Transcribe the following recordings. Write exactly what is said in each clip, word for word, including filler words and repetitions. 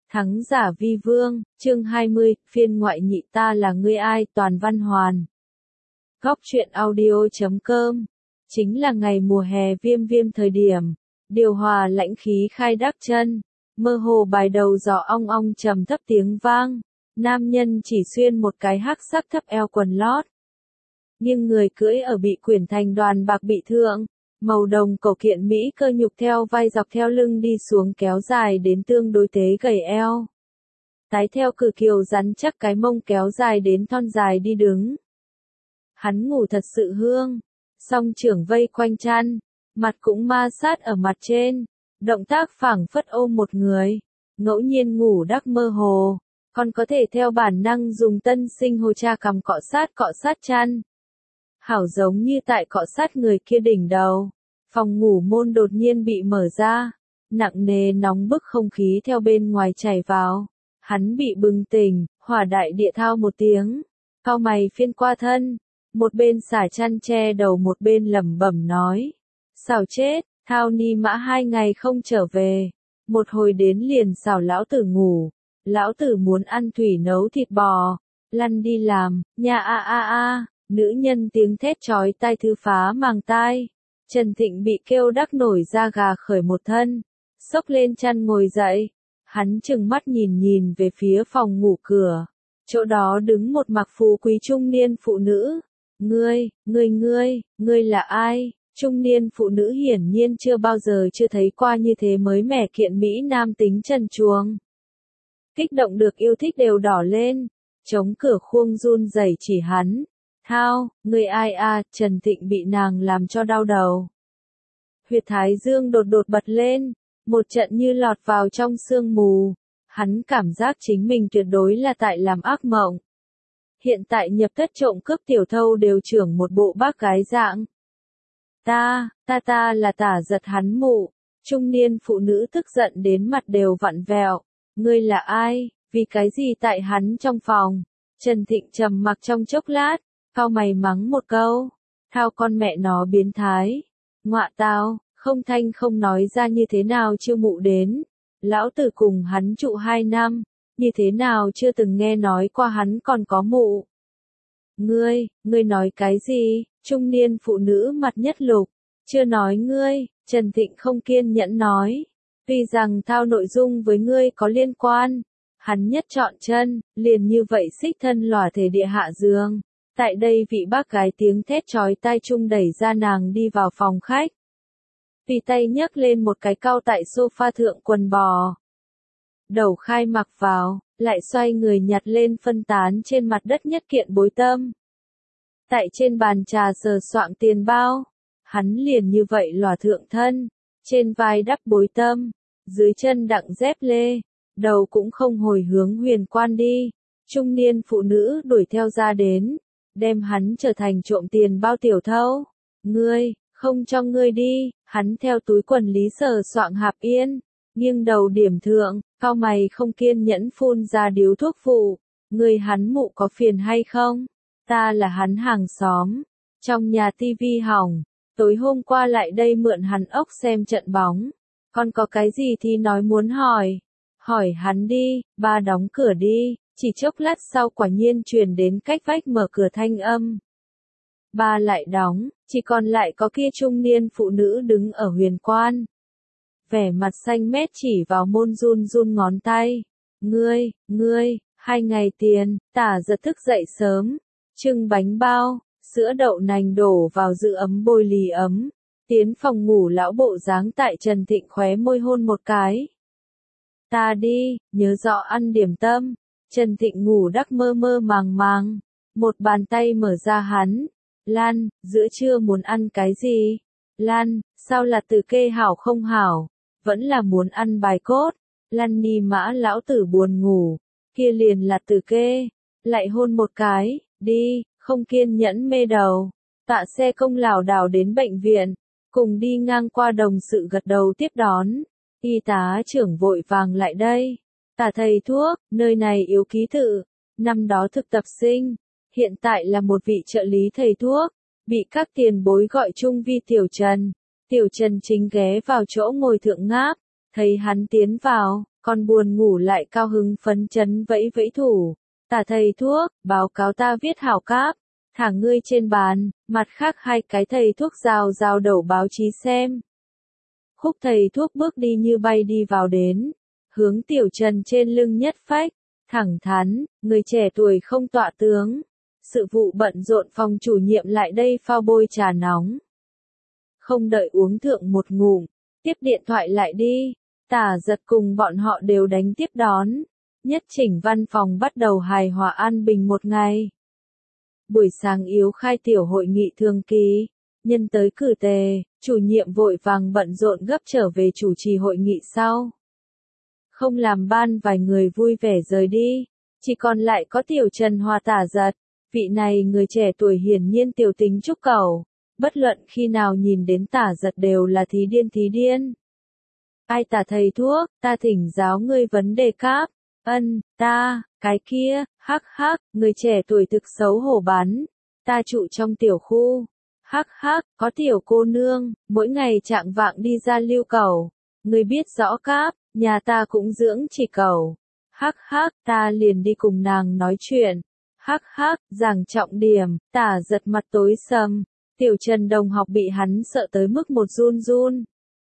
Thắng giả vi vương, chương hai mươi, phiên ngoại nhị ta là ngươi ai, toàn văn hoàn. Góc truyện audio chấm com. Chính là ngày mùa hè viêm viêm thời điểm, điều hòa lãnh khí khai đắc chân, mơ hồ bài đầu gió ong ong trầm thấp tiếng vang, nam nhân chỉ xuyên một cái hắc sắc thấp eo quần lót. Nhưng người cưỡi ở bị quyển thành đoàn bạc bị thượng, màu đồng cổ kiện Mỹ cơ nhục theo vai dọc theo lưng đi xuống kéo dài đến tương đối tế gầy eo. Tái theo cử kiều rắn chắc cái mông kéo dài đến thon dài đi đứng. Hắn ngủ thật sự hương, song trưởng vây quanh chăn, mặt cũng ma sát ở mặt trên, động tác phảng phất ôm một người, ngẫu nhiên ngủ đắc mơ hồ, còn có thể theo bản năng dùng tân sinh hồ cha cằm cọ sát cọ sát chăn. Hảo giống như tại cọ sát người kia đỉnh đầu, phòng ngủ môn đột nhiên bị mở ra, nặng nề nóng bức không khí theo bên ngoài chảy vào, hắn bị bừng tỉnh, hỏa đại địa thao một tiếng, cau mày phiên qua thân, một bên xả chăn che đầu một bên lẩm bẩm nói, xảo chết, thao ni mã hai ngày không trở về, một hồi đến liền xảo lão tử ngủ, lão tử muốn ăn thủy nấu thịt bò, lăn đi làm, nha a a a. Nữ nhân tiếng thét chói tai thư phá màng tai. Trần Thịnh bị kêu đắc nổi da gà khởi một thân. Xốc lên chăn ngồi dậy. Hắn trừng mắt nhìn nhìn về phía phòng ngủ cửa. Chỗ đó đứng một mặc phú quý trung niên phụ nữ. Ngươi, ngươi ngươi, ngươi là ai? Trung niên phụ nữ hiển nhiên chưa bao giờ chưa thấy qua như thế mới mẻ kiện Mỹ nam tính trần truồng. Kích động được yêu thích đều đỏ lên. Chống cửa khuông run rẩy chỉ hắn. Thao, người ai à, Trần Thịnh bị nàng làm cho đau đầu. Huyệt thái dương đột đột bật lên, một trận như lọt vào trong sương mù, hắn cảm giác chính mình tuyệt đối là tại làm ác mộng. Hiện tại nhập thất trộm cướp tiểu thâu đều trưởng một bộ bác gái dạng. Ta, ta ta là tả giật hắn mụ, trung niên phụ nữ tức giận đến mặt đều vặn vẹo, ngươi là ai, vì cái gì tại hắn trong phòng, Trần Thịnh trầm mặc trong chốc lát. Cau mày mắng một câu, thao con mẹ nó biến thái, ngọa tao, không thanh không nói ra như thế nào chiêu mụ đến, lão tử cùng hắn trụ hai năm, như thế nào chưa từng nghe nói qua hắn còn có mụ. Ngươi, ngươi nói cái gì, trung niên phụ nữ mặt nhất lục, chưa nói ngươi, Trần Thịnh không kiên nhẫn nói, tuy rằng thao nội dung với ngươi có liên quan, hắn nhất chọn chân, liền như vậy xích thân lòa thể địa hạ giường. Tại đây vị bác gái tiếng thét chói tai chung đẩy ra nàng đi vào phòng khách. Tùy tay nhấc lên một cái cau tại sofa thượng quần bò. Đầu khai mặc vào, lại xoay người nhặt lên phân tán trên mặt đất nhất kiện bối tâm. Tại trên bàn trà sờ soạng tiền bao, hắn liền như vậy lòa thượng thân, trên vai đắp bối tâm, dưới chân đặng dép lê, đầu cũng không hồi hướng huyền quan đi. Trung niên phụ nữ đuổi theo ra đến. Đem hắn trở thành trộm tiền bao tiểu thâu. Ngươi, không cho ngươi đi, hắn theo túi quần lý sờ soạng hạp yên, nghiêng đầu điểm thượng, cau mày không kiên nhẫn phun ra điếu thuốc phụ. Ngươi hắn mụ có phiền hay không? Ta là hắn hàng xóm, trong nhà tivi hỏng, tối hôm qua lại đây mượn hắn ốc xem trận bóng. Còn có cái gì thì nói muốn hỏi? Hỏi hắn đi, ba đóng cửa đi. Chỉ chốc lát sau quả nhiên truyền đến cách vách mở cửa thanh âm. Ba lại đóng, chỉ còn lại có kia trung niên phụ nữ đứng ở huyền quan. Vẻ mặt xanh mét chỉ vào môn run run ngón tay. Ngươi, ngươi, hai ngày tiền, tả giật thức dậy sớm, trưng bánh bao, sữa đậu nành đổ vào giữ ấm bôi lì ấm. Tiến phòng ngủ lão bộ dáng tại Trần Thịnh khóe môi hôn một cái. Ta đi, nhớ rõ ăn điểm tâm. Trần Thịnh ngủ đắc mơ mơ màng màng, một bàn tay mở ra hắn, Lan, giữa trưa muốn ăn cái gì? Lan, sao là từ kê hảo không hảo, vẫn là muốn ăn bài cốt, Lan ni mã lão tử buồn ngủ, kia liền là từ kê, lại hôn một cái, đi, không kiên nhẫn mê đầu, tạ xe công lảo đảo đến bệnh viện, cùng đi ngang qua đồng sự gật đầu tiếp đón, y tá trưởng vội vàng lại đây. Tả thầy thuốc, nơi này yếu ký tự, năm đó thực tập sinh, hiện tại là một vị trợ lý thầy thuốc, bị các tiền bối gọi chung vi Tiểu Trần. Tiểu Trần chính ghé vào chỗ ngồi thượng ngáp, thấy hắn tiến vào, còn buồn ngủ lại cao hứng phấn chấn vẫy vẫy thủ. Tả thầy thuốc, báo cáo ta viết hảo cáp, thả ngươi trên bàn, mặt khác hai cái thầy thuốc rào rào đầu báo chí xem. Khúc thầy thuốc bước đi như bay đi vào đến, hướng Tiểu Trần trên lưng nhất phách, thẳng thắn, người trẻ tuổi không tọa tướng. Sự vụ bận rộn, phòng chủ nhiệm lại đây pha bôi trà nóng. Không đợi uống thượng một ngụm, tiếp điện thoại lại đi, Tả Giật cùng bọn họ đều đánh tiếp đón. Nhất chỉnh văn phòng bắt đầu hài hòa an bình một ngày. Buổi sáng yếu khai tiểu hội nghị thường kỳ, nhân tới cử tề, chủ nhiệm vội vàng bận rộn gấp trở về chủ trì hội nghị sau. Không làm ban vài người vui vẻ rời đi, chỉ còn lại có Tiểu Trần hòa Tả Giật. Vị này người trẻ tuổi hiển nhiên tiểu tính trúc cầu, bất luận khi nào nhìn đến Tả Giật đều là thí điên thí điên. Ai Tả thầy thuốc, ta thỉnh giáo ngươi vấn đề cáp. Ân, ta, cái kia, hắc hắc, người trẻ tuổi thực xấu hổ bắn. Ta trụ trong tiểu khu. Hắc hắc, có tiểu cô nương, mỗi ngày trạng vạng đi ra lưu cầu. Ngươi biết rõ cáp, nhà ta cũng dưỡng chỉ cầu. Hắc hắc, ta liền đi cùng nàng nói chuyện. Hắc hắc, giảng trọng điểm, Tả Giật mặt tối sầm. Tiểu Trần đồng học bị hắn sợ tới mức một run run.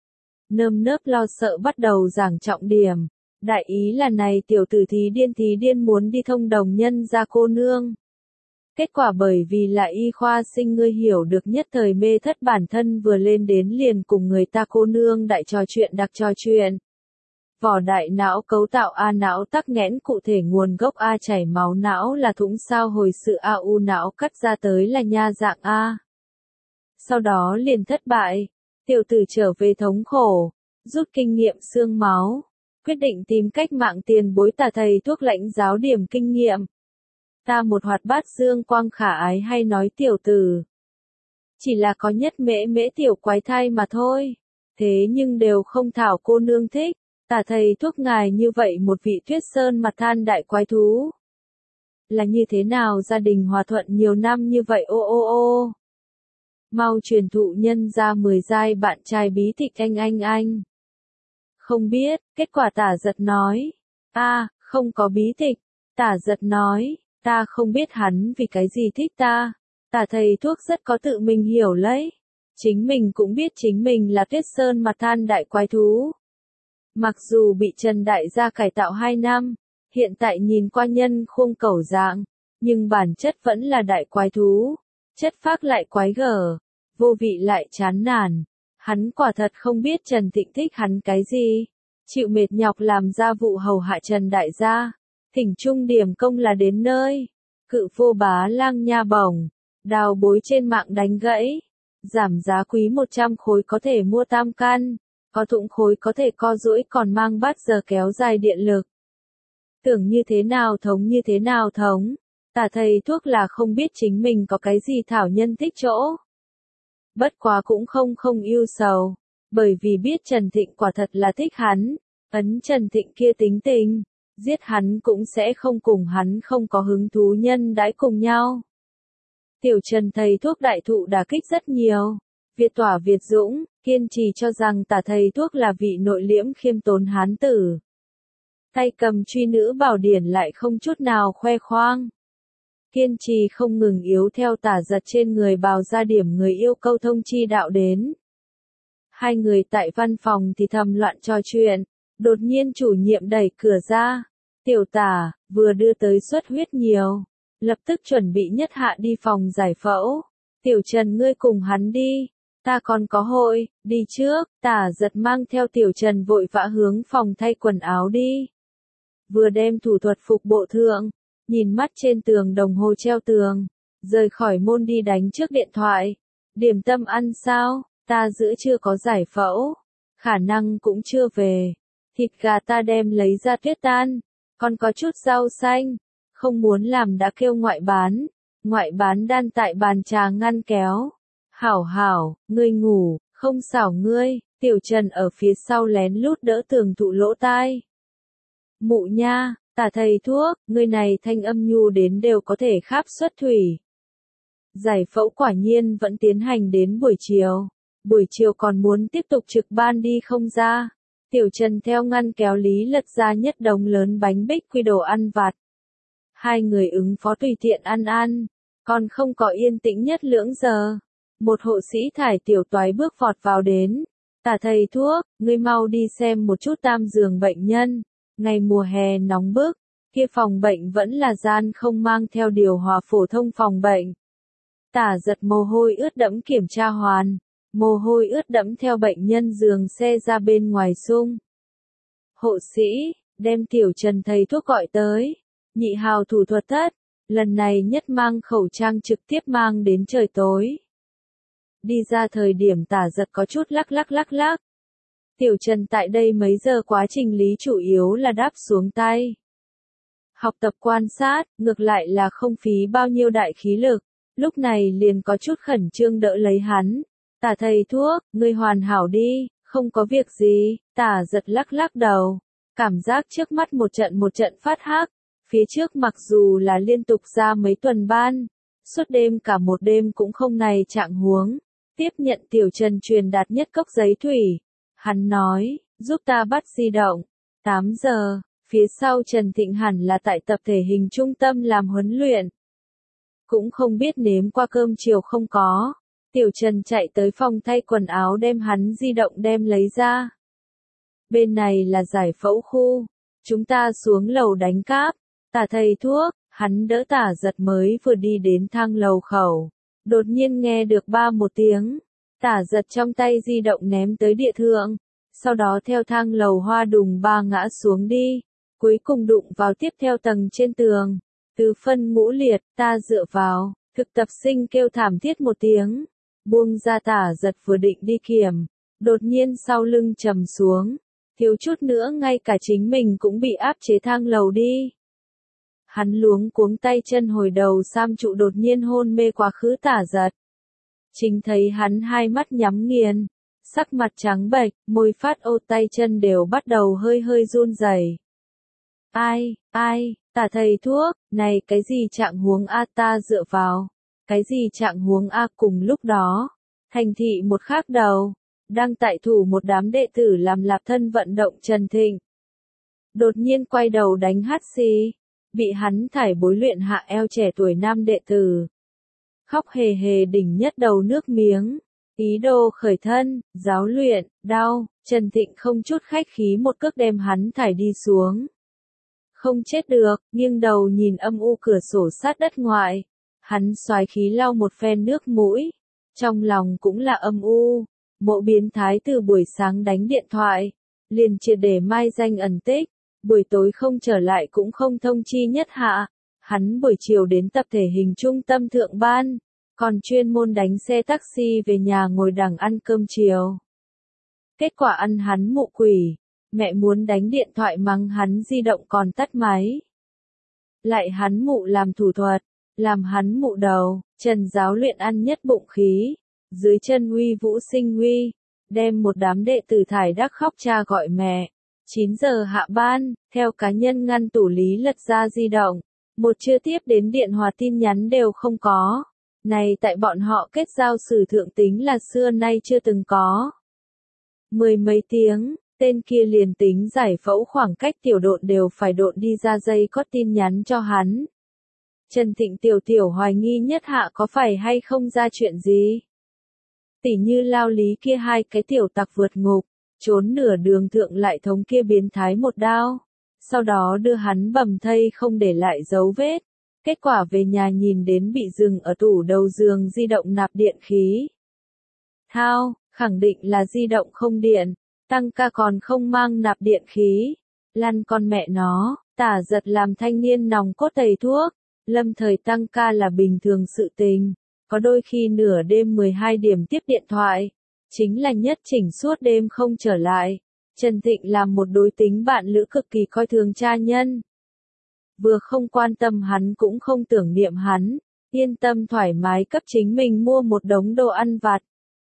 Nơm nớp lo sợ bắt đầu giảng trọng điểm. Đại ý là này tiểu tử thí điên thí điên muốn đi thông đồng nhân ra cô nương. Kết quả bởi vì là y khoa sinh ngươi hiểu được nhất thời mê thất bản thân vừa lên đến liền cùng người ta cô nương đại trò chuyện đặc trò chuyện. Vỏ đại não cấu tạo A não tắc nghẽn cụ thể nguồn gốc A chảy máu não là thủng sao hồi sự A u não cắt ra tới là nha dạng A. Sau đó liền thất bại, tiểu tử trở về thống khổ, rút kinh nghiệm xương máu, quyết định tìm cách mạng tiền bối Tả thầy thuốc lãnh giáo điểm kinh nghiệm. Ta một hoạt bát dương quang khả ái hay nói tiểu tử. Chỉ là có nhất mễ mễ tiểu quái thai mà thôi, thế nhưng đều không thảo cô nương thích. Tả thầy thuốc ngài như vậy một vị Tuyết Sơn mặt than đại quái thú. Là như thế nào gia đình hòa thuận nhiều năm như vậy ô ô ô. Mau truyền thụ nhân ra mười giai bạn trai bí tịch anh anh anh. Không biết, kết quả Tả Giật nói. A, à, không có bí tịch. Tả Giật nói, ta không biết hắn vì cái gì thích ta. Tả thầy thuốc rất có tự mình hiểu lấy. Chính mình cũng biết chính mình là Tuyết Sơn mặt than đại quái thú. Mặc dù bị Trần Đại gia cải tạo hai năm, hiện tại nhìn qua nhân khuôn cẩu dạng, nhưng bản chất vẫn là đại quái thú, chất phác lại quái gở, vô vị lại chán nản. Hắn quả thật không biết Trần Thịnh thích hắn cái gì, chịu mệt nhọc làm gia vụ hầu hạ Trần Đại gia, thỉnh trung điểm công là đến nơi, cự vô bá lang nha bổng, đào bối trên mạng đánh gãy, giảm giá quý một trăm khối có thể mua tam căn. Có thụng khối có thể co duỗi còn mang bát giờ kéo dài điện lực. Tưởng như thế nào thống như thế nào thống. Tả thầy thuốc là không biết chính mình có cái gì thảo nhân thích chỗ. Bất quá cũng không không yêu sầu. Bởi vì biết Trần Thịnh quả thật là thích hắn. Ấn Trần Thịnh kia tính tình. Giết hắn cũng sẽ không cùng hắn không có hứng thú nhân đãi cùng nhau. Tiểu Trần thầy thuốc đại thụ đả kích rất nhiều. Việt tỏa Việt dũng, kiên trì cho rằng Tả thầy thuốc là vị nội liễm khiêm tốn hán tử. Tay cầm truy nữ bảo điển lại không chút nào khoe khoang. Kiên trì không ngừng yếu theo Tả Giật trên người bào ra điểm người yêu câu thông chi đạo đến. Hai người tại văn phòng thì thầm loạn trò chuyện, đột nhiên chủ nhiệm đẩy cửa ra. Tiểu Tả, vừa đưa tới xuất huyết nhiều, lập tức chuẩn bị nhất hạ đi phòng giải phẫu. Tiểu Trần ngươi cùng hắn đi. Ta còn có hội, đi trước. Tả Giật mang theo Tiểu Trần vội vã hướng phòng thay quần áo đi. Vừa đem thủ thuật phục bộ thượng, nhìn mắt trên tường đồng hồ treo tường, rời khỏi môn đi đánh trước điện thoại. Điểm tâm ăn sao? Ta giữa chưa có giải phẫu, khả năng cũng chưa về. Thịt gà ta đem lấy ra tuyết tan, còn có chút rau xanh, không muốn làm đã kêu ngoại bán. Ngoại bán đan tại bàn trà ngăn kéo. Hảo hảo, ngươi ngủ, không xảo ngươi. Tiểu Trần ở phía sau lén lút đỡ tường thụ lỗ tai. Mụ nha, Tả thầy thuốc, ngươi này thanh âm nhu đến đều có thể kháp xuất thủy. Giải phẫu quả nhiên vẫn tiến hành đến buổi chiều. Buổi chiều còn muốn tiếp tục trực ban đi không ra. Tiểu Trần theo ngăn kéo lý lật ra nhất đống lớn bánh bích quy đồ ăn vặt. Hai người ứng phó tùy tiện ăn ăn, còn không có yên tĩnh nhất lưỡng giờ. Một hộ sĩ thải tiểu toái bước vọt vào đến. Tả thầy thuốc, ngươi mau đi xem một chút tam giường bệnh nhân. Ngày mùa hè nóng bức, kia phòng bệnh vẫn là gian không mang theo điều hòa phổ thông phòng bệnh. Tả giật mồ hôi ướt đẫm kiểm tra hoàn, mồ hôi ướt đẫm theo bệnh nhân giường xe ra bên ngoài xung. Hộ sĩ, đem Tiểu Trần thầy thuốc gọi tới. Nhị hào thủ thuật thất, lần này nhất mang khẩu trang trực tiếp mang đến trời tối. Đi ra thời điểm tả giật có chút lắc lắc lắc lắc. Tiểu Trần tại đây mấy giờ quá trình lý chủ yếu là đáp xuống tay. Học tập quan sát, ngược lại là không phí bao nhiêu đại khí lực, lúc này liền có chút khẩn trương đỡ lấy hắn. Tả thầy thuốc, ngươi hoàn hảo đi, không có việc gì, tả giật lắc lắc đầu. Cảm giác trước mắt một trận một trận phát hắc, phía trước mặc dù là liên tục ra mấy tuần ban, suốt đêm cả một đêm cũng không này trạng huống. Tiếp nhận Tiểu Trần truyền đạt nhất cốc giấy thủy. Hắn nói, giúp ta bắt di động. tám giờ, phía sau Trần Thịnh hẳn là tại tập thể hình trung tâm làm huấn luyện. Cũng không biết nếm qua cơm chiều không có. Tiểu Trần chạy tới phòng thay quần áo đem hắn di động đem lấy ra. Bên này là giải phẫu khu. Chúng ta xuống lầu đánh cáp. Tả thầy thuốc, hắn đỡ tả giật mới vừa đi đến thang lầu khẩu. Đột nhiên nghe được ba một tiếng. Tả giật trong tay di động ném tới địa thượng. Sau đó theo thang lầu hoa đùng ba ngã xuống đi. Cuối cùng đụng vào tiếp theo tầng trên tường. Tứ phân ngũ liệt, ta dựa vào. Thực tập sinh kêu thảm thiết một tiếng. Buông ra tả giật vừa định đi kiểm. Đột nhiên sau lưng trầm xuống. Thiếu chút nữa ngay cả chính mình cũng bị áp chế thang lầu đi. Hắn luống cuống tay chân hồi đầu sam trụ đột nhiên hôn mê quá khứ tả giật. Chính thấy hắn hai mắt nhắm nghiền, sắc mặt trắng bệch, môi phát ô tay chân đều bắt đầu hơi hơi run rẩy. Ai, ai, tả thầy thuốc, này cái gì trạng huống A ta dựa vào, cái gì trạng huống A cùng lúc đó, thành thị một khác đầu, đang tại thủ một đám đệ tử làm lạp thân vận động Trần Thịnh. Đột nhiên quay đầu đánh hắt xì, bị hắn thải bối luyện hạ eo trẻ tuổi nam đệ tử. Khóc hề hề đỉnh nhất đầu nước miếng, ý đồ khởi thân, giáo luyện, đau, Trần Thịnh không chút khách khí một cước đem hắn thải đi xuống. Không chết được, nghiêng đầu nhìn âm u cửa sổ sát đất ngoại, hắn xoái khí lau một phen nước mũi, trong lòng cũng là âm u, mộ biến thái từ buổi sáng đánh điện thoại, liền triệt để mai danh ẩn tích, buổi tối không trở lại cũng không thông chi nhất hạ. Hắn buổi chiều đến tập thể hình trung tâm thượng ban, còn chuyên môn đánh xe taxi về nhà ngồi đằng ăn cơm chiều. Kết quả ăn hắn mụ quỷ, mẹ muốn đánh điện thoại mắng hắn di động còn tắt máy. Lại hắn mụ làm thủ thuật, làm hắn mụ đầu, Trần giáo luyện ăn nhất bụng khí, dưới chân uy vũ sinh uy, đem một đám đệ tử thải đắc khóc cha gọi mẹ. chín giờ hạ ban, theo cá nhân ngăn tủ lý lật ra di động. Một chưa tiếp đến điện hòa tin nhắn đều không có. Này tại bọn họ kết giao sử thượng tính là xưa nay chưa từng có. Mười mấy tiếng, tên kia liền tính giải phẫu khoảng cách tiểu độn đều phải độn đi ra dây có tin nhắn cho hắn. Trần Thịnh tiểu tiểu hoài nghi nhất hạ có phải hay không ra chuyện gì. Tỉ như lao lý kia hai cái tiểu tặc vượt ngục, trốn nửa đường thượng lại thống kia biến thái một đao. Sau đó đưa hắn bầm thây không để lại dấu vết. Kết quả về nhà nhìn đến bị dừng ở tủ đầu giường di động nạp điện khí. Thao, khẳng định là di động không điện, tăng ca còn không mang nạp điện khí. Lăn con mẹ nó, tả giật làm thanh niên nòng cốt thầy thuốc. Lâm thời tăng ca là bình thường sự tình. Có đôi khi nửa đêm mười hai điểm tiếp điện thoại. Chính là nhất chỉnh suốt đêm không trở lại. Trần Thịnh là một đối tính bạn lữ cực kỳ coi thường cha nhân. Vừa không quan tâm hắn cũng không tưởng niệm hắn, yên tâm thoải mái cấp chính mình mua một đống đồ ăn vặt.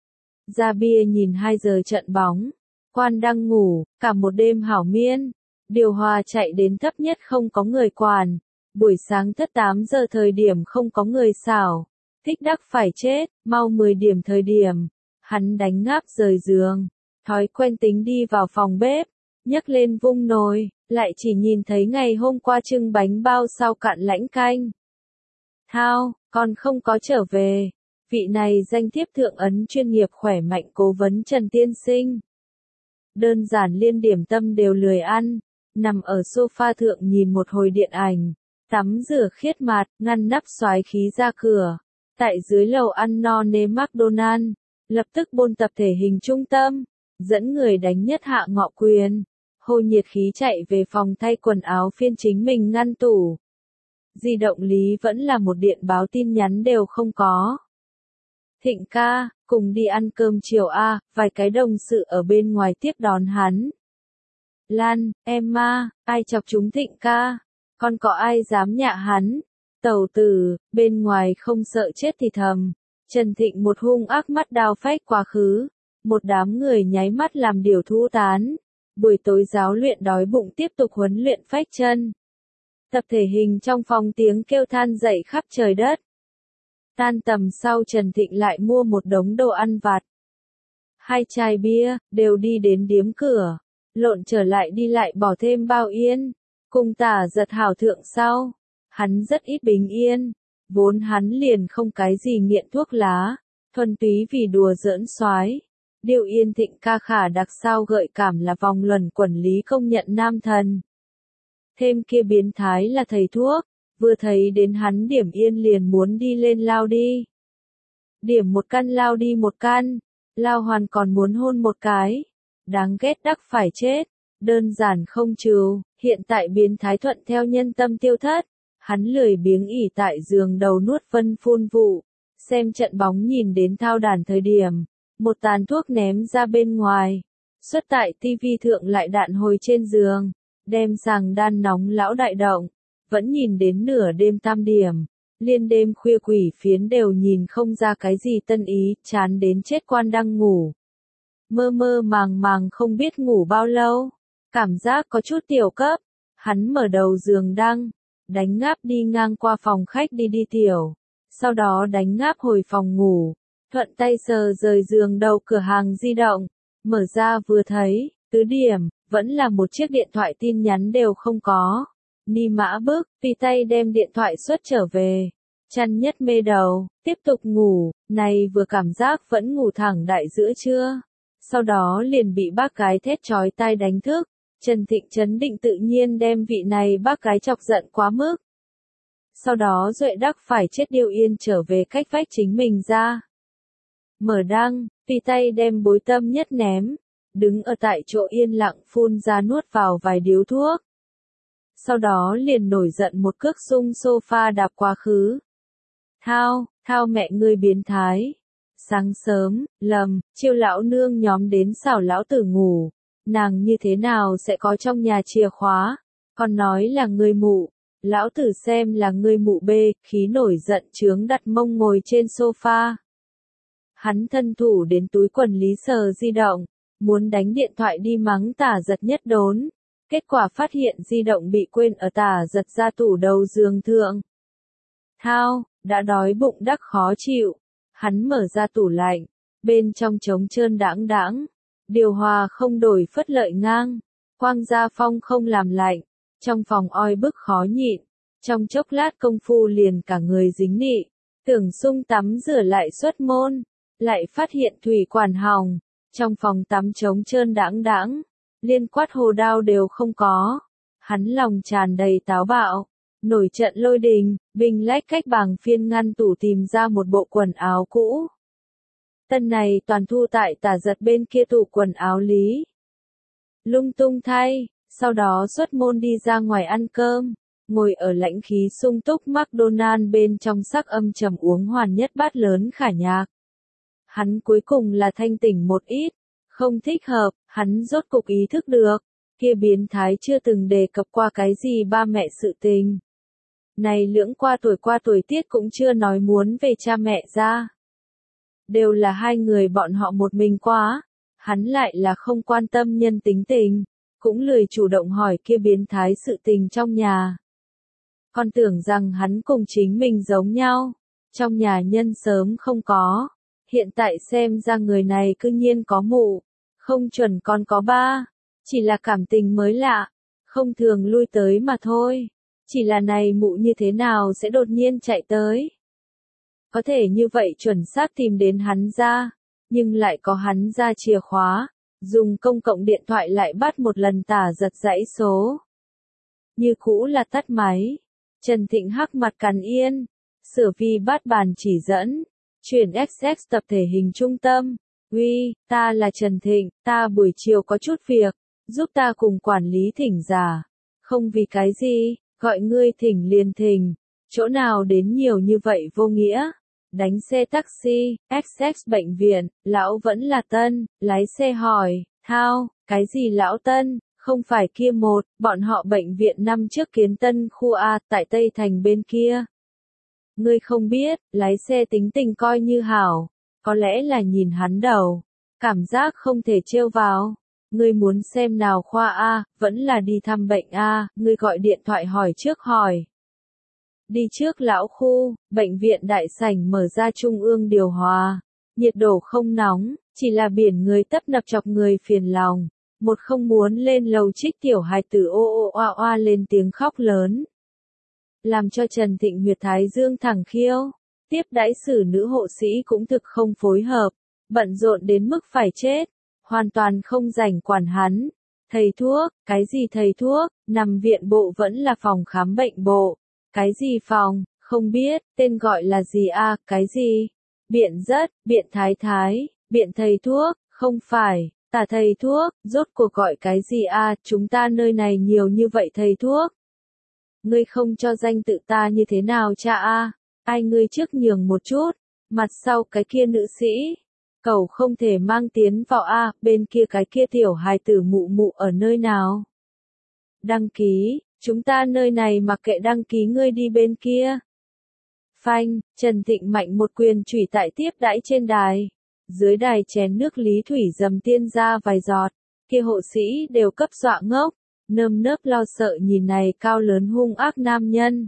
Ra bia nhìn hai giờ trận bóng, quan đang ngủ, cả một đêm hảo miên, điều hòa chạy đến thấp nhất không có người quản, buổi sáng thất tám giờ thời điểm không có người xảo, thích đắc phải chết, mau mười điểm thời điểm, hắn đánh ngáp rời giường. thói quen tính đi vào phòng bếp, nhấc lên vung nồi, lại chỉ nhìn thấy ngày hôm qua trưng bánh bao sau cạn lãnh canh. Thao, còn không có trở về. Vị này danh thiếp thượng ấn chuyên nghiệp khỏe mạnh cố vấn Trần Tiên Sinh. Đơn giản liên điểm tâm đều lười ăn, nằm ở sofa thượng nhìn một hồi điện ảnh, tắm rửa khiết mạt, ngăn nắp xoái khí ra cửa. Tại dưới lầu ăn no nê McDonald, lập tức bôn tập thể hình trung tâm, dẫn người đánh nhất hạ ngọ quyền, hô nhiệt khí chạy về phòng thay quần áo phiên chính mình ngăn tủ. Di động lý vẫn là một điện báo tin nhắn đều không có. Thịnh ca, cùng đi ăn cơm chiều a, vài cái đồng sự ở bên ngoài tiếp đón hắn. Lan, Emma, ai chọc chúng Thịnh ca? Còn có ai dám nhạ hắn? Tẩu tử, bên ngoài không sợ chết thì thầm. Trần Thịnh một hung ác mắt đao phách quá khứ. Một đám người nháy mắt làm điều thu tán. Buổi tối giáo luyện đói bụng tiếp tục huấn luyện phách chân. Tập thể hình trong phòng tiếng kêu than dậy khắp trời đất. Tan tầm sau Trần Thịnh lại mua một đống đồ ăn vặt. Hai chai bia, đều đi đến điếm cửa. Lộn trở lại đi lại bỏ thêm bao yên. Cùng tả giật hảo thượng sau. Hắn rất ít bình yên. Vốn hắn liền không cái gì nghiện thuốc lá. Thuần túy vì đùa giỡn soái. Điều yên Thịnh ca khả đặc sao gợi cảm là vòng luẩn quẩn lý công nhận nam thần. Thêm kia biến thái là thầy thuốc. Vừa thấy đến hắn điểm yên liền muốn đi lên lao đi. Điểm một căn lao đi một căn. Lao hoàn còn muốn hôn một cái. Đáng ghét đắc phải chết. Đơn giản không trừ. Hiện tại biến thái thuận theo nhân tâm tiêu thất. Hắn lười biếng ỉ tại giường đầu nuốt phân phun vụ. Xem trận bóng nhìn đến thao đàn thời điểm. Một tàn thuốc ném ra bên ngoài. Xuất tại tivi thượng lại đạn hồi trên giường. Đem sàng đan nóng lão đại động. Vẫn nhìn đến nửa đêm tam điểm. Liên đêm khuya quỷ phiến đều nhìn không ra cái gì tân ý. Chán đến chết quan đang ngủ. Mơ mơ màng màng không biết ngủ bao lâu. Cảm giác có chút tiểu cấp. Hắn mở đầu giường đăng. Đánh ngáp đi ngang qua phòng khách đi đi tiểu. Sau đó đánh ngáp hồi phòng ngủ. Thuận tay sờ rời giường đầu cửa hàng di động. Mở ra vừa thấy, tứ điểm, vẫn là một chiếc điện thoại tin nhắn đều không có. Ni mã bước, tùy tay đem điện thoại xuất trở về. Chăn nhất mê đầu, tiếp tục ngủ, này vừa cảm giác vẫn ngủ thẳng đại giữa trưa. Sau đó liền bị bác gái thét chói tai đánh thức. Trần Thịnh chấn định tự nhiên đem vị này bác gái chọc giận quá mức. Sau đó Duệ đắc phải chết điêu yên trở về cách vách chính mình ra. Mở đăng, tùy tay đem bối tâm nhất ném. Đứng ở tại chỗ yên lặng phun ra nuốt vào vài điếu thuốc. Sau đó liền nổi giận một cước xung sofa đạp quá khứ. Thao, thao mẹ ngươi biến thái. Sáng sớm, lầm, chiêu lão nương nhóm đến xảo lão tử ngủ. Nàng như thế nào sẽ có trong nhà chìa khóa. Còn nói là người mụ. Lão tử xem là người mụ bê, khí nổi giận chướng đặt mông ngồi trên sofa. Hắn thân thủ đến túi quần lý sờ di động. Muốn đánh điện thoại đi mắng tả giật nhất đốn. Kết quả phát hiện di động bị quên ở tả giật ra tủ đầu giường thượng. Thao, đã đói bụng đắc khó chịu. Hắn mở ra tủ lạnh. Bên trong trống trơn đãng đãng. Điều hòa không đổi phất lợi ngang. Quang gia phong không làm lạnh. Trong phòng oi bức khó nhịn. Trong chốc lát công phu liền cả người dính nị. Tưởng sung tắm rửa lại xuất môn. Lại phát hiện thủy quản hỏng. Trong phòng tắm trống trơn đãng đãng. Liên quát hồ đao đều không có. Hắn lòng tràn đầy táo bạo. Nổi trận lôi đình, bình lách cách bảng phiên ngăn tủ tìm ra một bộ quần áo cũ. Tân này toàn thu tại tả giật bên kia tủ quần áo lý. Lung tung thay, sau đó xuất môn đi ra ngoài ăn cơm. Ngồi ở lãnh khí sung túc McDonald bên trong sắc âm trầm uống hoàn nhất bát lớn khả nhạc. Hắn cuối cùng là thanh tỉnh một ít. Không thích hợp, hắn rốt cục ý thức được. Kia biến thái chưa từng đề cập qua cái gì ba mẹ sự tình. Này lưỡng qua tuổi qua tuổi tiết cũng chưa nói muốn về cha mẹ ra. Đều là hai người bọn họ một mình quá. Hắn lại là không quan tâm nhân tính tình. Cũng lười chủ động hỏi kia biến thái sự tình trong nhà. Còn tưởng rằng hắn cùng chính mình giống nhau. Trong nhà nhân sớm không có. Hiện tại xem ra người này cư nhiên có mụ. Không chuẩn còn có ba. Chỉ là cảm tình mới lạ. Không thường lui tới mà thôi. Chỉ là này mụ như thế nào sẽ đột nhiên chạy tới. Có thể như vậy chuẩn xác tìm đến hắn ra. Nhưng lại có hắn ra chìa khóa. Dùng công cộng điện thoại lại bắt một lần tả giật dãy số. Như cũ là tắt máy. Trần Thịnh hắc mặt cằn yên. Sửa vi bắt bàn chỉ dẫn. Chuyển ích ích tập thể hình trung tâm. Uy, ta là Trần Thịnh, ta buổi chiều có chút việc. Giúp ta cùng quản lý thỉnh giả. Không vì cái gì, gọi ngươi thỉnh liền thỉnh. Chỗ nào đến nhiều như vậy vô nghĩa. Đánh xe taxi, ích ích bệnh viện, lão vẫn là Tân, lái xe hỏi, thao, cái gì lão Tân, không phải kia một, bọn họ bệnh viện năm trước kiến Tân khu A, tại Tây Thành bên kia. Ngươi không biết, lái xe tính tình coi như hảo, có lẽ là nhìn hắn đầu, cảm giác không thể trêu vào. Ngươi muốn xem nào khoa A, vẫn là đi thăm bệnh A, ngươi gọi điện thoại hỏi trước hỏi. Đi trước lão khu, bệnh viện đại sảnh mở ra trung ương điều hòa. Nhiệt độ không nóng, chỉ là biển người tấp nập chọc người phiền lòng. Một không muốn lên lầu trích tiểu hài tử ô ô oa oa lên tiếng khóc lớn. Làm cho Trần Thịnh huyệt thái dương thẳng khiêu. Tiếp đãi xử nữ hộ sĩ cũng thực không phối hợp. Bận rộn đến mức phải chết. Hoàn toàn không rảnh quản hắn. Thầy thuốc, cái gì thầy thuốc, nằm viện bộ vẫn là phòng khám bệnh bộ. Cái gì phòng, không biết, tên gọi là gì a, cái gì? Biện rất, biện thái thái, biện thầy thuốc, không phải, tả thầy thuốc, rốt cuộc gọi cái gì a, chúng ta nơi này nhiều như vậy thầy thuốc. Ngươi không cho danh tự ta như thế nào cha a, ai ngươi trước nhường một chút, mặt sau cái kia nữ sĩ. Cầu không thể mang tiến vào a, bên kia cái kia tiểu hài tử mụ mụ ở nơi nào? Đăng ký. Chúng ta nơi này mặc kệ đăng ký ngươi đi bên kia. Phanh, Trần Thịnh mạnh một quyền chủy tại tiếp đãi trên đài. Dưới đài chén nước lý thủy dầm tiên ra vài giọt. Kia hộ sĩ đều cấp dọa ngốc. Nơm nớp lo sợ nhìn này cao lớn hung ác nam nhân.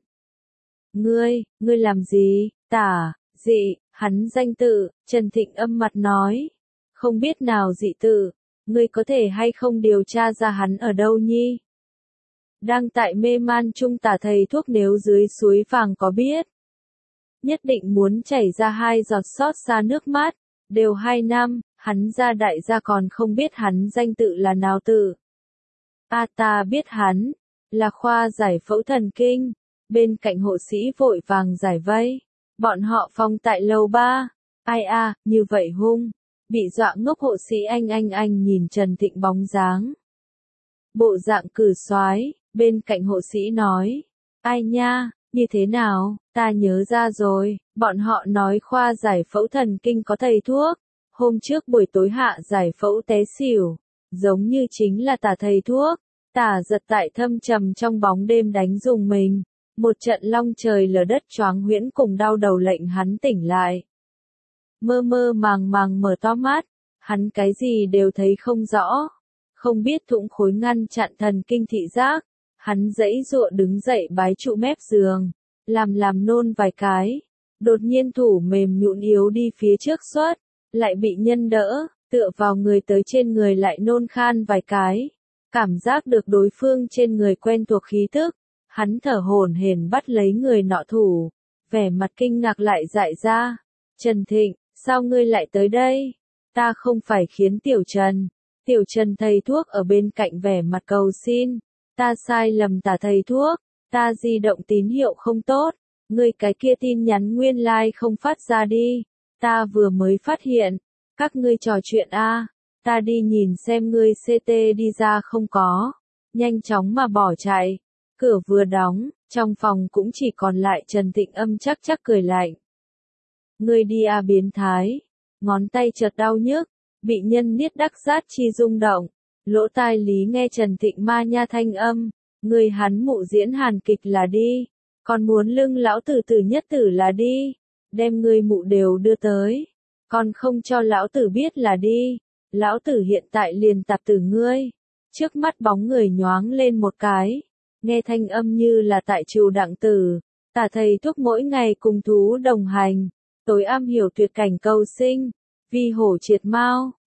Ngươi, ngươi làm gì, tả, dị, hắn danh tự, Trần Thịnh âm mặt nói. Không biết nào dị tự, ngươi có thể hay không điều tra ra hắn ở đâu nhi? Đang tại mê man chung tả thầy thuốc nếu dưới suối vàng có biết. Nhất định muốn chảy ra hai giọt xót xa nước mắt, đều hai năm, hắn ra đại gia còn không biết hắn danh tự là nào tự. A ta biết hắn, là khoa giải phẫu thần kinh, bên cạnh hộ sĩ vội vàng giải vây. Bọn họ phòng tại lầu ba, ai a, như vậy hung, bị dọa ngốc hộ sĩ anh anh anh nhìn Trần Thịnh bóng dáng. Bộ dạng cử soái. Bên cạnh hộ sĩ nói, ai nha, như thế nào, ta nhớ ra rồi, bọn họ nói khoa giải phẫu thần kinh có thầy thuốc, hôm trước buổi tối hạ giải phẫu té xỉu, giống như chính là tả thầy thuốc, tả giật tại thâm trầm trong bóng đêm đánh dùng mình, một trận long trời lở đất choáng huyễn cùng đau đầu lệnh hắn tỉnh lại. Mơ mơ màng màng mở to mắt, hắn cái gì đều thấy không rõ, không biết thủng khối ngăn chặn thần kinh thị giác. Hắn dãy dụa đứng dậy bái trụ mép giường, làm làm nôn vài cái, đột nhiên thủ mềm nhũn yếu đi phía trước suốt, lại bị nhân đỡ, tựa vào người tới trên người lại nôn khan vài cái, cảm giác được đối phương trên người quen thuộc khí tức, hắn thở hổn hển bắt lấy người nọ thủ, vẻ mặt kinh ngạc lại dại ra, Trần Thịnh, sao ngươi lại tới đây? Ta không phải khiến Tiểu Trần, Tiểu Trần thầy thuốc ở bên cạnh vẻ mặt cầu xin. Ta sai lầm tả thầy thuốc, ta di động tín hiệu không tốt, ngươi cái kia tin nhắn nguyên lai like không phát ra đi, ta vừa mới phát hiện, các ngươi trò chuyện a, ta đi nhìn xem ngươi xê tê đi ra không có, nhanh chóng mà bỏ chạy, cửa vừa đóng, trong phòng cũng chỉ còn lại Trần Thịnh âm chắc chắc cười lạnh. Ngươi đi a biến thái, ngón tay chợt đau nhức, bị nhân niết đắc sát chi rung động. Lỗ tai lý nghe Trần Thịnh ma nha thanh âm, người hắn mụ diễn hàn kịch là đi, còn muốn lưng lão tử tử nhất tử là đi, đem người mụ đều đưa tới, còn không cho lão tử biết là đi, lão tử hiện tại liền tạp tử ngươi, trước mắt bóng người nhoáng lên một cái, nghe thanh âm như là tại triều đặng tử, tả thầy thuốc mỗi ngày cùng thú đồng hành, tối am hiểu tuyệt cảnh cầu sinh, vi hổ triệt mao.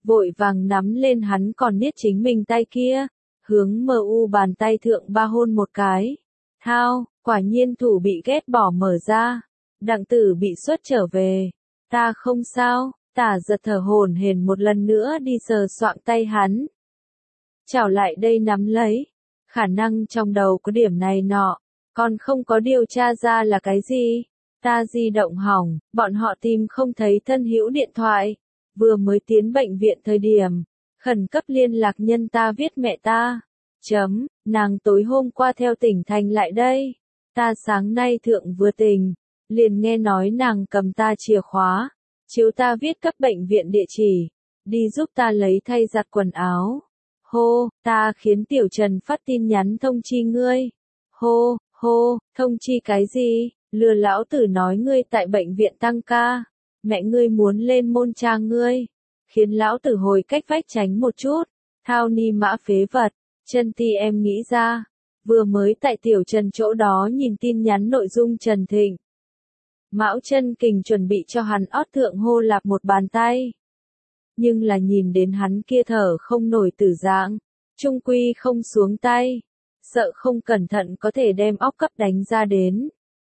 vội vàng nắm lên hắn còn niết chính mình tay kia, hướng mờ u bàn tay thượng ba hôn một cái. Thao, quả nhiên thủ bị ghét bỏ mở ra, đặng tử bị xuất trở về. Ta không sao, Tả Giật thở hổn hển một lần nữa đi sờ soạng tay hắn. Chào lại đây nắm lấy, khả năng trong đầu có điểm này nọ, còn không có điều tra ra là cái gì. Ta di động hỏng, bọn họ tìm không thấy thân hữu điện thoại, vừa mới tiến bệnh viện thời điểm, khẩn cấp liên lạc nhân ta viết mẹ ta. Chấm, nàng tối hôm qua theo tỉnh thành lại đây, ta sáng nay thượng vừa tỉnh, liền nghe nói nàng cầm ta chìa khóa, chiếu ta viết cấp bệnh viện địa chỉ, đi giúp ta lấy thay giặt quần áo. Hô, ta khiến Tiểu Trần phát tin nhắn thông chi ngươi. Hô, hô, thông chi cái gì? Lừa lão tử nói ngươi tại bệnh viện tăng ca, mẹ ngươi muốn lên môn trang ngươi, khiến lão tử hồi cách vách tránh một chút. Thao ni mã phế vật, chân ti em nghĩ ra, vừa mới tại Tiểu Trần chỗ đó nhìn tin nhắn nội dung Trần Thịnh. Mão Chân Kình chuẩn bị cho hắn ót thượng hô lạp một bàn tay. Nhưng là nhìn đến hắn kia thở không nổi tử dạng, trung quy không xuống tay, sợ không cẩn thận có thể đem óc cấp đánh ra đến.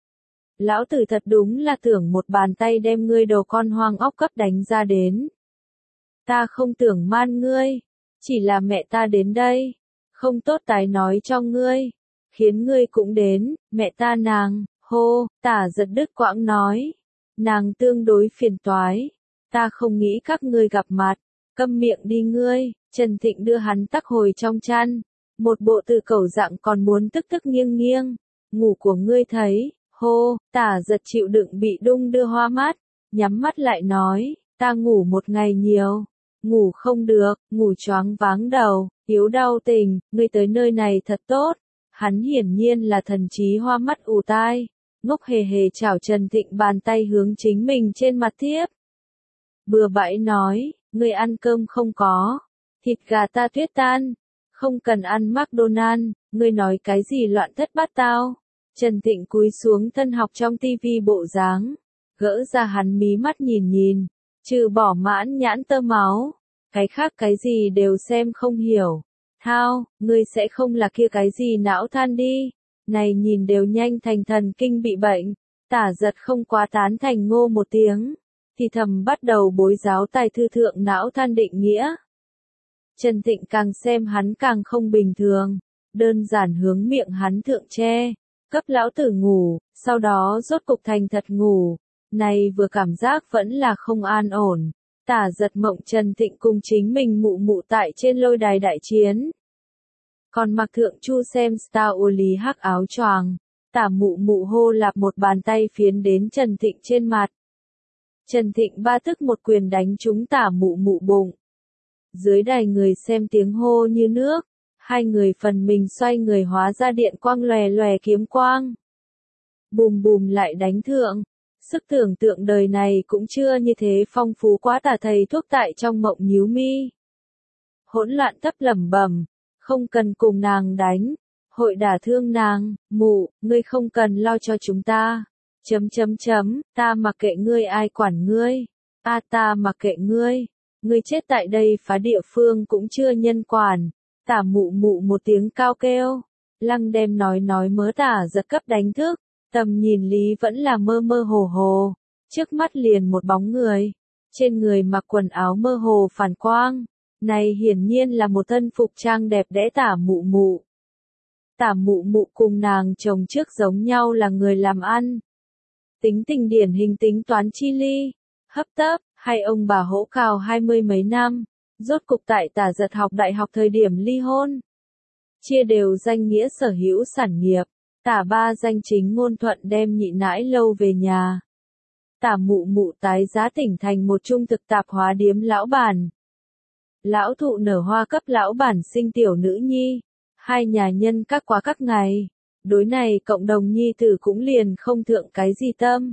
Lão tử thật đúng là tưởng một bàn tay đem ngươi đồ con hoang óc cấp đánh ra đến. Ta không tưởng man ngươi, chỉ là mẹ ta đến đây, không tốt tái nói cho ngươi, khiến ngươi cũng đến, mẹ ta nàng, hô, Tả Giật đứt quãng nói, nàng tương đối phiền toái, ta không nghĩ các ngươi gặp mặt, câm miệng đi ngươi. Trần Thịnh đưa hắn tắc hồi trong chăn, một bộ từ cẩu dạng còn muốn tức tức nghiêng nghiêng, ngủ của ngươi thấy. Hô, Tả Giật chịu đựng bị đung đưa hoa mắt, nhắm mắt lại nói, ta ngủ một ngày nhiều, ngủ không được, ngủ choáng váng đầu, yếu đau tình, ngươi tới nơi này thật tốt. Hắn hiển nhiên là thần trí hoa mắt ù tai, ngốc hề hề chảo Trần Thịnh bàn tay hướng chính mình trên mặt tiếp. Bừa bãi nói, ngươi ăn cơm không có, thịt gà ta tuyết tan, không cần ăn McDonald, ngươi nói cái gì loạn thất bát tao. Trần Thịnh cúi xuống thân học trong tivi bộ dáng, gỡ ra hắn mí mắt nhìn nhìn, trừ bỏ mãn nhãn tơ máu, cái khác cái gì đều xem không hiểu. Thao, ngươi sẽ không là kia cái gì não than đi, này nhìn đều nhanh thành thần kinh bị bệnh. Tả Giật không quá tán thành ngô một tiếng, thì thầm bắt đầu bối giáo tài thư thượng não than định nghĩa. Trần Thịnh càng xem hắn càng không bình thường, đơn giản hướng miệng hắn thượng che. Cấp lão tử ngủ, sau đó rốt cục thành thật ngủ, này vừa cảm giác vẫn là không an ổn. Tả Giật mộng Trần Thịnh cùng chính mình mụ mụ tại trên lôi đài đại chiến. Còn mặc thượng chu xem Star ô lý hắc áo choàng, tả mụ mụ hô lạp một bàn tay phiến đến Trần Thịnh trên mặt. Trần Thịnh ba tức một quyền đánh trúng tả mụ mụ bụng. Dưới đài người xem tiếng hô như nước. Hai người phần mình xoay người hóa ra điện quang lòe lòe kiếm quang. Bùm bùm lại đánh thượng. Sức tưởng tượng đời này cũng chưa như thế phong phú quá. Tả thầy thuốc tại trong mộng nhíu mi. Hỗn loạn thấp lẩm bẩm, không cần cùng nàng đánh, hội đả thương nàng. Mụ, ngươi không cần lo cho chúng ta. Chấm chấm chấm, ta mặc kệ ngươi, ai quản ngươi. A à, ta mặc kệ ngươi. Ngươi chết tại đây phá địa phương cũng chưa nhân quản. Tả mụ mụ một tiếng cao kêu, lăng đem nói nói mớ Tả Giật cấp đánh thức, tầm nhìn lý vẫn là mơ mơ hồ hồ, trước mắt liền một bóng người, trên người mặc quần áo mơ hồ phản quang, này hiển nhiên là một thân phục trang đẹp đẽ Tả mụ mụ. Tả mụ mụ cùng nàng chồng trước giống nhau là người làm ăn, tính tình điển hình tính toán chi ly, hấp tấp, hai ông bà hỗ cào hai mươi mấy năm. Rốt cục tại Tả Giật học đại học thời điểm ly hôn. Chia đều danh nghĩa sở hữu sản nghiệp. Tả ba danh chính ngôn thuận đem nhị nãi lâu về nhà. Tả mụ mụ tái giá tỉnh thành một trung thực tạp hóa điếm lão bản. Lão thụ nở hoa cấp lão bản sinh tiểu nữ nhi. Hai nhà nhân các quá các ngày. Đối này cộng đồng nhi tử cũng liền không thượng cái gì tâm.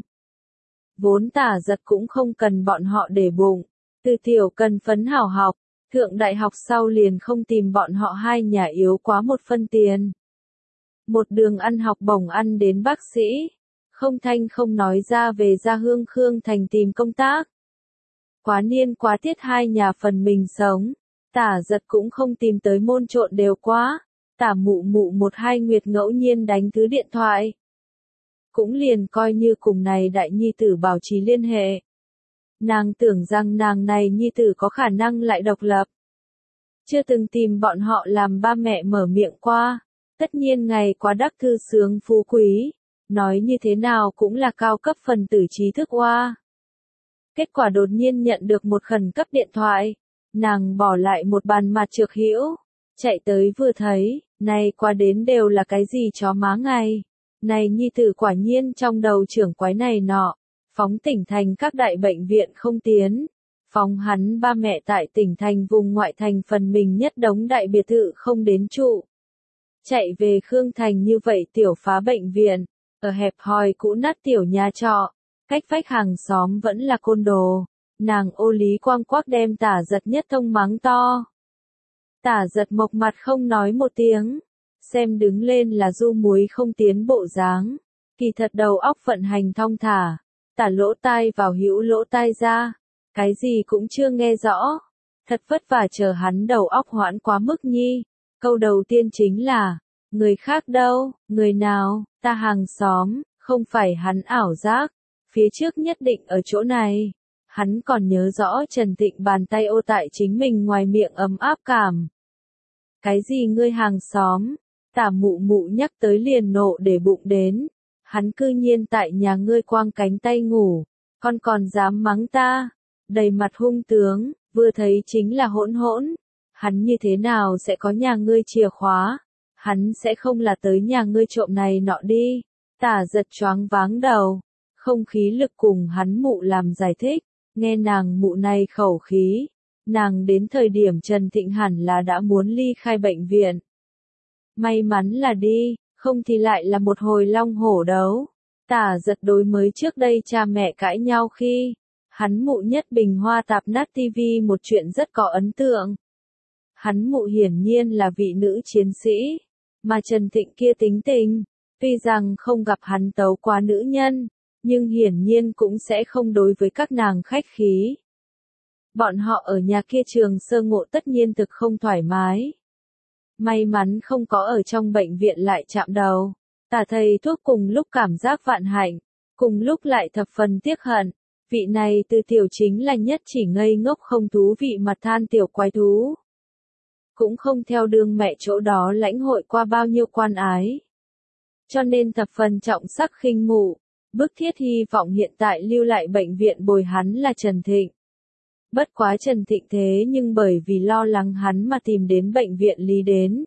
Vốn Tả Giật cũng không cần bọn họ để bụng. Từ tiểu cần phấn hảo học, thượng đại học sau liền không tìm bọn họ hai nhà yếu quá một phân tiền. Một đường ăn học bổng ăn đến bác sĩ, không thanh không nói ra về ra Hương Khương Thành tìm công tác. Quá niên quá tiết hai nhà phần mình sống, Tả Giật cũng không tìm tới môn trộn đều quá. Tả mụ mụ một hai nguyệt ngẫu nhiên đánh thứ điện thoại. Cũng liền coi như cùng này đại nhi tử bảo trì liên hệ. Nàng tưởng rằng nàng này nhi tử có khả năng lại độc lập. Chưa từng tìm bọn họ làm ba mẹ mở miệng qua. Tất nhiên ngày quá đắc thư sướng phú quý. Nói như thế nào cũng là cao cấp phần tử trí thức oa. Kết quả đột nhiên nhận được một khẩn cấp điện thoại. Nàng bỏ lại một bàn mặt trược hữu. Chạy tới vừa thấy, này qua đến đều là cái gì chó má ngày. Này nhi tử quả nhiên trong đầu trưởng quái này nọ. Phóng tỉnh thành các đại bệnh viện không tiến. Phóng hắn ba mẹ tại tỉnh thành vùng ngoại thành phần mình nhất đống đại biệt thự không đến trụ. Chạy về Khương Thành như vậy tiểu phá bệnh viện. Ở hẹp hòi cũ nát tiểu nhà trọ. Cách vách hàng xóm vẫn là côn đồ. Nàng ô lý quang quác đem Tả Giật nhất thông mắng to. Tả Giật mộc mặt không nói một tiếng. Xem đứng lên là du muối không tiến bộ dáng. Kỳ thật đầu óc vận hành thong thả. Tả lỗ tai vào hữu lỗ tai ra. Cái gì cũng chưa nghe rõ. Thật vất vả chờ hắn đầu óc hoãn quá mức nhi. Câu đầu tiên chính là. Người khác đâu, người nào, ta hàng xóm, không phải hắn ảo giác. Phía trước nhất định ở chỗ này. Hắn còn nhớ rõ Trần Tịnh bàn tay ô tại chính mình ngoài miệng ấm áp cảm. Cái gì ngươi hàng xóm? Tả mụ mụ nhắc tới liền nộ để bụng đến. Hắn cư nhiên tại nhà ngươi quang cánh tay ngủ. Con còn dám mắng ta. Đầy mặt hung tướng, vừa thấy chính là hỗn hỗn. Hắn như thế nào sẽ có nhà ngươi chìa khóa? Hắn sẽ không là tới nhà ngươi trộm này nọ đi. Tả Giật choáng váng đầu. Không khí lực cùng hắn mụ làm giải thích. Nghe nàng mụ này khẩu khí. Nàng đến thời điểm Trần Thịnh hẳn là đã muốn ly khai bệnh viện. May mắn là đi, không thì lại là một hồi long hổ đấu. Tả Giật đối mới trước đây cha mẹ cãi nhau khi. Hắn mụ nhất bình hoa tạp nát tivi một chuyện rất có ấn tượng. Hắn mụ hiển nhiên là vị nữ chiến sĩ. Mà Trần Thịnh kia tính tình. Tuy rằng không gặp hắn tấu quá nữ nhân. Nhưng hiển nhiên cũng sẽ không đối với các nàng khách khí. Bọn họ ở nhà kia trường sơ ngộ tất nhiên thực không thoải mái. May mắn không có ở trong bệnh viện lại chạm đầu. Tả thầy thuốc cùng lúc cảm giác vạn hạnh. Cùng lúc lại thập phần tiếc hận. Vị này từ tiểu chính là nhất chỉ ngây ngốc không thú vị mặt than tiểu quái thú. Cũng không theo đường mẹ chỗ đó lãnh hội qua bao nhiêu quan ái. Cho nên thập phần trọng sắc khinh mụ. Bức thiết hy vọng hiện tại lưu lại bệnh viện bồi hắn là Trần Thịnh. Bất quá Trần Thịnh thế nhưng bởi vì lo lắng hắn mà tìm đến bệnh viện lý đến.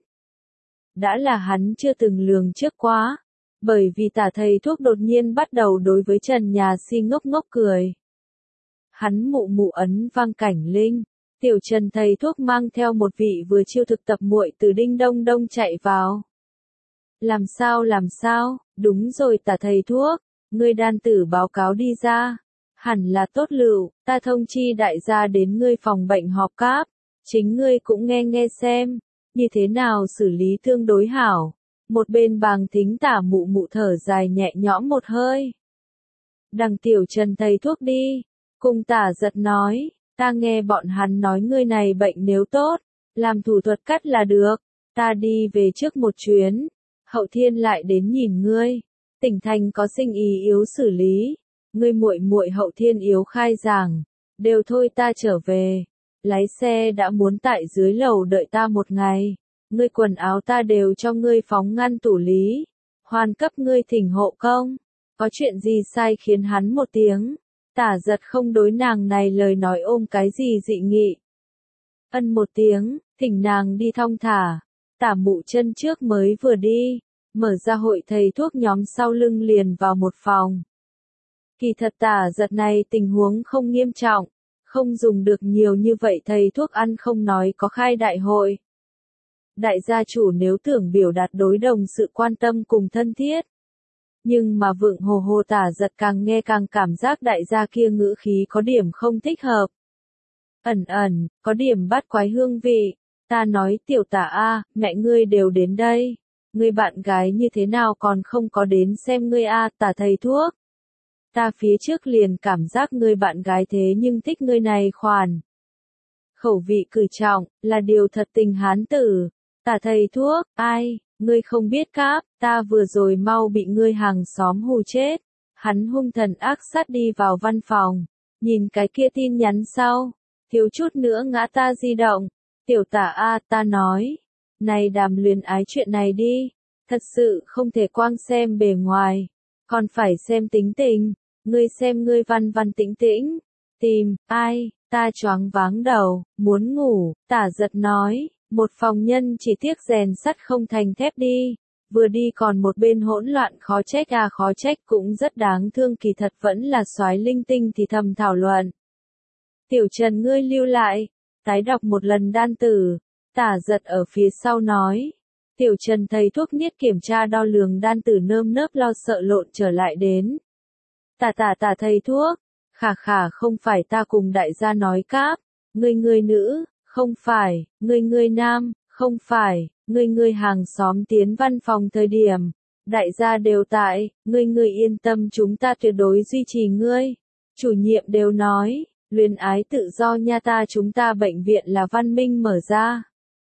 Đã là hắn chưa từng lường trước quá. Bởi vì tả thầy thuốc đột nhiên bắt đầu đối với Trần nhà si ngốc ngốc cười. Hắn mụ mụ ấn vang cảnh linh. Tiểu Trần thầy thuốc mang theo một vị vừa chiêu thực tập muội từ Đinh Đông Đông chạy vào. Làm sao làm sao, đúng rồi tả thầy thuốc. Ngươi đan tử báo cáo đi ra. Hẳn là tốt lựu, ta thông chi đại gia đến ngươi phòng bệnh họp cáp. Chính ngươi cũng nghe nghe xem. Như thế nào xử lý tương đối hảo. Một bên bàng thính tả mụ mụ thở dài nhẹ nhõm một hơi. Đằng tiểu Trần thầy thuốc đi. Cùng Tả Giật nói. Ta nghe bọn hắn nói ngươi này bệnh nếu tốt. Làm thủ thuật cắt là được. Ta đi về trước một chuyến. Hậu thiên lại đến nhìn ngươi. Tỉnh thành có sinh ý yếu xử lý, ngươi muội muội hậu thiên yếu khai giảng, đều thôi ta trở về. Lái xe đã muốn tại dưới lầu đợi ta một ngày, ngươi quần áo ta đều cho ngươi phóng ngăn tủ lý, hoàn cấp ngươi thỉnh hộ công. Có chuyện gì sai khiến hắn một tiếng, Tả Giật không đối nàng này lời nói ôm cái gì dị nghị. Ân một tiếng, thỉnh nàng đi thong thả, Tả mụ chân trước mới vừa đi. Mở ra hội thầy thuốc nhóm sau lưng liền vào một phòng. Kỳ thật Tả Giật này tình huống không nghiêm trọng, không dùng được nhiều như vậy thầy thuốc ăn không nói có khai đại hội. Đại gia chủ nếu tưởng biểu đạt đối đồng sự quan tâm cùng thân thiết. Nhưng mà vượng hồ hồ Tả Giật càng nghe càng cảm giác đại gia kia ngữ khí có điểm không thích hợp. Ẩn ẩn, có điểm bắt quái hương vị. Ta nói tiểu Tả a, mẹ ngươi đều đến đây. Ngươi bạn gái như thế nào còn không có đến xem ngươi a, Tả thầy thuốc. ta phía trước liền cảm giác ngươi bạn gái thế nhưng thích ngươi này khoản. Khẩu vị cử trọng, là điều thật tình hán tử. Tả thầy thuốc, ai, ngươi không biết cáp, ta vừa rồi mau bị ngươi hàng xóm hù chết. Hắn hung thần ác sát đi vào văn phòng, nhìn cái kia tin nhắn sau, thiếu chút nữa ngã ta di động. Tiểu tả A, ta nói, này đàm luyến ái chuyện này đi, thật sự không thể quang xem bề ngoài, còn phải xem tính tình, ngươi xem ngươi văn văn tĩnh tĩnh, tìm, ai, ta choáng váng đầu, muốn ngủ, tả giật nói, một phòng nhân chỉ tiếc rèn sắt không thành thép đi, vừa đi còn một bên hỗn loạn khó trách à khó trách cũng rất đáng thương kỳ thật vẫn là soái linh tinh thì thầm thảo luận. Tiểu Trần ngươi lưu lại, tái đọc một lần đan tử, tả giật ở phía sau nói. Tiểu Trần thầy thuốc niết kiểm tra đo lường đan tử nơm nớp lo sợ lộn trở lại đến. Tả tả tả thầy thuốc, khả khả không phải ta cùng đại gia nói cáp, ngươi ngươi nữ, không phải, ngươi ngươi nam, không phải, ngươi ngươi hàng xóm tiến văn phòng thời điểm, đại gia đều tại, ngươi ngươi yên tâm chúng ta tuyệt đối duy trì ngươi. Chủ nhiệm đều nói, luyến ái tự do nha ta chúng ta bệnh viện là văn minh mở ra.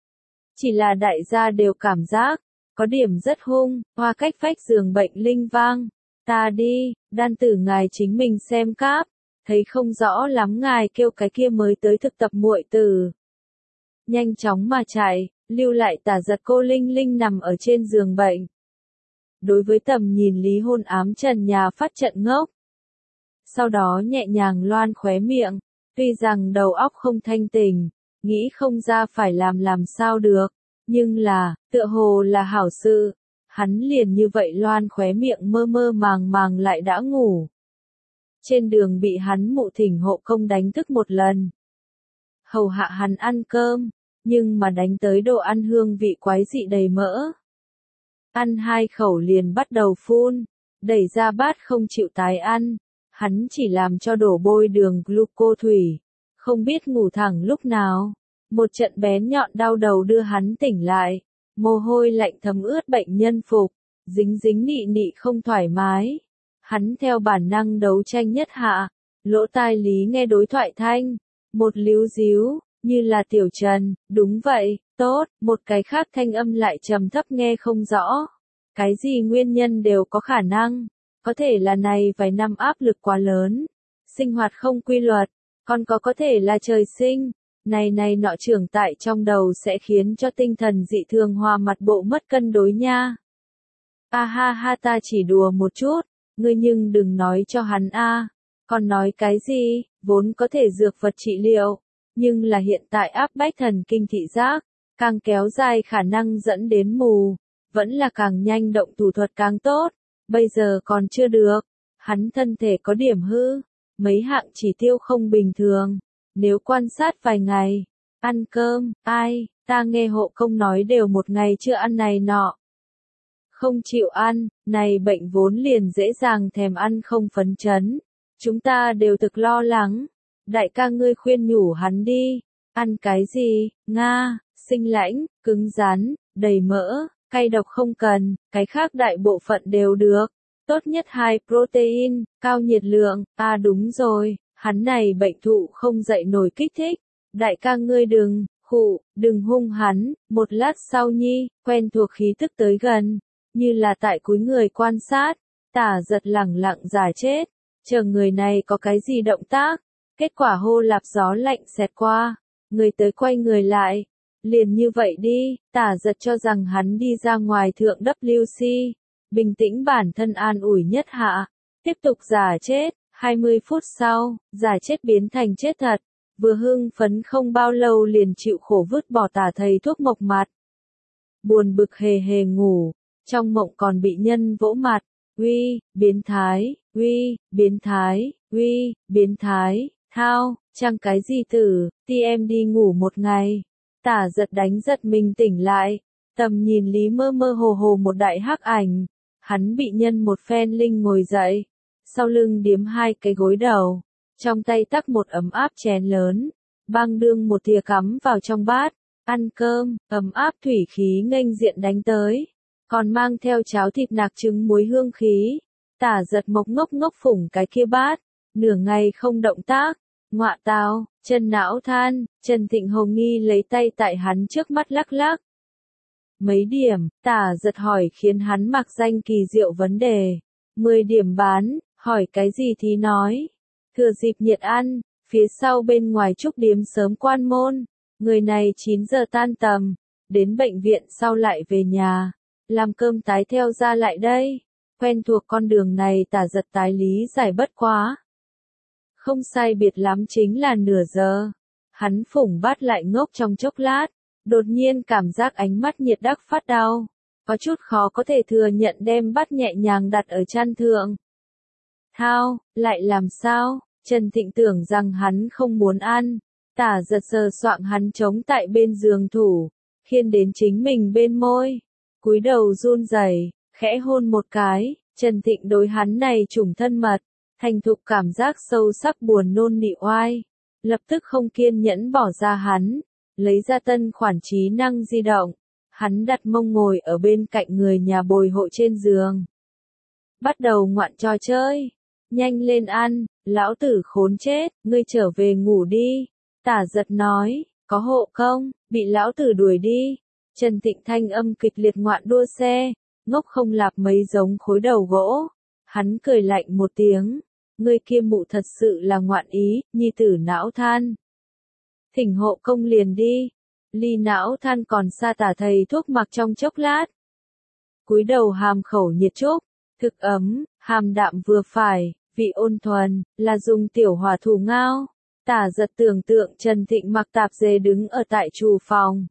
Chỉ là đại gia đều cảm giác, có điểm rất hung, hoa cách phách giường bệnh linh vang. Ta đi, đan tử ngài chính mình xem cáp, thấy không rõ lắm ngài kêu cái kia mới tới thực tập muội tử. Nhanh chóng mà chạy, lưu lại tả giật cô Linh Linh nằm ở trên giường bệnh. Đối với tầm nhìn lý hôn ám trần nhà phát trận ngốc. Sau đó nhẹ nhàng loan khóe miệng, tuy rằng đầu óc không thanh tỉnh, nghĩ không ra phải làm làm sao được, nhưng là, tựa hồ là hảo sự, hắn liền như vậy loan khóe miệng mơ mơ màng màng lại đã ngủ. Trên đường bị hắn mụ thỉnh hộ công đánh thức một lần. Hầu hạ hắn ăn cơm, nhưng mà đánh tới đồ ăn hương vị quái dị đầy mỡ. Ăn hai khẩu liền bắt đầu phun, đẩy ra bát không chịu tái ăn, hắn chỉ làm cho đổ bôi đường gluco thủy, không biết ngủ thẳng lúc nào. Một trận bén nhọn đau đầu đưa hắn tỉnh lại, mồ hôi lạnh thấm ướt bệnh nhân phục, dính dính nị nị không thoải mái. Hắn theo bản năng đấu tranh nhất hạ, lỗ tai lý nghe đối thoại thanh, một líu díu, như là Tiểu Trần, đúng vậy, tốt, một cái khác thanh âm lại trầm thấp nghe không rõ. Cái gì nguyên nhân đều có khả năng, có thể là này vài năm áp lực quá lớn, sinh hoạt không quy luật, còn có có thể là trời sinh. Này này nọ trưởng tại trong đầu sẽ khiến cho tinh thần dị thường hòa mặt bộ mất cân đối nha. A ha ha ta chỉ đùa một chút, ngươi nhưng đừng nói cho hắn a. Còn nói cái gì, vốn có thể dược vật trị liệu, nhưng là hiện tại áp bách thần kinh thị giác, càng kéo dài khả năng dẫn đến mù, vẫn là càng nhanh động thủ thuật càng tốt, bây giờ còn chưa được, hắn thân thể có điểm hư, mấy hạng chỉ tiêu không bình thường. Nếu quan sát vài ngày, ăn cơm, ai, ta nghe hộ công nói đều một ngày chưa ăn này nọ. Không chịu ăn, này bệnh vốn liền dễ dàng thèm ăn không phấn chấn. Chúng ta đều thực lo lắng. Đại ca ngươi khuyên nhủ hắn đi. Ăn cái gì, Nga, sinh lãnh, cứng rắn, đầy mỡ, cay độc không cần, cái khác đại bộ phận đều được. Tốt nhất high protein, cao nhiệt lượng, à đúng rồi. Hắn này bệnh thụ không dậy nổi kích thích. Đại ca ngươi đừng, khụ, đừng hung hắn. Một lát sau nhi, quen thuộc khí tức tới gần. Như là tại cúi người quan sát. Tả giật lẳng lặng giả chết. Chờ người này có cái gì động tác. Kết quả hô lạp gió lạnh xẹt qua. Người tới quay người lại. Liền như vậy đi. Tả giật cho rằng hắn đi ra ngoài thượng W C. Bình tĩnh bản thân an ủi nhất hạ. Tiếp tục giả chết. hai mươi phút sau, giả chết biến thành chết thật, vừa hưng phấn không bao lâu liền chịu khổ vứt bỏ tả thầy thuốc mộc mặt. Buồn bực hề hề ngủ, trong mộng còn bị nhân vỗ mặt, uy, biến thái, uy, biến thái, uy, biến thái, thao, chẳng cái gì tử, ti em đi ngủ một ngày. Tả giật đánh giật mình tỉnh lại, tầm nhìn lý mơ mơ hồ hồ một đại hắc ảnh, hắn bị nhân một phen linh ngồi dậy. Sau lưng điếm hai cái gối đầu, trong tay tắc một ấm áp chén lớn, băng đương một thìa cắm vào trong bát, ăn cơm, ấm áp thủy khí nghênh diện đánh tới, còn mang theo cháo thịt nạc trứng muối hương khí. Tả giật mộc ngốc ngốc phủng cái kia bát, nửa ngày không động tác, ngọa tao, chân não than, Trần Thịnh hồ nghi lấy tay tại hắn trước mắt lắc lắc. Mấy điểm, tả giật hỏi khiến hắn mặc danh kỳ diệu vấn đề. Mười điểm bán, hỏi cái gì thì nói. Thừa dịp nhiệt ăn, phía sau bên ngoài trúc điếm sớm quan môn, người này chín giờ tan tầm, đến bệnh viện sau lại về nhà, làm cơm tái theo ra lại đây. Quen thuộc con đường này tả giật tái lý giải bất quá. Không sai biệt lắm chính là nửa giờ. Hắn phủng bát lại ngốc trong chốc lát, đột nhiên cảm giác ánh mắt nhiệt đắc phát đau. Có chút khó có thể thừa nhận đem bát nhẹ nhàng đặt ở chăn thượng. Thao, lại làm sao? Trần Thịnh tưởng rằng hắn không muốn ăn. Tả giật sờ soạng hắn chống tại bên giường thủ, khiên đến chính mình bên môi. Cúi đầu run rẩy, khẽ hôn một cái. Trần Thịnh đối hắn này trùng thân mật, thành thục cảm giác sâu sắc buồn nôn nị oai. Lập tức không kiên nhẫn bỏ ra hắn, lấy ra tân khoản trí năng di động. Hắn đặt mông ngồi ở bên cạnh người nhà bồi hộ trên giường. Bắt đầu ngoạn trò chơi. Nhanh lên ăn, lão tử khốn chết, ngươi trở về ngủ đi. Tả giật nói, có hộ không, bị lão tử đuổi đi. Trần Thịnh thanh âm kịch liệt ngoạn đua xe, ngốc không lạp mấy giống khối đầu gỗ. Hắn cười lạnh một tiếng, ngươi kia mụ thật sự là ngoạn ý, nhi tử não than. Thỉnh hộ công liền đi. Ly não than còn xa tả thầy thuốc mặc trong chốc lát. Cúi đầu hàm khẩu nhiệt chúc, thực ấm, hàm đạm vừa phải, vị ôn thuần, là dùng tiểu hỏa thủ ngao. Tả giật tưởng tượng Trần Thịnh mặc tạp dề đứng ở tại trù phòng.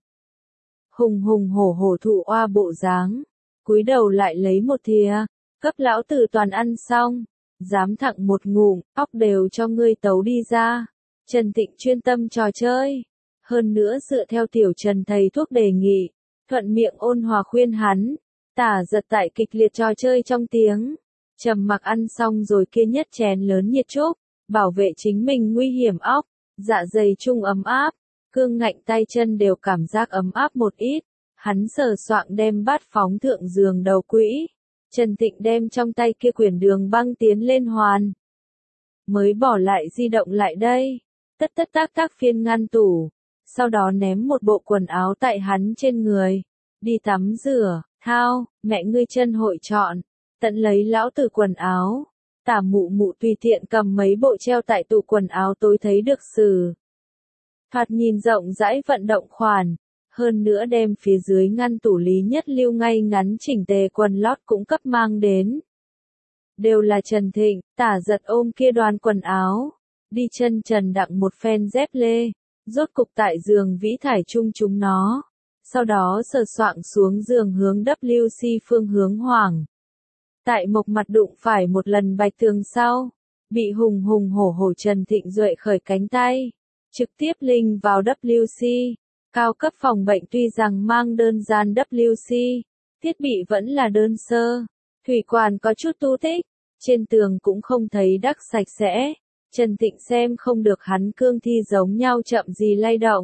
Hùng hùng hổ hổ thụ oa bộ dáng. Cúi đầu lại lấy một thìa, cấp lão tử toàn ăn xong. Dám thẳng một ngụm, óc đều cho ngươi tấu đi ra. Trần Thịnh chuyên tâm trò chơi. Hơn nữa dựa theo tiểu Trần thầy thuốc đề nghị, thuận miệng ôn hòa khuyên hắn. Tả giật tại kịch liệt trò chơi trong tiếng. Trầm mặc ăn xong rồi kia nhất chén lớn nhiệt chúc, bảo vệ chính mình nguy hiểm óc, dạ dày chung ấm áp, cương ngạnh tay chân đều cảm giác ấm áp một ít. Hắn sờ soạng đem bát phóng thượng giường đầu quỹ. Trần Thịnh đem trong tay kia quyển đường băng tiến lên hoàn. Mới bỏ lại di động lại đây. Tất tất tác tác phiên ngăn tủ. Sau đó ném một bộ quần áo tại hắn trên người. Đi tắm rửa, thao, mẹ ngươi chân hội chọn. Tận lấy lão tử quần áo. Tả mụ mụ tùy tiện cầm mấy bộ treo tại tủ quần áo tối thấy được xử. Thoạt nhìn rộng rãi vận động khoản. Hơn nữa đem phía dưới ngăn tủ Lý Nhất Lưu ngay ngắn chỉnh tề quần lót cũng cấp mang đến. Đều là Trần Thịnh, tả giật ôm kia đoàn quần áo. Đi chân trần đặng một phen dép lê. Rốt cục tại giường vĩ thải chung chúng nó. Sau đó sờ soạng xuống giường hướng W C phương hướng hoảng. Tại mộc mặt đụng phải một lần bạch tường sau. Bị hùng hùng hổ hổ Trần Thịnh duệ khởi cánh tay. Trực tiếp linh vào W C. Cao cấp phòng bệnh tuy rằng mang đơn gian W C. Thiết bị vẫn là đơn sơ. Thủy quản có chút tu tích. Trên tường cũng không thấy đắc sạch sẽ. Trần Thịnh xem không được hắn cương thi giống nhau chậm gì lay động.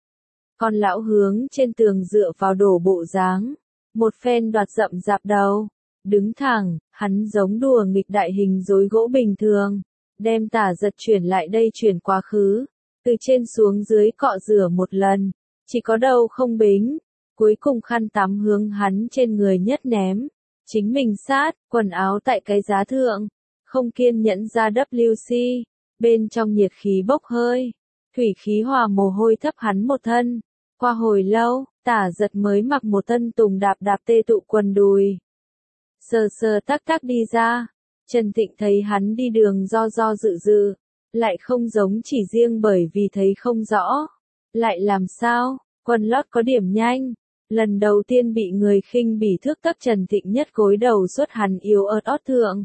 Còn lão hướng trên tường dựa vào đổ bộ dáng. Một phen đoạt rậm rạp đầu. Đứng thẳng, hắn giống đùa nghịch đại hình rối gỗ bình thường. Đem tả giật chuyển lại đây chuyển quá khứ. Từ trên xuống dưới cọ rửa một lần. Chỉ có đầu không bính. Cuối cùng khăn tắm hướng hắn trên người nhất ném. Chính mình sát, quần áo tại cái giá thượng. Không kiên nhẫn ra W C. Bên trong nhiệt khí bốc hơi. Thủy khí hòa mồ hôi thấp hắn một thân. Qua hồi lâu, tả giật mới mặc một tân tùng đạp đạp tê tụ quần đùi. Sờ sờ tắc tắc đi ra. Trần Thịnh thấy hắn đi đường do do dự dự. Lại không giống chỉ riêng bởi vì thấy không rõ. Lại làm sao, quần lót có điểm nhanh. Lần đầu tiên bị người khinh bỉ thước tắc Trần Thịnh nhất gối đầu suốt hắn yếu ớt ót thượng.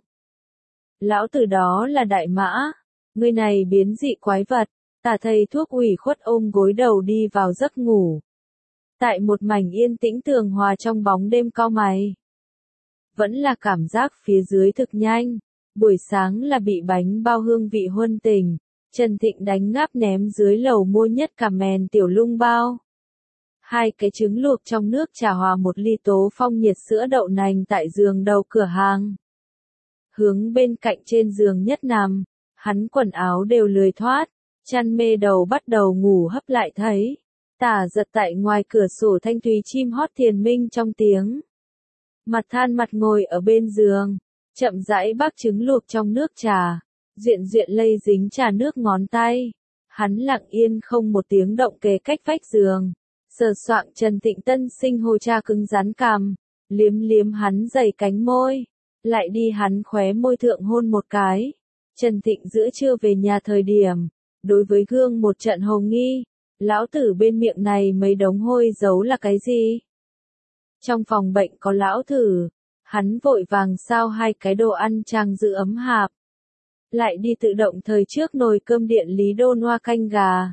Lão tử đó là đại mã. Người này biến dị quái vật. Tả thầy thuốc ủy khuất ôm gối đầu đi vào giấc ngủ. Tại một mảnh yên tĩnh tường hòa trong bóng đêm cau mày. Vẫn là cảm giác phía dưới thực nhanh. Buổi sáng là bị bánh bao hương vị huân tình. Trần Thịnh đánh ngáp ném dưới lầu mua nhất cả mèn tiểu lung bao. Hai cái trứng luộc trong nước trà hòa một ly tố phong nhiệt sữa đậu nành tại giường đầu cửa hàng. hướng bên cạnh trên giường nhất nằm, hắn quần áo đều lười thoát, chăn mê đầu bắt đầu ngủ hấp lại thấy. Tả Giật tại ngoài cửa sổ thanh thúy chim hót thiền minh trong tiếng. Mặt than mặt ngồi ở bên giường, chậm rãi bác trứng luộc trong nước trà, duyện duyện lây dính trà nước ngón tay. Hắn lặng yên không một tiếng động kề cách vách giường, sờ soạng Trần Thịnh tân sinh hồ cha cứng rắn cằm, liếm liếm hắn dày cánh môi, lại đi hắn khóe môi thượng hôn một cái. Trần Thịnh giữa trưa về nhà thời điểm, đối với gương một trận hồ nghi, lão tử bên miệng này mấy đống hôi giấu là cái gì? Trong phòng bệnh có lão tử, hắn vội vàng sao hai cái đồ ăn trang giữ ấm hạp. Lại đi tự động thời trước nồi cơm điện lý đôn hoa canh gà.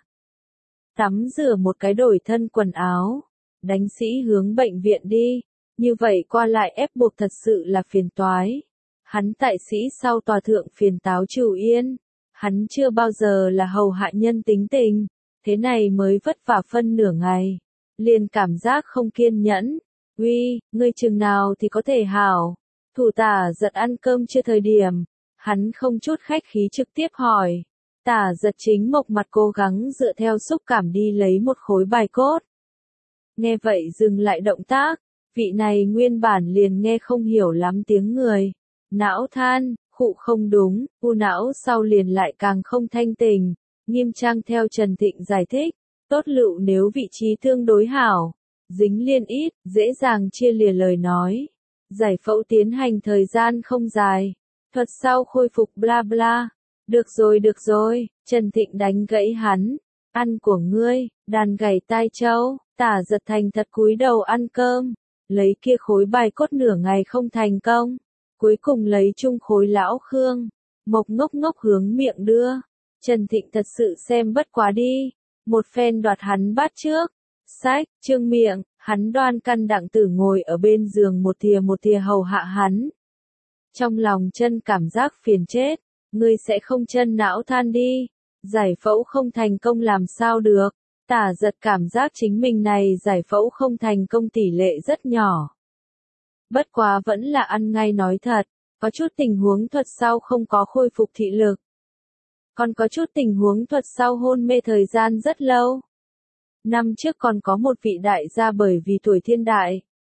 Tắm rửa một cái đổi thân quần áo, đánh sĩ hướng bệnh viện đi, như vậy qua lại ép buộc thật sự là phiền toái. Hắn tại sĩ sau tòa thượng phiền táo Trù Yên, hắn chưa bao giờ là hầu hạ nhân tính tình, thế này mới vất vả phân nửa ngày, liền cảm giác không kiên nhẫn. Uy, ngươi chừng nào thì có thể hảo? Thủ Tả Giật ăn cơm chưa thời điểm, hắn không chút khách khí trực tiếp hỏi. Tả Giật chính mộc mặt cố gắng dựa theo xúc cảm đi lấy một khối bài cốt. Nghe vậy dừng lại động tác, vị này nguyên bản liền nghe không hiểu lắm tiếng người. Não than, khụ không đúng, u não sau liền lại càng không thanh tình, nghiêm trang theo Trần Thịnh giải thích, tốt lựu nếu vị trí tương đối hảo, dính liên ít, dễ dàng chia lìa lời nói. Giải phẫu tiến hành thời gian không dài, thuật sau khôi phục bla bla. Được rồi được rồi, Trần Thịnh đánh gãy hắn, ăn của ngươi, đàn gảy tai trâu. Tả Giật thành thật cúi đầu ăn cơm, lấy kia khối bài cốt nửa ngày không thành công, cuối cùng lấy chung khối lão Khương, mộc ngốc ngốc hướng miệng đưa. Trần Thịnh thật sự xem bất quá đi, một phen đoạt hắn bát trước, sách, trương miệng, hắn đoan căn đặng tử ngồi ở bên giường một thìa một thìa hầu hạ hắn. Trong lòng chân cảm giác phiền chết, ngươi sẽ không chân não than đi, giải phẫu không thành công làm sao được. Tả Giật cảm giác chính mình này giải phẫu không thành công tỷ lệ rất nhỏ. Bất quá vẫn là ăn ngay nói thật, có chút tình huống thuật sau không có khôi phục thị lực. Còn có chút tình huống thuật sau hôn mê thời gian rất lâu. Năm trước còn có một vị đại gia bởi vì tuổi thiên đại.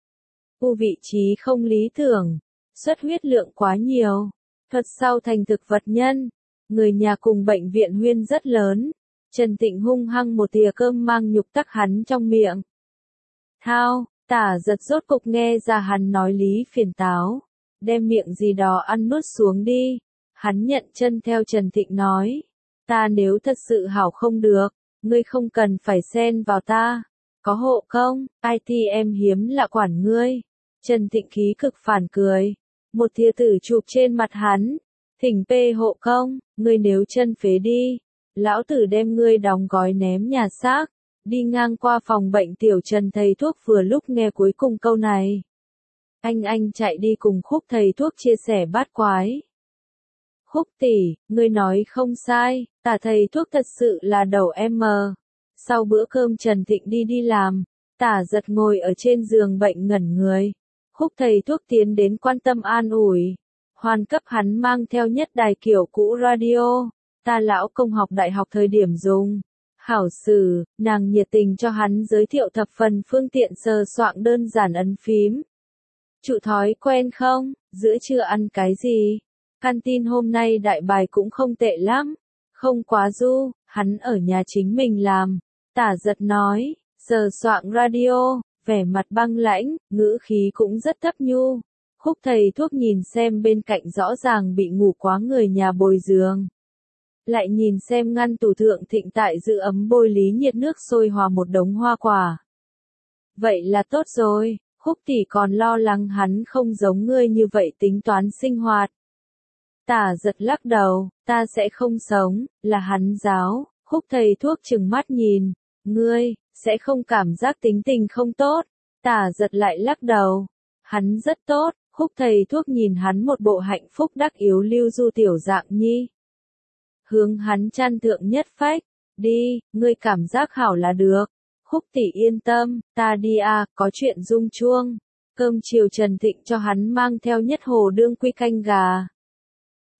U vị trí không lý tưởng, xuất huyết lượng quá nhiều, thuật sau thành thực vật nhân, người nhà cùng bệnh viện huyên rất lớn. Trần Thịnh hung hăng một thìa cơm mang nhục tắc hắn trong miệng. Thao, Tả Giật rốt cục nghe ra hắn nói lý phiền táo, đem miệng gì đó ăn nuốt xuống đi. Hắn nhận chân theo Trần Thịnh nói, ta nếu thật sự hảo không được, ngươi không cần phải xen vào ta, có hộ không, i tê em hiếm lạ quản ngươi. Trần Thịnh khí cực phản cười, một thìa tử chụp trên mặt hắn, thỉnh pê hộ không, ngươi nếu chân phế đi. Lão tử đem ngươi đóng gói ném nhà xác. Đi ngang qua phòng bệnh tiểu Trần thầy thuốc vừa lúc nghe cuối cùng câu này. Anh anh chạy đi cùng Khúc thầy thuốc chia sẻ bát quái. Khúc tỷ, ngươi nói không sai, Tả thầy thuốc thật sự là đầu em mờ. Sau bữa cơm Trần Thịnh đi đi làm, Tả Giật ngồi ở trên giường bệnh ngẩn người. Khúc thầy thuốc tiến đến quan tâm an ủi. Hoàn cấp hắn mang theo nhất đài kiểu cũ radio. Ta lão công học đại học thời điểm dùng. Hảo sử, nàng nhiệt tình cho hắn giới thiệu thập phần phương tiện sờ soạng đơn giản ấn phím. Chủ thói quen không, giữa trưa ăn cái gì? Canteen hôm nay đại bài cũng không tệ lắm. Không quá du, hắn ở nhà chính mình làm. Tả Giật nói, sờ soạng radio, vẻ mặt băng lãnh, ngữ khí cũng rất thấp nhu. Khúc thầy thuốc nhìn xem bên cạnh rõ ràng bị ngủ quá người nhà bồi giường. Lại nhìn xem ngăn tủ thượng thịnh tại giữ ấm bôi lý nhiệt nước sôi hòa một đống hoa quả. Vậy là tốt rồi, Khúc tỷ còn lo lắng hắn không giống ngươi như vậy tính toán sinh hoạt. Tả Giật lắc đầu, ta sẽ không sống, là hắn giáo. Khúc thầy thuốc chừng mắt nhìn, ngươi, sẽ không cảm giác tính tình không tốt. Tả Giật lại lắc đầu, hắn rất tốt. Khúc thầy thuốc nhìn hắn một bộ hạnh phúc đắc yếu lưu du tiểu dạng nhi. Hướng hắn chăn thượng nhất phách, đi, ngươi cảm giác hảo là được. Khúc tỷ yên tâm, ta đi à, có chuyện rung chuông. Cơm chiều Trần Thịnh cho hắn mang theo nhất hồ đương quy canh gà.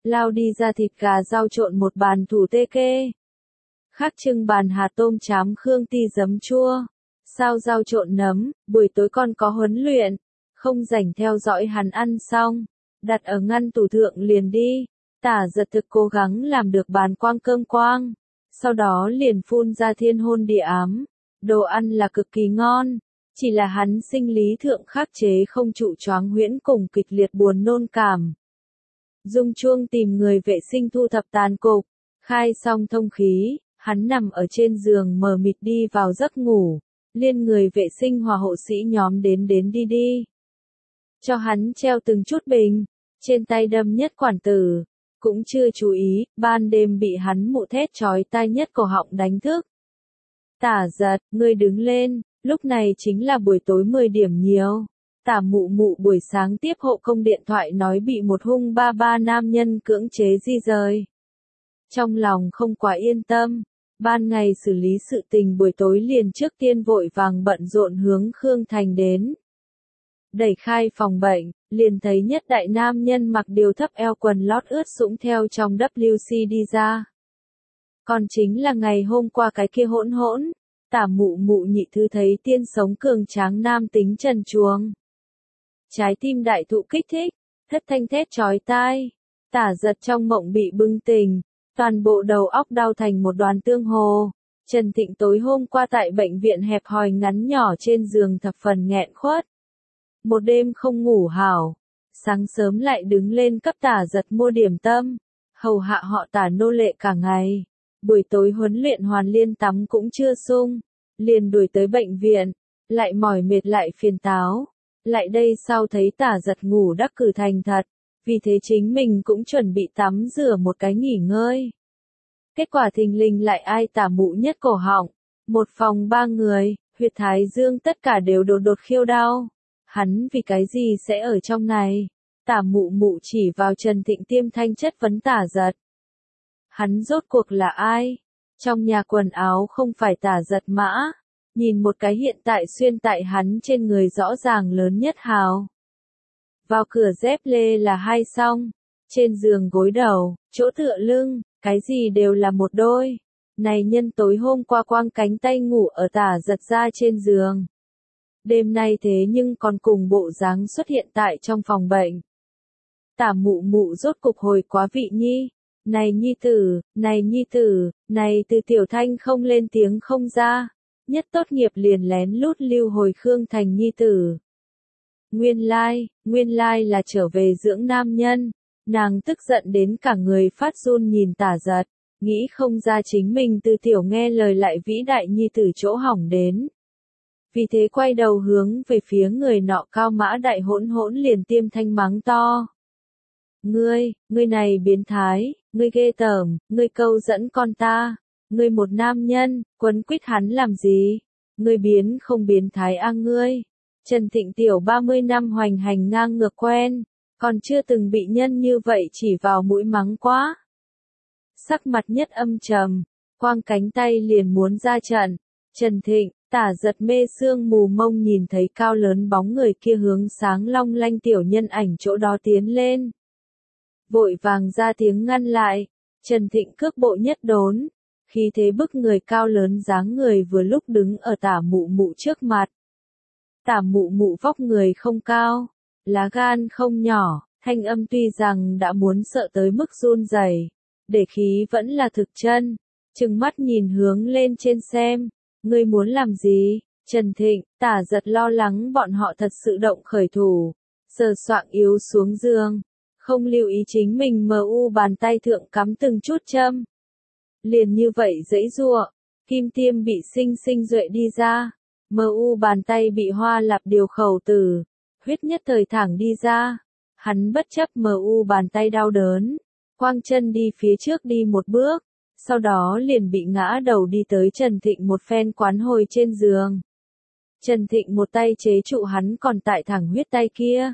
lao đi ra thịt gà rau trộn một bàn thủ tê kê. Khắc trưng bàn hạt tôm chám khương ti giấm chua, sao rau trộn nấm, buổi tối con có huấn luyện, không rảnh theo dõi hắn ăn xong, đặt ở ngăn tủ thượng liền đi. Tả Giật thực cố gắng làm được bàn quang cơm quang, sau đó liền phun ra thiên hôn địa ám, đồ ăn là cực kỳ ngon, chỉ là hắn sinh lý thượng khắc chế không trụ choáng huyễn cùng kịch liệt buồn nôn cảm. Dung chuông tìm người vệ sinh thu thập tàn cục, khai xong thông khí, hắn nằm ở trên giường mờ mịt đi vào giấc ngủ, liên người vệ sinh hòa hộ sĩ nhóm đến đến đi đi. Cho hắn treo từng chút bình, trên tay đâm nhất quản tử, cũng chưa chú ý, ban đêm bị hắn mụ thét chói tai nhất cổ họng đánh thức. Tả Giật, ngươi đứng lên, lúc này chính là buổi tối mười điểm nhiều. Tả mụ mụ buổi sáng tiếp hộ công điện thoại nói bị một hung ba ba nam nhân cưỡng chế di rời. Trong lòng không quá yên tâm, ban ngày xử lý sự tình buổi tối liền trước tiên vội vàng bận rộn hướng Khương Thành đến. Đẩy khai phòng bệnh, liền thấy nhất đại nam nhân mặc điều thấp eo quần lót ướt sũng theo trong W C đi ra. Còn chính là ngày hôm qua cái kia hỗn hỗn, Tả mụ mụ nhị thư thấy tiên sống cường tráng nam tính trần truồng. Trái tim đại thụ kích thích, thất thanh thét chói tai, Tả Giật trong mộng bị bừng tỉnh, toàn bộ đầu óc đau thành một đoàn tương hồ. Trần Thịnh tối hôm qua tại bệnh viện hẹp hòi ngắn nhỏ trên giường thập phần nghẹn khuất. Một đêm không ngủ hảo, sáng sớm lại đứng lên cấp Tả Giật mua điểm tâm, hầu hạ họ Tả nô lệ cả ngày. Buổi tối huấn luyện hoàn liên tắm cũng chưa sung, liền đuổi tới bệnh viện, lại mỏi mệt lại phiền táo. Lại đây sau thấy Tả Giật ngủ đắc cử thành thật, vì thế chính mình cũng chuẩn bị tắm rửa một cái nghỉ ngơi. Kết quả thình lình lại ai Tả mụ nhất cổ họng, một phòng ba người, huyệt thái dương tất cả đều đột đột khiêu đau. Hắn vì cái gì sẽ ở trong này? Tả mụ mụ chỉ vào Trần Thịnh tiêm thanh chất vấn Tả Giật. Hắn rốt cuộc là ai? Trong nhà quần áo không phải Tả Giật mã. Nhìn một cái hiện tại xuyên tại hắn trên người rõ ràng lớn nhất hào. Vào cửa dép lê là hai song. Trên giường gối đầu, chỗ tựa lưng, cái gì đều là một đôi. Này nhân tối hôm qua quang cánh tay ngủ ở Tả Giật ra trên giường. Đêm nay thế nhưng còn cùng bộ dáng xuất hiện tại trong phòng bệnh. Tả mụ mụ rốt cục hồi quá vị nhi. Này nhi tử, này nhi tử, này từ tiểu thanh không lên tiếng không ra. Nhất tốt nghiệp liền lén lút lưu hồi Khương Thành nhi tử. Nguyên lai, nguyên lai là trở về dưỡng nam nhân. Nàng tức giận đến cả người phát run nhìn Tả Giật, nghĩ không ra chính mình từ tiểu nghe lời lại vĩ đại nhi tử chỗ hỏng đến. Vì thế quay đầu hướng về phía người nọ cao mã đại hỗn hỗn liền tiêm thanh mắng to. Ngươi, ngươi này biến thái, ngươi ghê tởm, ngươi câu dẫn con ta, ngươi một nam nhân, quấn quýt hắn làm gì? Ngươi biến không biến thái a ngươi. Trần Thịnh tiểu ba mươi năm hoành hành ngang ngược quen, còn chưa từng bị nhân như vậy chỉ vào mũi mắng quá. Sắc mặt nhất âm trầm, quang cánh tay liền muốn ra trận. Trần Thịnh, Tả Giật mê sương mù mông nhìn thấy cao lớn bóng người kia hướng sáng long lanh tiểu nhân ảnh chỗ đó tiến lên. Vội vàng ra tiếng ngăn lại, Trần Thịnh cước bộ nhất đốn, khí thế bức người cao lớn dáng người vừa lúc đứng ở Tả mụ mụ trước mặt. Tả mụ mụ vóc người không cao, lá gan không nhỏ, thanh âm tuy rằng đã muốn sợ tới mức run rẩy, để khí vẫn là thực chân, trừng mắt nhìn hướng lên trên xem, ngươi muốn làm gì? Trần Thịnh, Tả Giật lo lắng bọn họ thật sự động khởi thủ, sờ soạng yếu xuống giường, không lưu ý chính mình mờ u bàn tay thượng cắm từng chút châm. Liền như vậy dãy giụa, kim tiêm bị sinh sinh duệ đi ra, mờ u bàn tay bị hoa lạp điều khẩu tử, huyết nhất thời thẳng đi ra. Hắn bất chấp mờ u bàn tay đau đớn, quang chân đi phía trước đi một bước, sau đó liền bị ngã đầu đi tới Trần Thịnh một phen quán hồi trên giường. Trần Thịnh một tay chế trụ hắn còn tại thẳng huyết tay kia.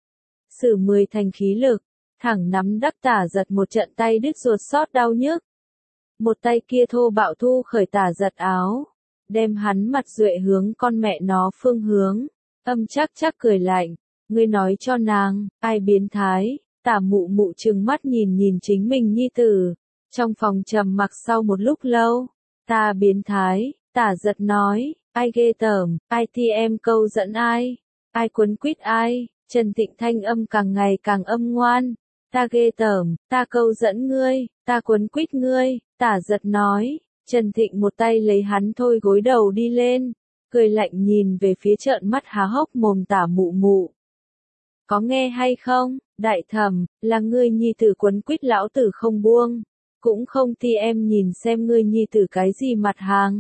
Sử mười thành khí lực, thẳng nắm đắc Tả Giật một trận tay đứt ruột xót đau nhức. Một tay kia thô bạo thu khởi Tả Giật áo, đem hắn mặt duệ hướng con mẹ nó phương hướng, âm chắc chắc cười lạnh, ngươi nói cho nàng, ai biến thái? Tả mụ mụ trừng mắt nhìn nhìn chính mình nhi tử. Trong phòng trầm mặc sau một lúc lâu. Ta biến thái, Tả Giật nói, ai ghê tởm, ai thi em câu dẫn ai, ai quấn quýt ai. Trần Thịnh thanh âm càng ngày càng âm ngoan. Ta ghê tởm, ta câu dẫn ngươi, ta quấn quýt ngươi. Tả Giật nói. Trần Thịnh một tay lấy hắn thôi gối đầu đi lên, cười lạnh nhìn về phía trợn mắt há hốc mồm Tả mụ mụ. Có nghe hay không, đại thẩm, là ngươi nhi tử quấn quýt lão tử không buông, cũng không thi em nhìn xem ngươi nhi tử cái gì mặt hàng.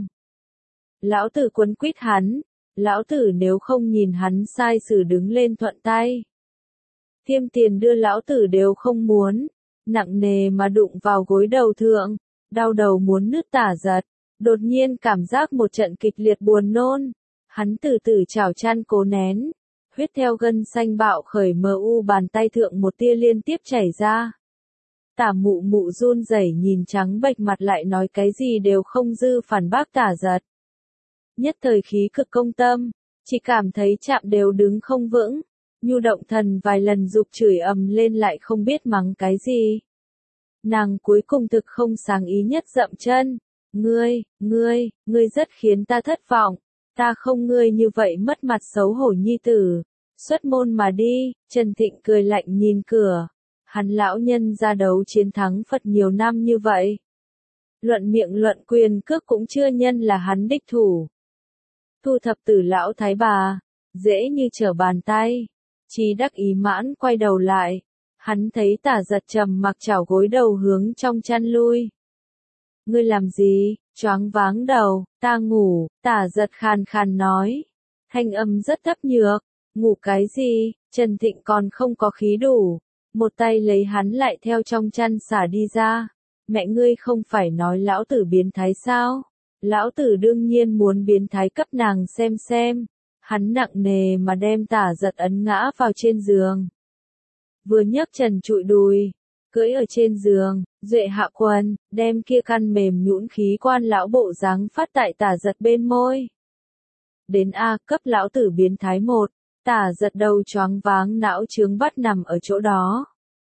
Lão tử quấn quýt hắn, lão tử nếu không nhìn hắn sai xử đứng lên thuận tay. Thêm tiền đưa lão tử đều không muốn, nặng nề mà đụng vào gối đầu thượng, đau đầu muốn nứt. Tả Giật, đột nhiên cảm giác một trận kịch liệt buồn nôn, hắn từ từ chảo chăn cố nén. Huyết theo gân xanh bạo khởi mờ u bàn tay thượng một tia liên tiếp chảy ra. Tả mụ mụ run rẩy nhìn trắng bệch mặt lại nói cái gì đều không dư phản bác Tả Giật. Nhất thời khí cực công tâm, chỉ cảm thấy chạm đều đứng không vững, nhu động thần vài lần dục chửi ầm lên lại không biết mắng cái gì. Nàng cuối cùng thực không sáng ý nhất dậm chân, ngươi, ngươi, ngươi rất khiến ta thất vọng. Ta không ngươi như vậy mất mặt xấu hổ nhi tử. Xuất môn mà đi. Trần Thịnh cười lạnh nhìn cửa. Hắn lão nhân ra đấu chiến thắng Phật nhiều năm như vậy. Luận miệng luận quyền cước cũng chưa nhân là hắn đích thủ. Thu thập tử lão thái bà, dễ như trở bàn tay. Chí đắc ý mãn quay đầu lại. Hắn thấy Tả Giật trầm mặc chảo gối đầu hướng trong chăn lui. Ngươi làm gì? Choáng váng đầu, ta ngủ. Tả Giật khàn khàn nói. Thanh âm rất thấp nhược. Ngủ cái gì? Trần Thịnh còn không có khí đủ. Một tay lấy hắn lại theo trong chăn xả đi ra. Mẹ ngươi không phải nói lão tử biến thái sao? Lão tử đương nhiên muốn biến thái cấp nàng xem xem. Hắn nặng nề mà đem Tả Giật ấn ngã vào trên giường. Vừa nhấc trần trụi đùi, cưỡi ở trên giường, duệ hạ quần, đem kia căn mềm nhũn khí quan lão bộ dáng phát tại Tả Giật bên môi. Đến A cấp lão tử biến thái một, Tả Giật đầu choáng váng não chướng bắt nằm ở chỗ đó.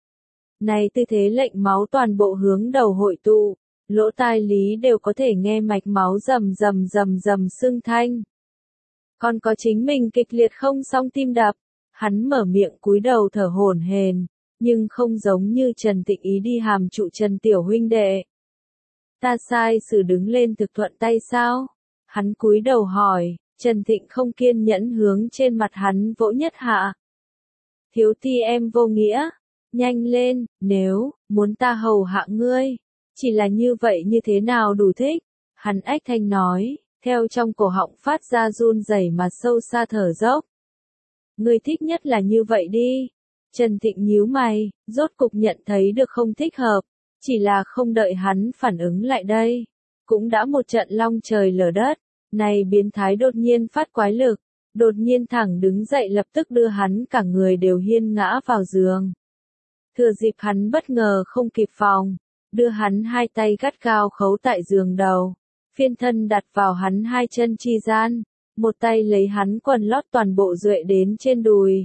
Này tư thế lệnh máu toàn bộ hướng đầu hội tụ, lỗ tai lý đều có thể nghe mạch máu rầm rầm rầm rầm sưng thanh. Còn có chính mình kịch liệt không xong tim đập. Hắn mở miệng cúi đầu thở hổn hển, nhưng không giống như Trần Tịnh ý đi hàm trụ Trần tiểu huynh đệ. Ta sai xử đứng lên thực thuận tay sao? Hắn cúi đầu hỏi, Trần Thịnh không kiên nhẫn hướng trên mặt hắn vỗ nhất hạ. Thiếu ti em vô nghĩa, nhanh lên, nếu, muốn ta hầu hạ ngươi, chỉ là như vậy như thế nào đủ thích? Hắn ách thanh nói, theo trong cổ họng phát ra run rẩy mà sâu xa thở dốc. Ngươi thích nhất là như vậy đi. Trần Thịnh nhíu mày, rốt cục nhận thấy được không thích hợp, chỉ là không đợi hắn phản ứng lại đây. Cũng đã một trận long trời lở đất, này biến thái đột nhiên phát quái lực, đột nhiên thẳng đứng dậy lập tức đưa hắn cả người đều hiên ngã vào giường. Thừa dịp hắn bất ngờ không kịp phòng, đưa hắn hai tay gắt gao khấu tại giường đầu, phiên thân đặt vào hắn hai chân chi gian. Một tay lấy hắn quần lót toàn bộ duệ đến trên đùi.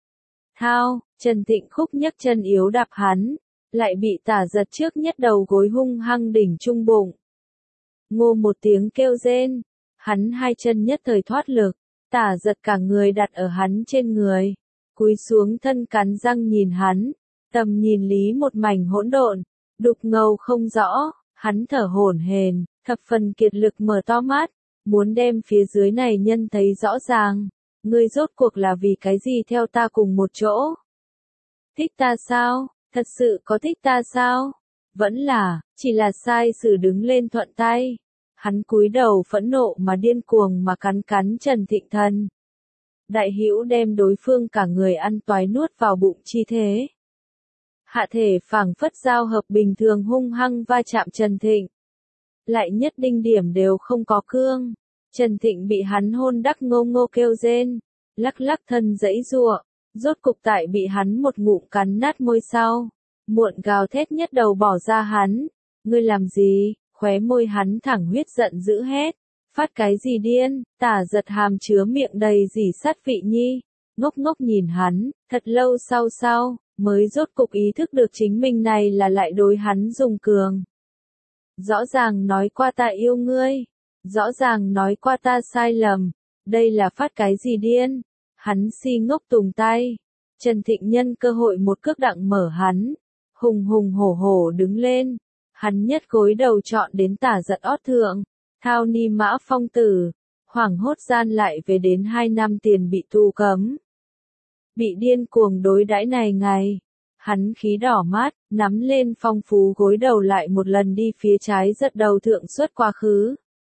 Thao, Trần Thịnh khúc nhấc chân yếu đạp hắn, lại bị Tả Giật trước nhất đầu gối hung hăng đỉnh trung bụng. Ngô một tiếng kêu rên, hắn hai chân nhất thời thoát lực, Tả Giật cả người đặt ở hắn trên người, cúi xuống thân cắn răng nhìn hắn, tầm nhìn lý một mảnh hỗn độn, đục ngầu không rõ, hắn thở hổn hển, thập phần kiệt lực mở to mắt. Muốn đem phía dưới này nhân thấy rõ ràng, ngươi rốt cuộc là vì cái gì theo ta cùng một chỗ? Thích ta sao? Thật sự có thích ta sao? Vẫn là, chỉ là sai xử đứng lên thuận tay. Hắn cúi đầu phẫn nộ mà điên cuồng mà cắn cắn Trần Thịnh thân. Đại hữu đem đối phương cả người ăn toái nuốt vào bụng chi thế. Hạ thể phảng phất giao hợp bình thường hung hăng va chạm Trần Thịnh. Lại nhất đinh điểm đều không có cương. Trần Thịnh bị hắn hôn đắc ngô ngô kêu rên, lắc lắc thân giãy giụa, rốt cục tại bị hắn một ngụm cắn nát môi sau, muộn gào thét nhất đầu bỏ ra hắn, ngươi làm gì? Khóe môi hắn thẳng huyết giận dữ hét, phát cái gì điên? Tả Giật hàm chứa miệng đầy dỉ sắt vị nhi, ngốc ngốc nhìn hắn, thật lâu sau sau, mới rốt cục ý thức được chính mình này là lại đối hắn dùng cường. Rõ ràng nói qua ta yêu ngươi, rõ ràng nói qua ta sai lầm, đây là phát cái gì điên, hắn si ngốc tùng tay, Trần Thịnh nhân cơ hội một cước đặng mở hắn, hùng hùng hổ hổ đứng lên, hắn nhất gối đầu chọn đến tả giận ót thượng, thao ni mã phong tử, hoảng hốt gian lại về đến hai năm tiền bị tù cấm. Bị điên cuồng đối đãi này ngày, hắn khí đỏ mắt, nắm lên phong phú gối đầu lại một lần đi phía trái giật đầu thượng suốt quá khứ.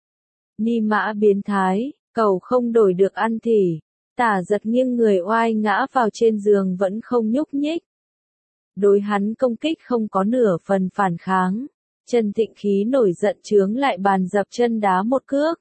Ni mã biến thái, cầu không đổi được ăn thì, tả giật nghiêng người oai ngã vào trên giường vẫn không nhúc nhích. Đối hắn công kích không có nửa phần phản kháng, Trần Thịnh khí nổi giận chướng lại bàn dập chân đá một cước.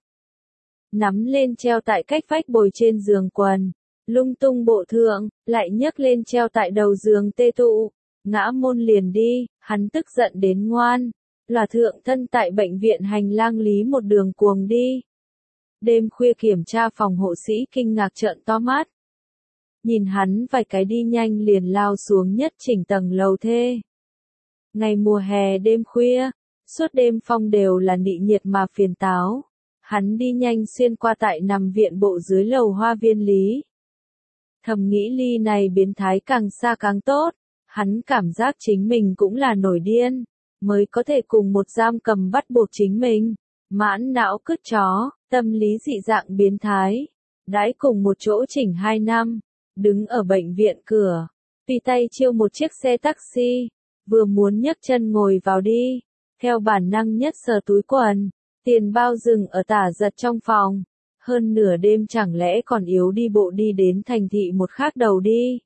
Nắm lên treo tại cách vách bồi trên giường quần, lung tung bộ thượng, lại nhấc lên treo tại đầu giường tê tụ, ngã môn liền đi, hắn tức giận đến ngoan, là thượng thân tại bệnh viện hành lang lý một đường cuồng đi. Đêm khuya kiểm tra phòng hộ sĩ kinh ngạc trợn to mắt. Nhìn hắn vài cái đi nhanh liền lao xuống nhất chỉnh tầng lầu thê. Ngày mùa hè đêm khuya, suốt đêm phong đều là nị nhiệt mà phiền táo. Hắn đi nhanh xuyên qua tại nằm viện bộ dưới lầu hoa viên lý. Thầm nghĩ ly này biến thái càng xa càng tốt, hắn cảm giác chính mình cũng là nổi điên, mới có thể cùng một giam cầm bắt buộc chính mình, mãn não cứt chó, tâm lý dị dạng biến thái, đãi cùng một chỗ chỉnh hai năm, đứng ở bệnh viện cửa, tùy tay chiêu một chiếc xe taxi, vừa muốn nhấc chân ngồi vào đi, theo bản năng nhất sờ túi quần, tiền bao dừng ở tả giật trong phòng. Hơn nửa đêm chẳng lẽ còn yếu đi bộ đi đến thành thị một khác đầu đi.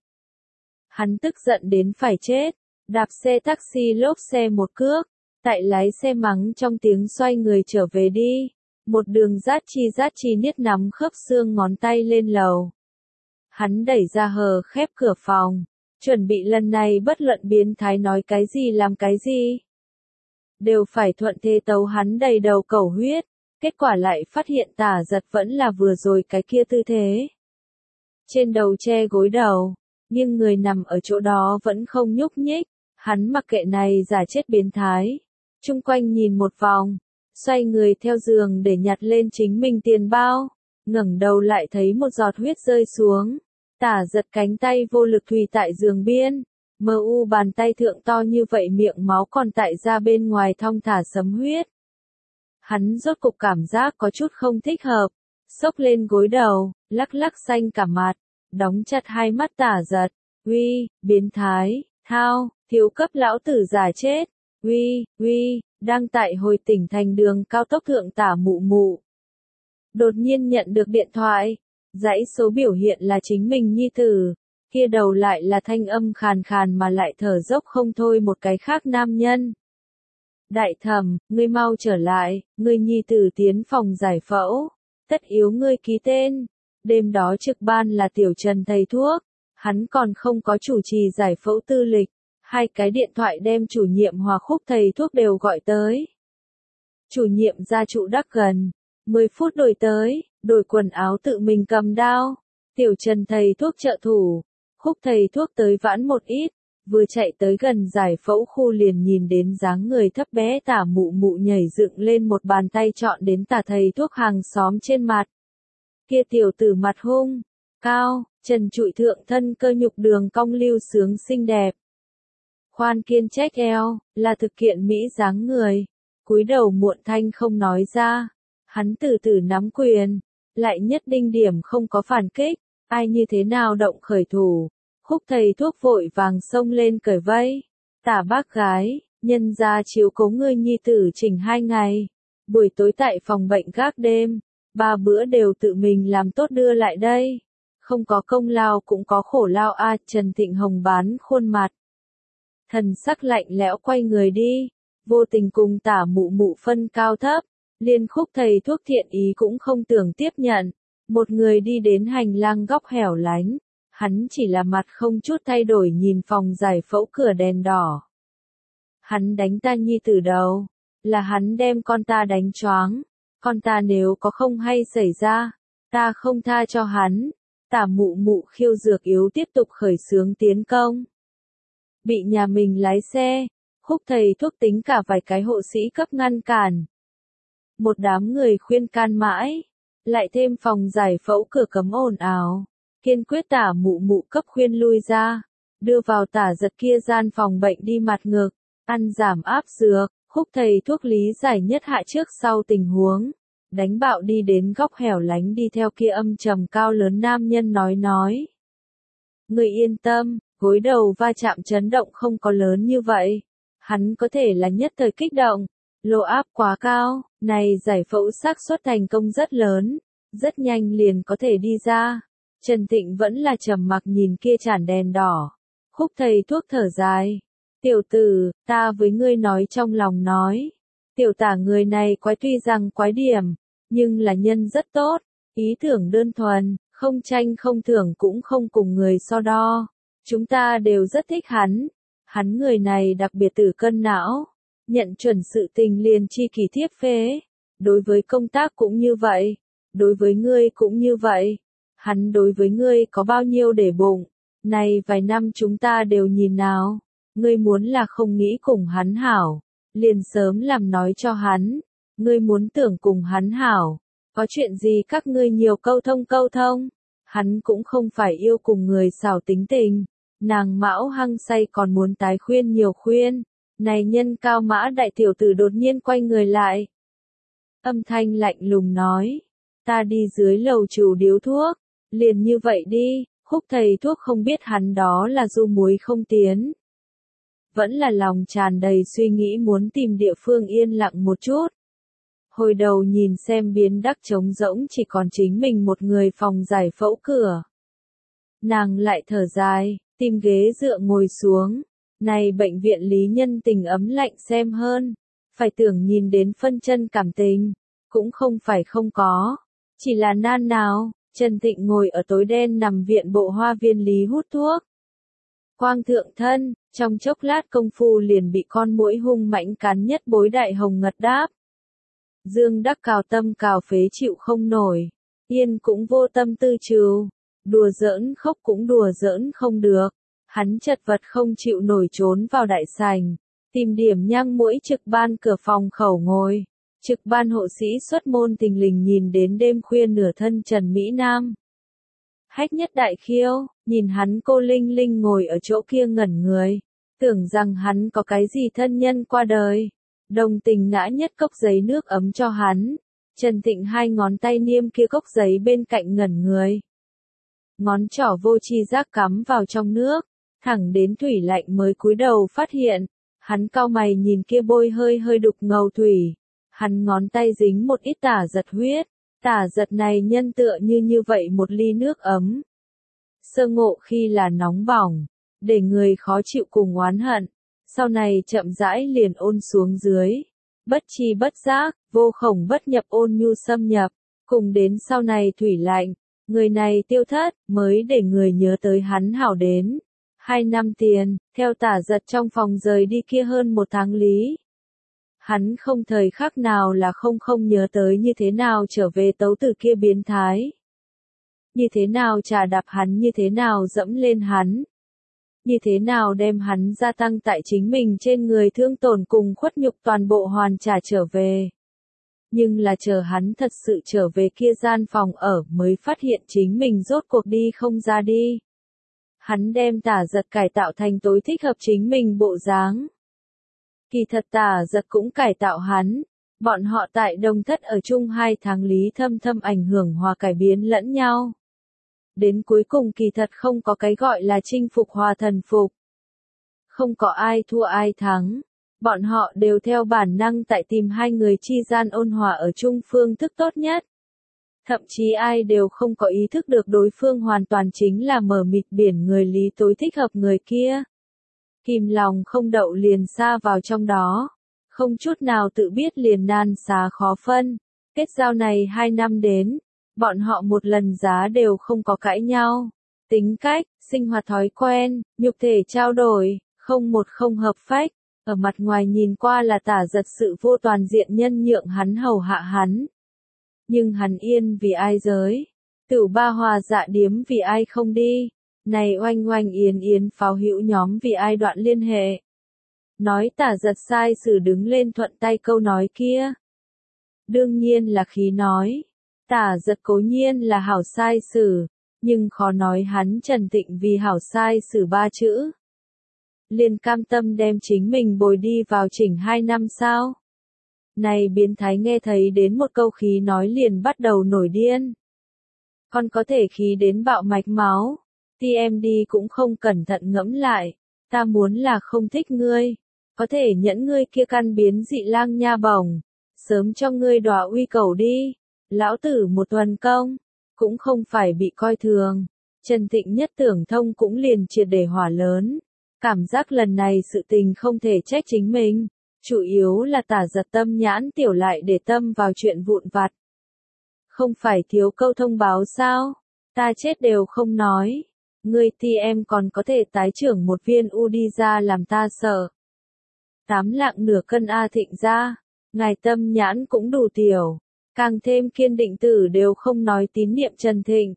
Hắn tức giận đến phải chết, đạp xe taxi lốp xe một cước, tại lái xe mắng trong tiếng xoay người trở về đi, một đường rát chi rát chi niết nắm khớp xương ngón tay lên lầu. Hắn đẩy ra hờ khép cửa phòng, chuẩn bị lần này bất luận biến thái nói cái gì làm cái gì. Đều phải thuận thế tấu hắn đầy đầu cẩu huyết. Kết quả lại phát hiện tả giật vẫn là vừa rồi cái kia tư thế. Trên đầu che gối đầu, nhưng người nằm ở chỗ đó vẫn không nhúc nhích, hắn mặc kệ này giả chết biến thái. Trung quanh nhìn một vòng, xoay người theo giường để nhặt lên chính mình tiền bao, ngẩng đầu lại thấy một giọt huyết rơi xuống. Tả giật cánh tay vô lực thùy tại giường biên, mờ u bàn tay thượng to như vậy miệng máu còn tại ra bên ngoài thong thả sấm huyết. Hắn rốt cục cảm giác có chút không thích hợp, xốc lên gối đầu, lắc lắc xanh cả mặt, đóng chặt hai mắt tả giật, uy, biến thái, thao, thiếu cấp lão tử giả chết, uy, uy, đang tại hồi tỉnh thành đường cao tốc thượng tả mụ mụ. Đột nhiên nhận được điện thoại, dãy số biểu hiện là chính mình nhi tử, kia đầu lại là thanh âm khàn khàn mà lại thở dốc không thôi một cái khác nam nhân. Đại thẩm, ngươi mau trở lại, ngươi nhi tử tiến phòng giải phẫu, tất yếu ngươi ký tên. Đêm đó trực ban là tiểu Trần thầy thuốc, hắn còn không có chủ trì giải phẫu tư lịch, hai cái điện thoại đem chủ nhiệm Hòa Khúc thầy thuốc đều gọi tới. Chủ nhiệm gia trụ đắc gần, mười phút đổi tới, đổi quần áo tự mình cầm đao, tiểu Trần thầy thuốc trợ thủ, Khúc thầy thuốc tới vãn một ít. Vừa chạy tới gần giải phẫu khu liền nhìn đến dáng người thấp bé tả mụ mụ nhảy dựng lên một bàn tay chọn đến tả thầy thuốc hàng xóm trên mặt. Kia tiểu tử mặt hung, cao, trần trụi thượng thân cơ nhục đường cong lưu sướng xinh đẹp. Khoan kiên chếch eo, là thực kiện mỹ dáng người, cúi đầu muộn thanh không nói ra. Hắn từ từ nắm quyền, lại nhất đinh điểm không có phản kích, ai như thế nào động khởi thủ. Khúc thầy thuốc vội vàng xông lên cởi vây, tả bác gái, nhân ra chiếu cố ngươi nhi tử chỉnh hai ngày, buổi tối tại phòng bệnh gác đêm, ba bữa đều tự mình làm tốt đưa lại đây, không có công lao cũng có khổ lao a. Trần Thịnh Hồng bán khuôn mặt, thần sắc lạnh lẽo quay người đi, vô tình cùng tả mụ mụ phân cao thấp, liên Khúc thầy thuốc thiện ý cũng không tưởng tiếp nhận, một người đi đến hành lang góc hẻo lánh. Hắn chỉ là mặt không chút thay đổi nhìn phòng giải phẫu cửa đèn đỏ. Hắn đánh ta nhi tử đầu, là hắn đem con ta đánh choáng, con ta nếu có không hay xảy ra, ta không tha cho hắn, Tả mụ mụ khiêu dược yếu tiếp tục khởi xướng tiến công. Bị nhà mình lái xe, Húc thầy thuốc tính cả vài cái hộ sĩ cấp ngăn cản. Một đám người khuyên can mãi, lại thêm phòng giải phẫu cửa cấm ồn ào, kiên quyết tả mụ mụ cấp khuyên lui ra, đưa vào tả giật kia gian phòng bệnh đi mặt ngực, ăn giảm áp dược. Húc thầy thuốc lý giải nhất hạ trước sau tình huống, đánh bạo đi đến góc hẻo lánh đi theo kia âm trầm cao lớn nam nhân nói nói. Người yên tâm, gối đầu va chạm chấn động không có lớn như vậy. Hắn có thể là nhất thời kích động, lộ áp quá cao, này giải phẫu xác suất thành công rất lớn, rất nhanh liền có thể đi ra. Trần Thịnh vẫn là trầm mặc nhìn kia chản đèn đỏ. Húc thầy thuốc thở dài. Tiểu tử, ta với ngươi nói trong lòng nói. Tiểu tả người này quái tuy rằng quái điểm, nhưng là nhân rất tốt, ý tưởng đơn thuần, không tranh không thưởng cũng không cùng người so đo. Chúng ta đều rất thích hắn. Hắn người này đặc biệt tử cân não, nhận chuẩn sự tình liền chi kỷ thiếp phế. Đối với công tác cũng như vậy, đối với ngươi cũng như vậy. Hắn đối với ngươi có bao nhiêu để bụng, này vài năm chúng ta đều nhìn nào. Ngươi muốn là không nghĩ cùng hắn hảo, liền sớm làm nói cho hắn. Ngươi muốn tưởng cùng hắn hảo, có chuyện gì các ngươi nhiều câu thông câu thông. Hắn cũng không phải yêu cùng người xảo tính tình. Nàng Mão hăng say còn muốn tái khuyên nhiều khuyên. Này nhân cao mã đại tiểu tử đột nhiên quay người lại. Âm thanh lạnh lùng nói. Ta đi dưới lầu chủ điếu thuốc. Liền như vậy đi. Húc thầy thuốc không biết hắn đó là du muối không tiến. Vẫn là lòng tràn đầy suy nghĩ muốn tìm địa phương yên lặng một chút. Hồi đầu nhìn xem biến đắc trống rỗng chỉ còn chính mình một người phòng giải phẫu cửa. Nàng lại thở dài, tìm ghế dựa ngồi xuống. Này bệnh viện lý nhân tình ấm lạnh xem hơn. Phải tưởng nhìn đến phân chân cảm tình. Cũng không phải không có. Chỉ là nan nào, Trần Thịnh ngồi ở tối đen nằm viện bộ hoa viên lý hút thuốc. Quang thượng thân, trong chốc lát công phu liền bị con muỗi hung mãnh cắn nhất bối đại hồng ngật đáp. Dương Đắc cào tâm cào phế chịu không nổi, yên cũng vô tâm tư trừ, đùa giỡn khóc cũng đùa giỡn không được, hắn chật vật không chịu nổi trốn vào đại sảnh, tìm điểm nhang muỗi trực ban cửa phòng khẩu ngồi, trực ban hộ sĩ xuất môn tình lình nhìn đến đêm khuya nửa thân Trần Mỹ Nam. Hách nhất đại khiêu, nhìn hắn cô Linh Linh ngồi ở chỗ kia ngẩn người, tưởng rằng hắn có cái gì thân nhân qua đời. Đồng tình ngã nhất cốc giấy nước ấm cho hắn. Trần Thịnh hai ngón tay niêm kia cốc giấy bên cạnh ngẩn người. Ngón trỏ vô chi giác cắm vào trong nước, thẳng đến thủy lạnh mới cúi đầu phát hiện. Hắn cau mày nhìn kia bôi hơi hơi đục ngầu thủy. Hắn ngón tay dính một ít tả giật huyết. Tả giật này nhân tựa như như vậy một ly nước ấm. Sơ ngộ khi là nóng bỏng, để người khó chịu cùng oán hận. Sau này chậm rãi liền ôn xuống dưới. Bất chi bất giác, vô khổng bất nhập ôn nhu xâm nhập. Cùng đến sau này thủy lạnh, người này tiêu thất, mới để người nhớ tới hắn hảo đến. Hai năm tiền, theo tả giật trong phòng rời đi kia hơn một tháng lý. Hắn không thời khắc nào là không không nhớ tới như thế nào trở về tấu từ kia biến thái. Như thế nào trà đạp hắn, như thế nào dẫm lên hắn. Như thế nào đem hắn gia tăng tại chính mình trên người thương tổn cùng khuất nhục toàn bộ hoàn trả trở về. Nhưng là chờ hắn thật sự trở về kia gian phòng ở mới phát hiện chính mình rốt cuộc đi không ra đi. Hắn đem tả giật cải tạo thành tối thích hợp chính mình bộ dáng. Kỳ thật tả giật cũng cải tạo hắn. Bọn họ tại Đông Thất ở chung hai tháng lý thâm thâm ảnh hưởng hòa cải biến lẫn nhau. Đến cuối cùng kỳ thật không có cái gọi là chinh phục hòa thần phục. Không có ai thua ai thắng. Bọn họ đều theo bản năng tại tìm hai người chi gian ôn hòa ở chung phương thức tốt nhất. Thậm chí ai đều không có ý thức được đối phương hoàn toàn chính là mờ mịt biển người lý tối thích hợp người kia. Kìm lòng không đậu liền xa vào trong đó. Không chút nào tự biết liền nan xá khó phân. Kết giao này hai năm đến. Bọn họ một lần giá đều không có cãi nhau. Tính cách, sinh hoạt thói quen, nhục thể trao đổi, không một không hợp phách. Ở mặt ngoài nhìn qua là tả giật sự vô toàn diện nhân nhượng hắn hầu hạ hắn. Nhưng hắn yên vì ai giới. Tửu ba hòa dạ điếm vì ai không đi, này oanh oanh yến yến pháo hữu nhóm vì ai đoạn liên hệ. Nói tả giật sai sử đứng lên thuận tay câu nói kia. Đương nhiên là khí nói, tả giật cố nhiên là hảo sai sử, nhưng khó nói hắn Trần Thịnh vì hảo sai sử ba chữ. Liền cam tâm đem chính mình bồi đi vào chỉnh hai năm sao? Này biến thái nghe thấy đến một câu khí nói liền bắt đầu nổi điên. Còn có thể khí đến bạo mạch máu, tê em đê cũng không cẩn thận ngẫm lại, ta muốn là không thích ngươi, có thể nhẫn ngươi kia căn biến dị lang nha bổng, sớm cho ngươi đọa uy cầu đi, lão tử một tuần công, cũng không phải bị coi thường. Trần Thịnh nhất tưởng thông cũng liền triệt để hỏa lớn, cảm giác lần này sự tình không thể trách chính mình, chủ yếu là tả giật tâm nhãn tiểu lại để tâm vào chuyện vụn vặt. Không phải thiếu câu thông báo sao, ta chết đều không nói, ngươi ti em còn có thể tái trưởng một viên u đi ra làm ta sợ. Tám lạng nửa cân A Thịnh ra, ngài tâm nhãn cũng đủ tiểu, càng thêm kiên định tử đều không nói tín niệm Trần Thịnh.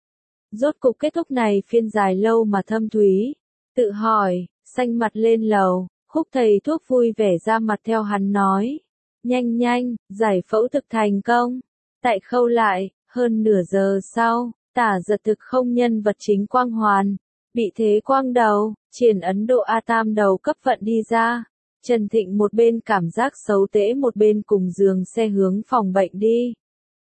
Rốt cục kết thúc này phiên dài lâu mà thâm thúy, tự hỏi, xanh mặt lên lầu, Khúc thầy thuốc vui vẻ ra mặt theo hắn nói. Nhanh nhanh, giải phẫu thực thành công. Tại khâu lại, hơn nửa giờ sau, tả giật thực không nhân vật chính quang hoàn. Bị thế quang đầu, triển Ấn Độ A Tam đầu cấp vận đi ra. Trần Thịnh một bên cảm giác xấu tễ một bên cùng giường xe hướng phòng bệnh đi.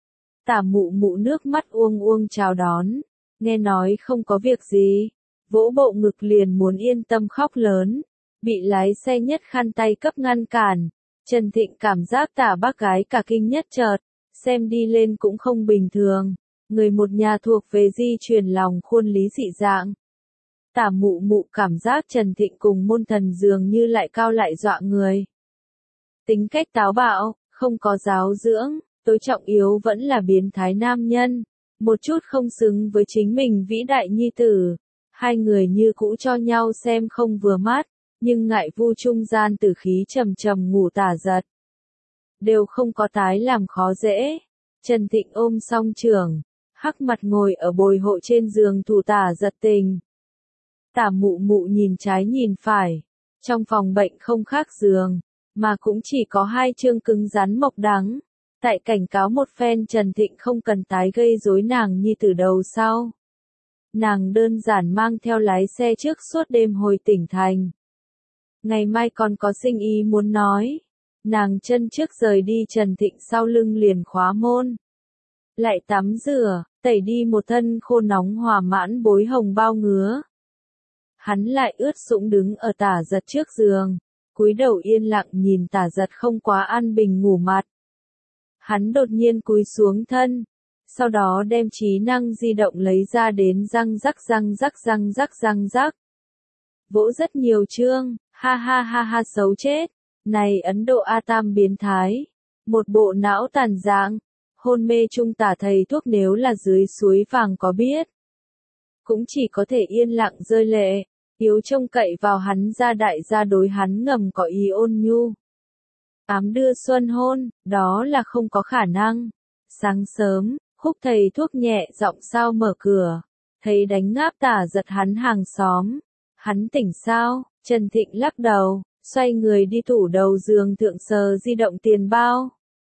Tả mụ mụ nước mắt uông uông chào đón. Nghe nói không có việc gì. Vỗ bộ ngực liền muốn yên tâm khóc lớn. Bị lái xe nhất khăn tay cấp ngăn cản. Trần Thịnh cảm giác tả bác gái cả kinh nhất chợt. Xem đi lên cũng không bình thường. Người một nhà thuộc về di truyền lòng khuôn lý dị dạng. Tả mụ mụ cảm giác Trần Thịnh cùng môn thần dường như lại cao lại dọa người. Tính cách táo bạo, không có giáo dưỡng, tối trọng yếu vẫn là biến thái nam nhân. Một chút không xứng với chính mình vĩ đại nhi tử. Hai người như cũ cho nhau xem không vừa mắt, nhưng ngại vu trung gian tử khí trầm trầm ngủ tả giật. Đều không có tái làm khó dễ. Trần Thịnh ôm song trưởng, hắc mặt ngồi ở bồi hộ trên giường thủ tả giật tình. Tả mụ mụ nhìn trái nhìn phải, trong phòng bệnh không khác giường, mà cũng chỉ có hai chương cứng rắn mộc đắng. Tại cảnh cáo một phen Trần Thịnh không cần tái gây rối nàng như từ đầu sau. Nàng đơn giản mang theo lái xe trước suốt đêm hồi tỉnh thành. Ngày mai còn có sinh ý muốn nói. Nàng chân trước rời đi Trần Thịnh sau lưng liền khóa môn. Lại tắm rửa, tẩy đi một thân khô nóng hòa mãn bối hồng bao ngứa. Hắn lại ướt sũng đứng ở tả giật trước giường, cúi đầu yên lặng nhìn tả giật không quá an bình ngủ mặt. Hắn đột nhiên cúi xuống thân, sau đó đem trí năng di động lấy ra đến răng rắc răng rắc răng rắc răng rắc. Vỗ rất nhiều chương, ha ha ha ha xấu chết, này Ấn Độ A Tam biến thái, một bộ não tàn dạng, hôn mê trung tả thầy thuốc nếu là dưới suối vàng có biết. Cũng chỉ có thể yên lặng rơi lệ, yếu trông cậy vào hắn ra đại gia đối hắn ngầm có ý ôn nhu. Ám đưa xuân hôn, đó là không có khả năng. Sáng sớm, Khúc thầy thuốc nhẹ giọng sao mở cửa, thấy đánh ngáp tả giật hắn hàng xóm. Hắn tỉnh sao? Trần Thịnh lắc đầu, xoay người đi tủ đầu giường thượng sờ di động tiền bao.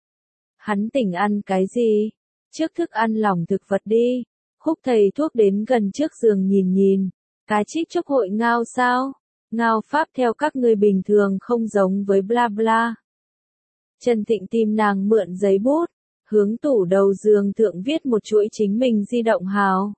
Hắn tỉnh ăn cái gì? Trước thức ăn lỏng thực vật đi. Khúc thầy thuốc đến gần trước giường nhìn nhìn. Cá trích chúc hội ngao sao? Ngao pháp theo các người bình thường không giống với bla bla. Trần Thịnh tìm nàng mượn giấy bút, hướng tủ đầu giường thượng viết một chuỗi chính mình di động hào.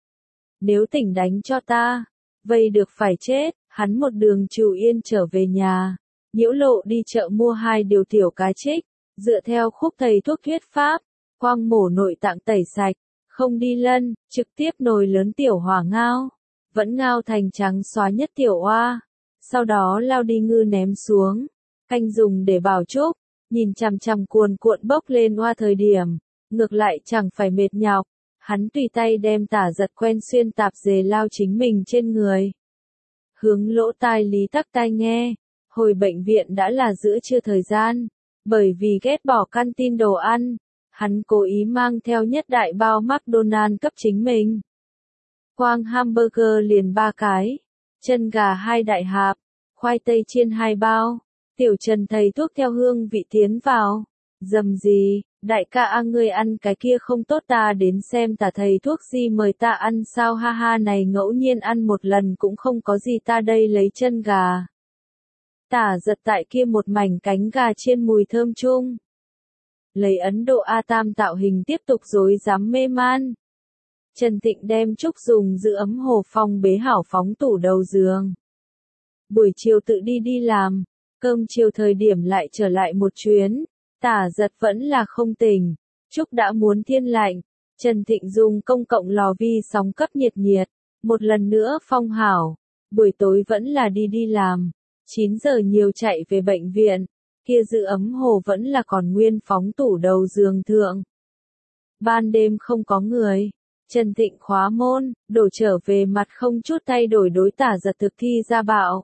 Nếu tỉnh đánh cho ta, vây được phải chết, hắn một đường trù yên trở về nhà, nhiễu lộ đi chợ mua hai điều tiểu cá trích, dựa theo Khúc thầy thuốc thuyết pháp, quang mổ nội tạng tẩy sạch, không đi lân, trực tiếp nồi lớn tiểu hỏa ngao, vẫn ngao thành trắng xóa nhất tiểu oa, sau đó lao đi ngư ném xuống, canh dùng để bảo trúc, nhìn chằm chằm cuồn cuộn bốc lên oa thời điểm, ngược lại chẳng phải mệt nhọc, hắn tùy tay đem tả giật quen xuyên tạp dề lao chính mình trên người. Hướng lỗ tai lý tắc tai nghe, hồi bệnh viện đã là giữa trưa thời gian, bởi vì ghét bỏ canteen đồ ăn, Hắn cố ý mang theo nhất đại bao McDonald cấp chính mình. Quang hamburger liền ba cái, chân gà hai đại hạp, khoai tây chiên hai bao. Tiểu Trần thầy thuốc theo hương vị tiến vào. Dầm gì, đại ca a ngươi ăn cái kia không tốt ta đến xem tả thầy thuốc gì mời ta ăn sao ha ha này ngẫu nhiên ăn một lần cũng không có gì ta đây lấy chân gà. Tả giật tại kia một mảnh cánh gà chiên mùi thơm chung. Lấy Ấn Độ A Tam tạo hình tiếp tục dối dám mê man. Trần Tịnh đem Trúc dùng giữ ấm hồ phong bế hảo phóng tủ đầu giường. Buổi chiều tự đi đi làm, cơm chiều thời điểm lại trở lại một chuyến, tả giật vẫn là không tỉnh. Trúc đã muốn thiên lạnh, Trần Tịnh dùng công cộng lò vi sóng cấp nhiệt nhiệt, một lần nữa phong hảo, buổi tối vẫn là đi đi làm, chín giờ nhiều chạy về bệnh viện, kia giữ ấm hồ vẫn là còn nguyên phóng tủ đầu giường thượng. Ban đêm không có người. Trần Tịnh khóa môn, đổ trở về mặt không chút thay đổi đối tả giật thực thi ra bạo.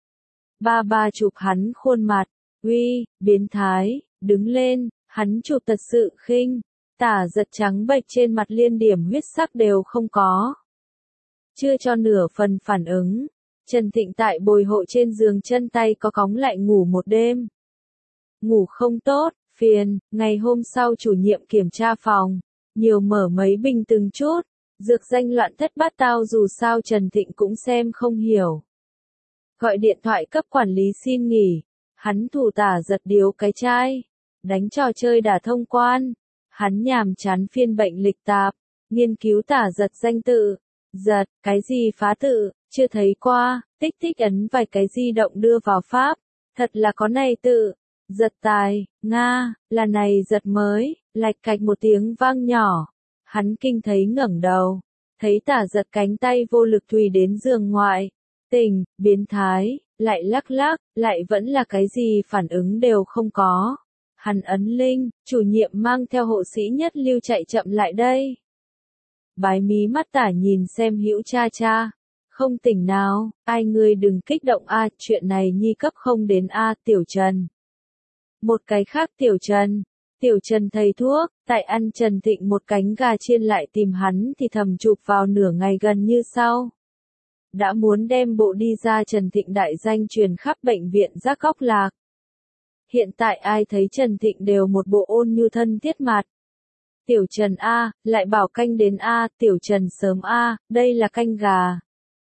Ba ba chụp hắn khuôn mặt, uy, biến thái, đứng lên, hắn chụp thật sự khinh, tả giật trắng bệch trên mặt liên điểm huyết sắc đều không có. Chưa cho nửa phần phản ứng, Trần Tịnh tại bồi hộ trên giường chân tay có cóng lại ngủ một đêm. Ngủ không tốt, phiền, ngày hôm sau chủ nhiệm kiểm tra phòng. Nhiều mở mấy bình từng chút, dược danh loạn thất bát tao dù sao Trần Tịnh cũng xem không hiểu. Gọi điện thoại cấp quản lý xin nghỉ, hắn thủ tả giật điếu cái chai, đánh trò chơi đả thông quan, hắn nhàm chán phiên bệnh lịch tạp, nghiên cứu tả giật danh tự, giật, cái gì phá tự, chưa thấy qua, tích tích ấn vài cái di động đưa vào pháp, thật là có này tự. Giật tài, Nga, là này giật mới, lạch cạch một tiếng vang nhỏ. Hắn kinh thấy ngẩng đầu, thấy tả giật cánh tay vô lực thùy đến giường ngoại. Tình, biến thái, lại lắc lắc, lại vẫn là cái gì phản ứng đều không có. Hắn ấn linh, chủ nhiệm mang theo hộ sĩ nhất lưu chạy chậm lại đây. Bái mí mắt tả nhìn xem hữu cha cha. Không tỉnh nào, ai ngươi đừng kích động a, chuyện này nhi cấp không đến a, Tiểu Trần. Một cái khác Tiểu Trần, Tiểu Trần thầy thuốc, tại ăn Trần Tịnh một cánh gà chiên lại tìm hắn thì thầm chụp vào nửa ngày gần như sau. Đã muốn đem bộ đi ra Trần Tịnh đại danh truyền khắp bệnh viện giác góc lạc. Hiện tại ai thấy Trần Tịnh đều một bộ ôn như thân thiết mặt. Tiểu Trần A, lại bảo canh đến A, Tiểu Trần sớm A, đây là canh gà.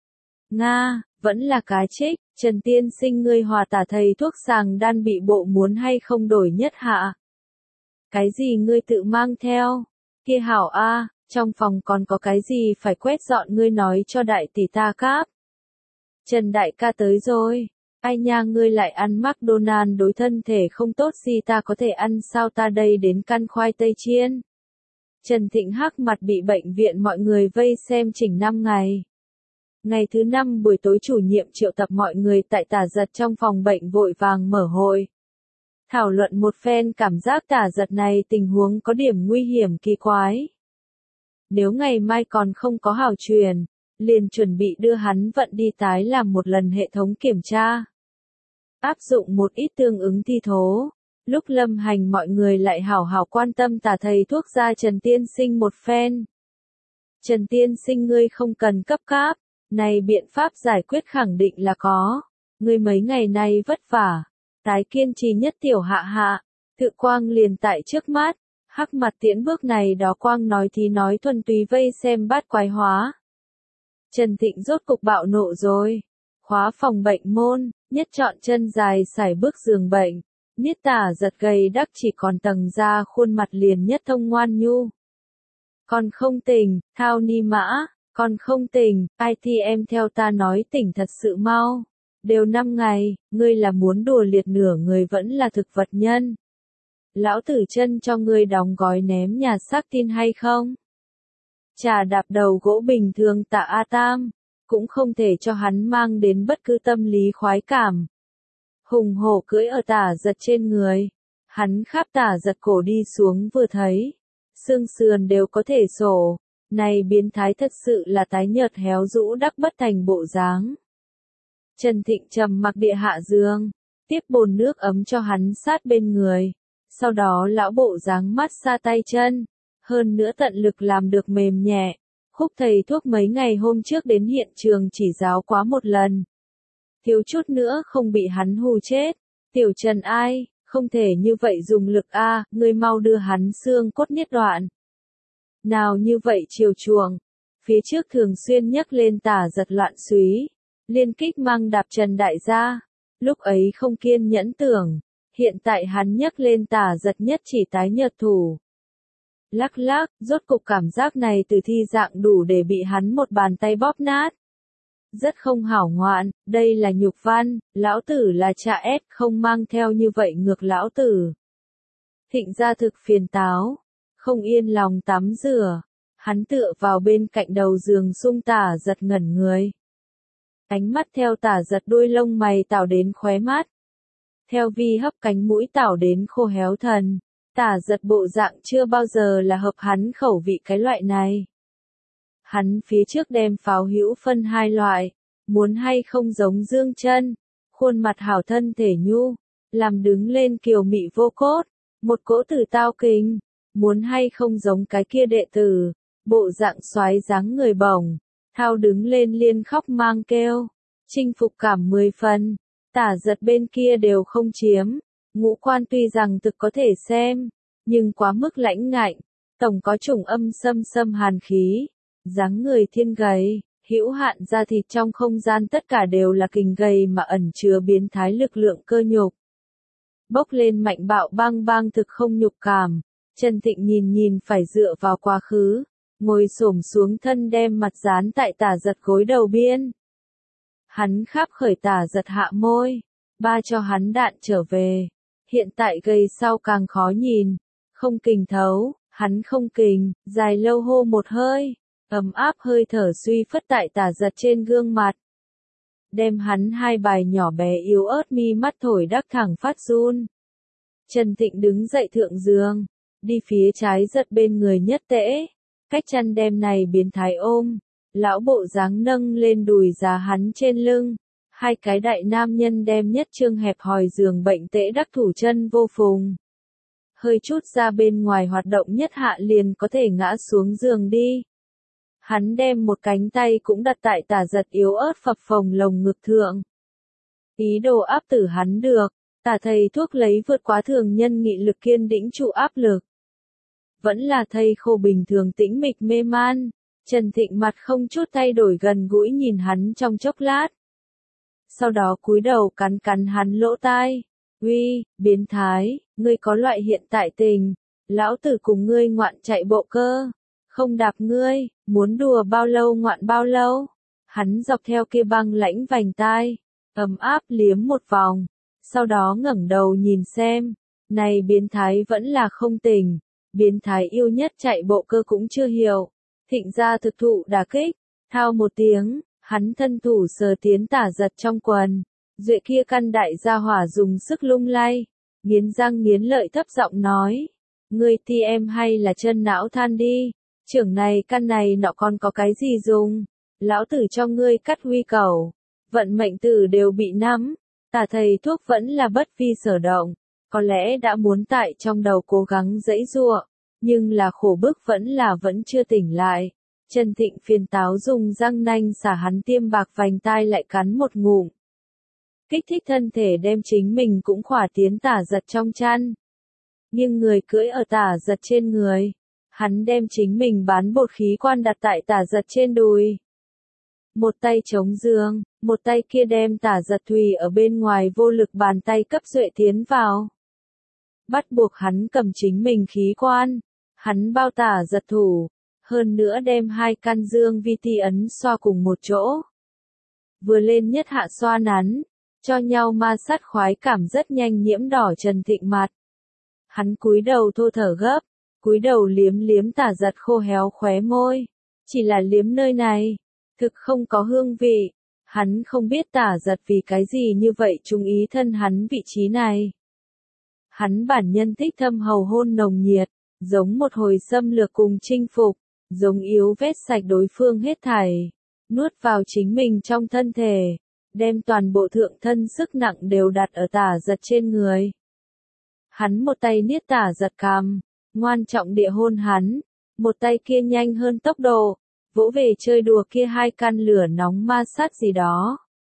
Nga, vẫn là cá trích. Trần tiên sinh ngươi hòa tả thầy thuốc sàng đan bị bộ muốn hay không đổi nhất hạ? Cái gì ngươi tự mang theo? Kia hảo a, trong phòng còn có cái gì phải quét dọn ngươi nói cho đại tỷ ta cáp. Trần đại ca tới rồi. Ai nha ngươi lại ăn McDonald đối thân thể không tốt gì ta có thể ăn sao ta đây đến căn khoai tây chiên. Trần Thịnh hắc mặt bị bệnh viện mọi người vây xem chỉnh năm ngày. Ngày thứ năm buổi tối chủ nhiệm triệu tập mọi người tại tả giật trong phòng bệnh vội vàng mở hội. Thảo luận một phen cảm giác tả giật này tình huống có điểm nguy hiểm kỳ quái. Nếu ngày mai còn không có hảo truyền, liền chuẩn bị đưa hắn vận đi tái làm một lần hệ thống kiểm tra. Áp dụng một ít tương ứng thi thố. Lúc lâm hành mọi người lại hảo hảo quan tâm tả thầy thuốc gia Trần Tiên Sinh một phen. Trần Tiên Sinh ngươi không cần cấp cáp. Này biện pháp giải quyết khẳng định là có. Ngươi mấy ngày nay vất vả. Tái kiên trì nhất tiểu hạ hạ. Tự quang liền tại trước mắt. Hắc mặt tiễn bước này đó quang nói thì nói thuần túy vây xem bát quái hóa. Trần Thịnh rốt cục bạo nộ rồi. Khóa phòng bệnh môn. Nhất chọn chân dài sải bước giường bệnh. Niết tả giật gầy đắc chỉ còn tầng da khuôn mặt liền nhất thông ngoan nhu. Còn không tỉnh, thao ni mã. Còn không tỉnh, ai ti em theo ta nói tỉnh thật sự mau. Đều năm ngày, ngươi là muốn đùa liệt nửa người vẫn là thực vật nhân. Lão tử chân cho ngươi đóng gói ném nhà xác tin hay không? Trà đạp đầu gỗ bình thường tạ A Tam, cũng không thể cho hắn mang đến bất cứ tâm lý khoái cảm. Hùng hổ cưỡi ở tả giật trên người. Hắn khắp tả giật cổ đi xuống vừa thấy. Xương sườn đều có thể sổ. Này biến thái thật sự là tái nhợt héo rũ đắc bất thành bộ dáng. Trần Thịnh trầm mặc địa hạ giường, tiếp bồn nước ấm cho hắn sát bên người. Sau đó lão bộ dáng mát xa tay chân, hơn nữa tận lực làm được mềm nhẹ. Khúc thầy thuốc mấy ngày hôm trước đến hiện trường chỉ giáo quá một lần. Thiếu chút nữa không bị hắn hù chết. Tiểu Trần ai, không thể như vậy dùng lực a, ngươi mau đưa hắn xương cốt niết đoạn. Nào như vậy chiều chuộng, phía trước thường xuyên nhấc lên tả giật loạn súy, liên kích mang đạp Trần đại gia, lúc ấy không kiên nhẫn tưởng, hiện tại hắn nhấc lên tả giật nhất chỉ tái nhợt thủ. Lắc lắc, rốt cục cảm giác này từ thi dạng đủ để bị hắn một bàn tay bóp nát. Rất không hảo ngoạn, đây là nhục văn, lão tử là cha ép không mang theo như vậy ngược lão tử. Thịnh gia thực phiền táo, không yên lòng tắm rửa, hắn tựa vào bên cạnh đầu giường sung tả giật ngẩn người. Ánh mắt theo tả giật đuôi lông mày tảo đến khóe mắt. Theo vi hấp cánh mũi tảo đến khô héo thần, tả giật bộ dạng chưa bao giờ là hợp hắn khẩu vị cái loại này. Hắn phía trước đem pháo hữu phân hai loại, muốn hay không giống Dương Chân, khuôn mặt hảo thân thể nhu, làm đứng lên kiều mị vô cốt, một cỗ tử tao kinh, muốn hay không giống cái kia đệ tử, bộ dạng xoái dáng người bổng, thao đứng lên liên khóc mang kêu, chinh phục cảm mười phần, tả giật bên kia đều không chiếm, ngũ quan tuy rằng thực có thể xem, nhưng quá mức lãnh ngạnh, tổng có chủng âm xâm xâm hàn khí. Dáng người thiên gầy, hữu hạn da thịt trong không gian tất cả đều là kình gầy mà ẩn chứa biến thái lực lượng cơ nhục. Bốc lên mạnh bạo bang bang thực không nhục cảm, Trần Thịnh nhìn nhìn phải dựa vào quá khứ, ngồi xổm xuống thân đem mặt dán tại tả giật gối đầu biên. Hắn kháp khởi tả giật hạ môi, ba cho hắn đạn trở về, hiện tại gầy sau càng khó nhìn, không kình thấu, hắn không kình, dài lâu hô một hơi. Ấm áp hơi thở suy phất tại tả giật trên gương mặt. Đem hắn hai bài nhỏ bé yếu ớt mi mắt thổi đắc thẳng phát run. Trần Thịnh đứng dậy thượng giường, đi phía trái giật bên người nhất tễ, cách chăn đem này biến thái ôm, lão bộ dáng nâng lên đùi già hắn trên lưng, hai cái đại nam nhân đem nhất trương hẹp hòi giường bệnh tễ đắc thủ chân vô phùng. Hơi chút ra bên ngoài hoạt động nhất hạ liền có thể ngã xuống giường đi. Hắn đem một cánh tay cũng đặt tại tả giật yếu ớt phập phồng lồng ngực thượng. Ý đồ áp tử hắn được, tả thầy thuốc lấy vượt quá thường nhân nghị lực kiên đĩnh trụ áp lực. Vẫn là thầy khô bình thường tĩnh mịch mê man, Trần Thịnh mặt không chút thay đổi gần gũi nhìn hắn trong chốc lát. Sau đó cúi đầu cắn cắn hắn lỗ tai, uy, biến thái, ngươi có loại hiện tại tình, lão tử cùng ngươi ngoạn chạy bộ cơ. Không đạp ngươi, muốn đùa bao lâu ngoạn bao lâu. Hắn dọc theo kia băng lãnh vành tai, ấm áp liếm một vòng, sau đó ngẩng đầu nhìn xem, này biến thái vẫn là không tỉnh, biến thái yêu nhất chạy bộ cơ cũng chưa hiểu. Thịnh gia thực thụ đả kích, thao một tiếng, hắn thân thủ sờ tiến tả giật trong quần, duệ kia căn đại gia hỏa dùng sức lung lay, nghiến răng nghiến lợi thấp giọng nói, ngươi ti em hay là chân não than đi. Trưởng này căn này nọ còn có cái gì dùng, lão tử cho ngươi cắt huy cầu, vận mệnh tử đều bị nắm, tả thầy thuốc vẫn là bất vi sở động, có lẽ đã muốn tại trong đầu cố gắng dãy giụa, nhưng là khổ bức vẫn là vẫn chưa tỉnh lại. Trần Thịnh phiền táo dùng răng nanh xả hắn tiêm bạc vành tai lại cắn một ngụm. Kích thích thân thể đem chính mình cũng khỏa tiến tả giật trong chăn. Nhưng người cưỡi ở tả giật trên người. Hắn đem chính mình bán bột khí quan đặt tại tả giật trên đùi. Một tay chống giường, một tay kia đem tả giật thùy ở bên ngoài vô lực bàn tay cấp duệ tiến vào. Bắt buộc hắn cầm chính mình khí quan. Hắn bao tả giật thủ, hơn nữa đem hai căn dương vi ti ấn xoa cùng một chỗ. Vừa lên nhất hạ xoa nắn, cho nhau ma sát khoái cảm rất nhanh nhiễm đỏ Trần Thịnh mặt. Hắn cúi đầu thô thở gấp. Cúi đầu liếm liếm tả giật khô héo khóe môi, chỉ là liếm nơi này, thực không có hương vị, hắn không biết tả giật vì cái gì như vậy chú ý thân hắn vị trí này. Hắn bản nhân thích thâm hầu hôn nồng nhiệt, giống một hồi xâm lược cùng chinh phục, giống yếu vét sạch đối phương hết thảy, nuốt vào chính mình trong thân thể, đem toàn bộ thượng thân sức nặng đều đặt ở tả giật trên người. Hắn một tay niết tả giật cằm, ngoan trọng địa hôn hắn, một tay kia nhanh hơn tốc độ, vỗ về chơi đùa kia hai căn lửa nóng ma sát gì đó.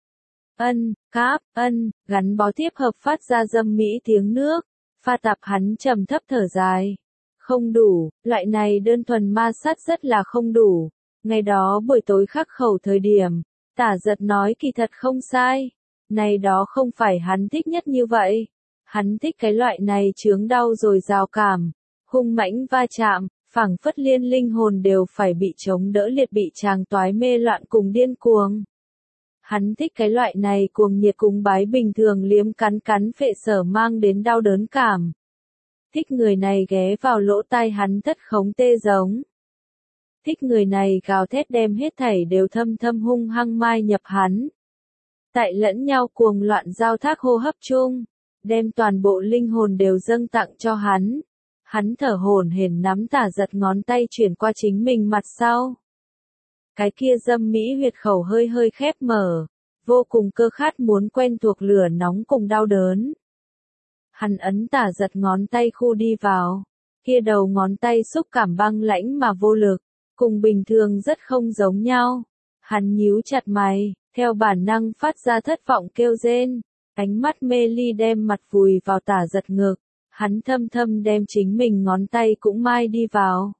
Ân, cáp, ân, gắn bó tiếp hợp phát ra dâm mỹ tiếng nước, pha tạp hắn trầm thấp thở dài. Không đủ, loại này đơn thuần ma sát rất là không đủ. Ngày đó buổi tối khắc khẩu thời điểm, tả giật nói kỳ thật không sai. Này đó không phải hắn thích nhất như vậy. Hắn thích cái loại này chướng đau rồi rào cảm, hung mãnh va chạm, phảng phất liên linh hồn đều phải bị chống đỡ liệt bị tràng toái mê loạn cùng điên cuồng. Hắn thích cái loại này cuồng nhiệt cùng bái bình thường liếm cắn cắn phệ sở mang đến đau đớn cảm. Thích người này ghé vào lỗ tai hắn thất khống tê giống. Thích người này gào thét đem hết thảy đều thâm thâm hung hăng mai nhập hắn. Tại lẫn nhau cuồng loạn giao thác hô hấp chung, đem toàn bộ linh hồn đều dâng tặng cho hắn. Hắn thở hổn hển nắm tả giật ngón tay chuyển qua chính mình mặt sau. Cái kia dâm mỹ huyệt khẩu hơi hơi khép mở, vô cùng cơ khát muốn quen thuộc lửa nóng cùng đau đớn. Hắn ấn tả giật ngón tay khu đi vào, kia đầu ngón tay xúc cảm băng lãnh mà vô lực, cùng bình thường rất không giống nhau. Hắn nhíu chặt mày, theo bản năng phát ra thất vọng kêu rên, ánh mắt mê ly đem mặt vùi vào tả giật ngực, hắn thâm thâm đem chính mình ngón tay cũng mai đi vào.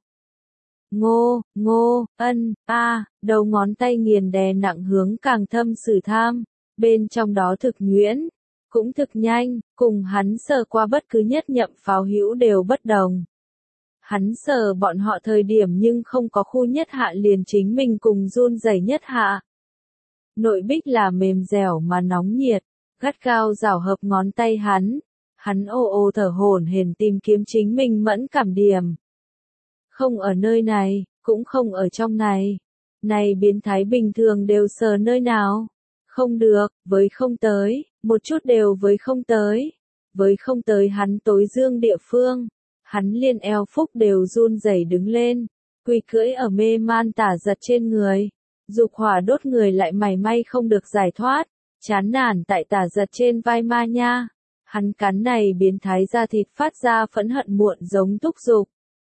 Ngô, ngô, ân, a, đầu ngón tay nghiền đè nặng hướng càng thâm sử tham, bên trong đó thực nhuyễn, cũng thực nhanh, cùng hắn sờ qua bất cứ nhất nhậm pháo hữu đều bất đồng. Hắn sờ bọn họ thời điểm nhưng không có khu nhất hạ liền chính mình cùng run rẩy nhất hạ. Nội bích là mềm dẻo mà nóng nhiệt, gắt gao rảo hợp ngón tay hắn, hắn ồ ồ thở hổn hển tìm kiếm chính mình mẫn cảm điểm. Không ở nơi này, cũng không ở trong này. Này biến thái bình thường đều sờ nơi nào? Không được, với không tới, một chút đều với không tới. Với không tới hắn tối dương địa phương. Hắn liên eo phúc đều run rẩy đứng lên, quỳ cưỡi ở mê man tả giật trên người. Dục hỏa đốt người lại mảy may không được giải thoát, chán nản tại tả giật trên vai ma nha. Hắn cắn này biến thái ra thịt phát ra phẫn hận muộn giống thúc giục.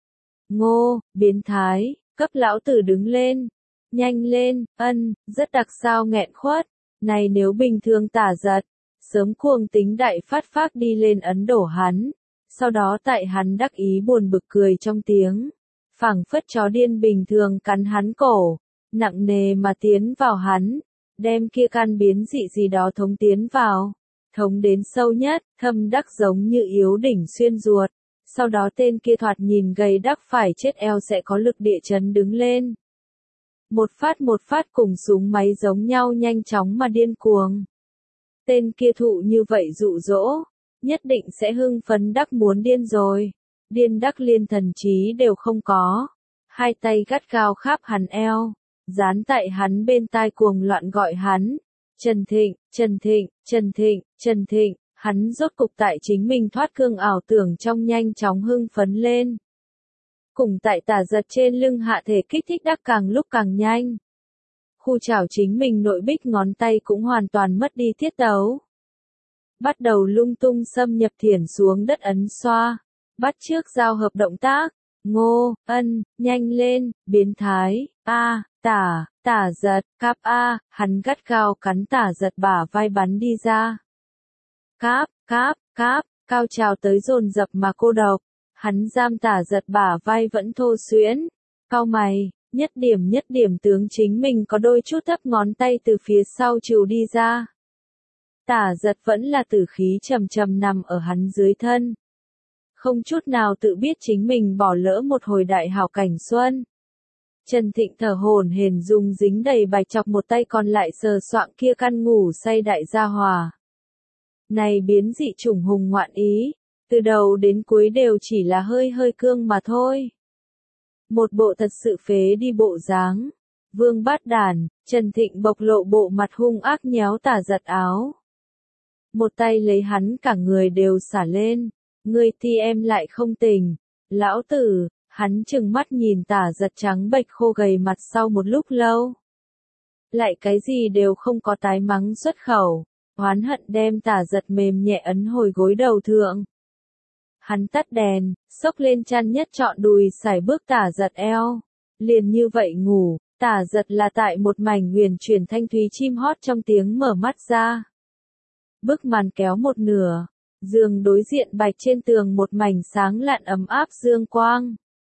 Ngô, biến thái, cấp lão tử đứng lên. Nhanh lên, ân, rất đặc sao nghẹn khuất. Này nếu bình thường tả giật, sớm cuồng tính đại phát phát đi lên ấn đổ hắn. Sau đó tại hắn đắc ý buồn bực cười trong tiếng. Phảng phất chó điên bình thường cắn hắn cổ, nặng nề mà tiến vào hắn. Đem kia căn biến dị gì đó thống tiến vào. Thống đến sâu nhất, thâm đắc giống như yếu đỉnh xuyên ruột. Sau đó tên kia thoạt nhìn gầy đắc phải chết eo sẽ có lực địa chấn đứng lên. Một phát một phát cùng súng máy giống nhau nhanh chóng mà điên cuồng. Tên kia thụ như vậy dụ dỗ, nhất định sẽ hưng phấn đắc muốn điên rồi. Điên đắc liên thần trí đều không có. Hai tay gắt gao kháp hắn eo, dán tại hắn bên tai cuồng loạn gọi hắn. Trần Thịnh, Trần Thịnh, Trần Thịnh, Trần Thịnh. Hắn rốt cục tại chính mình thoát cương ảo tưởng trong nhanh chóng hưng phấn lên. Cùng tại tả giật trên lưng hạ thể kích thích đắc càng lúc càng nhanh. Khu chảo chính mình nội bích ngón tay cũng hoàn toàn mất đi tiết tấu. Bắt đầu lung tung xâm nhập thiển xuống đất ấn xoa. Bắt trước giao hợp động tác. Ngô, ân, nhanh lên, biến thái, a, tả, tả giật, cáp a, hắn gắt gao cắn tả giật bả vai bắn đi ra. Cáp, cáp, cáp, cao trào tới dồn dập mà cô độc. Hắn giam tả giật bả vai vẫn thô xuyễn. Cao mày, nhất điểm nhất điểm tướng chính mình có đôi chút thấp ngón tay từ phía sau trừ đi ra. Tả giật vẫn là tử khí trầm trầm nằm ở hắn dưới thân. Không chút nào tự biết chính mình bỏ lỡ một hồi đại hảo cảnh xuân. Trần Thịnh thở hổn hển dùng dính đầy bạch chọc một tay còn lại sờ soạng kia căn ngủ say đại gia hòa. Này biến dị chủng hùng ngoạn ý, từ đầu đến cuối đều chỉ là hơi hơi cương mà thôi. Một bộ thật sự phế đi bộ dáng. Vương bát đàn, Trần Thịnh bộc lộ bộ mặt hung ác nhéo tả giật áo. Một tay lấy hắn cả người đều xả lên. Ngươi ti em lại không tình. Lão tử, hắn chừng mắt nhìn tả giật trắng bệch khô gầy mặt sau một lúc lâu. Lại cái gì đều không có tái mắng xuất khẩu. Oán hận đem tả giật mềm nhẹ ấn hồi gối đầu thượng. Hắn tắt đèn, xốc lên chăn nhất trọn đùi sải bước Tả Giật eo. Liền như vậy ngủ, Tả Giật là tại một mảnh huyền chuyển thanh thúy chim hót trong tiếng mở mắt ra. Bức màn kéo một nửa, giường đối diện bạch trên tường một mảnh sáng lạn ấm áp dương quang.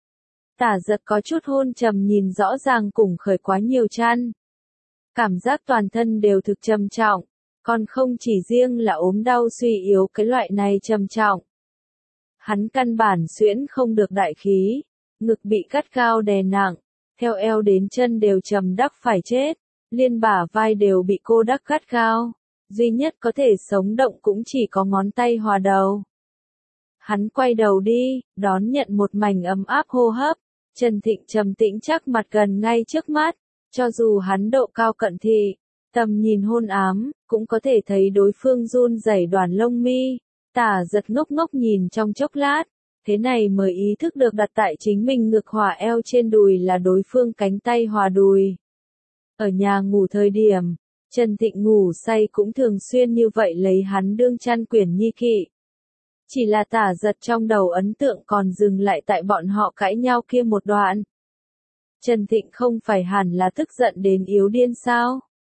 Tả Giật có chút hôn trầm nhìn rõ ràng cùng khởi quá nhiều chăn. Cảm giác toàn thân đều thực trầm trọng, còn không chỉ riêng là ốm đau suy yếu cái loại này trầm trọng. Hắn căn bản xuyễn không được đại khí, ngực bị cắt cao đè nặng, theo eo đến chân đều trầm đắc phải chết, liên bả vai đều bị cô đắc cắt cao, duy nhất có thể sống động cũng chỉ có ngón tay hòa đầu. Hắn quay đầu đi, đón nhận một mảnh ấm áp hô hấp, Trần Thịnh trầm tĩnh chắc mặt gần ngay trước mắt, cho dù hắn độ cao cận thị, tầm nhìn hôn ám, cũng có thể thấy đối phương run rẩy đoàn lông mi. Tả Giật ngốc ngốc nhìn trong chốc lát, thế này mới ý thức được đặt tại chính mình ngực hòa eo trên đùi là đối phương cánh tay hòa đùi. Ở nhà ngủ thời điểm, Trần Thịnh ngủ say cũng thường xuyên như vậy lấy hắn đương chăn quyển nhi kỵ. Chỉ là Tả Giật trong đầu ấn tượng còn dừng lại tại bọn họ cãi nhau kia một đoạn. Trần Thịnh không phải hẳn là tức giận đến yếu điên sao?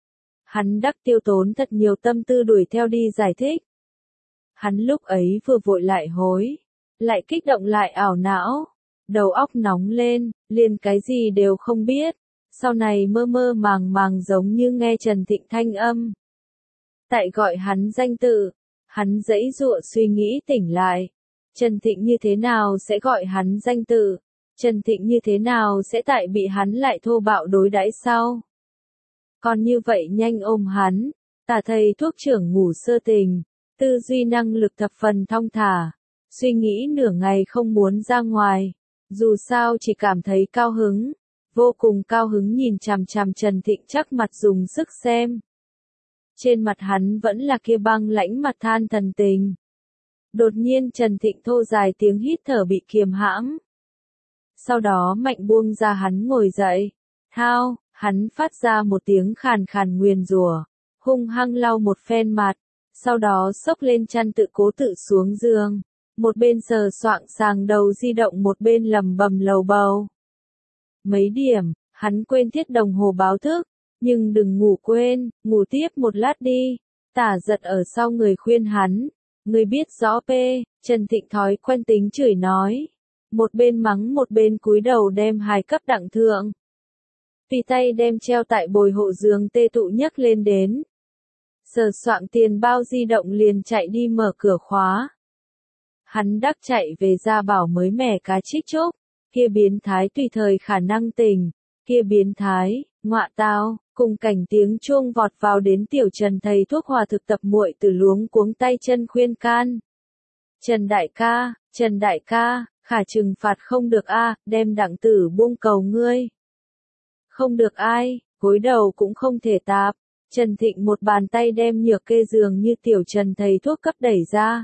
Hắn đắc tiêu tốn thật nhiều tâm tư đuổi theo đi giải thích. Hắn lúc ấy vừa vội lại hối, lại kích động lại ảo não, đầu óc nóng lên, liền cái gì đều không biết, sau này mơ mơ màng màng giống như nghe Trần Thịnh thanh âm. Tại gọi hắn danh tự, hắn giãy giụa suy nghĩ tỉnh lại, Trần Thịnh như thế nào sẽ gọi hắn danh tự, Trần Thịnh như thế nào sẽ tại bị hắn lại thô bạo đối đãi sau. Còn như vậy nhanh ôm hắn, Tả thầy thuốc trưởng ngủ sơ tình. Tư duy năng lực thập phần thong thả, suy nghĩ nửa ngày không muốn ra ngoài, dù sao chỉ cảm thấy cao hứng, vô cùng cao hứng nhìn chằm chằm Trần Thịnh chắc mặt dùng sức xem. Trên mặt hắn vẫn là kia băng lãnh mặt than thần tình. Đột nhiên Trần Thịnh thô dài tiếng hít thở bị kiềm hãm. Sau đó mạnh buông ra hắn ngồi dậy, thao, hắn phát ra một tiếng khàn khàn nguyền rủa, hung hăng lau một phen mặt. Sau đó xốc lên chăn tự cố tự xuống giường, một bên sờ soạng sàng đầu di động một bên lầm bầm lầu bầu. Mấy điểm, hắn quên thiết đồng hồ báo thức, nhưng đừng ngủ quên, ngủ tiếp một lát đi. Tả Giật ở sau người khuyên hắn, người biết rõ p, Trần Thịnh thói quen tính chửi nói. Một bên mắng một bên cúi đầu đem hài cấp đặng thượng. Tùy tay đem treo tại bồi hộ giường tê tụ nhấc lên đến. Sờ soạng tiền bao di động liền chạy đi mở cửa khóa. Hắn đắc chạy về gia bảo mới mẻ cá trích chốc, kia biến thái tùy thời khả năng tình, kia biến thái, ngọa tao, cùng cảnh tiếng chuông vọt vào đến tiểu Trần thầy thuốc hòa thực tập muội từ luống cuống tay chân khuyên can. Trần đại ca, Trần đại ca, khả trừng phạt không được a, đem đặng tử buông cầu ngươi. Không được ai, gối đầu cũng không thể tạp. Trần Thịnh một bàn tay đem nhược kê giường như tiểu Trần thầy thuốc cấp đẩy ra.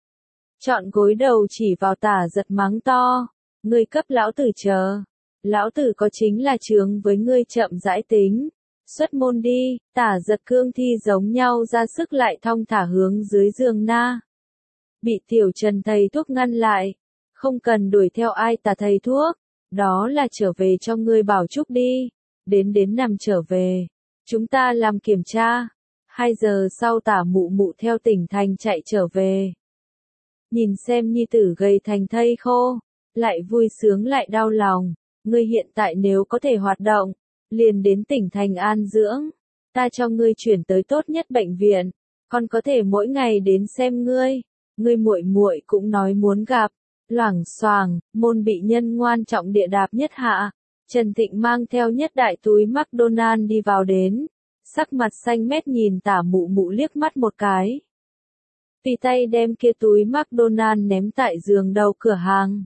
Chọn gối đầu chỉ vào Tả Giật mắng to. Ngươi cấp lão tử chờ. Lão tử có chính là chướng với ngươi chậm rãi tính. Xuất môn đi, Tả Giật cương thi giống nhau ra sức lại thong thả hướng dưới giường na. Bị tiểu Trần thầy thuốc ngăn lại. Không cần đuổi theo ai Tả thầy thuốc. Đó là trở về cho ngươi bảo chúc đi. Đến đến nằm trở về. Chúng ta làm kiểm tra. Hai giờ sau Tả mụ mụ theo tỉnh thành chạy trở về. Nhìn xem nhi tử gầy thành thây khô. Lại vui sướng lại đau lòng. Ngươi hiện tại nếu có thể hoạt động. Liền đến tỉnh thành an dưỡng. Ta cho ngươi chuyển tới tốt nhất bệnh viện. Còn có thể mỗi ngày đến xem ngươi. Ngươi muội muội cũng nói muốn gặp. Loảng xoàng, môn bị nhân ngoan trọng địa đạp nhất hạ. Trần Thịnh mang theo nhất đại túi McDonald đi vào đến. Sắc mặt xanh mét nhìn Tả mụ mụ liếc mắt một cái. Tùy tay đem kia túi McDonald ném tại giường đầu cửa hàng.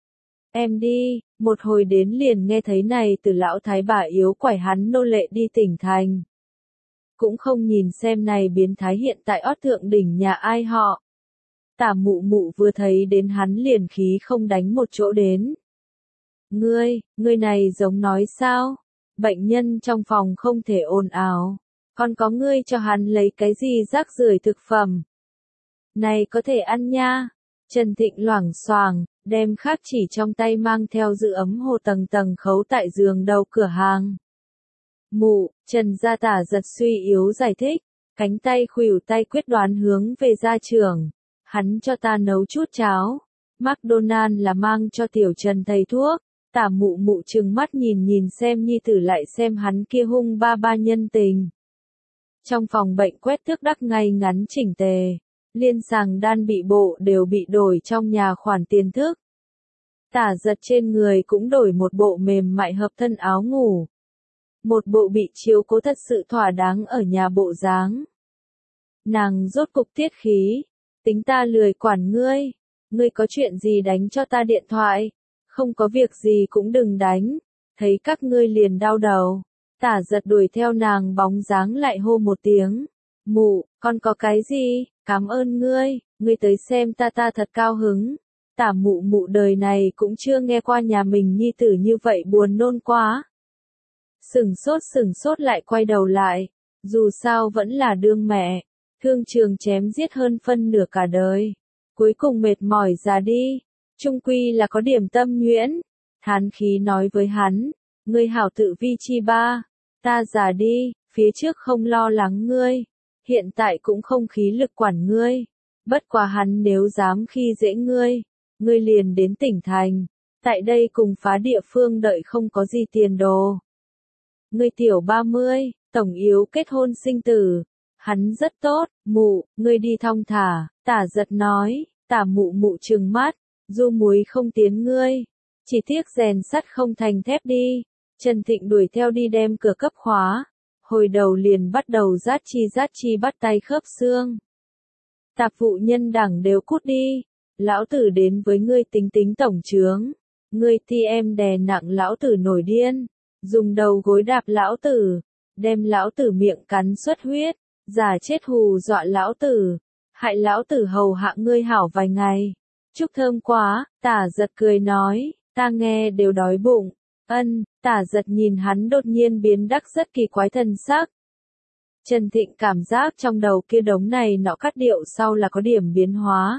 Em đi, một hồi đến liền nghe thấy này từ lão thái bà yếu quải hắn nô lệ đi tỉnh thành. Cũng không nhìn xem này biến thái hiện tại ót thượng đỉnh nhà ai họ. Tả mụ mụ vừa thấy đến hắn liền khí không đánh một chỗ đến. Ngươi, ngươi này giống nói sao? Bệnh nhân trong phòng không thể ồn ào. Còn có ngươi cho hắn lấy cái gì rác rưởi thực phẩm. Này có thể ăn nha. Trần Thịnh loảng xoảng, đem khắc chỉ trong tay mang theo giữ ấm hồ tầng tầng khấu tại giường đầu cửa hàng. Mụ, Trần gia Tả Giật suy yếu giải thích, cánh tay khuỷu tay quyết đoán hướng về gia trưởng. Hắn cho ta nấu chút cháo. McDonald là mang cho tiểu Trần thầy thuốc. Tả mụ mụ trừng mắt nhìn nhìn xem nhi tử lại xem hắn kia hung ba ba nhân tình. Trong phòng bệnh quét tước đắc ngay ngắn chỉnh tề. Liên sàng đan bị bộ đều bị đổi trong nhà khoản tiền thức. Tả Giật trên người cũng đổi một bộ mềm mại hợp thân áo ngủ. Một bộ bị chiếu cố thật sự thỏa đáng ở nhà bộ dáng. Nàng rốt cục tiết khí. Tính ta lười quản ngươi. Ngươi có chuyện gì đánh cho ta điện thoại. Không có việc gì cũng đừng đánh. Thấy các ngươi liền đau đầu. Tả Giật đuổi theo nàng bóng dáng lại hô một tiếng. Mụ, con có cái gì? Cảm ơn ngươi. Ngươi tới xem ta ta thật cao hứng. Tả mụ mụ đời này cũng chưa nghe qua nhà mình nhi tử như vậy buồn nôn quá. Sừng sốt sừng sốt lại quay đầu lại. Dù sao vẫn là đương mẹ. Thương trường chém giết hơn phân nửa cả đời. Cuối cùng mệt mỏi già đi. Trung quy là có điểm tâm nhuyễn. Thán khí nói với hắn. Ngươi hảo tự vi chi ba. Ta già đi, phía trước không lo lắng ngươi. Hiện tại cũng không khí lực quản ngươi. Bất quá hắn nếu dám khi dễ ngươi. Ngươi liền đến tỉnh thành. Tại đây cùng phá địa phương đợi không có gì tiền đồ. Ngươi tiểu ba mươi, tổng yếu kết hôn sinh tử. Hắn rất tốt, mụ, ngươi đi thong thả. Tả Giật nói. Tả mụ mụ trừng mắt. Du muối không tiến ngươi. Chỉ tiếc rèn sắt không thành thép đi. Trần Thịnh đuổi theo đi đem cửa cấp khóa. Hồi đầu liền bắt đầu rát chi rát chi bắt tay khớp xương. Tạp vụ nhân đảng đều cút đi. Lão tử đến với ngươi tính tính tổng chướng. Ngươi ti em đè nặng lão tử nổi điên. Dùng đầu gối đạp lão tử. Đem lão tử miệng cắn xuất huyết. Giả chết hù dọa lão tử. Hại lão tử hầu hạ ngươi hảo vài ngày. Chúc thơm quá, Tả Giật cười nói. Ta nghe đều đói bụng. Ân, Tả Giật nhìn hắn đột nhiên biến đắc rất kỳ quái thần sắc. Trần Thịnh cảm giác trong đầu kia đống này nọ cắt điệu sau là có điểm biến hóa.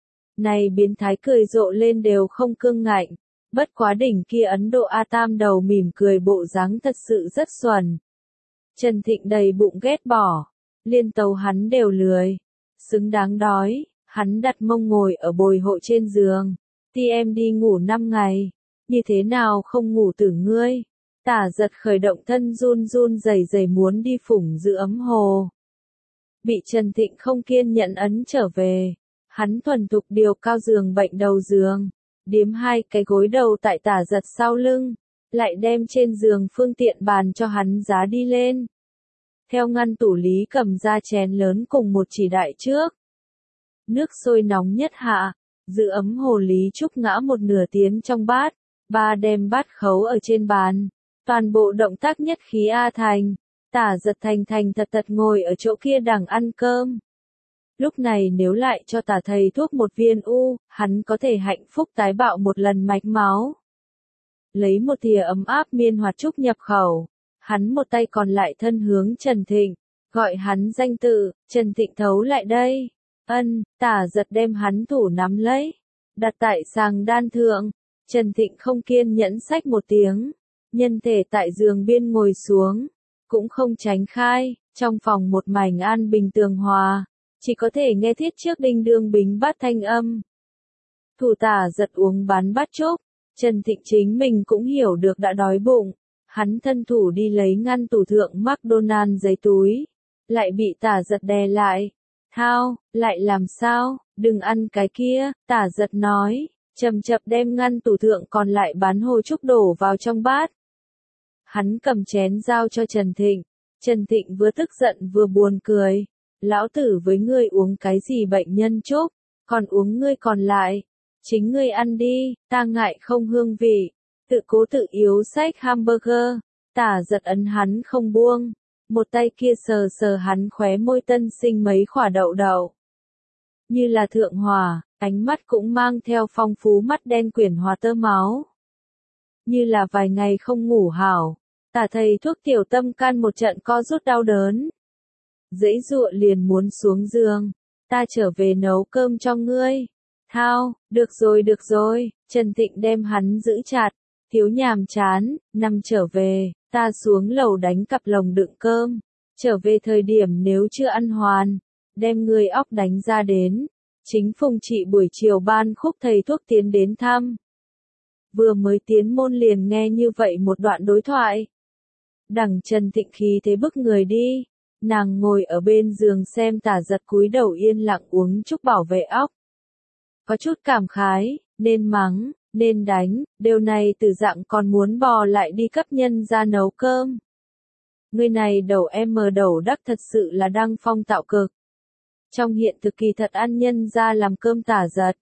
Này biến thái cười rộ lên đều không cương ngạnh. Bất quá đỉnh kia Ấn Độ A Tam đầu mỉm cười bộ dáng thật sự rất xuẩn. Trần Thịnh đầy bụng ghét bỏ. Liên tấu hắn đều lười. Xứng đáng đói. Hắn đặt mông ngồi ở bồi hộ trên giường. Ti em đi ngủ năm ngày. Như thế nào không ngủ tử ngươi? Tả Giật khởi động thân run run rẩy rẩy muốn đi phủng giữ ấm hồ. Bị Trần Thịnh không kiên nhẫn ấn trở về. Hắn thuần thục điều cao giường bệnh đầu giường. Điếm hai cái gối đầu tại Tả Giật sau lưng. Lại đem trên giường phương tiện bàn cho hắn giá đi lên. Theo ngăn tủ lý cầm ra chén lớn cùng một chỉ đại trước. Nước sôi nóng nhất hạ. Giữ ấm hồ Lý Trúc ngã một nửa tiến trong bát. Ba đem bát khấu ở trên bàn. Toàn bộ động tác nhất khí A thành. Tả Giật thành thành thật thật ngồi ở chỗ kia đằng ăn cơm. Lúc này nếu lại cho tả thầy thuốc một viên u, hắn có thể hạnh phúc tái bạo một lần mạch máu. Lấy một thìa ấm áp miên hoạt trúc nhập khẩu. Hắn một tay còn lại thân hướng Trần Thịnh. Gọi hắn danh tự, Trần Thịnh thấu lại đây. Ân, Tả Giật đem hắn thủ nắm lấy. Đặt tại sàng đan thượng. Trần Thịnh không kiên nhẫn xách một tiếng. Nhân thể tại giường biên ngồi xuống. Cũng không tránh khai. Trong phòng một mảnh an bình tường hòa. Chỉ có thể nghe thiết trước đinh đương bính bát thanh âm. Thủ Tả Giật uống bán bát trúc. Trần Thịnh chính mình cũng hiểu được đã đói bụng. Hắn thân thủ đi lấy ngăn tủ thượng McDonald giấy túi. Lại bị Tả Giật đè lại. Thao, lại làm sao, đừng ăn cái kia, Tả Giật nói. Chậm chậm đem ngăn tủ thượng còn lại bán hồ trúc đổ vào trong bát. Hắn cầm chén giao cho Trần Thịnh. Trần Thịnh vừa tức giận vừa buồn cười. Lão tử với ngươi uống cái gì bệnh nhân trúc, còn uống ngươi còn lại. Chính ngươi ăn đi, ta ngại không hương vị. Tự cố tự yếu xách hamburger. Tả Giật ấn hắn không buông. Một tay kia sờ sờ hắn khóe môi tân sinh mấy khỏa đậu đậu. Như là thượng hòa, ánh mắt cũng mang theo phong phú mắt đen quyển hòa tơ máu. Như là vài ngày không ngủ hảo. Tả thầy thuốc tiểu tâm can một trận co rút đau đớn. Dãy dụa liền muốn xuống giường. Ta trở về nấu cơm cho ngươi. Thao, được rồi được rồi, Trần Thịnh đem hắn giữ chặt, thiếu nhàm chán, nằm trở về, ta xuống lầu đánh cặp lồng đựng cơm, trở về thời điểm nếu chưa ăn hoàn, đem người óc đánh ra đến. Chính Phùng Trị buổi chiều ban khúc thầy thuốc tiến đến thăm. Vừa mới tiến môn liền nghe như vậy một đoạn đối thoại. Đằng Trần Thịnh khí thế bức người đi, nàng ngồi ở bên giường xem Tả Giật cúi đầu yên lặng uống chút bảo vệ óc. Có chút cảm khái, nên mắng, nên đánh, điều này từ dạng còn muốn bò lại đi cấp nhân ra nấu cơm. Người này đầu em mờ đầu đắc thật sự là đăng phong tạo cực. Trong hiện thực kỳ thật ăn nhân ra làm cơm Tả Giật.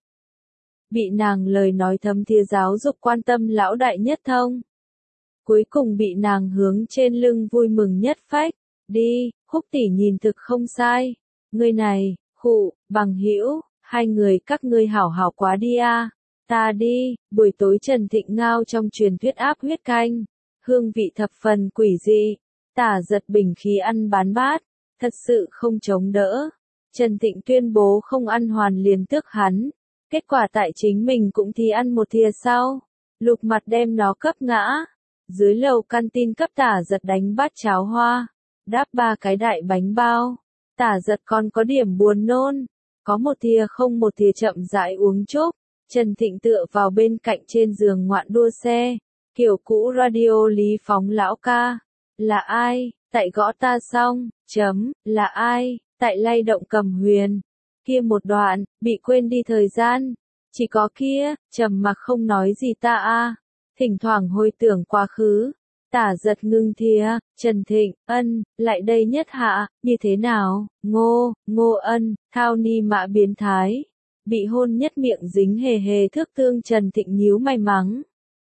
Bị nàng lời nói thấm thía giáo dục quan tâm lão đại nhất thông. Cuối cùng bị nàng hướng trên lưng vui mừng nhất phách. Đi, Khúc tỷ nhìn thực không sai. Người này, khụ, bằng hữu, hai người các ngươi hảo hảo quá đi a. Ta đi, buổi tối Trần Thịnh ngao trong truyền thuyết áp huyết canh. Hương vị thập phần quỷ dị. Tả Giật bình khí ăn bán bát. Thật sự không chống đỡ. Trần Thịnh tuyên bố không ăn hoàn liền tước hắn. Kết quả tại chính mình cũng thì ăn một thìa sau. Lục mặt đem nó cấp ngã. Dưới lầu canteen cấp Tả Giật đánh bát cháo hoa. Đáp ba cái đại bánh bao. Tả Giật còn có điểm buồn nôn. Có một thìa không một thìa chậm rãi uống chốc. Trần Thịnh tựa vào bên cạnh trên giường ngoạn đua xe. Kiểu cũ radio Lý Phóng lão ca. Là ai? Tại gõ ta xong. Chấm. Là ai? Tại lay động Cầm Huyền. Kia một đoạn, bị quên đi thời gian. Chỉ có kia, trầm mặc không nói gì ta a. Thỉnh thoảng hồi tưởng quá khứ. Tả Giật ngưng thìa, Trần Thịnh, ân, lại đây nhất hạ, như thế nào? Ngô, Ngô Ân, thao ni mã biến thái. Bị hôn nhất miệng dính hề hề thước tương Trần Thịnh nhíu mày mắng.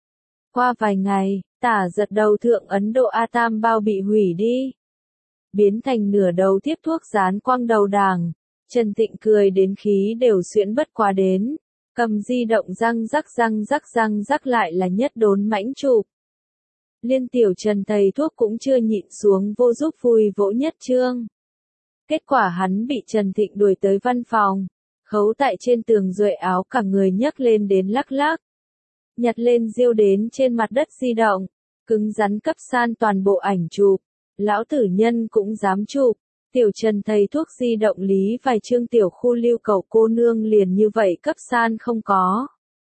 Qua vài ngày, Tả Giật đầu thượng Ấn Độ A Tam bao bị hủy đi. Biến thành nửa đầu tiếp thuốc dán quăng đầu đàng. Trần Thịnh cười đến khí đều xuyễn bất quá đến. Cầm di động răng rắc răng rắc răng rắc lại là nhất đốn mãnh chụp. Liên tiểu Trần thầy thuốc cũng chưa nhịn xuống vô giúp vui vỗ nhất trương. Kết quả hắn bị Trần Thịnh đuổi tới văn phòng. Khấu tại trên tường duệ áo cả người nhấc lên đến lắc lắc. Nhặt lên diêu đến trên mặt đất di động. Cứng rắn cấp san toàn bộ ảnh chụp. Lão tử nhân cũng dám chụp. Tiểu Trần thầy thuốc di động lý vài chương tiểu khu lưu cầu cô nương liền như vậy cấp san không có.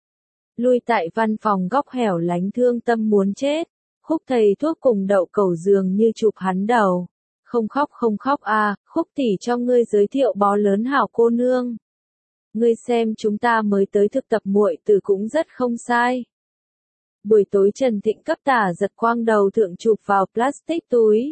Lui tại văn phòng góc hẻo lánh thương tâm muốn chết. Khúc thầy thuốc cùng đậu cầu giường như chụp hắn đầu. Không khóc không khóc a, Khúc tỷ cho ngươi giới thiệu bó lớn hảo cô nương. Ngươi xem chúng ta mới tới thực tập muội từ cũng rất không sai. Buổi tối Trần Thịnh cấp Tả Giật quang đầu thượng chụp vào plastic túi.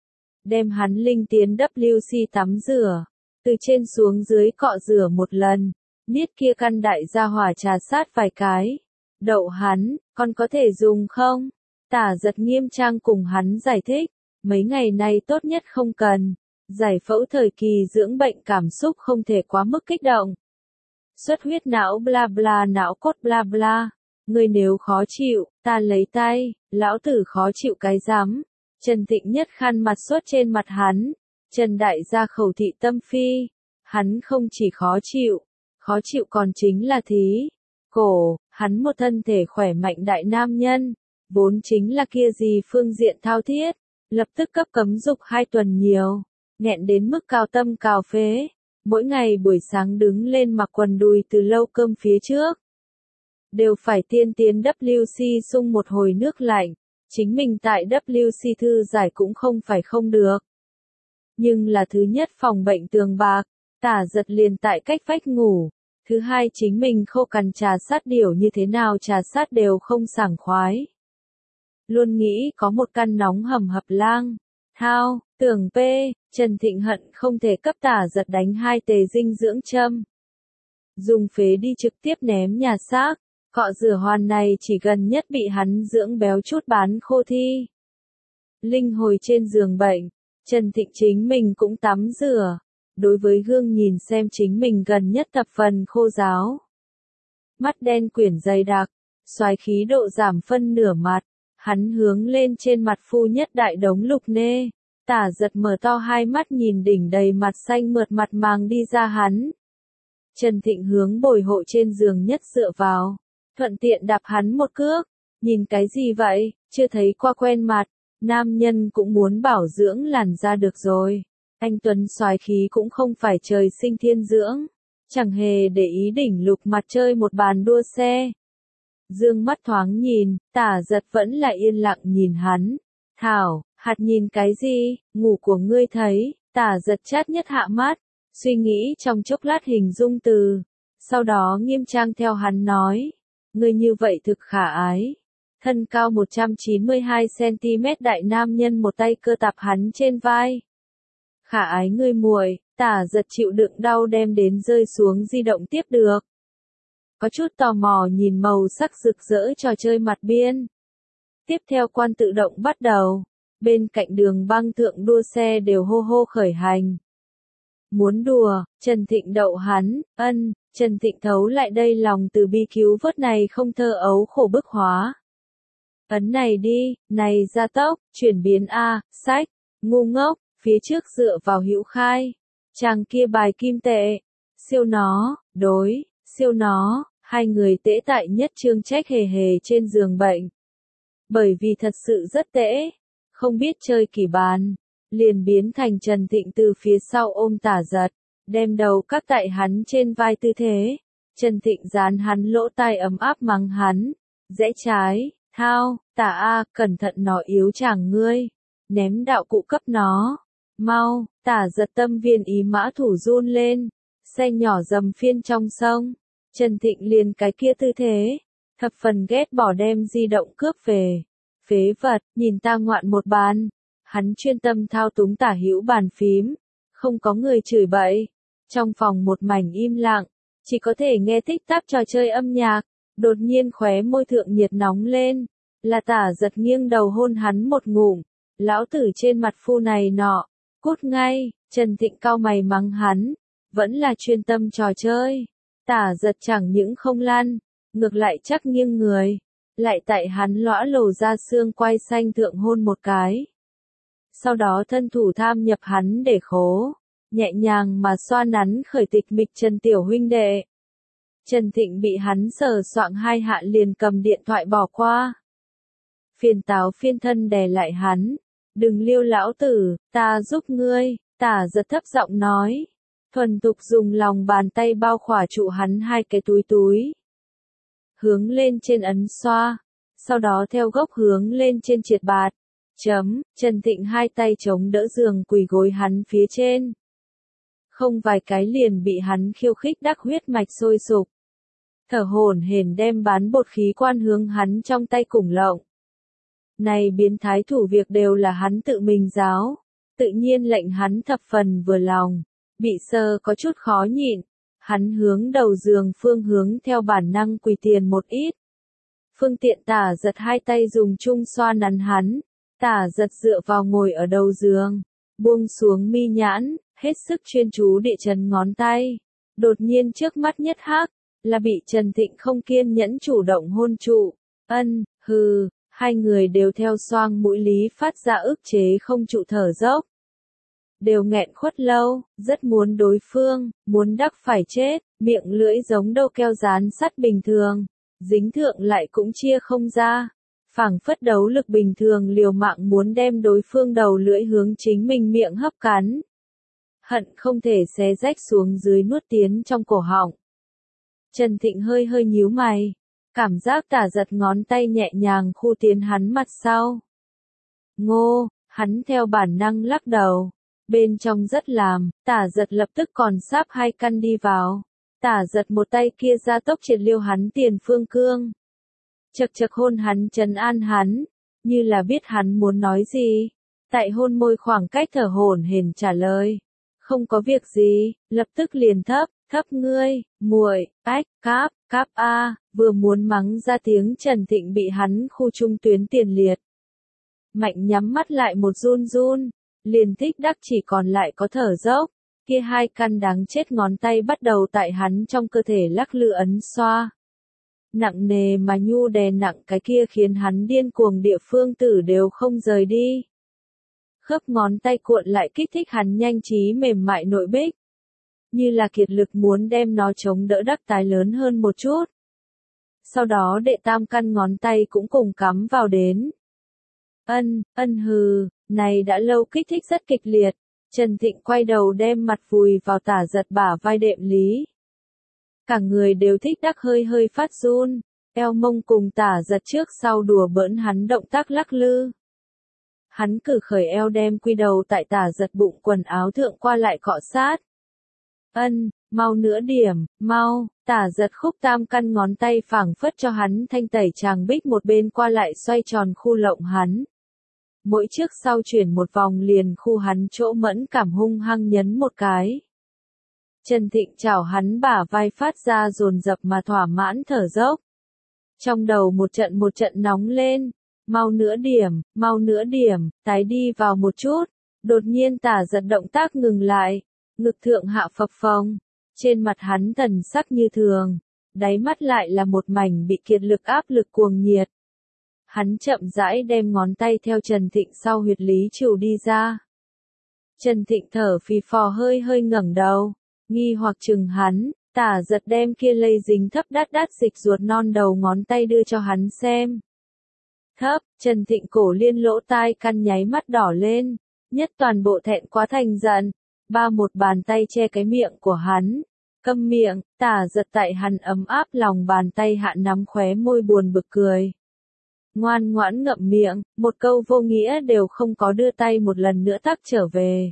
Đem hắn linh tiến W C tắm rửa. Từ trên xuống dưới cọ rửa một lần. Niết kia căn đại ra hỏa trà sát vài cái. Đậu hắn, con có thể dùng không? Tả Giật nghiêm trang cùng hắn giải thích. Mấy ngày nay tốt nhất không cần. Giải phẫu thời kỳ dưỡng bệnh cảm xúc không thể quá mức kích động. Xuất huyết não bla bla não cốt bla bla. Người nếu khó chịu, ta lấy tay, lão tử khó chịu cái rắm. Trần Thịnh nhất khăn mặt xuất trên mặt hắn. Trần đại gia khẩu thị tâm phi. Hắn không chỉ khó chịu, khó chịu còn chính là thí. Cổ, hắn một thân thể khỏe mạnh đại nam nhân. Vốn chính là kia gì phương diện thao thiết. Lập tức cấp cấm dục hai tuần nhiều. Nghẹn đến mức cao tâm cào phế. Mỗi ngày buổi sáng đứng lên mặc quần đùi từ lâu cơm phía trước. Đều phải tiên tiến W C sung một hồi nước lạnh. Chính mình tại W C thư giải cũng không phải không được. Nhưng là thứ nhất phòng bệnh tường bạc. Tả Giật liền tại cách vách ngủ. Thứ hai chính mình khô cằn trà sát điểu như thế nào trà sát đều không sảng khoái. Luôn nghĩ có một căn nóng hầm hập lang. Thao, tưởng P, Trần Thịnh hận không thể cấp Tả Giật đánh hai tề dinh dưỡng châm. Dùng phế đi trực tiếp ném nhà xác. Cọ rửa hoàn này chỉ gần nhất bị hắn dưỡng béo chút bán khô thi. Linh hồi trên giường bệnh. Trần Thịnh chính mình cũng tắm rửa. Đối với gương nhìn xem chính mình gần nhất thập phần khô ráo. Mắt đen quyển dày đặc. Xoái khí độ giảm phân nửa mặt. Hắn hướng lên trên mặt phu nhất đại đống lục nê. Tả Giật mở to hai mắt nhìn đỉnh đầy mặt xanh mượt mặt màng đi ra hắn. Trần Thịnh hướng bồi hộ trên giường nhất dựa vào, thuận tiện đạp hắn một cước, nhìn cái gì vậy, chưa thấy qua quen mặt, nam nhân cũng muốn bảo dưỡng làn da được rồi, anh Tuấn soái khí cũng không phải trời sinh thiên dưỡng, chẳng hề để ý đỉnh lục mặt chơi một bàn đua xe. Dương mắt thoáng nhìn, Tả Giật vẫn là yên lặng nhìn hắn, Thảo, hạt nhìn cái gì, ngủ của ngươi thấy, Tả Giật chát nhất hạ mắt, suy nghĩ trong chốc lát hình dung từ, sau đó nghiêm trang theo hắn nói, ngươi như vậy thực khả ái. Thân cao một trăm chín mươi hai xăng-ti-mét đại nam nhân một tay cơ tạp hắn trên vai. Khả ái ngươi muội, Tả Giật chịu đựng đau đem đến rơi xuống di động tiếp được. Có chút tò mò nhìn màu sắc rực rỡ trò chơi mặt biên. Tiếp theo quan tự động bắt đầu, bên cạnh đường băng thượng đua xe đều hô hô khởi hành. Muốn đùa, Trần Thịnh đậu hắn, ân, Trần Thịnh thấu lại đây lòng từ bi cứu vớt này không thơ ấu khổ bức hóa. Ấn này đi, này gia tốc, chuyển biến A, sách, ngu ngốc, phía trước dựa vào hữu khai. Chàng kia bài kim tệ, siêu nó, đối, siêu nó, hai người tễ tại nhất trương trách hề hề trên giường bệnh. Bởi vì thật sự rất tễ, không biết chơi kỳ bàn, liền biến thành Trần Thịnh từ phía sau ôm Tả Giật, đem đầu cắp tại hắn trên vai tư thế. Trần Thịnh dán hắn lỗ tai ấm áp mắng hắn, rẽ trái. Thao, Tả A, cẩn thận nó yếu chàng ngươi, ném đạo cụ cấp nó, mau, Tả Giật tâm viên ý mã thủ run lên, xe nhỏ dầm phiên trong sông, Trần Thịnh liền cái kia tư thế, thập phần ghét bỏ đem di động cướp về, phế vật, nhìn ta ngoạn một bàn, hắn chuyên tâm thao túng tả hữu bàn phím, không có người chửi bậy, trong phòng một mảnh im lặng, chỉ có thể nghe tích tắc trò chơi âm nhạc. Đột nhiên khóe môi thượng nhiệt nóng lên, là Tả Giật nghiêng đầu hôn hắn một ngụm, lão tử trên mặt phu này nọ, cút ngay, Trần Thịnh cau mày mắng hắn, vẫn là chuyên tâm trò chơi, Tả Giật chẳng những không lăn, ngược lại chắc nghiêng người, lại tại hắn lõa lồ ra xương quai xanh thượng hôn một cái. Sau đó thân thủ tham nhập hắn để khố, nhẹ nhàng mà xoa nắn khởi tịch mịch Trần tiểu huynh đệ. Trần Thịnh bị hắn sờ soạng hai hạ liền cầm điện thoại bỏ qua. Phiền táo phiên thân đè lại hắn. Đừng liêu lão tử, ta giúp ngươi, Tả Giật thấp giọng nói. Thuần tục dùng lòng bàn tay bao khỏa trụ hắn hai cái túi túi. Hướng lên trên ấn xoa. Sau đó theo gốc hướng lên trên triệt bạt. Chấm, Trần Thịnh hai tay chống đỡ giường quỳ gối hắn phía trên. Không vài cái liền bị hắn khiêu khích đắc huyết mạch sôi sục. Thở hổn hển đem bán bột khí quan hướng hắn trong tay củng lộng. Này biến thái thủ việc đều là hắn tự mình giáo, tự nhiên lệnh hắn thập phần vừa lòng, bị sờ có chút khó nhịn, hắn hướng đầu giường phương hướng theo bản năng quỳ tiền một ít. Phương tiện Tả Giật hai tay dùng chung xoa nắn hắn, Tả Giật dựa vào ngồi ở đầu giường, buông xuống mi nhãn, hết sức chuyên chú địa chấn ngón tay. Đột nhiên trước mắt nhất hắc, là bị Trần Thịnh không kiên nhẫn chủ động hôn trụ. Ân, hừ, hai người đều theo xoang mũi lý phát ra ức chế không trụ thở dốc. Đều nghẹn khuất lâu, rất muốn đối phương, muốn đắc phải chết, miệng lưỡi giống đâu keo dán sắt bình thường, dính thượng lại cũng chia không ra. Phảng phất đấu lực bình thường liều mạng muốn đem đối phương đầu lưỡi hướng chính mình miệng hấp cắn. Hận không thể xé rách xuống dưới nuốt tiến trong cổ họng. Trần Thịnh hơi hơi nhíu mày, cảm giác Tả Giật ngón tay nhẹ nhàng khu tiến hắn mặt sau. Ngô, hắn theo bản năng lắc đầu, bên trong rất làm, Tả Giật lập tức còn sáp hai căn đi vào. Tả Giật một tay kia ra tốc triệt liêu hắn tiền phương cương. Chật chật hôn hắn trấn an hắn, như là biết hắn muốn nói gì. Tại hôn môi khoảng cách thở hổn hển trả lời. Không có việc gì, lập tức liền thấp, thấp ngươi, muội, ách, cáp, cáp a, vừa muốn mắng ra tiếng Trần Thịnh bị hắn khu trung tuyến tiền liệt. Mạnh nhắm mắt lại một run run, liền thích đắc chỉ còn lại có thở dốc, kia hai căn đáng chết ngón tay bắt đầu tại hắn trong cơ thể lắc lư ấn xoa. Nặng nề mà nhu đè nặng cái kia khiến hắn điên cuồng địa phương tử đều không rời đi. Khớp ngón tay cuộn lại kích thích hắn nhanh trí mềm mại nội bích. như là kiệt lực muốn đem nó chống đỡ đắc tái lớn hơn một chút. Sau đó đệ tam căn ngón tay cũng cùng cắm vào đến. Ân, ân hừ, này đã lâu kích thích rất kịch liệt. Trần Thịnh quay đầu đem mặt vùi vào Tả Giật bả vai đệm lý. Cả người đều thích đắc hơi hơi phát run, eo mông cùng Tả Giật trước sau đùa bỡn hắn động tác lắc lư. Hắn cử khởi eo đem quy đầu tại Tả Giật bụng quần áo thượng qua lại cọ sát. Ân, mau nữa điểm, mau, Tả Giật khúc tam căn ngón tay phảng phất cho hắn thanh tẩy tràng bích một bên qua lại xoay tròn khu lộng hắn. Mỗi trước sau chuyển một vòng liền khu hắn chỗ mẫn cảm hung hăng nhấn một cái. Trần Thịnh chảo hắn bả vai phát ra dồn dập mà thỏa mãn thở dốc. Trong đầu một trận một trận nóng lên, mau nữa điểm, mau nữa điểm, tái đi vào một chút. Đột nhiên Tả Giật động tác ngừng lại, ngực thượng hạ phập phồng, trên mặt hắn thần sắc như thường, đáy mắt lại là một mảnh bị kiệt lực áp lực cuồng nhiệt. Hắn chậm rãi đem ngón tay theo Trần Thịnh sau huyệt lý trù đi ra. Trần Thịnh thở phì phò hơi hơi ngẩng đầu, nghi hoặc chừng hắn, Tả Giật đem kia lây dính thấp đát đát dịch ruột non đầu ngón tay đưa cho hắn xem. Thấp, Trần Thịnh cổ liên lỗ tai căn nháy mắt đỏ lên, nhất toàn bộ thẹn quá thành giận, ba một bàn tay che cái miệng của hắn. Câm miệng, Tả Giật tại hắn ấm áp lòng bàn tay hạ nắm khóe môi buồn bực cười. Ngoan ngoãn ngậm miệng, một câu vô nghĩa đều không có đưa tay một lần nữa tắc trở về.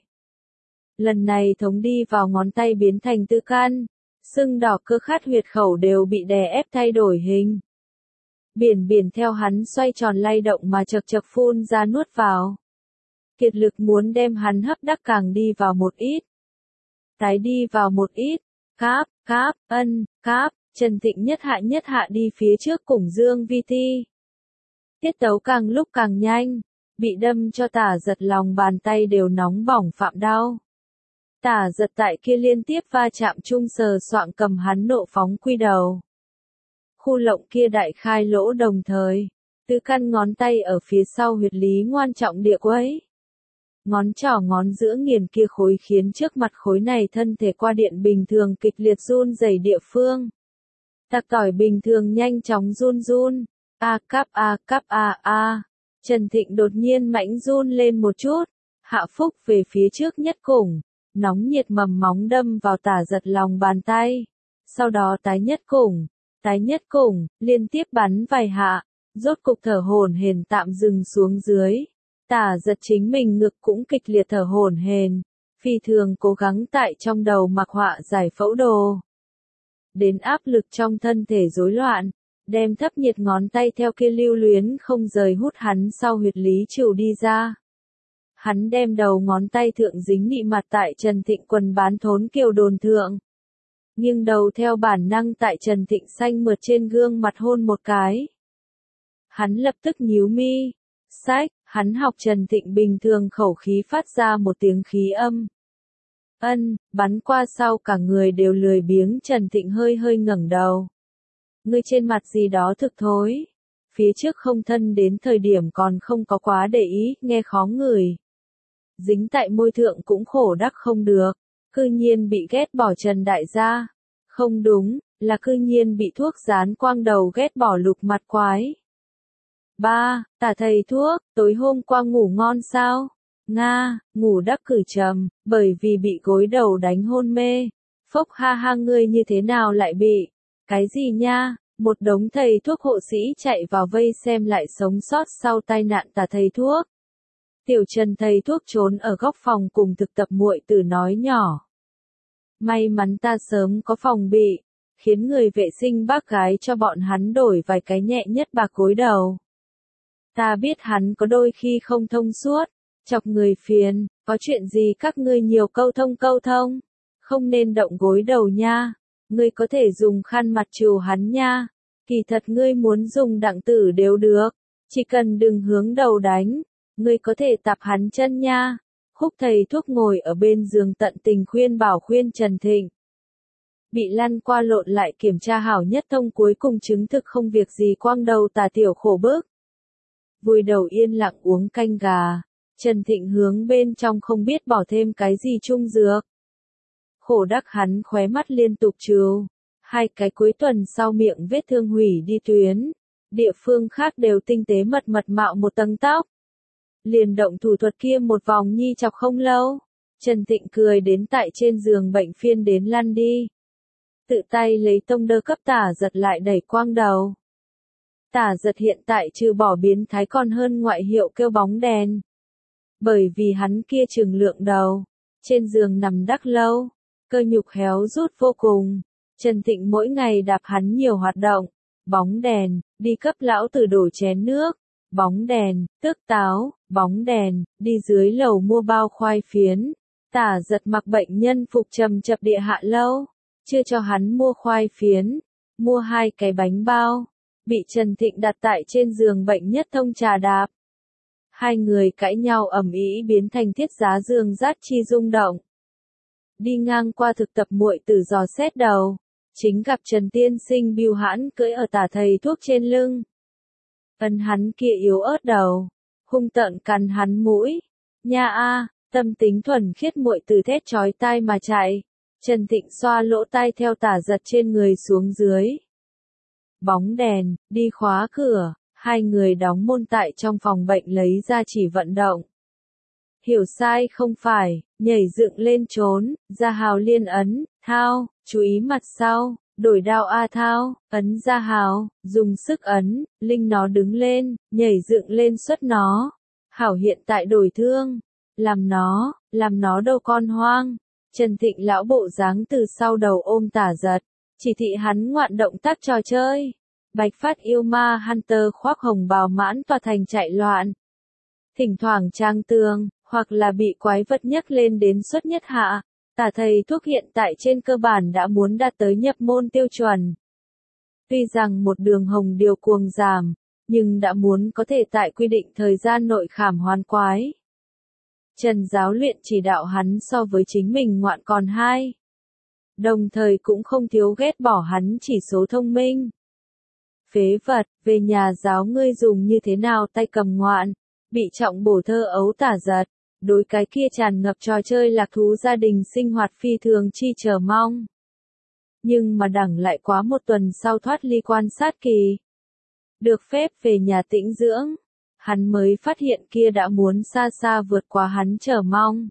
Lần này thống đi vào ngón tay biến thành tư căn, sưng đỏ cơ khát huyệt khẩu đều bị đè ép thay đổi hình. Biển biển theo hắn xoay tròn lay động mà chật chật phun ra nuốt vào. Kiệt lực muốn đem hắn hấp đắc càng đi vào một ít. Tái đi vào một ít, cáp, cáp, ân, cáp, Trần Thịnh nhất hạ nhất hạ đi phía trước cùng Dương Vi Ti. Tiết tấu càng lúc càng nhanh, bị đâm cho Tả Giật lòng bàn tay đều nóng bỏng phạm đau. Tả Giật tại kia liên tiếp va chạm chung sờ soạng cầm hắn nộ phóng quy đầu. Khu lộng kia đại khai lỗ đồng thời, tứ căn ngón tay ở phía sau huyệt lý ngoan trọng địa quấy. Ngón trỏ ngón giữa nghiền kia khối khiến trước mặt khối này thân thể qua điện bình thường kịch liệt run rẩy địa phương. Tạc tỏi bình thường nhanh chóng run run. A cáp a cáp a a. Trần Thịnh đột nhiên mãnh run lên một chút, hạ phúc về phía trước nhất cùng, nóng nhiệt mầm móng đâm vào Tả Giật lòng bàn tay. Sau đó tái nhất cùng, tái nhất cùng, liên tiếp bắn vài hạ, rốt cục thở hổn hển tạm dừng xuống dưới. Tả Giật chính mình ngực cũng kịch liệt thở hổn hển, phi thường cố gắng tại trong đầu mặc họa giải phẫu đồ. Đến áp lực trong thân thể rối loạn, đem thấp nhiệt ngón tay theo kia lưu luyến không rời hút hắn sau huyệt lý trù đi ra. Hắn đem đầu ngón tay thượng dính nị mặt tại Trần Thịnh quần bán thốn kiều đồn thượng. Nhưng đầu theo bản năng tại Trần Thịnh xanh mượt trên gương mặt hôn một cái. Hắn lập tức nhíu mi, sách, hắn học Trần Thịnh bình thường khẩu khí phát ra một tiếng khí âm. Ân, bắn qua sau cả người đều lười biếng. Trần Thịnh hơi hơi ngẩng đầu. Ngươi trên mặt gì đó thực thối. Phía trước không thân đến thời điểm còn không có quá để ý, nghe khó ngửi. Dính tại môi thượng cũng khổ đắc không được. Cư nhiên bị ghét bỏ Trần đại gia. Không đúng, là cư nhiên bị thuốc dán quang đầu ghét bỏ lục mặt quái. Ba, Tả thầy thuốc, tối hôm qua ngủ ngon sao? Nga, ngủ đắc cử trầm, bởi vì bị gối đầu đánh hôn mê. Phốc ha ha, ngươi như thế nào lại bị? Cái gì nha? Một đống thầy thuốc hộ sĩ chạy vào vây xem lại sống sót sau tai nạn Tả thầy thuốc. Tiểu Trần thầy thuốc trốn ở góc phòng cùng thực tập muội tử nói nhỏ. May mắn ta sớm có phòng bị, khiến người vệ sinh bác gái cho bọn hắn đổi vài cái nhẹ nhất bạc gối đầu. Ta biết hắn có đôi khi không thông suốt, chọc người phiền, có chuyện gì các ngươi nhiều câu thông câu thông, không nên động gối đầu nha, ngươi có thể dùng khăn mặt trù hắn nha, kỳ thật ngươi muốn dùng đặng tử đều được, chỉ cần đừng hướng đầu đánh, ngươi có thể tạp hắn chân nha. Khúc thầy thuốc ngồi ở bên giường tận tình khuyên bảo khuyên Trần Thịnh. Bị lăn qua lộn lại kiểm tra hảo nhất thông cuối cùng chứng thực không việc gì quang đầu Tả tiểu khổ bức. Vùi đầu yên lặng uống canh gà, Trần Thịnh hướng bên trong không biết bỏ thêm cái gì trung dược. khổ đắc hắn khóe mắt liên tục trượu. Hai cái cuối tuần sau miệng vết thương hủy đi tuyến. Địa phương khác đều tinh tế mật mật mạo một tầng tóc. Liền động thủ thuật kia một vòng nhi chọc không lâu. Trần Thịnh cười đến tại trên giường bệnh phiên đến lăn đi. Tự tay lấy tông đơ cấp Tả Giật lại đẩy quang đầu. Tả Giật hiện tại trừ bỏ biến thái còn hơn ngoại hiệu kêu bóng đèn. Bởi vì hắn kia trường lượng đầu, trên giường nằm đắc lâu, cơ nhục héo rút vô cùng. Trần Thịnh mỗi ngày đạp hắn nhiều hoạt động. Bóng đèn, đi cấp lão tử đổ chén nước. Bóng đèn, tước táo. Bóng đèn, đi dưới lầu mua bao khoai phiến. Tả Giật mặc bệnh nhân phục trầm chập địa hạ lâu. Chưa cho hắn mua khoai phiến. Mua hai cái bánh bao. Bị Trần Thịnh đặt tại trên giường bệnh nhất thông trà đạp. Hai người cãi nhau ầm ĩ biến thành thiết giá giường rát chi rung động. Đi ngang qua thực tập muội tử dò xét đầu. Chính gặp Trần Tiên Sinh bưu hãn cưỡi ở Tả thầy thuốc trên lưng. Ấn hắn kia yếu ớt đầu. Hung tợn cắn hắn mũi. Nha a, tâm tính thuần khiết muội tử thét chói tai mà chạy. Trần Thịnh xoa lỗ tai theo Tả Giật trên người xuống dưới. Bóng đèn, đi khóa cửa. Hai người đóng môn tại trong phòng bệnh lấy ra chỉ vận động. Hiểu sai không phải, nhảy dựng lên trốn, Gia Hào liên ấn, thao, chú ý mặt sau, đổi đao A thao, ấn Gia Hào, dùng sức ấn, linh nó đứng lên, nhảy dựng lên xuất nó. Hảo hiện tại đổi thương, làm nó, làm nó đầu con hoang. Trần Thịnh lão bộ dáng từ sau đầu ôm Tả Giật, chỉ thị hắn ngoạn động tác trò chơi. Bạch phát yêu ma Hunter khoác hồng bào mãn tòa thành chạy loạn. Thỉnh thoảng trang tường, hoặc là bị quái vật nhấc lên đến suất nhất hạ. Tả thầy thuốc hiện tại trên cơ bản đã muốn đạt tới nhập môn tiêu chuẩn. Tuy rằng một đường hồng điều cuồng giảm, nhưng đã muốn có thể tại quy định thời gian nội khảm hoàn quái. Trần giáo luyện chỉ đạo hắn so với chính mình ngoạn còn hai. Đồng thời cũng không thiếu ghét bỏ hắn chỉ số thông minh. Phế vật, về nhà giáo ngươi dùng như thế nào tay cầm ngoạn, bị trọng bổ thơ ấu Tả Giật, đối cái kia tràn ngập trò chơi lạc thú gia đình sinh hoạt phi thường chi chờ mong. Nhưng mà đẳng lại quá một tuần sau thoát ly quan sát kỳ. Được phép về nhà tĩnh dưỡng, hắn mới phát hiện kia đã muốn xa xa vượt qua hắn chờ mong.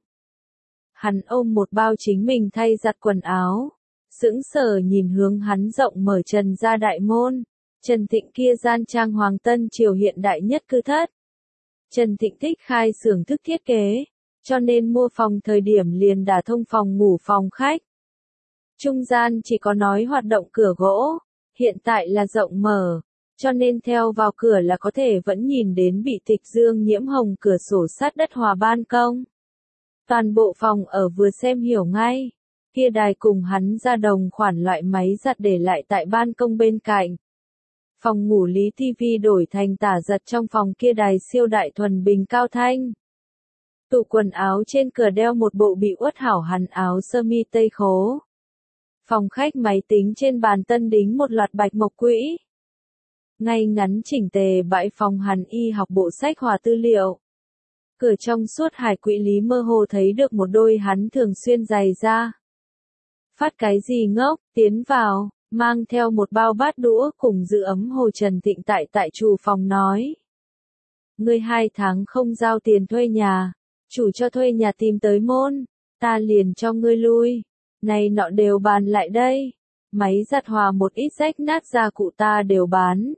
Hắn ôm một bao chính mình thay giặt quần áo, sững sờ nhìn hướng hắn rộng mở trần ra đại môn. Trần Thịnh kia gian trang hoàng tân triều hiện đại nhất cư thất. Trần Thịnh thích khai xưởng thức thiết kế, cho nên mua phòng thời điểm liền đả thông phòng ngủ phòng khách. Trung gian chỉ có nói hoạt động cửa gỗ, hiện tại là rộng mở, cho nên theo vào cửa là có thể vẫn nhìn đến bị tịch dương nhiễm hồng cửa sổ sát đất hòa ban công. Toàn bộ phòng ở vừa xem hiểu ngay, kia đài cùng hắn ra đồng khoản loại máy giặt để lại tại ban công bên cạnh. Phòng ngủ Lý ti vi đổi thành Tả Giật trong phòng kia đài siêu đại thuần bình cao thanh. Tủ quần áo trên cửa đeo một bộ bị uất hảo hẳn áo sơ mi tây khố. Phòng khách máy tính trên bàn tân đính một loạt bạch mộc quỹ. Ngay ngắn chỉnh tề bãi phòng hàn y học bộ sách hòa tư liệu. Cửa trong suốt hải quỹ Lý mơ hồ thấy được một đôi hắn thường xuyên giày ra. Phát cái gì ngốc, tiến vào. Mang theo một bao bát đũa cùng giữ ấm hồ Trần Thịnh tại tại chủ phòng nói. Ngươi hai tháng không giao tiền thuê nhà, chủ cho thuê nhà tìm tới môn, ta liền cho ngươi lui. Này nọ đều bàn lại đây, máy giặt hòa một ít rách nát gia cụ ta đều bán.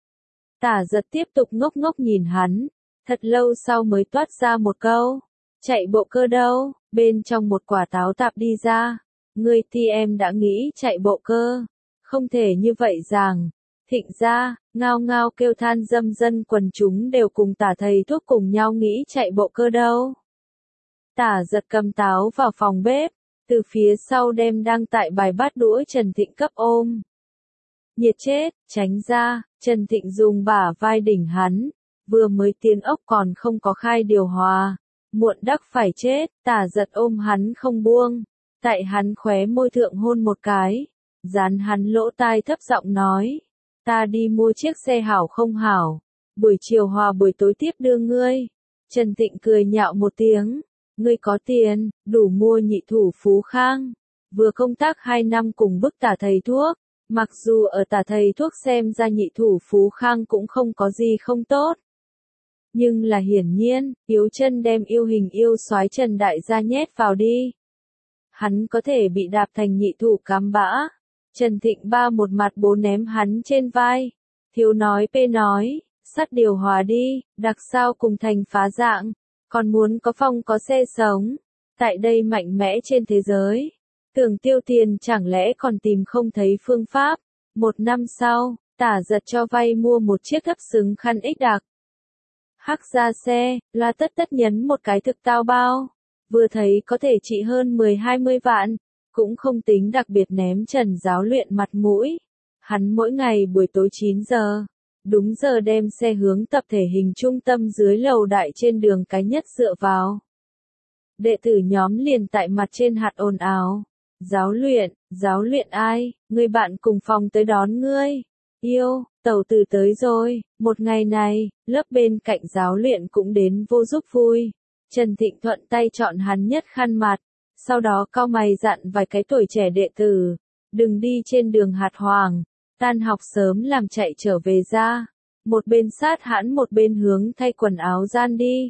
Tả Giật tiếp tục ngốc ngốc nhìn hắn, thật lâu sau mới toát ra một câu. Chạy bộ cơ đâu, bên trong một quả táo tạp đi ra. Ngươi thì em đã nghĩ chạy bộ cơ. Không thể như vậy rằng, Thịnh ra, ngao ngao kêu than dâm dân quần chúng đều cùng Tả thầy thuốc cùng nhau nghĩ chạy bộ cơ đâu. Tả Giật cầm táo vào phòng bếp, từ phía sau đem đang tại bài bát đũa Trần Thịnh cấp ôm. Nhiệt chết, tránh ra, Trần Thịnh dùng bả vai đỉnh hắn, vừa mới tiến ốc còn không có khai điều hòa, muộn đắc phải chết, Tả Giật ôm hắn không buông, tại hắn khóe môi thượng hôn một cái. Dán hắn lỗ tai thấp giọng nói, ta đi mua chiếc xe hảo không hảo, buổi chiều hòa buổi tối tiếp đưa ngươi. Trần Thịnh cười nhạo một tiếng, ngươi có tiền, đủ mua nhị thủ phú khang, vừa công tác hai năm cùng bức Tả thầy thuốc, mặc dù ở Tả thầy thuốc xem ra nhị thủ Phú Khang cũng không có gì không tốt. Nhưng là hiển nhiên, Yếu Chân đem yêu hình yêu soái Trần Đại gia nhét vào đi. Hắn có thể bị đạp thành nhị thủ cám bã. Trần Thịnh Ba một mặt bố ném hắn trên vai. Thiếu nói pê nói, sắt điều hòa đi, đặc sao cùng thành phá dạng, còn muốn có phong có xe sống. Tại đây mạnh mẽ trên thế giới. Tưởng tiêu tiền chẳng lẽ còn tìm không thấy phương pháp. Một năm sau, Tả Giật cho vay mua một chiếc gấp xứng khăn ích đặc. Hắc ra xe, là tất tất nhấn một cái thực tao bao. Vừa thấy có thể trị hơn mười hai mươi vạn, cũng không tính đặc biệt ném Trần giáo luyện mặt mũi. Hắn mỗi ngày buổi tối chín giờ, đúng giờ đem xe hướng tập thể hình trung tâm dưới lầu đại trên đường cái nhất dựa vào. Đệ tử nhóm liền tại mặt trên hạt ồn ào. Giáo luyện, giáo luyện ai, người bạn cùng phòng tới đón ngươi. Yêu, tẩu tử tới rồi, một ngày này, lớp bên cạnh giáo luyện cũng đến vô giúp vui. Trần Thịnh thuận tay chọn hắn nhất khăn mặt, sau đó cau mày dặn vài cái tuổi trẻ đệ tử, đừng đi trên đường hạt hoàng, tan học sớm làm chạy trở về ra. Một bên sát hãn một bên hướng thay quần áo gian đi.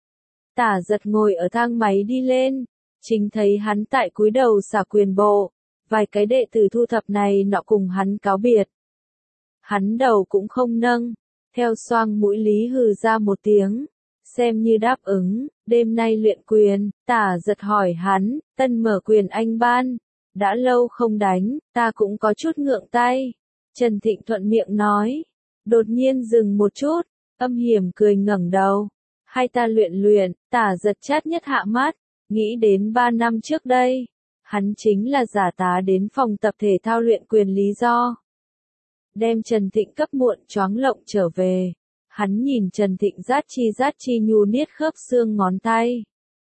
Tả Giật ngồi ở thang máy đi lên, chính thấy hắn tại cúi đầu xả quyền bộ, vài cái đệ tử thu thập này nọ cùng hắn cáo biệt. Hắn đầu cũng không nâng, theo xoang mũi lý hừ ra một tiếng, xem như đáp ứng, đêm nay luyện quyền. Tả Giật hỏi hắn, tân mở quyền anh ban, đã lâu không đánh, ta cũng có chút ngượng tay. Trần Thịnh thuận miệng nói, đột nhiên dừng một chút, âm hiểm cười ngẩng đầu, hai ta luyện luyện. Tả Giật chát nhất hạ mắt, nghĩ đến ba năm trước đây, hắn chính là giả tá đến phòng tập thể thao luyện quyền lý do. Đem Trần Thịnh cấp muộn choáng lộng trở về. Hắn nhìn Trần Thịnh rát chi rát chi nhu niết khớp xương ngón tay.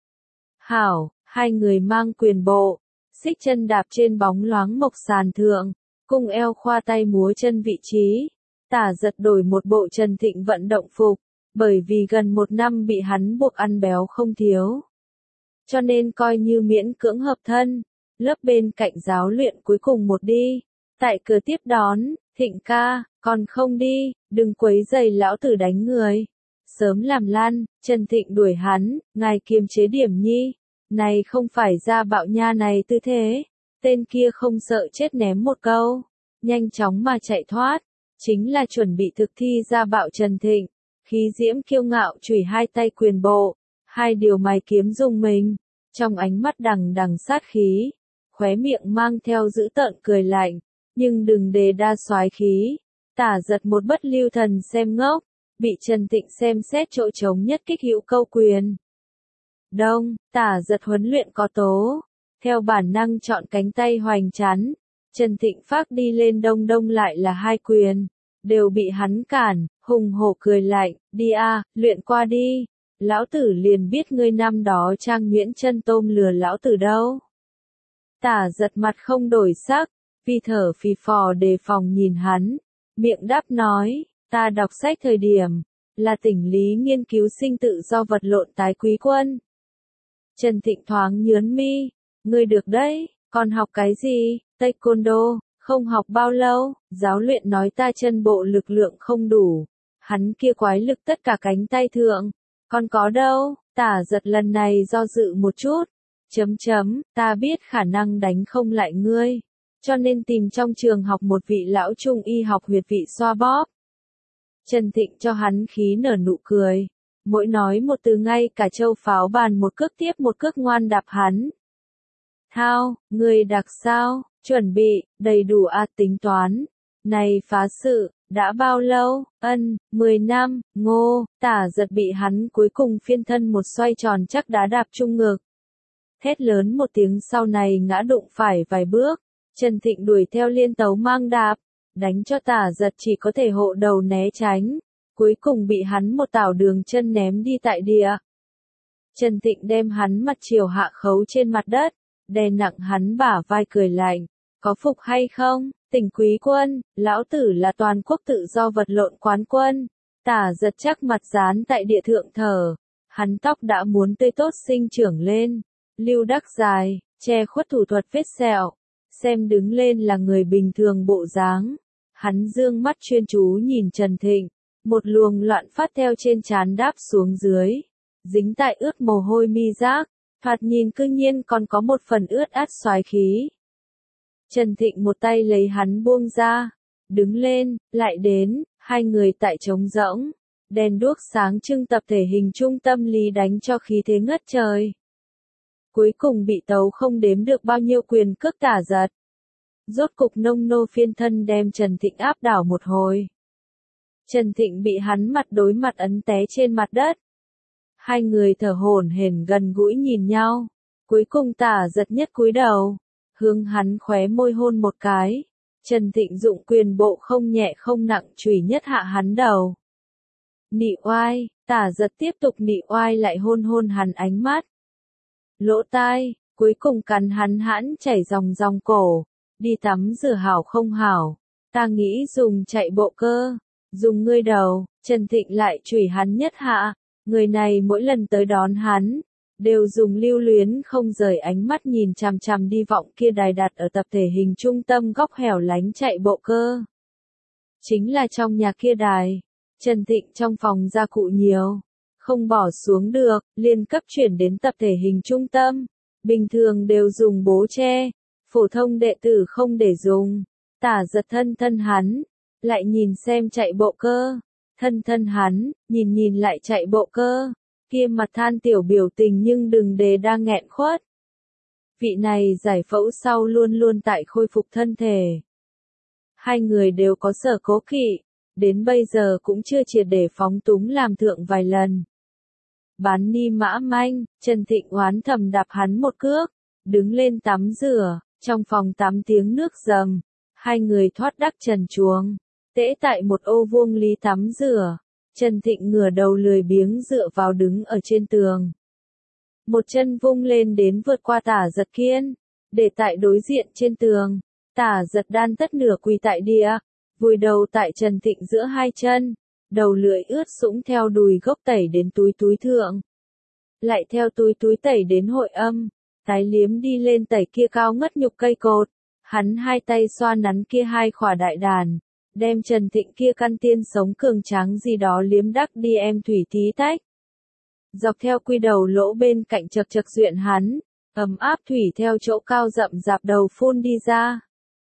Hảo, hai người mang quyền bộ, xích chân đạp trên bóng loáng mộc sàn thượng, cung eo khoa tay múa chân vị trí. Tả Giật đổi một bộ Trần Thịnh vận động phục, bởi vì gần một năm bị hắn buộc ăn béo không thiếu. Cho nên coi như miễn cưỡng hợp thân, lớp bên cạnh giáo luyện cuối cùng một đi. Tại cửa tiếp đón, Thịnh ca, còn không đi, đừng quấy giày lão tử đánh người. Sớm làm lan, Trần Thịnh đuổi hắn, ngài kiềm chế điểm nhi. Này không phải ra bạo nha này tư thế. Tên kia không sợ chết ném một câu. Nhanh chóng mà chạy thoát. Chính là chuẩn bị thực thi ra bạo Trần Thịnh. Khí diễm kiêu ngạo chùy hai tay quyền bộ. Hai điều mày kiếm dùng mình. Trong ánh mắt đằng đằng sát khí. Khóe miệng mang theo dữ tợn cười lạnh. Nhưng đừng đề đa soái khí. Tả Giật một bất lưu thần xem ngốc, bị Trần Thịnh xem xét chỗ trống nhất kích hữu câu quyền. Đông, Tả Giật huấn luyện có tố, theo bản năng chọn cánh tay hoành chắn. Trần Thịnh phát đi lên đông đông lại là hai quyền, đều bị hắn cản, hùng hổ cười lạnh, đi a, luyện qua đi. Lão tử liền biết ngươi năm đó trang nhuyễn chân tôm lừa lão tử đâu. Tả Giật mặt không đổi sắc, vì thở phì phò đề phòng nhìn hắn, miệng đáp nói, ta đọc sách thời điểm, là tỉnh lý nghiên cứu sinh tự do vật lộn tái quý quân. Trần Thịnh thoáng nhớn mi, ngươi được đấy, còn học cái gì, taekwondo, không học bao lâu, giáo luyện nói ta chân bộ lực lượng không đủ, hắn kia quái lực tất cả cánh tay thượng, còn có đâu. Tả Giật lần này do dự một chút, chấm chấm, ta biết khả năng đánh không lại ngươi. Cho nên tìm trong trường học một vị lão trung y học huyệt vị xoa bóp. Trần Thịnh cho hắn khí nở nụ cười. Mỗi nói một từ ngay cả châu pháo bàn một cước tiếp một cước ngoan đạp hắn. Thao, người đặc sao, chuẩn bị, đầy đủ a tính toán. Này phá sự, đã bao lâu, ân, mười năm, ngô. Tả Giật bị hắn cuối cùng phiên thân một xoay tròn chắc đá đạp trung ngực. Thét lớn một tiếng sau này ngã đụng phải vài bước. Trần Thịnh đuổi theo liên tấu mang đạp, đánh cho Tả Giật chỉ có thể hộ đầu né tránh, cuối cùng bị hắn một tảo đường chân ném đi tại địa. Trần Thịnh đem hắn mặt chiều hạ khấu trên mặt đất, đè nặng hắn bả vai cười lạnh, có phục hay không, Tỉnh quý quân, lão tử là toàn quốc tự do vật lộn quán quân. Tả Giật chắc mặt dán tại địa thượng thở, hắn tóc đã muốn tươi tốt sinh trưởng lên, lưu đắc dài, che khuất thủ thuật vết sẹo, xem đứng lên là người bình thường bộ dáng. Hắn dương mắt chuyên chú nhìn Trần Thịnh, một luồng loạn phát theo trên trán đáp xuống dưới, dính tại ướt mồ hôi mi giác, thoạt nhìn cư nhiên còn có một phần ướt át xoái khí. Trần Thịnh một tay lấy hắn buông ra, đứng lên, lại đến, hai người tại trống rỗng, đèn đuốc sáng trưng tập thể hình trung tâm lý đánh cho khí thế ngất trời. Cuối cùng bị tấu không đếm được bao nhiêu quyền cước Tả Giật. Rốt cục nông nô phiên thân đem Trần Thịnh áp đảo một hồi. Trần Thịnh bị hắn mặt đối mặt ấn té trên mặt đất. Hai người thở hổn hển gần gũi nhìn nhau. Cuối cùng Tả Giật nhất cúi đầu, hướng hắn khóe môi hôn một cái. Trần Thịnh dụng quyền bộ không nhẹ không nặng chùy nhất hạ hắn đầu. Nị oai, Tả Giật tiếp tục nị oai lại hôn hôn hắn ánh mắt. Lỗ tai, cuối cùng cắn hắn hãn chảy dòng dòng cổ. Đi tắm rửa hảo không hảo, ta nghĩ dùng chạy bộ cơ, dùng ngươi đầu. Trần Thịnh lại chửi hắn nhất hạ, người này mỗi lần tới đón hắn, đều dùng lưu luyến không rời ánh mắt nhìn chằm chằm đi vọng kia đài đặt ở tập thể hình trung tâm góc hẻo lánh chạy bộ cơ. Chính là trong nhà kia đài, Trần Thịnh trong phòng gia cụ nhiều, không bỏ xuống được, liên cấp chuyển đến tập thể hình trung tâm, bình thường đều dùng bố tre. Phổ thông đệ tử không để dùng. Tả Giật thân thân hắn, lại nhìn xem chạy bộ cơ. Thân thân hắn, nhìn nhìn lại chạy bộ cơ. Kia mặt than tiểu biểu tình nhưng đừng để đang nghẹn khuất. Vị này giải phẫu sau luôn luôn tại khôi phục thân thể. Hai người đều có sở cố kỵ, đến bây giờ cũng chưa triệt để phóng túng làm thượng vài lần. Bán ni mã manh, Trần Thịnh oán thầm đạp hắn một cước, đứng lên tắm rửa. Trong phòng tắm tiếng nước rầm, hai người thoát đắc trần truồng, tễ tại một ô vuông lý tắm rửa. Trần Thịnh ngửa đầu lười biếng dựa vào đứng ở trên tường. Một chân vung lên đến vượt qua Tả Giật kiên, để tại đối diện trên tường. Tả Giật đan tất nửa quỳ tại địa, vùi đầu tại Trần Thịnh giữa hai chân, đầu lưỡi ướt sũng theo đùi gốc tẩy đến túi túi thượng. Lại theo túi túi tẩy đến hội âm. Tái liếm đi lên tẩy kia cao ngất nhục cây cột, hắn hai tay xoa nắn kia hai khỏa đại đàn, đem Trần Thịnh kia căn tiên sống cường tráng gì đó liếm đắc đi em thủy tí tách. Dọc theo quy đầu lỗ bên cạnh chật chật duyện hắn, ấm áp thủy theo chỗ cao rậm rạp đầu phun đi ra.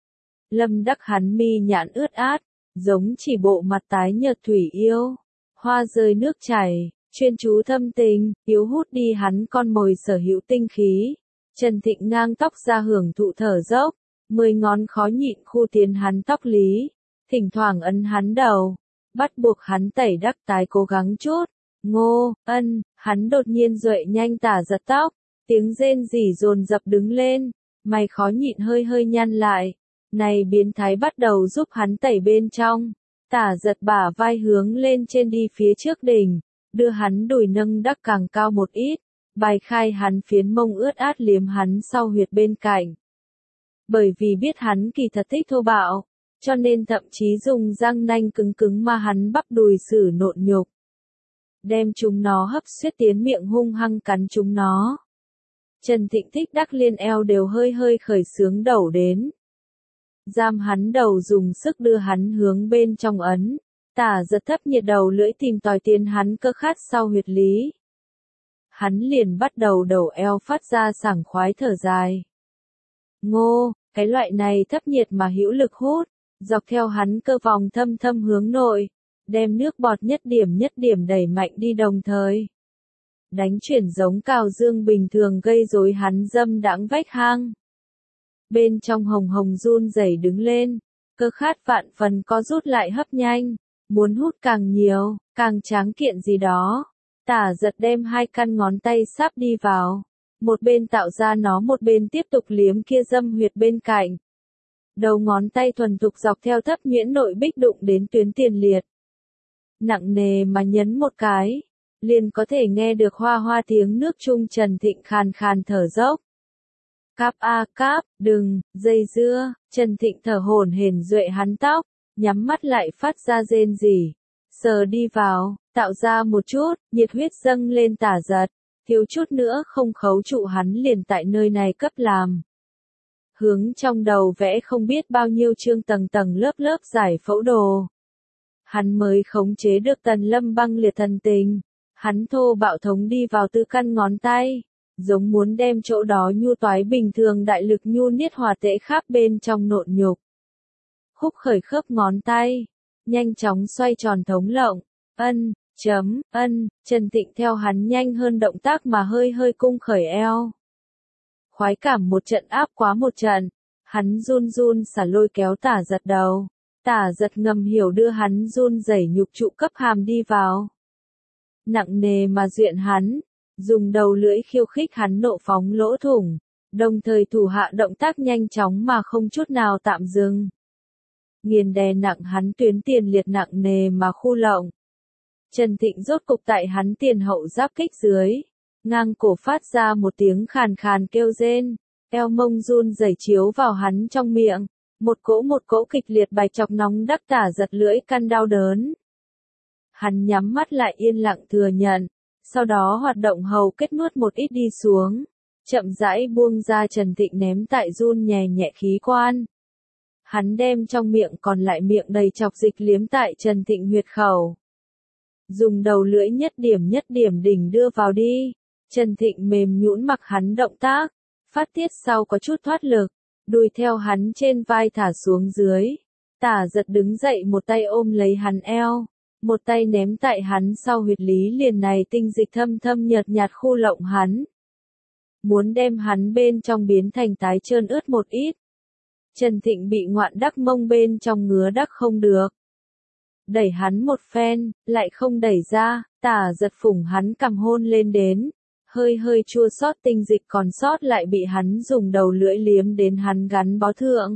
Lâm đắc hắn mi nhãn ướt át, giống chỉ bộ mặt tái nhợt thủy yêu, hoa rơi nước chảy, chuyên chú thâm tình, yếu hút đi hắn con mồi sở hữu tinh khí. Trần Thịnh ngang tóc ra hưởng thụ thở dốc, mười ngón khó nhịn khu tiến hắn tóc lý, thỉnh thoảng ấn hắn đầu, bắt buộc hắn tẩy đắc tái cố gắng chút. Ngô, ân, hắn đột nhiên duệ nhanh Tả Giật tóc, tiếng rên rỉ dồn dập đứng lên, mày khó nhịn hơi hơi nhăn lại. Này biến thái bắt đầu giúp hắn tẩy bên trong. Tả Giật bả vai hướng lên trên đi phía trước đỉnh, đưa hắn đùi nâng đắc càng cao một ít. Bài khai hắn phiến mông ướt át liếm hắn sau huyệt bên cạnh. Bởi vì biết hắn kỳ thật thích thô bạo, cho nên thậm chí dùng răng nanh cứng cứng mà hắn bắp đùi xử nộn nhục. Đem chúng nó hấp xuyết tiến miệng hung hăng cắn chúng nó. Trần Thịnh thích đắc liên eo đều hơi hơi khởi sướng đầu đến. Giam hắn đầu dùng sức đưa hắn hướng bên trong ấn. Tả Giật thấp nhiệt đầu lưỡi tìm tòi tiến hắn cơ khát sau huyệt lý. Hắn liền bắt đầu đầu eo phát ra sảng khoái thở dài. Ngô, cái loại này thấp nhiệt mà hữu lực hút, dọc theo hắn cơ vòng thâm thâm hướng nội, đem nước bọt nhất điểm nhất điểm đẩy mạnh đi đồng thời. Đánh chuyển giống cào dương bình thường gây rối hắn dâm đãng vách hang. Bên trong hồng hồng run rẩy đứng lên, cơ khát vạn phần có rút lại hấp nhanh, muốn hút càng nhiều, càng tráng kiện gì đó. Tả Giật đem hai căn ngón tay sáp đi vào, một bên tạo ra nó một bên tiếp tục liếm kia dâm huyệt bên cạnh. Đầu ngón tay thuần thục dọc theo thấp nhuyễn nội bích đụng đến tuyến tiền liệt. Nặng nề mà nhấn một cái, liền có thể nghe được hoa hoa tiếng nước trung Trần Thịnh khàn khàn thở dốc. Cáp a cáp, đừng, dây dưa, Trần Thịnh thở hổn hển duệ hắn tóc, nhắm mắt lại phát ra rên rỉ, sờ đi vào, tạo ra một chút, nhiệt huyết dâng lên Tả Giật. thiếu chút nữa không khấu trụ hắn liền tại nơi này cấp làm. Hướng trong đầu vẽ không biết bao nhiêu chương tầng tầng lớp lớp giải phẫu đồ. Hắn mới khống chế được Tần Lâm băng liệt thần tình. Hắn thô bạo thống đi vào tư căn ngón tay, giống muốn đem chỗ đó nhu toái bình thường đại lực nhu niết hòa tễ khắp bên trong nộn nhục. Húc khởi khớp ngón tay, nhanh chóng xoay tròn thống lộng, ân, chấm, ân, Trần Tịnh theo hắn nhanh hơn động tác mà hơi hơi cung khởi eo. Khoái cảm một trận áp quá một trận, hắn run run xả lôi kéo Tả Giật đầu, Tả Giật ngầm hiểu đưa hắn run rẩy nhục trụ cấp hàm đi vào. Nặng nề mà duyện hắn, dùng đầu lưỡi khiêu khích hắn nộ phóng lỗ thủng, đồng thời thủ hạ động tác nhanh chóng mà không chút nào tạm dừng. Nghiền đè nặng hắn tuyến tiền liệt nặng nề mà khu lộng. Trần Thịnh rốt cục tại hắn tiền hậu giáp kích dưới, ngang cổ phát ra một tiếng khàn khàn kêu rên, eo mông run rẩy chiếu vào hắn trong miệng, một cỗ một cỗ kịch liệt bài chọc nóng đắc Tả Giật lưỡi căn đau đớn. Hắn nhắm mắt lại yên lặng thừa nhận, sau đó hoạt động hầu kết nuốt một ít đi xuống, chậm rãi buông ra Trần Thịnh ném tại run nhẹ nhẹ khí quan. Hắn đem trong miệng còn lại miệng đầy chọc dịch liếm tại Trần Thịnh huyệt khẩu. Dùng đầu lưỡi nhất điểm nhất điểm đỉnh đưa vào đi, Trần Thịnh mềm nhũn mặc hắn động tác, phát tiết sau có chút thoát lực, đùi theo hắn trên vai thả xuống dưới. Tả Giật đứng dậy một tay ôm lấy hắn eo, một tay ném tại hắn sau huyệt lý liền này tinh dịch thâm thâm nhợt nhạt khu lộng hắn. Muốn đem hắn bên trong biến thành tái trơn ướt một ít. Trần Thịnh bị ngoạn đắc mông bên trong ngứa đắc không được. Đẩy hắn một phen, lại không đẩy ra, Tả Giật phủng hắn cầm hôn lên đến. Hơi hơi chua xót tinh dịch còn sót lại bị hắn dùng đầu lưỡi liếm đến hắn gắn bó thượng.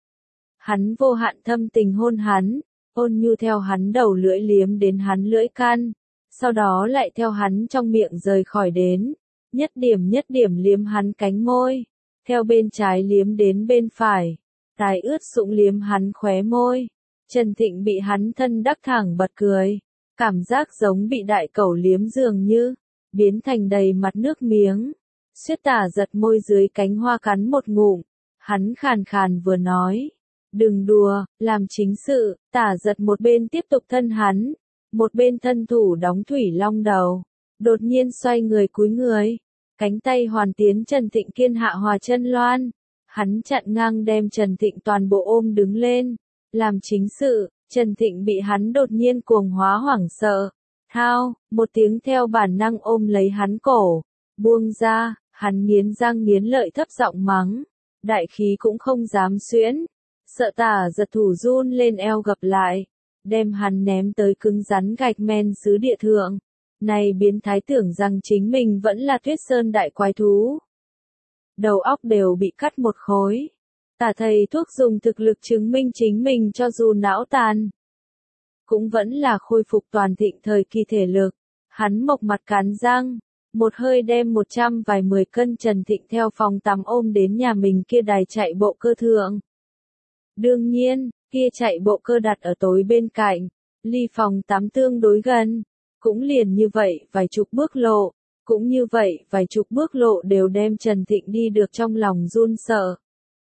Hắn vô hạn thâm tình hôn hắn, ôn nhu theo hắn đầu lưỡi liếm đến hắn lưỡi căn, sau đó lại theo hắn trong miệng rời khỏi đến, nhất điểm nhất điểm liếm hắn cánh môi, theo bên trái liếm đến bên phải, tái ướt sũng liếm hắn khóe môi. Trần Thịnh bị hắn thân đắc thẳng bật cười, cảm giác giống bị đại cẩu liếm dường như, biến thành đầy mặt nước miếng. Suýt Tả Giật môi dưới cánh hoa cắn một ngụm, hắn khàn khàn vừa nói. Đừng đùa, làm chính sự. Tả Giật một bên tiếp tục thân hắn, một bên thân thủ đóng thủy long đầu. Đột nhiên xoay người cúi người, cánh tay hoàn tiến Trần Thịnh kiên hạ hòa chân loan. Hắn chặn ngang đem Trần Thịnh toàn bộ ôm đứng lên. Làm chính sự, Trần Thịnh bị hắn đột nhiên cuồng hóa hoảng sợ. Thao, một tiếng theo bản năng ôm lấy hắn cổ. Buông ra, hắn nghiến răng nghiến lợi thấp giọng mắng. Đại khí cũng không dám xuyễn. Sợ Tả Giật thủ run lên eo gập lại, đem hắn ném tới cứng rắn gạch men xứ địa thượng. Này biến thái tưởng rằng chính mình vẫn là Tuyết Sơn đại quái thú. Đầu óc đều bị cắt một khối. Tả thầy thuốc dùng thực lực chứng minh chính mình cho dù não tàn, cũng vẫn là khôi phục toàn thịnh thời kỳ thể lực. Hắn mộc mặt cắn răng, một hơi đem một trăm vài mười cân Trần Thịnh theo phòng tắm ôm đến nhà mình kia đài chạy bộ cơ thượng. Đương nhiên, kia chạy bộ cơ đặt ở tối bên cạnh, ly phòng tắm tương đối gần, cũng liền như vậy vài chục bước lộ, cũng như vậy vài chục bước lộ đều đem Trần Thịnh đi được trong lòng run sợ.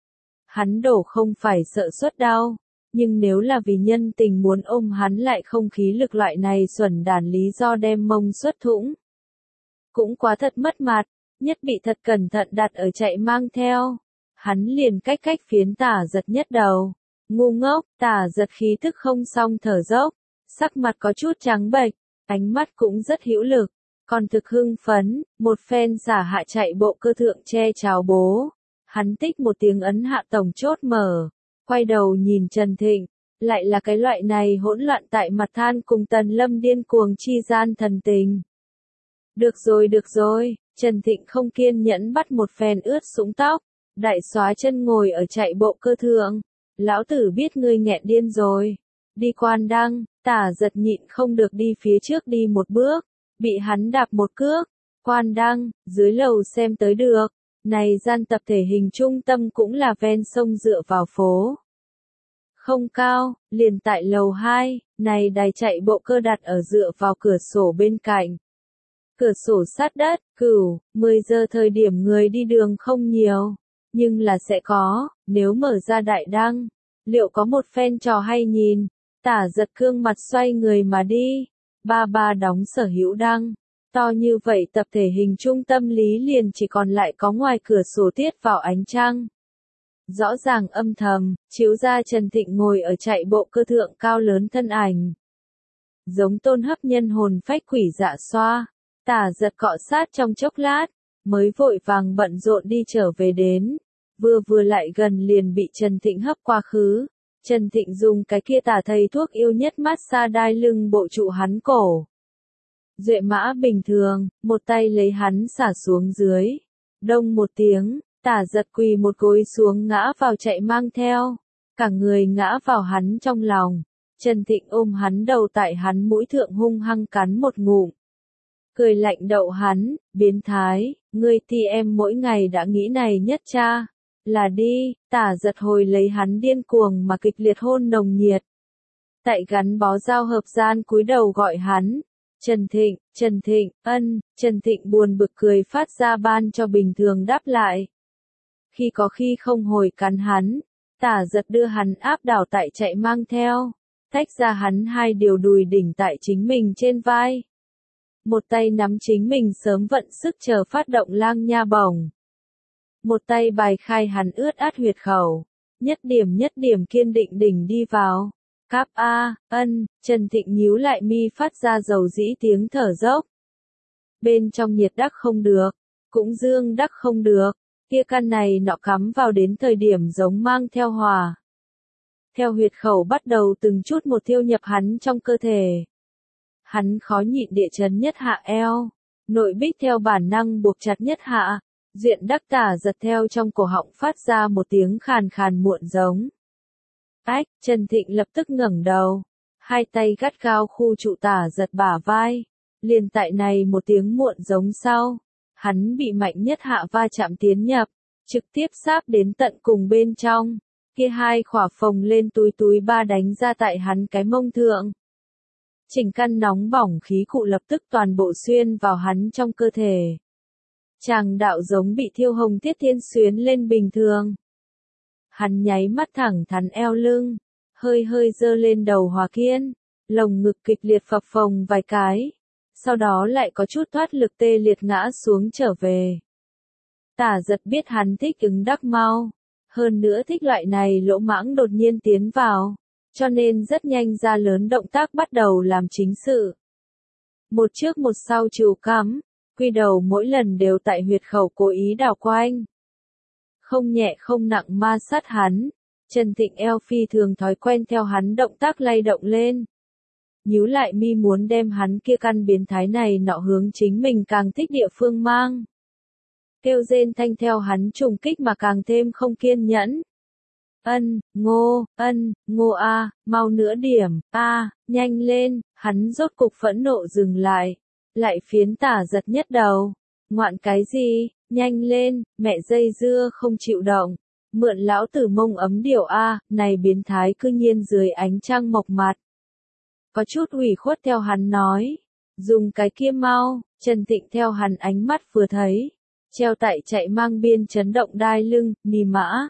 Hắn đổ không phải sợ suất đau, nhưng nếu là vì nhân tình muốn ôm hắn lại không khí lực loại này xuẩn đàn lý do đem mông xuất thủng. Cũng quá thật mất mặt, nhất bị thật cẩn thận đặt ở chạy mang theo. Hắn liền cách cách phiến Tả Giật nhất đầu. Ngu ngốc, Tả Giật khí tức không xong thở dốc, sắc mặt có chút trắng bệch, ánh mắt cũng rất hữu lực, còn thực hưng phấn, một phen xả hạ chạy bộ cơ thượng che chào bố. Hắn tích một tiếng ấn hạ tổng chốt mở, quay đầu nhìn Trần Thịnh, lại là cái loại này hỗn loạn tại mặt than cùng Tần Lâm điên cuồng chi gian thần tình. Được rồi được rồi, Trần Thịnh không kiên nhẫn bắt một phen ướt sũng tóc. Đại xóa chân ngồi ở chạy bộ cơ thượng. Lão tử biết ngươi nghẹn điên rồi. Đi quan đăng, Tả Giật nhịn không được đi phía trước đi một bước. Bị hắn đạp một cước. Quan đăng, dưới lầu xem tới được. Này gian tập thể hình trung tâm cũng là ven sông dựa vào phố. Không cao, liền tại lầu hai. Này đài chạy bộ cơ đặt ở dựa vào cửa sổ bên cạnh. Cửa sổ sát đất, Cửu, mười giờ thời điểm người đi đường không nhiều, nhưng là sẽ có, nếu mở ra đại đăng, liệu có một phen trò hay nhìn. Tả Giật cương mặt xoay người mà đi. Ba ba đóng Sở Hữu đăng. To như vậy tập thể hình trung tâm lý liền chỉ còn lại có ngoài cửa sổ tiết vào ánh trăng. Rõ ràng âm thầm, chiếu ra Trần Thịnh ngồi ở chạy bộ cơ thượng cao lớn thân ảnh. Giống tôn hấp nhân hồn phách quỷ dạ xoa. Tả Giật cọ sát trong chốc lát, mới vội vàng bận rộn đi trở về đến. Vừa vừa lại gần liền bị Trần Thịnh hấp quá khứ. Trần Thịnh dùng cái kia tả thầy thuốc yêu nhất massage đai lưng bộ trụ hắn cổ. Duệ mã bình thường, một tay lấy hắn xả xuống dưới. Đông một tiếng, Tả Giật quỳ một gối xuống ngã vào chạy mang theo. Cả người ngã vào hắn trong lòng. Trần Thịnh ôm hắn đầu tại hắn mũi thượng hung hăng cắn một ngụm. Cười lạnh đậu hắn, biến thái, ngươi thì em mỗi ngày đã nghĩ này nhất cha. Là đi, Tả Giật hồi lấy hắn điên cuồng mà kịch liệt hôn nồng nhiệt. Tại gắn bó giao hợp gian cúi đầu gọi hắn. Trần Thịnh, Trần Thịnh, ân, Trần Thịnh buồn bực cười phát ra ban cho bình thường đáp lại. Khi có khi không hồi cắn hắn, Tả Giật đưa hắn áp đảo tại chạy mang theo. Tách ra hắn hai điều đùi đỉnh tại chính mình trên vai. Một tay nắm chính mình sớm vận sức chờ phát động lang nha bổng. Một tay bài khai hắn ướt át huyệt khẩu. Nhất điểm nhất điểm kiên định đỉnh đi vào. Cáp A, ân, Trần Thịnh nhíu lại mi phát ra dầu dĩ tiếng thở dốc. Bên trong nhiệt đắc không được, cũng dương đắc không được, kia căn này nọ cắm vào đến thời điểm giống mang theo hòa. Theo huyệt khẩu bắt đầu từng chút một thiêu nhập hắn trong cơ thể. Hắn khó nhịn địa chấn nhất hạ eo, nội bích theo bản năng buộc chặt nhất hạ, duyện đắc Tả Giật theo trong cổ họng phát ra một tiếng khàn khàn muộn giống. Ách, Trần Thịnh lập tức ngẩng đầu, hai tay gắt gao khu trụ Tả Giật bả vai, liền tại này một tiếng muộn giống sau, hắn bị mạnh nhất hạ va chạm tiến nhập, trực tiếp sáp đến tận cùng bên trong, kia hai khỏa phồng lên túi túi ba đánh ra tại hắn cái mông thượng. Chỉnh căn nóng bỏng khí cụ lập tức toàn bộ xuyên vào hắn trong cơ thể. Tràng đạo giống bị thiêu hồng thiết thiên xuyến lên bình thường. Hắn nháy mắt thẳng thắn eo lưng, hơi hơi dơ lên đầu Hòa Kiên, lồng ngực kịch liệt phập phồng vài cái, sau đó lại có chút thoát lực tê liệt ngã xuống trở về. Tả Giật biết hắn thích ứng đắc mau, hơn nữa thích loại này lỗ mãng đột nhiên tiến vào, cho nên rất nhanh ra lớn động tác bắt đầu làm chính sự. Một trước một sau chiều cắm, quy đầu mỗi lần đều tại huyệt khẩu cố ý đảo quanh. Không nhẹ không nặng ma sát hắn, Trần Thịnh eo phi thường thói quen theo hắn động tác lay động lên. Nhíu lại mi muốn đem hắn kia căn biến thái này nọ hướng chính mình càng thích địa phương mang. Kêu rên thanh theo hắn trùng kích mà càng thêm không kiên nhẫn. Ân, ngô, ân, ngô a, mau nữa điểm, a, nhanh lên, hắn rốt cục phẫn nộ dừng lại. Lại phiến Tả Giật nhất đầu. Ngoạn cái gì, nhanh lên, mẹ dây dưa không chịu động. Mượn lão tử mông ấm điều a, này biến thái cư nhiên dưới ánh trăng mộc mặt. Có chút ủy khuất theo hắn nói. Dùng cái kia mau, Trần Thịnh theo hắn ánh mắt vừa thấy. Treo tại chạy mang biên chấn động đai lưng, nì mã.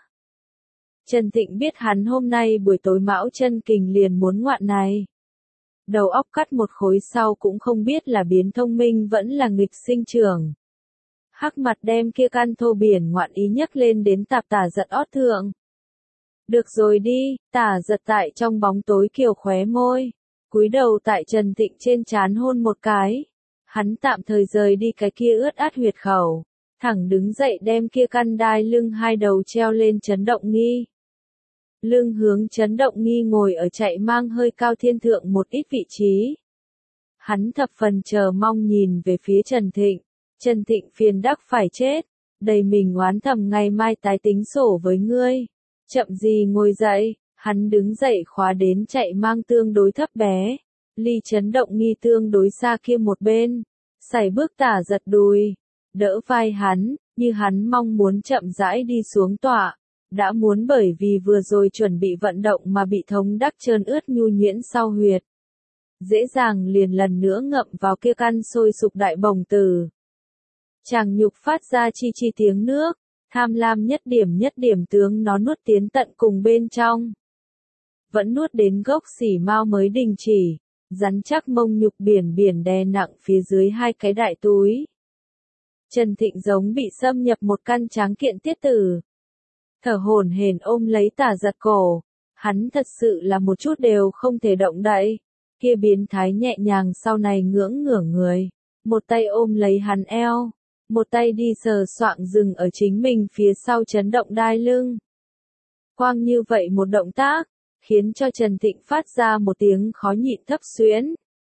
Trần Thịnh biết hắn hôm nay buổi tối mão chân kình liền muốn ngoạn này. Đầu óc cắt một khối sau cũng không biết là biến thông minh vẫn là nghịch sinh trưởng. Hắc mặt đem kia căn thô biển ngoạn ý nhấc lên đến tạp Tả Giật ót thượng. Được rồi đi, Tả Giật tại trong bóng tối kiều khóe môi, cúi đầu tại Trần Thịnh trên trán hôn một cái. Hắn tạm thời rời đi cái kia ướt át huyệt khẩu, thẳng đứng dậy đem kia căn đai lưng hai đầu treo lên chấn động nghi. Lưng hướng chấn động nghi ngồi ở chạy mang hơi cao thiên thượng một ít vị trí. Hắn thập phần chờ mong nhìn về phía Trần Thịnh. Trần Thịnh phiền đắc phải chết. Đầy mình oán thầm ngày mai tái tính sổ với ngươi. Chậm gì ngồi dậy, hắn đứng dậy khóa đến chạy mang tương đối thấp bé. Ly chấn động nghi tương đối xa kia một bên. Sải bước Tả Giật đùi. Đỡ vai hắn, như hắn mong muốn chậm rãi đi xuống tọa. Đã muốn bởi vì vừa rồi chuẩn bị vận động mà bị thống đắc trơn ướt nhu nhuyễn sau huyệt. dễ dàng liền lần nữa ngậm vào kia căn sôi sục đại bồng tử. Chàng nhục phát ra chi chi tiếng nước, tham lam nhất điểm nhất điểm tướng nó nuốt tiến tận cùng bên trong. Vẫn nuốt đến gốc xỉ mao mới đình chỉ, rắn chắc mông nhục biển biển đè nặng phía dưới hai cái đại túi. Trần Thịnh giống bị xâm nhập một căn tráng kiện tiết tử. Thở hổn hển ôm lấy Tả Giật cổ, hắn thật sự là một chút đều không thể động đậy. Kia biến thái nhẹ nhàng sau này ngưỡng ngửa người, một tay ôm lấy hắn eo, một tay đi sờ soạng dừng ở chính mình phía sau chấn động đai lưng. Quang như vậy một động tác, khiến cho Trần Thịnh phát ra một tiếng khó nhịn thấp xuyễn.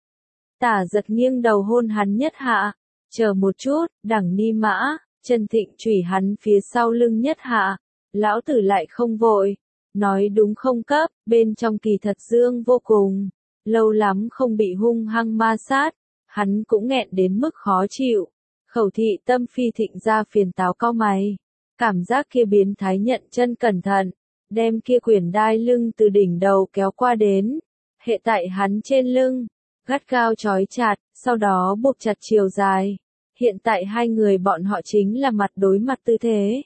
Tả Giật nghiêng đầu hôn hắn nhất hạ, chờ một chút, đẳng ni mã, Trần Thịnh chủy hắn phía sau lưng nhất hạ, lão tử lại không vội, nói đúng không cấp, bên trong kỳ thật dương vô cùng, lâu lắm không bị hung hăng ma sát, hắn cũng nghẹn đến mức khó chịu, khẩu thị tâm phi thịnh ra phiền táo cau mày, cảm giác kia biến thái nhận chân cẩn thận, đem kia quyển đai lưng từ đỉnh đầu kéo qua đến, hệ tại hắn trên lưng, gắt gao trói chặt, sau đó buộc chặt chiều dài. Hiện tại hai người bọn họ chính là mặt đối mặt tư thế.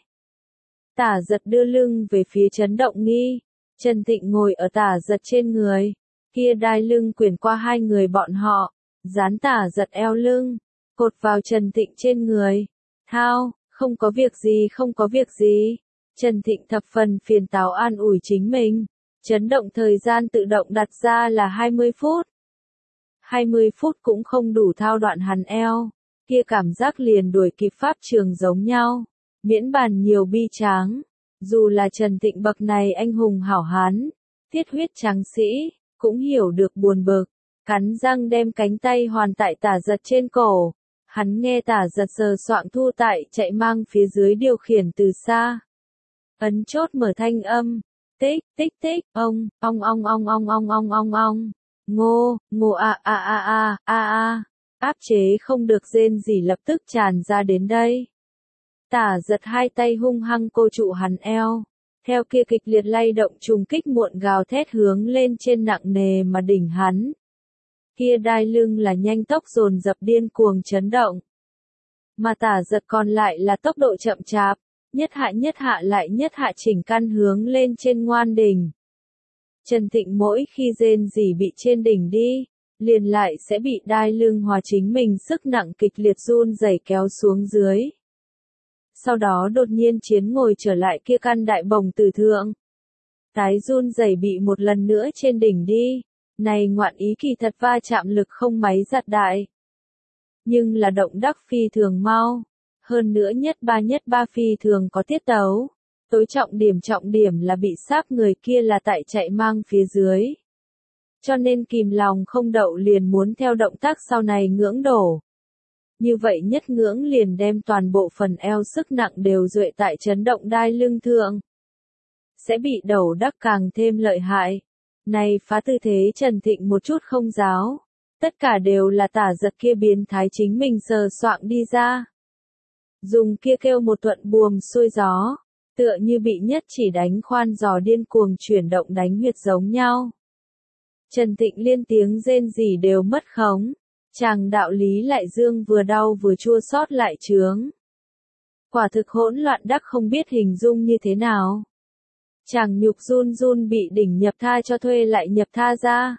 Tả Giật đưa lưng về phía chấn động nghi, Trần Thịnh ngồi ở Tả Giật trên người, kia đai lưng quyển qua hai người bọn họ, dán Tả Giật eo lưng, cột vào Trần Thịnh trên người. Thao, không có việc gì không có việc gì. Trần Thịnh thập phần phiền táo an ủi chính mình, chấn động thời gian tự động đặt ra là hai mươi phút. hai mươi phút cũng không đủ thao đoạn hắn eo. Kia cảm giác liền đuổi kịp pháp trường giống nhau, miễn bàn nhiều bi tráng, dù là Trần Thịnh bậc này anh hùng hảo hán, tiết huyết tráng sĩ, cũng hiểu được buồn bực, cắn răng đem cánh tay hoàn tại Tả Giật trên cổ, hắn nghe Tả Giật sờ soạng thu tại chạy mang phía dưới điều khiển từ xa. Ấn chốt mở thanh âm, tích, tích tích, ông, ong ong ong ong ong ong ong ong, ngô, ngô a a a a a a. Áp chế không được rên gì lập tức tràn ra đến đây. Tả Giật hai tay hung hăng cô trụ hắn eo, theo kia kịch liệt lay động trùng kích muộn gào thét hướng lên trên nặng nề mà đỉnh hắn. Kia đai lưng là nhanh tốc dồn dập điên cuồng chấn động. Mà Tả Giật còn lại là tốc độ chậm chạp, nhất hạ nhất hạ lại nhất hạ chỉnh căn hướng lên trên ngoan đỉnh. Trần Thịnh mỗi khi rên gì bị trên đỉnh đi, liền lại sẽ bị đai lưng hòa chính mình sức nặng kịch liệt run rẩy kéo xuống dưới. Sau đó đột nhiên chiến ngồi trở lại kia căn đại bồng tử thượng. Tái run rẩy bị một lần nữa trên đỉnh đi, này ngoạn ý kỳ thật va chạm lực không máy giặt đại. Nhưng là động đắc phi thường mau, hơn nữa nhất ba nhất ba phi thường có tiết tấu. Tối trọng điểm trọng điểm là bị xác người kia là tại chạy mang phía dưới. Cho nên kìm lòng không đậu liền muốn theo động tác sau này ngưỡng đổ. Như vậy nhất ngưỡng liền đem toàn bộ phần eo sức nặng đều duệ tại chấn động đai lưng thượng. Sẽ bị đầu đắc càng thêm lợi hại. Này phá tư thế Trần Thịnh một chút không giáo. Tất cả đều là Tả Giật kia biến thái chính mình sờ soạng đi ra. Dùng kia kêu một thuận buồm xuôi gió. Tựa như bị nhất chỉ đánh khoan giò điên cuồng chuyển động đánh huyệt giống nhau. Trần Thịnh liên tiếng rên rỉ đều mất khống, chàng đạo lý lại dương vừa đau vừa chua xót lại chướng. Quả thực hỗn loạn đắc không biết hình dung như thế nào. Chàng nhục run run bị đỉnh nhập tha cho thuê lại nhập tha ra.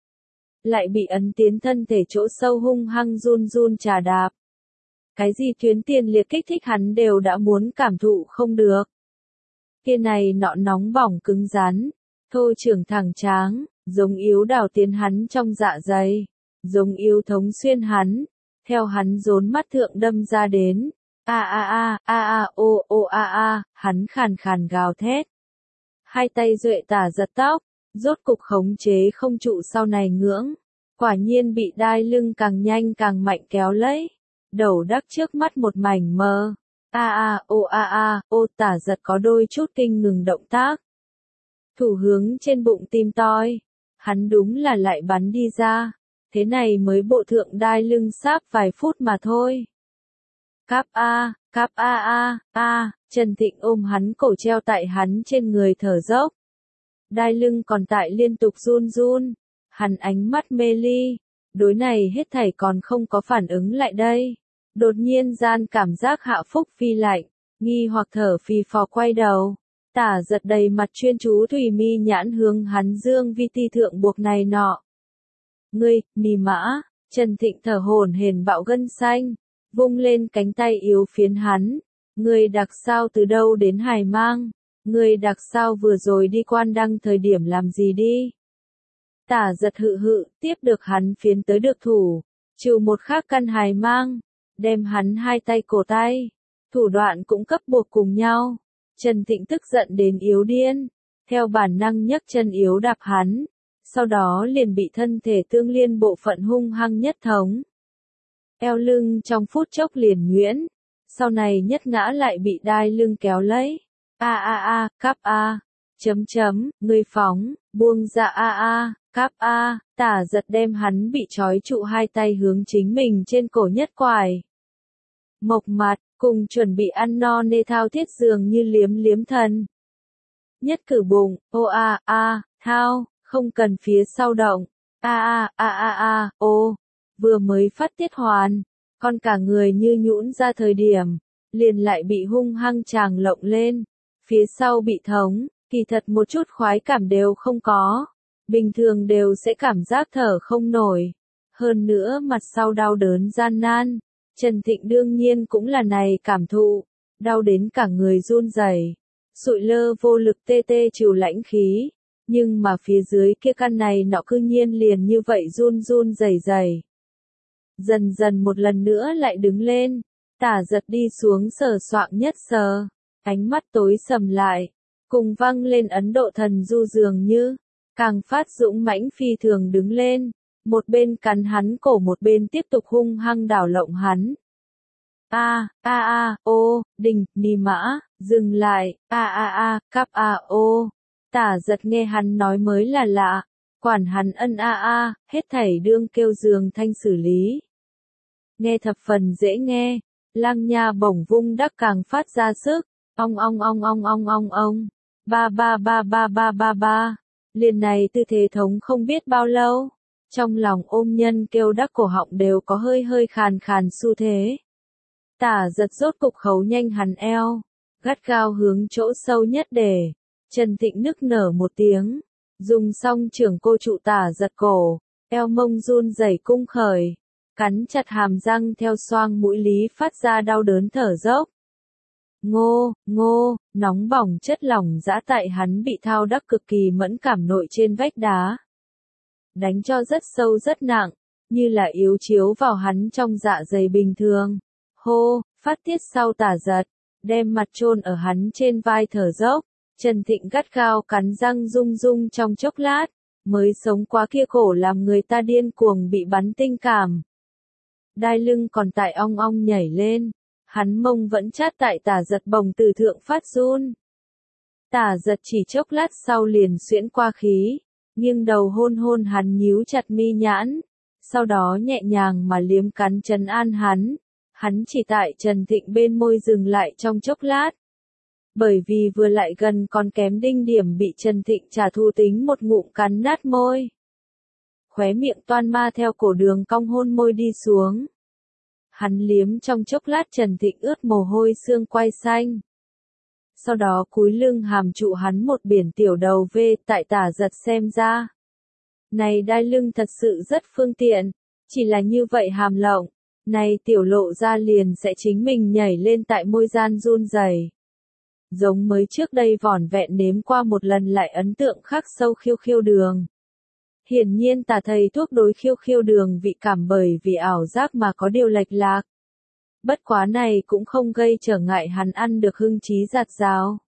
Lại bị ấn tiến thân thể chỗ sâu hung hăng run run trà đạp. Cái gì tuyến tiền liệt kích thích hắn đều đã muốn cảm thụ không được. Kia này nọ nóng bỏng cứng rắn, thô trưởng thẳng tráng. Giống yếu đào tiến hắn trong dạ dày, giống yếu thống xuyên hắn, theo hắn rốn mắt thượng đâm ra đến, a a a, a a o o a a, hắn khàn khàn gào thét. Hai tay duệ Tả Giật tóc, rốt cục khống chế không trụ sau này ngưỡng, quả nhiên bị đai lưng càng nhanh càng mạnh kéo lấy, đầu đắc trước mắt một mảnh mờ, a a o a a, o Tả Giật có đôi chút kinh ngừng động tác. Thủ hướng trên bụng tim toi. Hắn đúng là lại bắn đi ra, thế này mới bộ thượng đai lưng sáp vài phút mà thôi. Cáp a, cáp a a, a, Trần Thịnh ôm hắn cổ treo tại hắn trên người thở dốc. Đai lưng còn tại liên tục run run, Hắn ánh mắt mê ly, đối này hết thảy còn không có phản ứng lại đây. Đột nhiên gian cảm giác Hạ Phúc Phi lạnh, nghi hoặc thở phì phò quay đầu. Tả giật đầy mặt chuyên chú thủy mi nhãn hướng hắn dương vi ti thượng buộc này nọ. Ngươi, nì mã, Trần Thịnh thở hổn hển bạo gân xanh, vung lên cánh tay yếu phiến hắn. Ngươi đặc sao từ đâu đến Hải Mang? Ngươi đặc sao vừa rồi đi Quan Đăng thời điểm làm gì đi? Tả giật hự hự, tiếp được hắn phiến tới được thủ, trừ một khác căn Hải Mang, đem hắn hai tay cổ tay, thủ đoạn cũng cấp buộc cùng nhau. Trần Thịnh tức giận đến yếu điên, theo bản năng nhấc chân yếu đạp hắn, sau đó liền bị thân thể tương liên bộ phận hung hăng nhất thống. Eo lưng trong phút chốc liền nhuyễn, sau này nhất ngã lại bị đai lưng kéo lấy. A a a, cáp a, chấm chấm, ngươi phóng, buông ra a a, cáp a, tả giật đem hắn bị trói trụ hai tay hướng chính mình trên cổ nhất quải. Mộc mặt, cùng chuẩn bị ăn no nê thao thiết dường như liếm liếm thân. Nhất cử bụng, ô a a, thao, không cần phía sau động, a a a a a, ô, vừa mới phát tiết hoàn, con cả người như nhũn ra thời điểm, liền lại bị hung hăng tràng lộng lên, phía sau bị thống, kỳ thật một chút khoái cảm đều không có, bình thường đều sẽ cảm giác thở không nổi, hơn nữa mặt sau đau đớn gian nan. Trần Thịnh đương nhiên cũng là này cảm thụ, đau đến cả người run rẩy, sụi lơ vô lực tê tê chịu lãnh khí, nhưng mà phía dưới kia căn này nọ cư nhiên liền như vậy run run rẩy rẩy. Dần dần một lần nữa lại đứng lên, tả giật đi xuống sờ soạng nhất sờ, ánh mắt tối sầm lại, cùng vang lên Ấn Độ thần du dường như, càng phát dũng mãnh phi thường đứng lên. Một bên cắn hắn cổ một bên tiếp tục hung hăng đảo lộng hắn. A, a a, ô, đình, nì mã, dừng lại, a a a, cáp a ô. Tả giật nghe hắn nói mới là lạ, quản hắn ân a a, hết thảy đương kêu giường thanh xử lý. Nghe thập phần dễ nghe, Lăng Nha bổng vung đắc càng phát ra sức, ong ong ong ong ong ong ong, ba ba ba ba ba ba ba, liền này tư thế thống không biết bao lâu. Trong lòng ôm nhân kêu đắc cổ họng đều có hơi hơi khàn khàn xu thế. Tả giật rốt cục khấu nhanh hắn eo, gắt gao hướng chỗ sâu nhất để. Trần Thịnh nức nở một tiếng, dùng xong trưởng cô trụ tả giật cổ, eo mông run rẩy cung khởi, cắn chặt hàm răng theo xoang mũi lý phát ra đau đớn thở dốc. Ngô, ngô, nóng bỏng chất lỏng dã tại hắn bị thao đắc cực kỳ mẫn cảm nội trên vách đá. Đánh cho rất sâu rất nặng, như là yếu chiếu vào hắn trong dạ dày bình thường. Hô, phát tiết sau tả giật, đem mặt chôn ở hắn trên vai thở dốc. Trần Thịnh gắt gao cắn răng rung rung trong chốc lát, mới sống quá kia khổ làm người ta điên cuồng bị bắn tinh cảm. Đai lưng còn tại ong ong nhảy lên, hắn mông vẫn chát tại tả giật bồng từ thượng phát run. Tả giật chỉ chốc lát sau liền xuyễn qua khí, nghiêng đầu hôn hôn hắn nhíu chặt mi nhãn, sau đó nhẹ nhàng mà liếm cắn trấn an hắn, hắn chỉ tại Trần Thịnh bên môi dừng lại trong chốc lát. Bởi vì vừa lại gần còn kém đinh điểm bị Trần Thịnh trả thù tính một ngụm cắn nát môi. Khóe miệng toan ma theo cổ đường cong hôn môi đi xuống. Hắn liếm trong chốc lát Trần Thịnh ướt mồ hôi xương quai xanh. Sau đó cúi lưng hàm trụ hắn một biển tiểu đầu vê tại tả giật xem ra. Này đai lưng thật sự rất phương tiện, chỉ là như vậy hàm lộng, này tiểu lộ ra liền sẽ chính mình nhảy lên tại môi gian run rẩy. Giống mới trước đây vỏn vẹn nếm qua một lần lại ấn tượng khắc sâu khiêu khiêu đường. Hiển nhiên tả thầy thuốc đối khiêu khiêu đường vị cảm bởi vì ảo giác mà có điều lệch lạc. Bất quá này cũng không gây trở ngại hắn ăn được hưng trí giạt rào.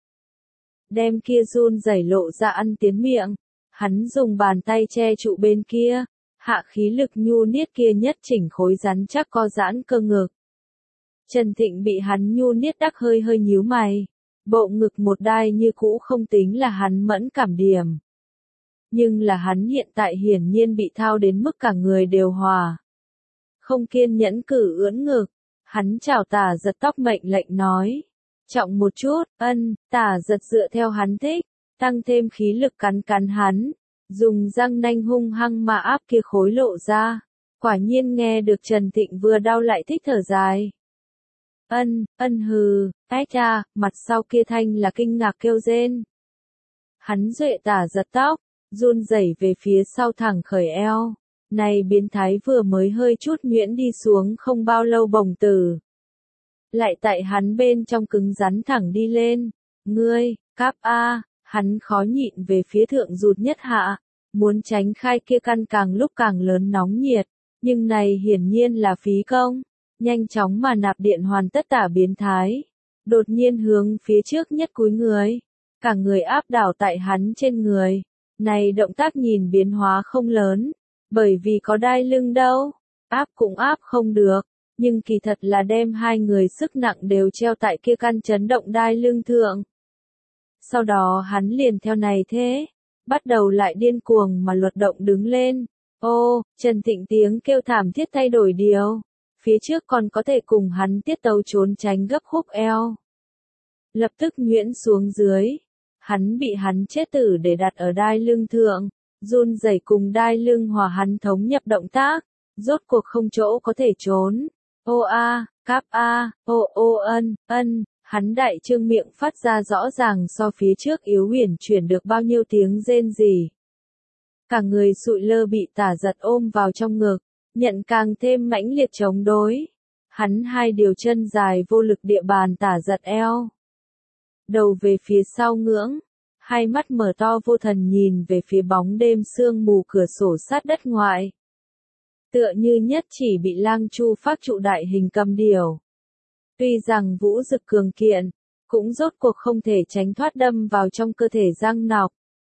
Đem kia run rẩy lộ ra ăn tiến miệng, hắn dùng bàn tay che trụ bên kia, hạ khí lực nhu niết kia nhất chỉnh khối rắn chắc co giãn cơ ngực. Trần Thịnh bị hắn nhu niết đắc hơi hơi nhíu mày, bộ ngực một đai như cũ không tính là hắn mẫn cảm điểm. Nhưng là hắn hiện tại hiển nhiên bị thao đến mức cả người đều hòa. Không kiên nhẫn cử ưỡn ngực. Hắn chào tả giật tóc mệnh lệnh nói. Trọng một chút, ân, tả giật dựa theo hắn thích, tăng thêm khí lực cắn cắn hắn, dùng răng nanh hung hăng mà áp kia khối lộ ra. Quả nhiên nghe được Trần Thịnh vừa đau lại thích thở dài. Ân, ân hừ, ách à, mặt sau kia thanh là kinh ngạc kêu rên. Hắn duệ tả giật tóc, run rẩy về phía sau thẳng khởi eo. Này biến thái vừa mới hơi chút nhuyễn đi xuống không bao lâu bồng tử. Lại tại hắn bên trong cứng rắn thẳng đi lên. Ngươi, cáp a, hắn khó nhịn về phía thượng rụt nhất hạ. Muốn tránh khai kia căn càng lúc càng lớn nóng nhiệt. Nhưng này hiển nhiên là phí công. Nhanh chóng mà nạp điện hoàn tất tả biến thái. Đột nhiên hướng phía trước nhất cúi người. Cả người áp đảo tại hắn trên người. Này động tác nhìn biến hóa không lớn. Bởi vì có đai lưng đâu. Áp cũng áp không được. Nhưng kỳ thật là đem hai người sức nặng đều treo tại kia căn chấn động đai lưng thượng. Sau đó hắn liền theo này thế. Bắt đầu lại điên cuồng mà luật động đứng lên. Ô, Trần Thịnh tiếng kêu thảm thiết thay đổi điều. Phía trước còn có thể cùng hắn tiết tấu trốn tránh gấp khúc eo. Lập tức nhuyễn xuống dưới. Hắn bị hắn chết tử để đặt ở đai lưng thượng. Run rẩy cùng đai lưng hòa hắn thống nhập động tác. Rốt cuộc không chỗ có thể trốn. Ô a, cáp a, ô ô ân, ân. Hắn đại trương miệng phát ra rõ ràng so phía trước yếu huyền chuyển được bao nhiêu tiếng rên rỉ. Cả người sụi lơ bị tả giật ôm vào trong ngực, nhận càng thêm mãnh liệt chống đối. Hắn hai điều chân dài vô lực địa bàn tả giật eo. Đầu về phía sau ngưỡng, hai mắt mở to vô thần nhìn về phía bóng đêm sương mù cửa sổ sát đất ngoại. Tựa như nhất chỉ bị lang chu phát trụ đại hình cầm điểu. Tuy rằng vũ dực cường kiện, cũng rốt cuộc không thể tránh thoát đâm vào trong cơ thể răng nọc.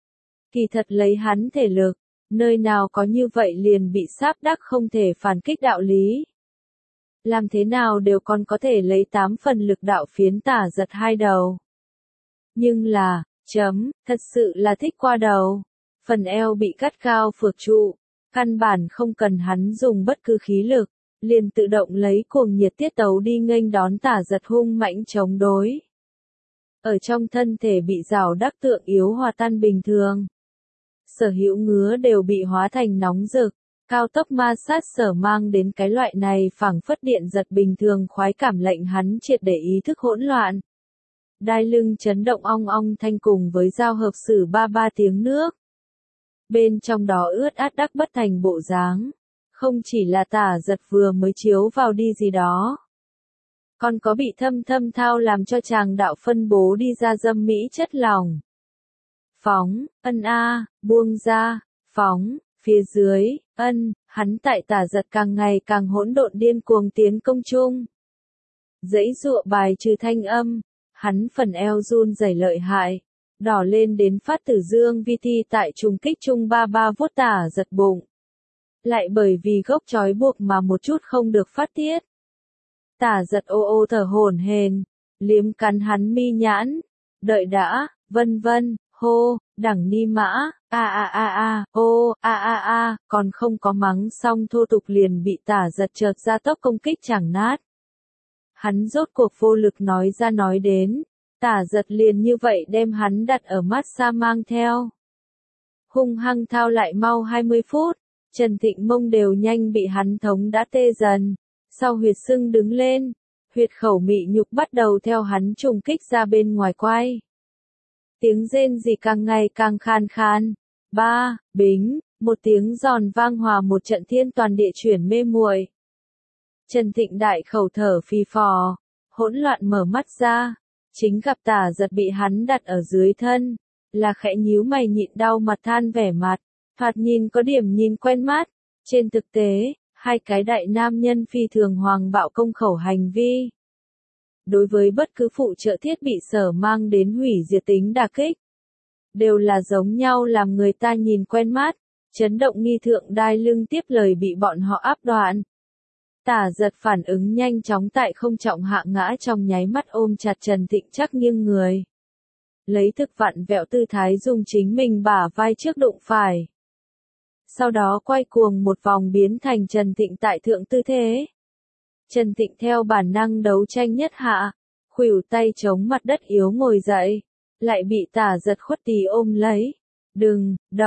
Kỳ thật lấy hắn thể lực, nơi nào có như vậy liền bị sáp đắc không thể phản kích đạo lý. Làm thế nào đều còn có thể lấy tám phần lực đạo phiến tả giật hai đầu. Nhưng là, chấm, thật sự là thích qua đầu. Phần eo bị cắt cao phược trụ, căn bản không cần hắn dùng bất cứ khí lực, liền tự động lấy cuồng nhiệt tiết tấu đi nghênh đón tả giật hung mãnh chống đối. Ở trong thân thể bị rào đắc tượng yếu hòa tan bình thường. Sở hữu ngứa đều bị hóa thành nóng rực, cao tốc ma sát sở mang đến cái loại này phảng phất điện giật bình thường khoái cảm lệnh hắn triệt để ý thức hỗn loạn. Đai lưng chấn động ong ong thanh cùng với giao hợp sử ba ba tiếng nước. Bên trong đó ướt át đắc bất thành bộ dáng. Không chỉ là tả giật vừa mới chiếu vào đi gì đó. Còn có bị thâm thâm thao làm cho chàng đạo phân bố đi ra dâm mỹ chất lòng. Phóng, ân a, buông ra, phóng, phía dưới, ân, hắn tại tả giật càng ngày càng hỗn độn điên cuồng tiến công chung. Dãy dụa bài trừ thanh âm, hắn phần eo run rẩy lợi hại, đỏ lên đến phát tử dương vi thi tại trùng kích chung ba ba vuốt tả giật bụng. Lại bởi vì gốc trói buộc mà một chút không được phát tiết. Tả giật ô ô thở hổn hển, liếm cắn hắn mi nhãn, đợi đã, vân vân, hô, đẳng ni mã, a a a a, ô, a a a, còn không có mắng xong thô tục liền bị tả giật chợt ra tốc công kích chẳng nát. Hắn rốt cuộc vô lực nói ra nói đến, tả giật liền như vậy đem hắn đặt ở mát xa mang theo. Hung hăng thao lại mau hai mươi phút, Trần Thịnh mông đều nhanh bị hắn thống đã tê dần. Sau huyệt sưng đứng lên, huyệt khẩu mị nhục bắt đầu theo hắn trùng kích ra bên ngoài quai. Tiếng rên rỉ càng ngày càng khan khan. Ba, bính, một tiếng giòn vang hòa một trận thiên toàn địa chuyển mê muội. Trần Thịnh đại khẩu thở phì phò, hỗn loạn mở mắt ra, chính gặp tả giật bị hắn đặt ở dưới thân, là khẽ nhíu mày nhịn đau mặt than vẻ mặt, thoạt nhìn có điểm nhìn quen mắt, trên thực tế, hai cái đại nam nhân phi thường hoàng bạo công khẩu hành vi. Đối với bất cứ phụ trợ thiết bị sở mang đến hủy diệt tính đả kích, đều là giống nhau làm người ta nhìn quen mắt, chấn động nghi thượng đai lưng tiếp lời bị bọn họ áp đoạn. Tả giật phản ứng nhanh chóng tại không trọng hạ ngã trong nháy mắt ôm chặt Trần Thịnh chắc nghiêng người. Lấy thực vặn vẹo tư thái dùng chính mình bả vai trước đụng phải. Sau đó quay cuồng một vòng biến thành Trần Thịnh tại thượng tư thế. Trần Thịnh theo bản năng đấu tranh nhất hạ, khuỷu tay chống mặt đất yếu ngồi dậy, lại bị tả giật khuất tì ôm lấy. Đừng, động,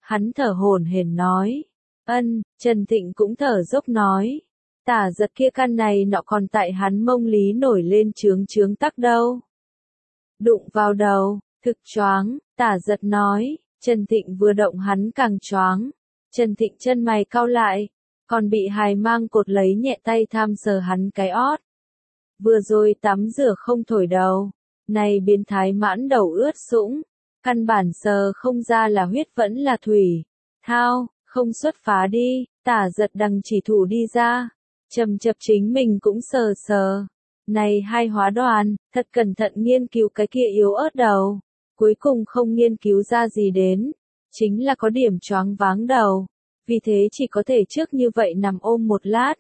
Hắn thở hổn hển nói. Ân, Trần Thịnh cũng thở dốc nói. Tả giật kia căn này nọ còn tại hắn mông lý nổi lên chướng chướng tắc đâu. Đụng vào đầu, thực choáng, tả giật nói. Trần Thịnh vừa động hắn càng choáng. Trần Thịnh chân mày cau lại, còn bị hài mang cột lấy nhẹ tay tham sờ hắn cái ót. Vừa rồi tắm rửa không thổi đầu, này biến thái mãn đầu ướt sũng, căn bản sờ không ra là huyết vẫn là thủy. Thao, không xuất phá đi, tả giật đằng chỉ thủ đi ra, chầm chập chính mình cũng sờ sờ. Này hai hóa đoàn, thật cẩn thận nghiên cứu cái kia yếu ớt đầu, cuối cùng không nghiên cứu ra gì đến, chính là có điểm choáng váng đầu, vì thế chỉ có thể trước như vậy nằm ôm một lát.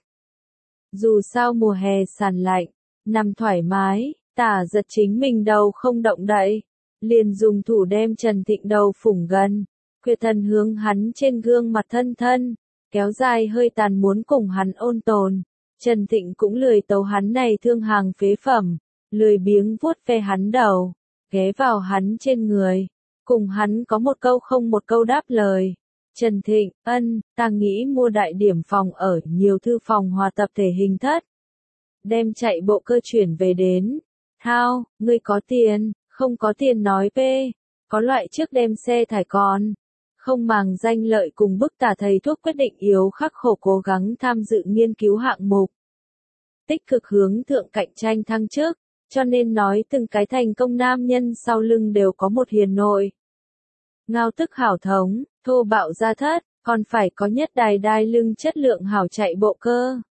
Dù sao mùa hè sàn lạnh, nằm thoải mái, tả giật chính mình đầu không động đậy, liền dùng thủ đem Trần Thịnh đầu phủng gần, quyệt thần hướng hắn trên gương mặt thân thân, kéo dài hơi tàn muốn cùng hắn ôn tồn. Trần Thịnh cũng lười tấu hắn này thương hàng phế phẩm, lười biếng vuốt ve hắn đầu, ghé vào hắn trên người, cùng hắn có một câu không một câu đáp lời. Trần Thịnh, ân, ta nghĩ mua đại điểm phòng ở nhiều thư phòng hòa tập thể hình thất. Đem chạy bộ cơ chuyển về đến. Thao, ngươi có tiền, không có tiền nói bê, có loại trước đem xe thải con. Không màng danh lợi cùng bức tả thầy thuốc quyết định yếu khắc khổ cố gắng tham dự nghiên cứu hạng mục. Tích cực hướng thượng cạnh tranh thăng chức, cho nên nói từng cái thành công nam nhân sau lưng đều có một hiền nội. Ngao tức hảo thống, thô bạo gia thất, còn phải có nhất đài đai lưng chất lượng hảo chạy bộ cơ.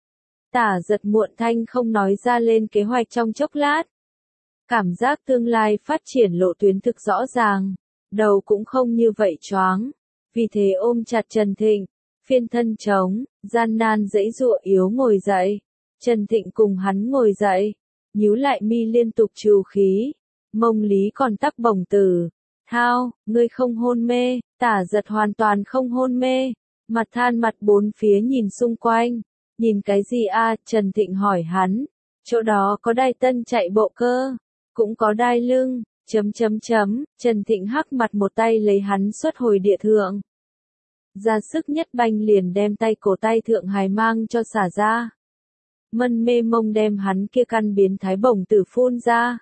Tả giật muộn thanh không nói ra lên kế hoạch trong chốc lát. Cảm giác tương lai phát triển lộ tuyến thực rõ ràng, đầu cũng không như vậy choáng, vì thế ôm chặt Trần Thịnh, phiên thân trống, gian nan giãy giụa yếu ngồi dậy. Trần Thịnh cùng hắn ngồi dậy, nhíu lại mi liên tục trù khí, mông lý còn tắc bổng tử. Thao, ngươi không hôn mê, tả giật hoàn toàn không hôn mê, mặt than mặt bốn phía nhìn xung quanh, nhìn cái gì a? Trần Thịnh hỏi hắn, chỗ đó có đai tân chạy bộ cơ, cũng có đai lưng, chấm chấm chấm, Trần Thịnh hắc mặt một tay lấy hắn xuất hồi địa thượng. Ra sức nhất banh liền đem tay cổ tay thượng hài mang cho xả ra. Mân mê mông đem hắn kia căn biến thái bổng tử phun ra.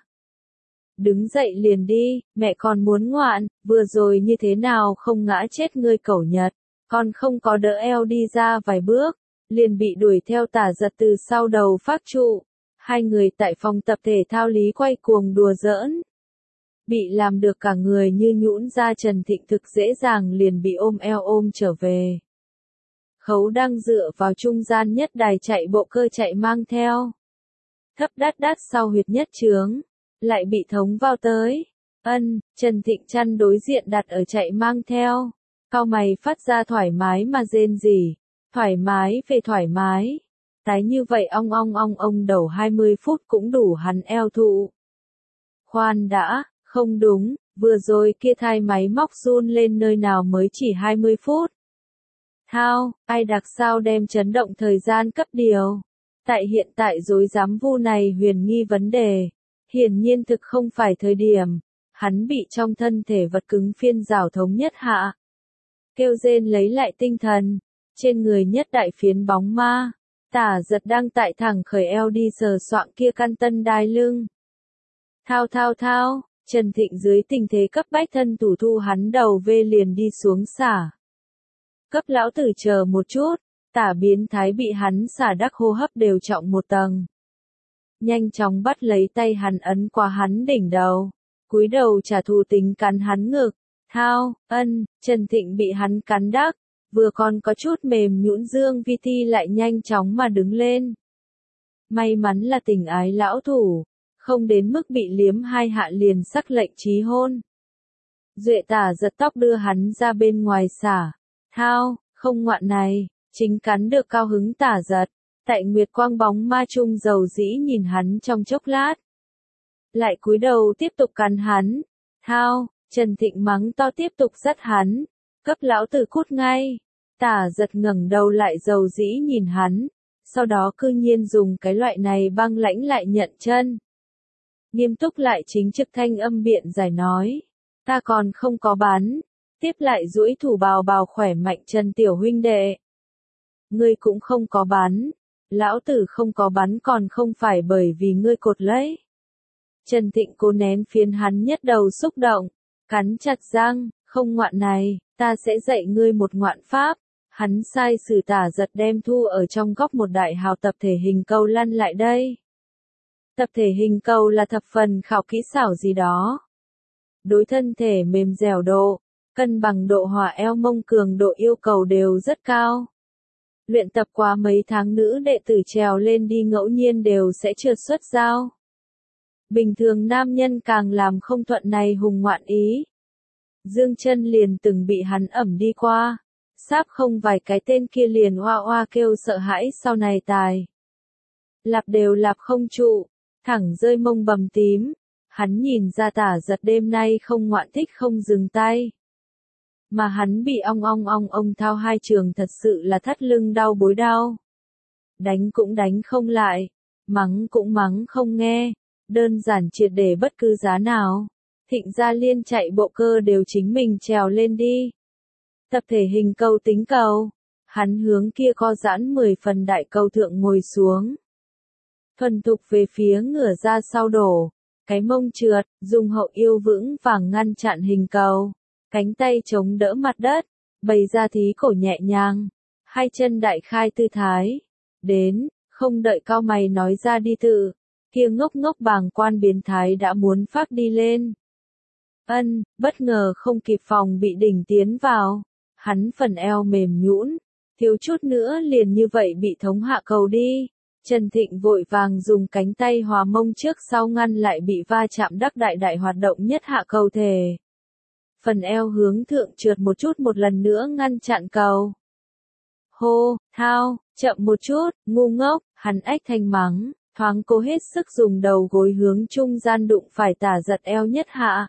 Đứng dậy liền đi, mẹ còn muốn ngoạn, vừa rồi như thế nào không ngã chết ngươi cẩu Nhật, còn không có đỡ eo đi ra vài bước, liền bị đuổi theo tả giật từ sau đầu phát trụ. Hai người tại phòng tập thể thao lý quay cuồng đùa giỡn. Bị làm được cả người như nhũn ra Trần Thịnh thực dễ dàng liền bị ôm eo ôm trở về. Khấu đang dựa vào trung gian nhất đài chạy bộ cơ chạy mang theo. Thấp đắt đắt sau huyệt nhất trướng, lại bị thống vào tới. Ân, Trần Thịnh chăn đối diện đặt ở chạy mang theo. Cao mày phát ra thoải mái mà rên rỉ, thoải mái về thoải mái. Tái như vậy ong ong ong ong đầu hai mươi phút cũng đủ hắn eo thụ. Khoan đã, không đúng, vừa rồi kia thai máy móc run lên nơi nào mới chỉ hai mươi phút. Thao, ai đặc sao đem chấn động thời gian cấp điều. Tại hiện tại rối rắm vu này huyền nghi vấn đề, hiển nhiên thực không phải thời điểm, hắn bị trong thân thể vật cứng phiên rào thống nhất hạ. Kêu rên lấy lại tinh thần, trên người nhất đại phiến bóng ma, tả giật đang tại thẳng khởi eo đi sờ soạng kia căn tân đai lưng. Thao thao thao, Trần Thịnh dưới tình thế cấp bách thân thủ thu hắn đầu về liền đi xuống xả. Cấp lão tử chờ một chút, tả biến thái bị hắn xả đắc hô hấp đều trọng một tầng. Nhanh chóng bắt lấy tay hắn ấn qua hắn đỉnh đầu, cúi đầu trả thù tính cắn hắn ngực. Thao, ân, Trần Thịnh bị hắn cắn đắc, vừa còn có chút mềm nhũn Dương Vi Thi lại nhanh chóng mà đứng lên. May mắn là tình ái lão thủ, không đến mức bị liếm hai hạ liền sắc lệnh chí hôn. Duệ tả giật tóc đưa hắn ra bên ngoài xả. Thao, không ngoạn này, chính cắn được cao hứng tả giật. Tại nguyệt quang bóng ma trung dầu dĩ nhìn hắn trong chốc lát. Lại cúi đầu tiếp tục cắn hắn. Thao, Trần Thịnh mắng to tiếp tục dắt hắn. Cấp lão tử cút ngay. Tả giật ngẩng đầu lại dầu dĩ nhìn hắn. Sau đó cư nhiên dùng cái loại này băng lãnh lại nhận chân. Nghiêm túc lại chính trực thanh âm biện giải nói. Ta còn không có bán. Tiếp lại duỗi thủ bào bào khỏe mạnh Trần tiểu huynh đệ. Ngươi cũng không có bắn. Lão tử không có bắn còn không phải bởi vì ngươi cột lấy. Trần Thịnh cố nén phiến hắn nhất đầu xúc động. Cắn chặt răng, không ngoạn này, ta sẽ dạy ngươi một ngoạn pháp. Hắn sai sử Tả Giật đem thu ở trong góc một đại hào tập thể hình cầu lăn lại đây. Tập thể hình cầu là thập phần khảo kỹ xảo gì đó. Đối thân thể mềm dẻo độ, cân bằng độ hòa eo mông cường độ yêu cầu đều rất cao. Luyện tập qua mấy tháng nữ đệ tử trèo lên đi ngẫu nhiên đều sẽ trượt xuất giao. Bình thường nam nhân càng làm không thuận này hùng ngoạn ý. Dương chân liền từng bị hắn ẩm đi qua. Sáp không vài cái tên kia liền oa oa kêu sợ hãi sau này tài. Lạp đều lạp không trụ, thẳng rơi mông bầm tím. Hắn nhìn ra Tả Giật đêm nay không ngoạn thích không dừng tay. Mà hắn bị ong ong ong ong thao hai trường thật sự là thắt lưng đau bối đau. Đánh cũng đánh không lại, mắng cũng mắng không nghe, đơn giản triệt để bất cứ giá nào. Thịnh Gia Liên chạy bộ cơ đều chính mình trèo lên đi. Tập thể hình cầu tính cầu, hắn hướng kia co giãn mười phần đại cầu thượng ngồi xuống. Thuần thục về phía ngửa ra sau đổ, cái mông trượt, dùng hậu yêu vững vàng ngăn chặn hình cầu. Cánh tay chống đỡ mặt đất, bày ra thí cổ nhẹ nhàng, hai chân đại khai tư thái. Đến, không đợi cao mày nói ra đi tự, kia ngốc ngốc bàng quan biến thái đã muốn phát đi lên. Ân, bất ngờ không kịp phòng bị đỉnh tiến vào, hắn phần eo mềm nhũn, thiếu chút nữa liền như vậy bị thống hạ cầu đi. Trần Thịnh vội vàng dùng cánh tay hòa mông trước sau ngăn lại bị va chạm đắc đại đại hoạt động nhất hạ cầu thể. Phần eo hướng thượng trượt một chút một lần nữa ngăn chặn cầu. Hô, thao, chậm một chút, ngu ngốc, hắn ách thanh mắng, thoáng cố hết sức dùng đầu gối hướng trung gian đụng phải Tả Giật eo nhất hạ.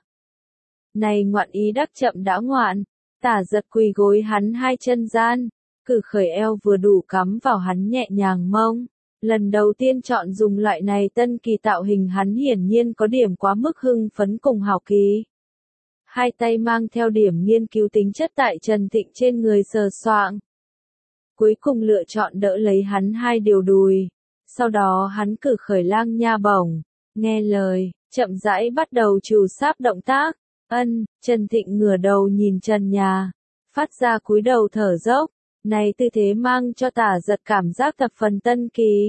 Này ngoạn ý đắc chậm đã ngoạn, Tả Giật quỳ gối hắn hai chân gian, cử khởi eo vừa đủ cắm vào hắn nhẹ nhàng mông. Lần đầu tiên chọn dùng loại này tân kỳ tạo hình hắn hiển nhiên có điểm quá mức hưng phấn cùng hào kỳ. Hai tay mang theo điểm nghiên cứu tính chất tại Trần Thịnh trên người sờ soạng. Cuối cùng lựa chọn đỡ lấy hắn hai điều đùi. Sau đó hắn cử khởi lang nha bổng, nghe lời, chậm rãi bắt đầu trù sáp động tác. Ân, Trần Thịnh ngửa đầu nhìn trần nhà, phát ra cúi đầu thở dốc. Này tư thế mang cho Tả Giật cảm giác thập phần tân kỳ.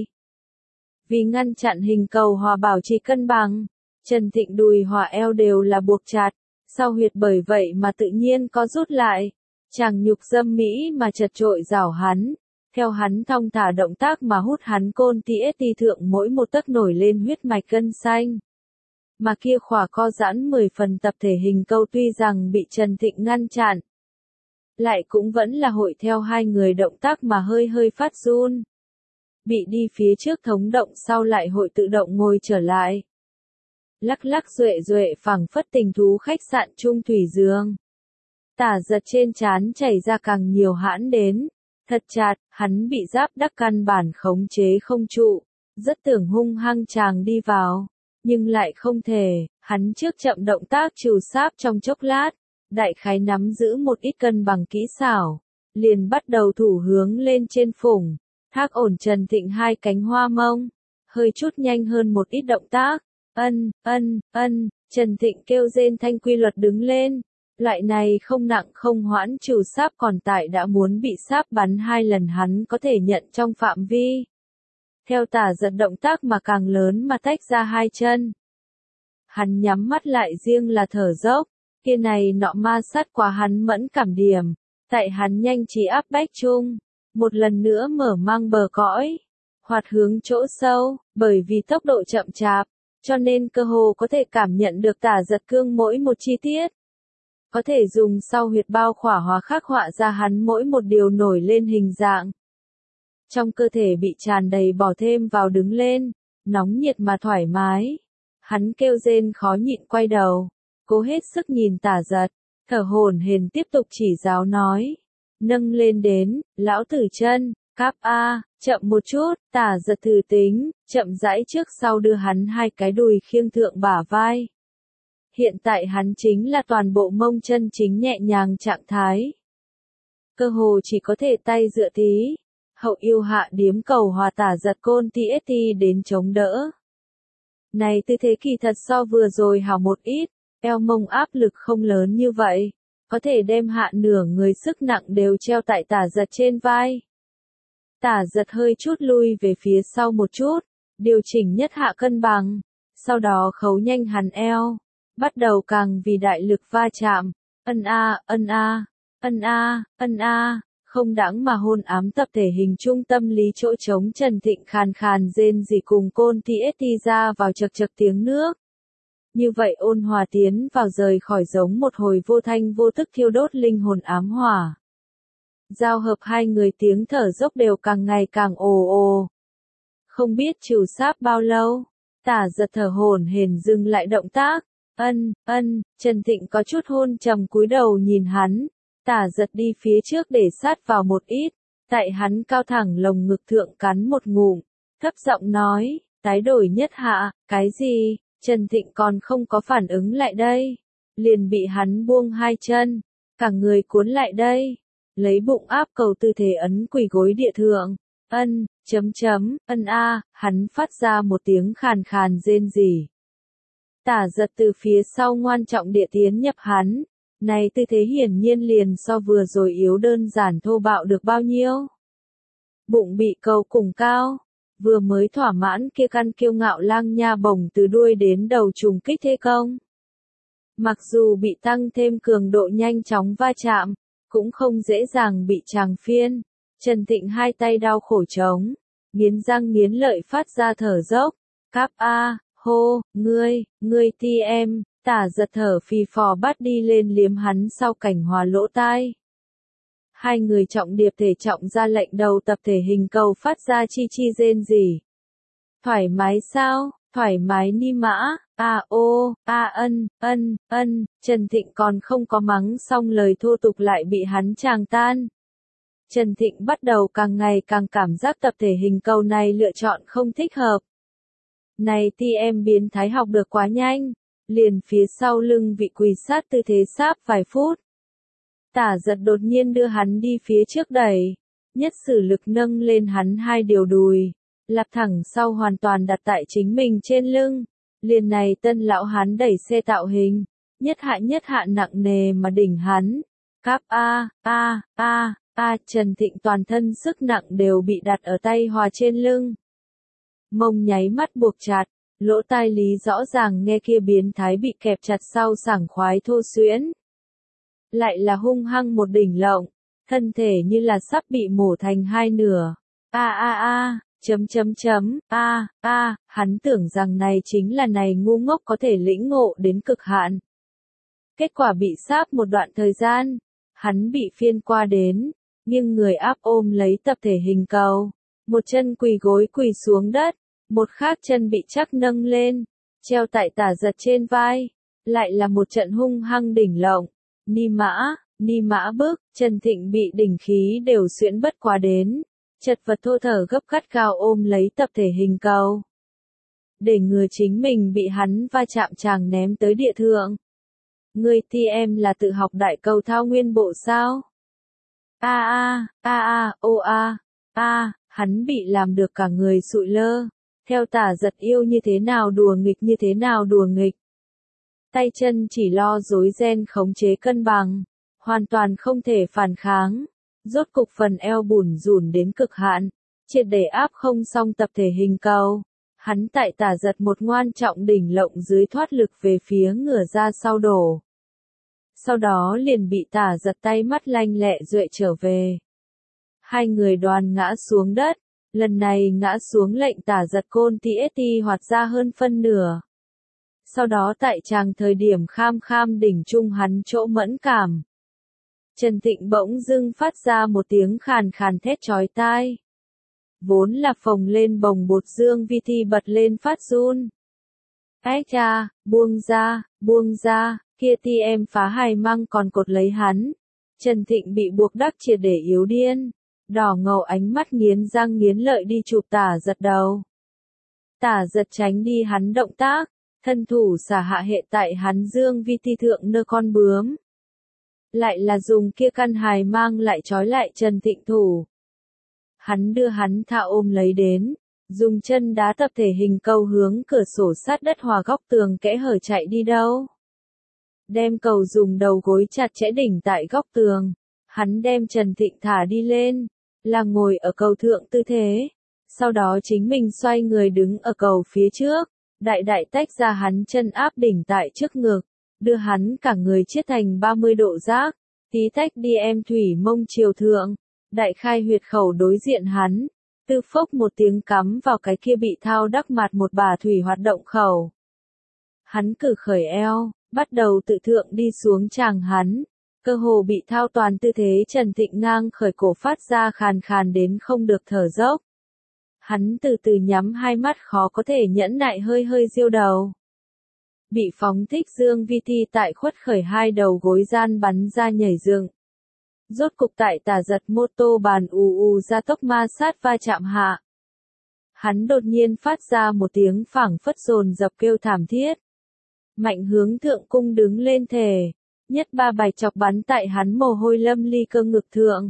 Vì ngăn chặn hình cầu hòa bảo trì cân bằng, Trần Thịnh đùi hòa eo đều là buộc chặt. Sau huyệt bởi vậy mà tự nhiên có rút lại, chàng nhục dâm mỹ mà chật trội rảo hắn, theo hắn thong thả động tác mà hút hắn côn ti ét ti thượng mỗi một tấc nổi lên huyết mạch gân xanh. Mà kia khỏa co giãn mười phần tập thể hình câu tuy rằng bị Trần Thịnh ngăn chặn, lại cũng vẫn là hội theo hai người động tác mà hơi hơi phát run. Bị đi phía trước thống động sau lại hội tự động ngồi trở lại. Lắc lắc duệ duệ phẳng phất tình thú khách sạn trung thủy dương. Tả Giật trên trán chảy ra càng nhiều hãn đến. Thật chặt, hắn bị giáp đắc căn bản khống chế không trụ. Rất tưởng hung hăng chàng đi vào. Nhưng lại không thể, hắn trước chậm động tác trù sáp trong chốc lát. Đại khái nắm giữ một ít cân bằng kỹ xảo. Liền bắt đầu thủ hướng lên trên phủng. Thác ổn Trần Thịnh hai cánh hoa mông. Hơi chút nhanh hơn một ít động tác. Ân, ân, ân, Trần Thịnh kêu rên thanh quy luật đứng lên. Loại này không nặng không hoãn trừ sáp còn tại đã muốn bị sáp bắn hai lần hắn có thể nhận trong phạm vi. Theo Tả Giật động tác mà càng lớn mà tách ra hai chân. Hắn nhắm mắt lại riêng là thở dốc, kia này nọ ma sát qua hắn mẫn cảm điểm. Tại hắn nhanh trí áp bách chung, một lần nữa mở mang bờ cõi, hoạt hướng chỗ sâu, bởi vì tốc độ chậm chạp. Cho nên cơ hồ có thể cảm nhận được Tả Giật cương mỗi một chi tiết. Có thể dùng sau huyệt bao khỏa hóa khắc họa ra hắn mỗi một điều nổi lên hình dạng. Trong cơ thể bị tràn đầy bỏ thêm vào đứng lên, nóng nhiệt mà thoải mái. Hắn kêu rên khó nhịn quay đầu, cố hết sức nhìn Tả Giật, thở hổn hển tiếp tục chỉ giáo nói. Nâng lên đến, lão tử chân. Cáp A, chậm một chút, Tả Giật thử tính, chậm rãi trước sau đưa hắn hai cái đùi khiêng thượng bả vai. Hiện tại hắn chính là toàn bộ mông chân chính nhẹ nhàng trạng thái. Cơ hồ chỉ có thể tay dựa tí. Hậu yêu hạ điếm cầu hòa tả giật côn tê ét tê đến chống đỡ. Này tư thế kỳ thật so vừa rồi hảo một ít, eo mông áp lực không lớn như vậy, có thể đem hạ nửa người sức nặng đều treo tại tả giật trên vai. Tả giật hơi chút lui về phía sau một chút, điều chỉnh nhất hạ cân bằng, sau đó khấu nhanh hắn eo, bắt đầu càng vì đại lực va chạm, ân a, ân a, ân a, ân a. Không đãng mà hôn ám tập thể hình trung tâm lý chỗ trống Trần Thịnh khàn khàn rên rỉ cùng côn tê ét tê ra vào chật chật tiếng nước. Như vậy ôn hòa tiến vào rời khỏi giống một hồi vô thanh vô tức thiêu đốt linh hồn ám hỏa. Giao hợp hai người tiếng thở dốc đều càng ngày càng ồ ồ. Không biết trừ sáp bao lâu, tả giật thở hổn hển dừng lại động tác, ân, ân, Trần Thịnh có chút hôn trầm cúi đầu nhìn hắn. Tả giật đi phía trước để sát vào một ít, tại hắn cao thẳng lồng ngực thượng cắn một ngụm, thấp giọng nói, tái đổi nhất hạ, cái gì, Trần Thịnh còn không có phản ứng lại đây, liền bị hắn buông hai chân, cả người cuốn lại đây, lấy bụng áp cầu tư thế ấn quỳ gối địa thượng, ân, chấm chấm, ân a, hắn phát ra một tiếng khàn khàn rên rỉ. Tả giật từ phía sau ngoan trọng địa tiến nhập hắn. Này tư thế hiển nhiên liền so vừa rồi yếu đơn giản thô bạo được bao nhiêu. Bụng bị cầu cùng cao, vừa mới thỏa mãn kia căn kiêu ngạo lang nha bổng từ đuôi đến đầu trùng kích thế công. Mặc dù bị tăng thêm cường độ nhanh chóng va chạm, cũng không dễ dàng bị tràng phiên. Trần Thịnh hai tay đau khổ trống, nghiến răng nghiến lợi phát ra thở dốc. Cáp a, hô, ngươi, ngươi ti em. Tả giật thở phì phò bắt đi lên liếm hắn sau cảnh hòa lỗ tai. Hai người trọng điệp thể trọng ra lệnh đầu tập thể hình cầu phát ra chi chi rên rỉ. Thoải mái sao, thoải mái ni mã, a ô, a ân, ân, ân, Trần Thịnh còn không có mắng xong lời thô tục lại bị hắn tràng tan. Trần Thịnh bắt đầu càng ngày càng cảm giác tập thể hình cầu này lựa chọn không thích hợp. Này ti em biến thái học được quá nhanh. Liền phía sau lưng vị quỳ sát tư thế sáp vài phút. Tả giật đột nhiên đưa hắn đi phía trước đẩy, nhất sử lực nâng lên hắn hai điều đùi, lặp thẳng sau hoàn toàn đặt tại chính mình trên lưng. Liền này tân lão hắn đẩy xe tạo hình, nhất hạ nhất hạ nặng nề mà đỉnh hắn. Cáp a, a, a, a, Trần Thịnh toàn thân sức nặng đều bị đặt ở tay hòa trên lưng. Mông nháy mắt buộc chặt. Lỗ tai lý rõ ràng nghe kia biến thái bị kẹp chặt sau sảng khoái thô xuyễn. Lại là hung hăng một đỉnh lộng, thân thể như là sắp bị mổ thành hai nửa. A a a, chấm chấm chấm, a a, hắn tưởng rằng này chính là này ngu ngốc có thể lĩnh ngộ đến cực hạn. Kết quả bị sáp một đoạn thời gian, hắn bị phiên qua đến, nhưng người áp ôm lấy tập thể hình cầu, một chân quỳ gối quỳ xuống đất. Một khác chân bị chắc nâng lên, treo tại tả giật trên vai, lại là một trận hung hăng đỉnh lộng, ni mã, ni mã bước, Trần Thịnh bị đỉnh khí đều xuyễn bất quá đến, chật vật thô thở gấp gắt gao ôm lấy tập thể hình cầu. Để ngừa chính mình bị hắn va chạm chàng ném tới địa thượng. Ngươi ti em là tự học đại cầu thao nguyên bộ sao? A a, a a, ô a, a, hắn bị làm được cả người sụi lơ. Theo tả giật yêu như thế nào đùa nghịch như thế nào đùa nghịch. Tay chân chỉ lo rối ren khống chế cân bằng, hoàn toàn không thể phản kháng. Rốt cục phần eo bủn rủn đến cực hạn, triệt để áp không xong tập thể hình cầu. Hắn tại tả giật một ngoan trọng đỉnh lộng dưới thoát lực về phía ngửa ra sau đổ. Sau đó liền bị tả giật tay mắt lanh lẹ duệ trở về. Hai người đoàn ngã xuống đất. Lần này ngã xuống lệnh tả giật côn tê ét tê hoạt ra hơn phân nửa. Sau đó tại chàng thời điểm kham kham đỉnh trung hắn chỗ mẫn cảm. Trần Thịnh bỗng dưng phát ra một tiếng khàn khàn thét chói tai. Vốn là phồng lên bồng bột dương vi thi bật lên phát run. Ách cha, buông ra, buông ra, kia ti em phá hài măng còn cột lấy hắn. Trần Thịnh bị buộc đắc triệt để yếu điên. Đỏ ngầu ánh mắt nghiến răng nghiến lợi đi chụp tả giật đầu. Tả giật tránh đi hắn động tác, thân thủ xả hạ hệ tại hắn Dương Vi Ti thượng nơ con bướm. Lại là dùng kia căn hài mang lại trói lại Trần Thịnh thủ. Hắn đưa hắn thả ôm lấy đến, dùng chân đá tập thể hình cầu hướng cửa sổ sát đất hòa góc tường kẽ hở chạy đi đâu. Đem cầu dùng đầu gối chặt chẽ đỉnh tại góc tường, hắn đem Trần Thịnh thả đi lên, là ngồi ở cầu thượng tư thế. Sau đó chính mình xoay người đứng ở cầu phía trước, đại đại tách ra hắn chân áp đỉnh tại trước ngực, đưa hắn cả người chiết thành ba mươi độ giác, tí tách đi em thủy mông chiều thượng, đại khai huyệt khẩu đối diện hắn, tư phốc một tiếng cắm vào cái kia bị thao đắc mặt một bà thủy hoạt động khẩu. Hắn cử khởi eo, bắt đầu tự thượng đi xuống chàng hắn, cơ hồ bị thao toàn tư thế Trần Thịnh ngang khởi cổ phát ra khàn khàn đến không được thở dốc. Hắn từ từ nhắm hai mắt khó có thể nhẫn nại hơi hơi diêu đầu. Bị phóng thích Dương Vi Ti tại khuất khởi hai đầu gối gian bắn ra nhảy dựng. Rốt cục tại tà giật mô tô bàn ù ù ra tốc ma sát va chạm hạ. Hắn đột nhiên phát ra một tiếng phảng phất dồn dập kêu thảm thiết. Mạnh hướng thượng cung đứng lên thề, nhất ba bài chọc bắn tại hắn mồ hôi lâm ly cơ ngực thượng.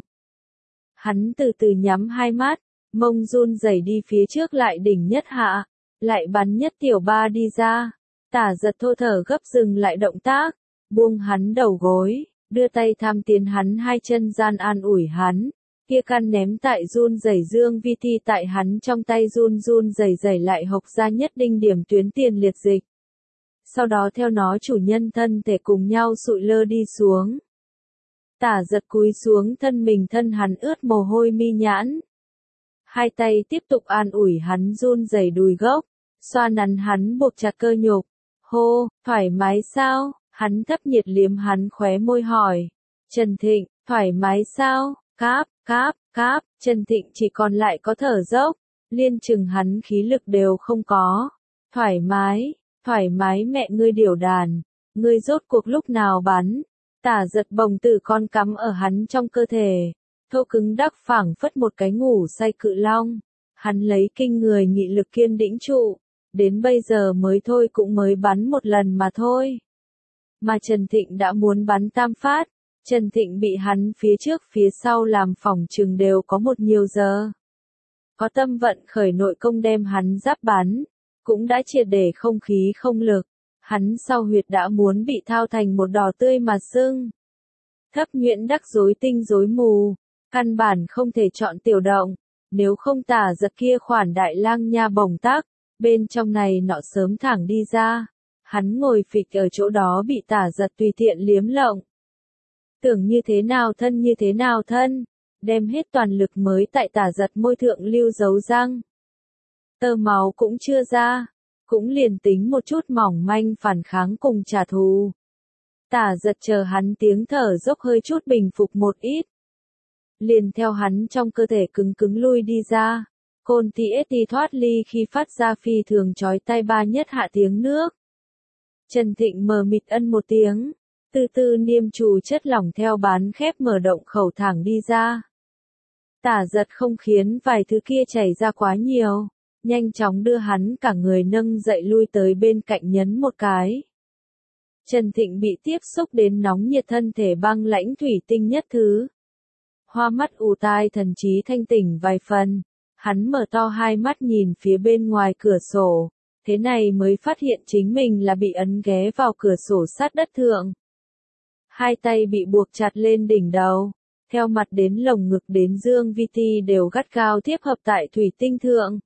Hắn từ từ nhắm hai mắt, mông run rẩy đi phía trước lại đỉnh nhất hạ, lại bắn nhất tiểu ba đi ra. Tả giật thô thở gấp dừng lại động tác, buông hắn đầu gối, đưa tay tham tiến hắn hai chân gian an ủi hắn, kia căn ném tại run rẩy Dương Vi Ti tại hắn trong tay run run rẩy rẩy lại hộc ra nhất đinh điểm tuyến tiền liệt dịch. Sau đó theo nó chủ nhân thân thể cùng nhau sụi lơ đi xuống. Tả giật cúi xuống thân mình thân hắn ướt mồ hôi mi nhãn. Hai tay tiếp tục an ủi hắn run rẩy đùi gốc, xoa nắn hắn buộc chặt cơ nhục. Hô, thoải mái sao? Hắn thấp nhiệt liếm hắn khóe môi hỏi. Trần Thịnh, thoải mái sao? Cáp, cáp, cáp, Trần Thịnh chỉ còn lại có thở dốc, liên chừng hắn khí lực đều không có. Thoải mái, thoải mái mẹ ngươi điểu đàn, ngươi rốt cuộc lúc nào bắn? Tả giật bồng tử con cắm ở hắn trong cơ thể, thô cứng đắc phảng phất một cái ngủ say cự long. Hắn lấy kinh người nghị lực kiên đĩnh trụ. Đến bây giờ mới thôi cũng mới bắn một lần mà thôi. Mà Trần Thịnh đã muốn bắn tam phát, Trần Thịnh bị hắn phía trước phía sau làm phỏng chừng đều có một nhiều giờ. Có tâm vận khởi nội công đem hắn giáp bắn, cũng đã triệt để không khí không lực, hắn sau huyệt đã muốn bị thao thành một đỏ tươi mà sưng. Thấp nhuyễn đắc rối tinh rối mù, căn bản không thể chọn tiểu động, nếu không tả giật kia khoản đại lang nha bồng tác. Bên trong này nọ sớm thẳng đi ra, hắn ngồi phịch ở chỗ đó bị tả giật tùy tiện liếm lộng. Tưởng như thế nào thân như thế nào thân, đem hết toàn lực mới tại tả giật môi thượng lưu dấu răng. Tơ máu cũng chưa ra, cũng liền tính một chút mỏng manh phản kháng cùng trả thù. Tả giật chờ hắn tiếng thở dốc hơi chút bình phục một ít. Liền theo hắn trong cơ thể cứng cứng lui đi ra. Côn T S T thoát ly khi phát ra phi thường chói tai ba nhất hạ tiếng nước. Trần Thịnh mờ mịt ân một tiếng, từ từ niêm trù chất lỏng theo bán khép mở động khẩu thẳng đi ra. Tả giật không khiến vài thứ kia chảy ra quá nhiều, nhanh chóng đưa hắn cả người nâng dậy lui tới bên cạnh nhấn một cái. Trần Thịnh bị tiếp xúc đến nóng nhiệt thân thể băng lãnh thủy tinh nhất thứ. Hoa mắt ù tai thần trí thanh tỉnh vài phần. Hắn mở to hai mắt nhìn phía bên ngoài cửa sổ, thế này mới phát hiện chính mình là bị ấn ghé vào cửa sổ sát đất thượng. Hai tay bị buộc chặt lên đỉnh đầu, theo mặt đến lồng ngực đến Dương Vi Ti đều gắt gao tiếp hợp tại thủy tinh thượng.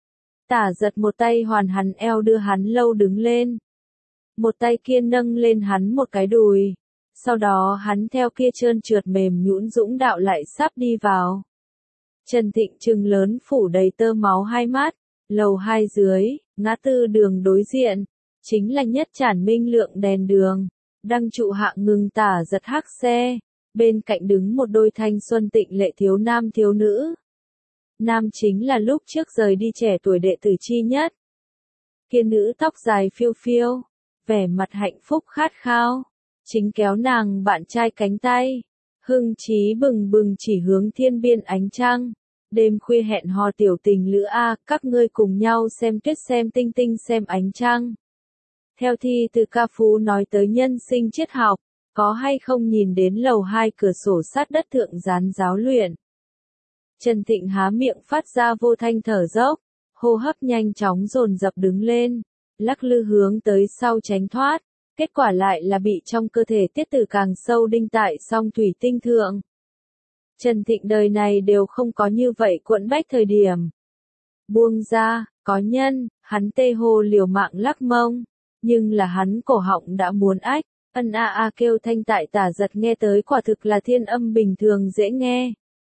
Tả giật một tay hoàn hắn eo đưa hắn lâu đứng lên. Một tay kia nâng lên hắn một cái đùi, sau đó hắn theo kia trơn trượt mềm nhũn dũng đạo lại sắp đi vào. Trần Thịnh trừng lớn phủ đầy tơ máu hai mắt, lầu hai dưới, ngã tư đường đối diện, chính là nhất trản minh lượng đèn đường, đăng trụ hạ ngừng tả giật hắc xe, bên cạnh đứng một đôi thanh xuân tịnh lệ thiếu nam thiếu nữ. Nam chính là lúc trước rời đi trẻ tuổi đệ tử chi nhất. Kia nữ tóc dài phiêu phiêu, vẻ mặt hạnh phúc khát khao, chính kéo nàng bạn trai cánh tay. Hưng chí bừng bừng chỉ hướng thiên biên ánh trăng. Đêm khuya hẹn hò tiểu tình lữ A, các ngươi cùng nhau xem tuyết xem tinh tinh xem ánh trăng. Theo thi từ ca phú nói tới nhân sinh triết học, có hay không nhìn đến lầu hai cửa sổ sát đất thượng gián giáo luyện. Trần Thịnh há miệng phát ra vô thanh thở dốc, hô hấp nhanh chóng dồn dập đứng lên, lắc lư hướng tới sau tránh thoát, kết quả lại là bị trong cơ thể tiết tử càng sâu đinh tại song thủy tinh thượng. Trần Thịnh đời này đều không có như vậy quẫn bách thời điểm. Buông ra, có nhân, hắn tê hô liều mạng lắc mông, nhưng là hắn cổ họng đã muốn ách, ân a a kêu thanh tại tả giật nghe tới quả thực là thiên âm bình thường dễ nghe.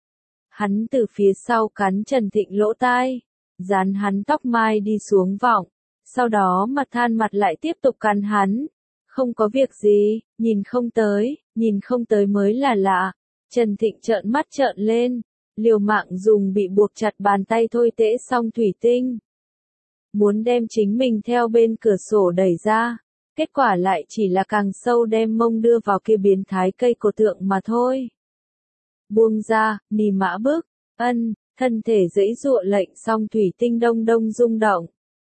Hắn từ phía sau cắn Trần Thịnh lỗ tai, dán hắn tóc mai đi xuống vọng, sau đó mặt than mặt lại tiếp tục cắn hắn. Không có việc gì, nhìn không tới, nhìn không tới mới là lạ. Trần Thịnh trợn mắt trợn lên, liều mạng dùng bị buộc chặt bàn tay thôi tễ xong thủy tinh. Muốn đem chính mình theo bên cửa sổ đẩy ra, kết quả lại chỉ là càng sâu đem mông đưa vào kia biến thái cây cổ tượng mà thôi. Buông ra, nì mã bước, ân, thân thể dãy dụa lệnh song thủy tinh đông đông rung động.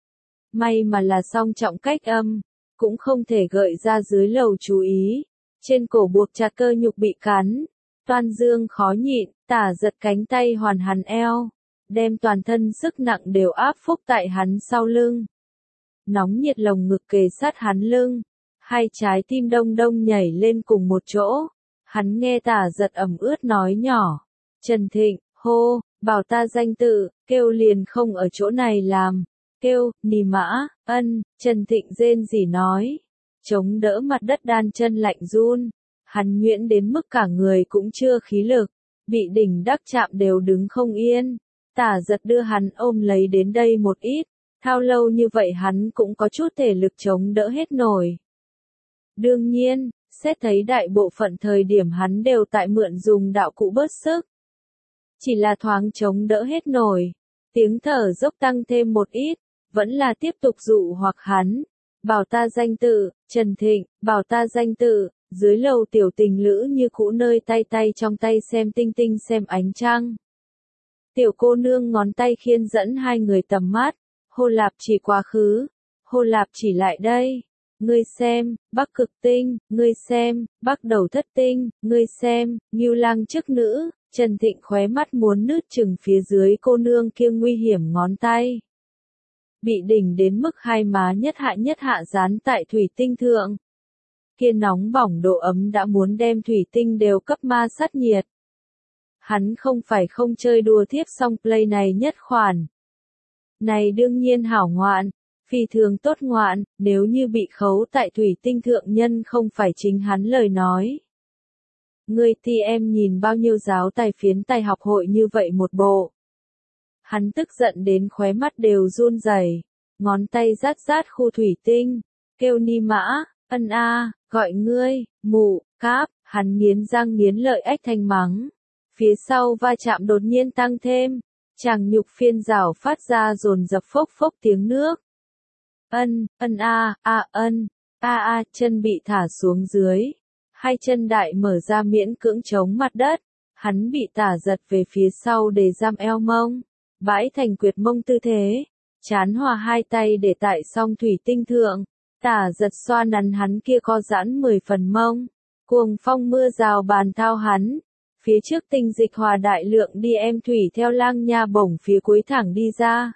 May mà là song trọng cách âm, cũng không thể gợi ra dưới lầu chú ý, trên cổ buộc chặt cơ nhục bị cắn, toan dương khó nhịn, tả giật cánh tay hoàn hắn eo, đem toàn thân sức nặng đều áp phúc tại hắn sau lưng. Nóng nhiệt lồng ngực kề sát hắn lưng, hai trái tim đông đông nhảy lên cùng một chỗ, hắn nghe tả giật ẩm ướt nói nhỏ, Trần Thịnh, hô, bảo ta danh tự, kêu liền không ở chỗ này làm. Kêu, nì mã, ân, Trần Thịnh rên rỉ nói, chống đỡ mặt đất đan chân lạnh run, hắn nhuyễn đến mức cả người cũng chưa khí lực, bị đỉnh đắc chạm đều đứng không yên, tả giật đưa hắn ôm lấy đến đây một ít, thao lâu như vậy hắn cũng có chút thể lực chống đỡ hết nổi. Đương nhiên, xét thấy đại bộ phận thời điểm hắn đều tại mượn dùng đạo cụ bớt sức, chỉ là thoáng chống đỡ hết nổi, tiếng thở dốc tăng thêm một ít. Vẫn là tiếp tục dụ hoặc hắn, bảo ta danh tự, Trần Thịnh, bảo ta danh tự, dưới lầu tiểu tình lữ như cũ nơi tay tay trong tay xem tinh tinh xem ánh trăng. Tiểu cô nương ngón tay khiên dẫn hai người tầm mắt, Hô Lạp chỉ quá khứ, Hô Lạp chỉ lại đây, ngươi xem, Bắc cực tinh, ngươi xem, Bắc đầu thất tinh, ngươi xem, Ngưu Lang chức nữ, Trần Thịnh khóe mắt muốn nứt chừng phía dưới cô nương kia nguy hiểm ngón tay. Bị đỉnh đến mức hai má nhất hạ nhất hạ dán tại thủy tinh thượng. Kia nóng bỏng độ ấm đã muốn đem thủy tinh đều cấp ma sát nhiệt. Hắn không phải không chơi đùa thiếp song play này nhất khoản. Này đương nhiên hảo ngoạn, phi thường tốt ngoạn, nếu như bị khấu tại thủy tinh thượng nhân không phải chính hắn lời nói. Ngươi thì em nhìn bao nhiêu giáo tài phiến tài học hội như vậy một bộ. Hắn tức giận đến khóe mắt đều run rẩy, ngón tay rát rát khu thủy tinh, kêu ni mã, ân a, gọi ngươi, mụ, cáp, hắn nghiến răng nghiến lợi ách thanh mắng. Phía sau va chạm đột nhiên tăng thêm, chàng nhục phiên rào phát ra dồn dập phốc phốc tiếng nước. Ân, ân a, a ân, a a, chân bị thả xuống dưới, hai chân đại mở ra miễn cưỡng chống mặt đất, hắn bị tả giật về phía sau để giam eo mông. Bãi thành quyệt mông tư thế, chán hòa hai tay để tại song thủy tinh thượng, tả giật xoa nắn hắn kia co giãn mười phần mông, cuồng phong mưa rào bàn thao hắn, phía trước tinh dịch hòa đại lượng đi em thủy theo lang nha bổng phía cuối thẳng đi ra.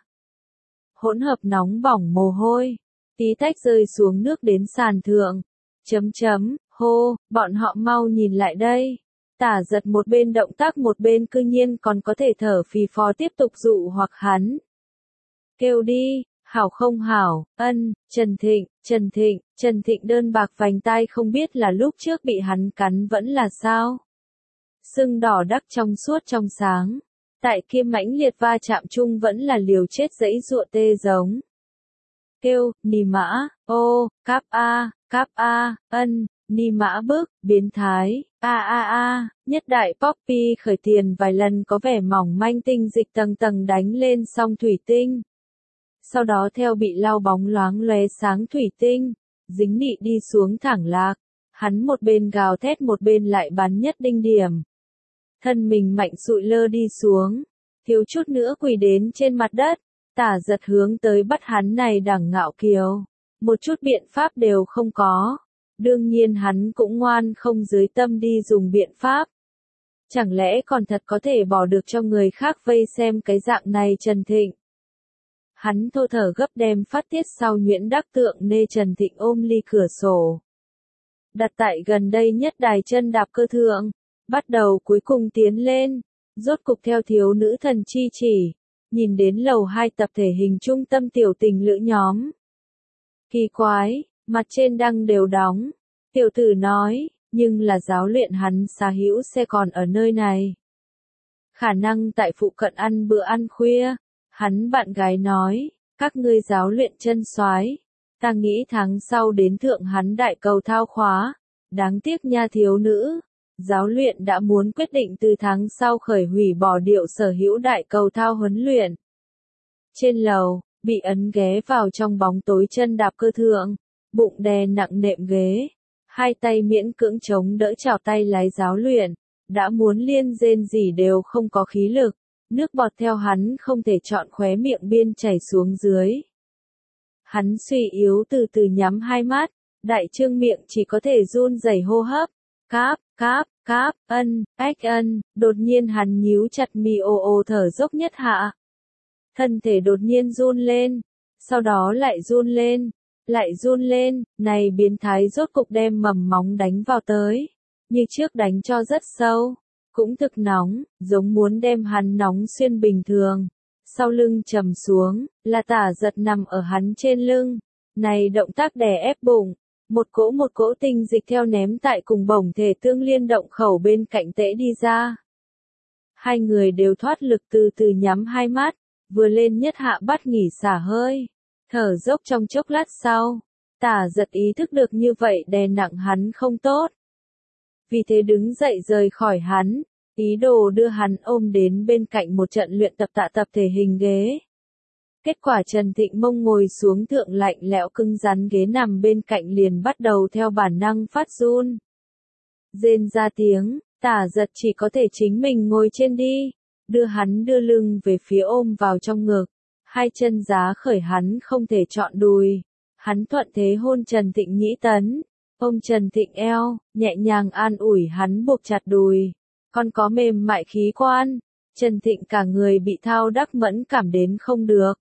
Hỗn hợp nóng bỏng mồ hôi, tí tách rơi xuống nước đến sàn thượng, chấm chấm, hô, bọn họ mau nhìn lại đây. Tả giật một bên động tác một bên cư nhiên còn có thể thở phì phò tiếp tục dụ hoặc hắn. Kêu đi, hảo không hảo, ân, Trần Thịnh, Trần Thịnh, Trần Thịnh đơn bạc vành tai không biết là lúc trước bị hắn cắn vẫn là sao. Sưng đỏ đắc trong suốt trong sáng, tại kia mãnh liệt va chạm chung vẫn là liều chết dãy dụa tê giống. Kêu, nì mã, ô, cáp a, cáp a, ân. Ni mã bước, biến thái, a a a, nhất đại Poppy khởi tiền vài lần có vẻ mỏng manh tinh dịch tầng tầng đánh lên song thủy tinh. Sau đó theo bị lau bóng loáng lóe sáng thủy tinh, dính nị đi xuống thẳng lạc, hắn một bên gào thét một bên lại bắn nhất đinh điểm. Thân mình mạnh sụi lơ đi xuống, thiếu chút nữa quỳ đến trên mặt đất, tả giật hướng tới bắt hắn này đẳng ngạo kiều. một chút biện pháp đều không có. Đương nhiên hắn cũng ngoan không dưới tâm đi dùng biện pháp. Chẳng lẽ còn thật có thể bỏ được cho người khác vây xem cái dạng này Trần Thịnh. Hắn thô thở gấp đem phát tiết sau nhuyễn đắc tượng nê Trần Thịnh ôm ly cửa sổ. Đặt tại gần đây nhất đài chân đạp cơ thượng, bắt đầu cuối cùng tiến lên, rốt cục theo thiếu nữ thần chi chỉ, nhìn đến lầu hai tập thể hình trung tâm tiểu tình lữ nhóm. Kỳ quái, mặt trên đăng đều đóng, tiểu tử nói, nhưng là giáo luyện hắn xá hữu xe còn ở nơi này. Khả năng tại phụ cận ăn bữa ăn khuya, hắn bạn gái nói, các ngươi giáo luyện chân soái, ta nghĩ tháng sau đến thượng hắn đại cầu thao khóa, đáng tiếc nha thiếu nữ, giáo luyện đã muốn quyết định từ tháng sau khởi hủy bỏ điệu sở hữu đại cầu thao huấn luyện. Trên lầu, bị ấn ghé vào trong bóng tối chân đạp cơ thượng, bụng đè nặng nệm ghế, hai tay miễn cưỡng chống đỡ chảo tay lái giáo luyện, đã muốn liên rên gì đều không có khí lực, nước bọt theo hắn không thể chọn khóe miệng biên chảy xuống dưới. Hắn suy yếu từ từ nhắm hai mắt, đại trương miệng chỉ có thể run rẩy hô hấp, cáp, cáp, cáp, ân, ách ân, đột nhiên hắn nhíu chặt mi ô ô thở dốc nhất hạ. Thân thể đột nhiên run lên, sau đó lại run lên, lại run lên, này biến thái rốt cục đem mầm móng đánh vào tới, như trước đánh cho rất sâu, cũng thực nóng, giống muốn đem hắn nóng xuyên bình thường. Sau lưng trầm xuống, là Tả Giật nằm ở hắn trên lưng, này động tác đè ép bụng, một cỗ một cỗ tinh dịch theo ném tại cùng bổng thể tương liên động khẩu bên cạnh tễ đi ra. Hai người đều thoát lực từ từ nhắm hai mắt, vừa lên nhất hạ bắt nghỉ xả hơi, thở dốc trong chốc lát sau, Tả Giật ý thức được như vậy đè nặng hắn không tốt. Vì thế đứng dậy rời khỏi hắn, ý đồ đưa hắn ôm đến bên cạnh một trận luyện tập tạ tập thể hình ghế. Kết quả Trần Thịnh mông ngồi xuống thượng lạnh lẽo cứng rắn ghế nằm bên cạnh liền bắt đầu theo bản năng phát run. Rên ra tiếng, Tả Giật chỉ có thể chính mình ngồi trên đi, đưa hắn đưa lưng về phía ôm vào trong ngực, hai chân giá khởi hắn không thể chọn đùi. Hắn thuận thế hôn Trần Thịnh nhĩ tấn, ôm Trần Thịnh eo, nhẹ nhàng an ủi hắn buộc chặt đùi. Còn có mềm mại khí quan, Trần Thịnh cả người bị thao đắc mẫn cảm đến không được.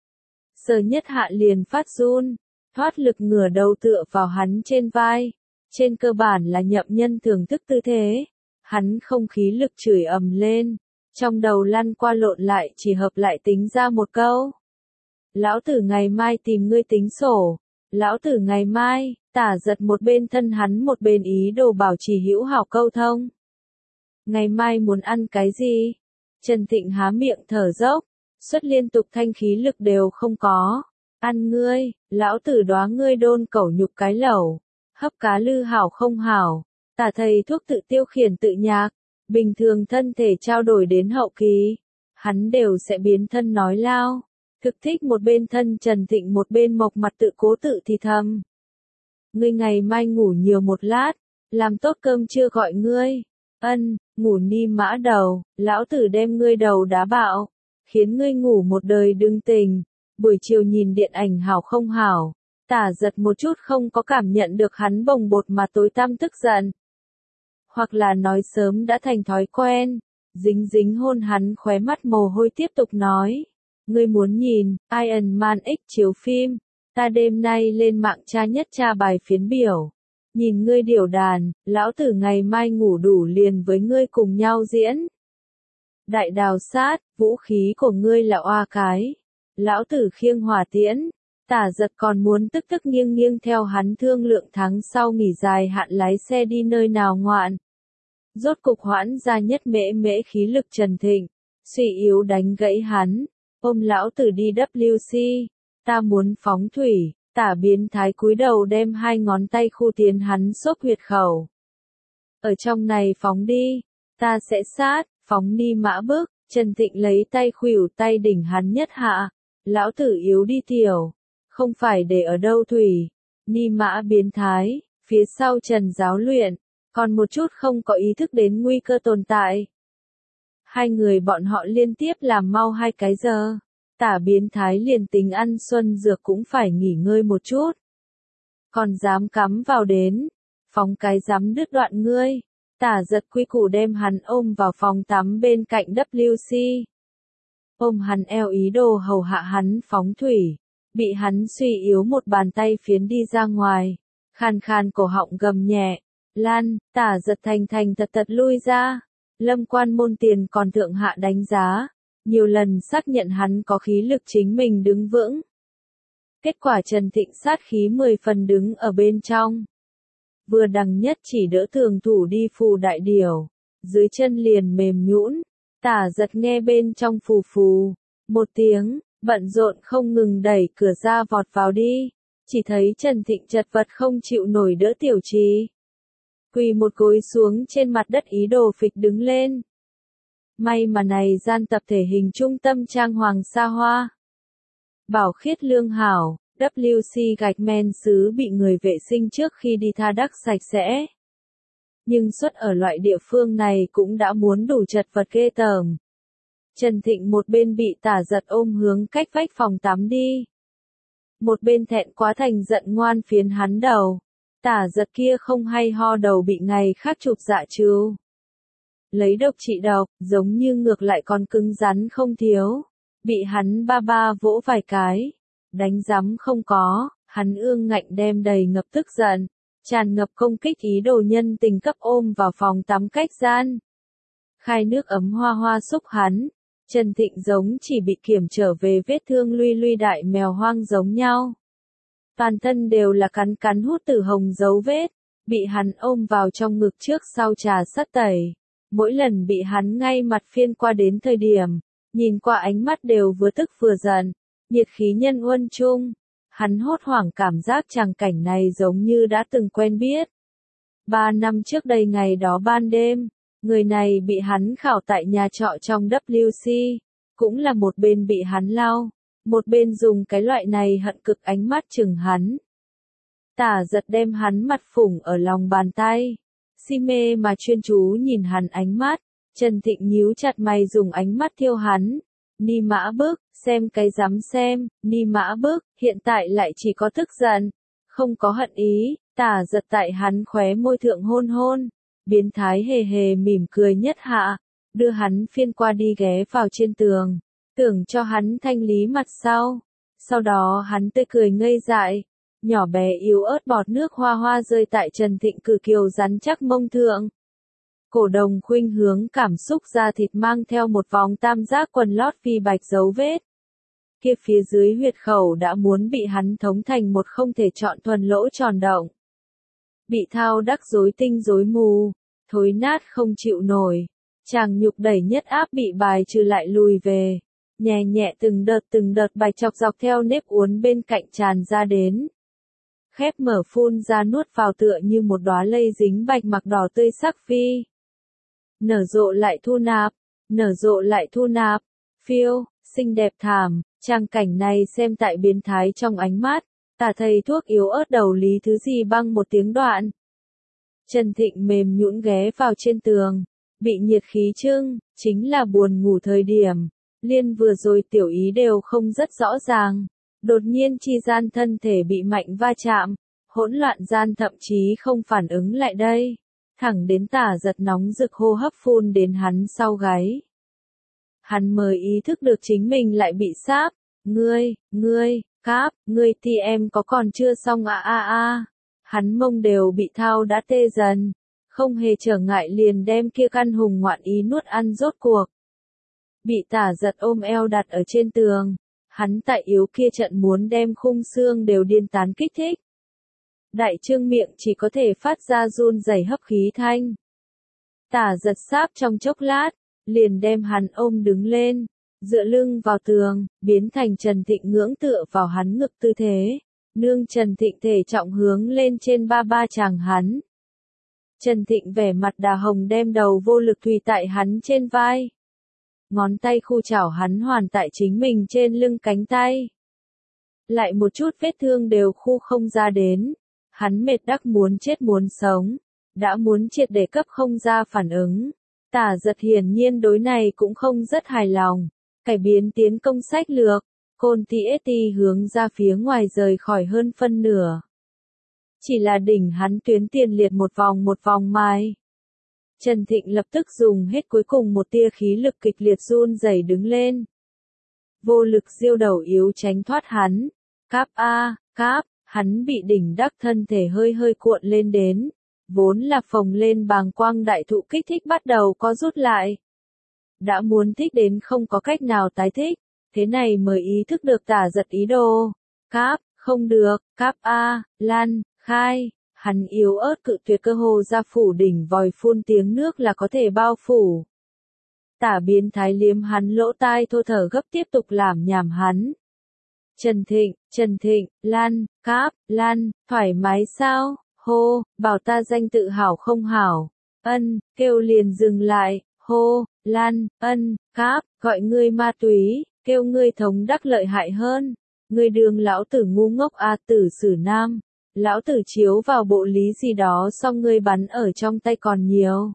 Sờ nhất hạ liền phát run, thoát lực ngửa đầu tựa vào hắn trên vai, trên cơ bản là nhậm nhân thưởng thức tư thế, hắn không khí lực chửi ầm lên, trong đầu lăn qua lộn lại chỉ hợp lại tính ra một câu. Lão tử ngày mai tìm ngươi tính sổ, lão tử ngày mai, Tả Giật một bên thân hắn một bên ý đồ bảo trì hữu hảo câu thông. Ngày mai muốn ăn cái gì? Trần Thịnh há miệng thở dốc, suất liên tục thanh khí lực đều không có. Ăn ngươi, lão tử đoá ngươi đôn cẩu nhục cái lẩu, hấp cá lư hảo không hảo, Tả thầy thuốc tự tiêu khiển tự nhạc, bình thường thân thể trao đổi đến hậu kỳ, hắn đều sẽ biến thân nói lao, thực thích một bên thân Trần Thịnh một bên mộc mặt tự cố tự thì thầm. Ngươi ngày mai ngủ nhiều một lát, làm tốt cơm trưa gọi ngươi. Ân, ngủ ni mã đầu, lão tử đem ngươi đầu đá bạo, khiến ngươi ngủ một đời đừng tỉnh, buổi chiều nhìn điện ảnh hảo không hảo. Tả Giật một chút không có cảm nhận được hắn bồng bột mà tối tăm tức giận. Hoặc là nói sớm đã thành thói quen, dính dính hôn hắn khóe mắt mồ hôi tiếp tục nói. Ngươi muốn nhìn, Iron Man X chiếu phim, ta đêm nay lên mạng tra nhất tra bài phiến biểu. Nhìn ngươi điểu đàn, lão tử ngày mai ngủ đủ liền với ngươi cùng nhau diễn. Đại đào sát, vũ khí của ngươi là oa cái. Lão tử khiêng hỏa tiễn. Tả Giật còn muốn tức tức nghiêng nghiêng theo hắn thương lượng tháng sau nghỉ dài hạn lái xe đi nơi nào ngoạn. Rốt cục hoãn ra nhất mễ mễ khí lực Trần Thịnh, suy yếu đánh gãy hắn. Ôm lão tử đi W C, ta muốn phóng thủy. Tả biến thái cúi đầu đem hai ngón tay khu tiến hắn xốp huyệt khẩu. Ở trong này phóng đi, ta sẽ sát, phóng ni mã bước, Trần Thịnh lấy tay khuỷu tay đỉnh hắn nhất hạ. Lão tử yếu đi tiểu, không phải để ở đâu thủy. Ni mã biến thái, phía sau Trần giáo luyện, còn một chút không có ý thức đến nguy cơ tồn tại. Hai người bọn họ liên tiếp làm mau hai cái giờ. Tả biến thái liền tính ăn xuân dược cũng phải nghỉ ngơi một chút, còn dám cắm vào đến, phóng cái dám đứt đoạn ngươi. Tả giật quy củ đem hắn ôm vào phòng tắm bên cạnh W C. Ôm hắn eo ý đồ hầu hạ hắn phóng thủy, bị hắn suy yếu một bàn tay phiến đi ra ngoài, khàn khàn cổ họng gầm nhẹ, lan, tả giật thành thành thật thật lui ra. Lâm quan môn tiền còn thượng hạ đánh giá, nhiều lần xác nhận hắn có khí lực chính mình đứng vững. Kết quả Trần Thịnh sát khí mười phần đứng ở bên trong. Vừa đằng nhất chỉ đỡ tường thủ đi phù đại điểu, dưới chân liền mềm nhũn, tả giật nghe bên trong phù phù, một tiếng, bận rộn không ngừng đẩy cửa ra vọt vào đi, chỉ thấy Trần Thịnh chật vật không chịu nổi đỡ tiểu trì. Quỳ một gối xuống trên mặt đất ý đồ phịch đứng lên. May mà này gian tập thể hình trung tâm trang hoàng xa hoa. Bảo khiết lương hảo, W C gạch men sứ bị người vệ sinh trước khi đi tha đắc sạch sẽ. Nhưng xuất ở loại địa phương này cũng đã muốn đủ chật vật ghê tởm. Trần Thịnh một bên bị tả giật ôm hướng cách vách phòng tắm đi. Một bên thẹn quá thành giận ngoan phiến hắn đầu. Tả giật kia không hay ho đầu bị ngày khác chụp dạ trừ. Lấy độc trị độc, giống như ngược lại còn cứng rắn không thiếu. Bị hắn ba ba vỗ vài cái. Đánh rắm không có, hắn ương ngạnh đem đầy ngập tức giận. Tràn ngập công kích ý đồ nhân tình cấp ôm vào phòng tắm cách gian. Khai nước ấm hoa hoa xúc hắn. Trần Thịnh giống chỉ bị kiểm trở về vết thương luy luy đại mèo hoang giống nhau. Toàn thân đều là cắn cắn hút tử hồng dấu vết, bị hắn ôm vào trong ngực trước sau trà sắt tẩy. Mỗi lần bị hắn ngay mặt phiên qua đến thời điểm, nhìn qua ánh mắt đều vừa tức vừa giận, nhiệt khí nhân uân chung. Hắn hốt hoảng cảm giác tràng cảnh này giống như đã từng quen biết. Ba năm trước đây ngày đó ban đêm, người này bị hắn khảo tại nhà trọ trong W C, cũng là một bên bị hắn lau. Một bên dùng cái loại này hận cực ánh mắt chừng hắn. Tả giật đem hắn mặt phủng ở lòng bàn tay. Si mê mà chuyên chú nhìn hắn ánh mắt. Trần Thịnh nhíu chặt mày dùng ánh mắt thiêu hắn. Ni mã bức, xem cái dám xem, ni mã bức, hiện tại lại chỉ có tức giận. Không có hận ý, tả giật tại hắn khóe môi thượng hôn hôn. Biến thái hề hề mỉm cười nhất hạ. Đưa hắn phiên qua đi ghé vào trên tường. Tưởng cho hắn thanh lý mặt sau. Sau đó hắn tươi cười ngây dại. Nhỏ bé yếu ớt bọt nước hoa hoa rơi tại Trần Thịnh cử kiều rắn chắc mông thượng. Cổ đồng khuynh hướng cảm xúc da thịt mang theo một vòng tam giác quần lót phi bạch dấu vết. Kia phía dưới huyệt khẩu đã muốn bị hắn thống thành một không thể chọn thuần lỗ tròn động. Bị thao đắc rối tinh rối mù, thối nát không chịu nổi. Chàng nhục đẩy nhất áp bị bài trừ lại lùi về. Nhẹ nhẹ từng đợt từng đợt bạch chọc dọc theo nếp uốn bên cạnh tràn ra đến. Khép mở phun ra nuốt vào tựa như một đóa lây dính bạch mặc đỏ tươi sắc phi. Nở rộ lại thu nạp, nở rộ lại thu nạp, phiêu, xinh đẹp thảm, trang cảnh này xem tại biến thái trong ánh mắt, tả thầy thuốc yếu ớt đầu lý thứ gì băng một tiếng đoạn. Trần Thịnh mềm nhũn ghé vào trên tường, bị nhiệt khí trưng, chính là buồn ngủ thời điểm. Liên vừa rồi tiểu ý đều không rất rõ ràng. Đột nhiên chi gian thân thể bị mạnh va chạm. Hỗn loạn gian thậm chí không phản ứng lại đây. Thẳng đến tả giật nóng rực hô hấp phun đến hắn sau gáy. Hắn mới ý thức được chính mình lại bị sáp. Ngươi, ngươi, cáp, ngươi thì em có còn chưa xong à à à. Hắn mông đều bị thao đã tê dần. Không hề trở ngại liền đem kia căn hùng ngoạn ý nuốt ăn rốt cuộc. Bị tả giật ôm eo đặt ở trên tường. Hắn tại yếu kia trận muốn đem khung xương đều điên tán kích thích. Đại trương miệng chỉ có thể phát ra run rẩy hấp khí thanh. Tả giật sáp trong chốc lát, liền đem hắn ôm đứng lên, dựa lưng vào tường, biến thành Trần Thịnh ngưỡng tựa vào hắn ngực tư thế. Nương Trần Thịnh thể trọng hướng lên trên ba ba chàng hắn. Trần Thịnh vẻ mặt đà hồng đem đầu vô lực thùy tại hắn trên vai. Ngón tay khu chảo hắn hoàn tại chính mình trên lưng cánh tay. Lại một chút vết thương đều khu không ra đến. Hắn mệt đắc muốn chết muốn sống. Đã muốn triệt để cấp không ra phản ứng. Tả giật hiển nhiên đối này cũng không rất hài lòng. Cải biến tiến công sách lược. Côn T S T hướng ra phía ngoài rời khỏi hơn phân nửa. chỉ là đỉnh hắn tuyến tiền liệt một vòng một vòng mai. Trần Thịnh lập tức dùng hết cuối cùng một tia khí lực kịch liệt run rẩy đứng lên. Vô lực diêu đầu yếu tránh thoát hắn. Cáp a, cáp, hắn bị đỉnh đắc thân thể hơi hơi cuộn lên đến. Vốn là phồng lên bàng quang đại thụ kích thích bắt đầu có rút lại. Đã muốn thích đến không có cách nào tái thích, thế này mới ý thức được Tả Giật ý đồ. Cáp, không được, cáp a, lăn, khai, hắn yếu ớt cự tuyệt cơ hồ ra phủ đỉnh vòi phun tiếng nước là có thể bao phủ. Tả biến thái liếm hắn lỗ tai thô thở gấp tiếp tục làm nhảm hắn. Trần Thịnh, Trần Thịnh, lăn, cáp, lăn, thoải mái sao, hô, bảo ta danh tự hảo không hảo, ân, kêu liền dừng lại, hô, lăn, ân, cáp, gọi ngươi ma túy, kêu ngươi thống đắc lợi hại hơn, ngươi đường lão tử ngu ngốc a tử sử nam, lão tử chiếu vào bộ lý gì đó xong ngươi bắn ở trong tay còn nhiều.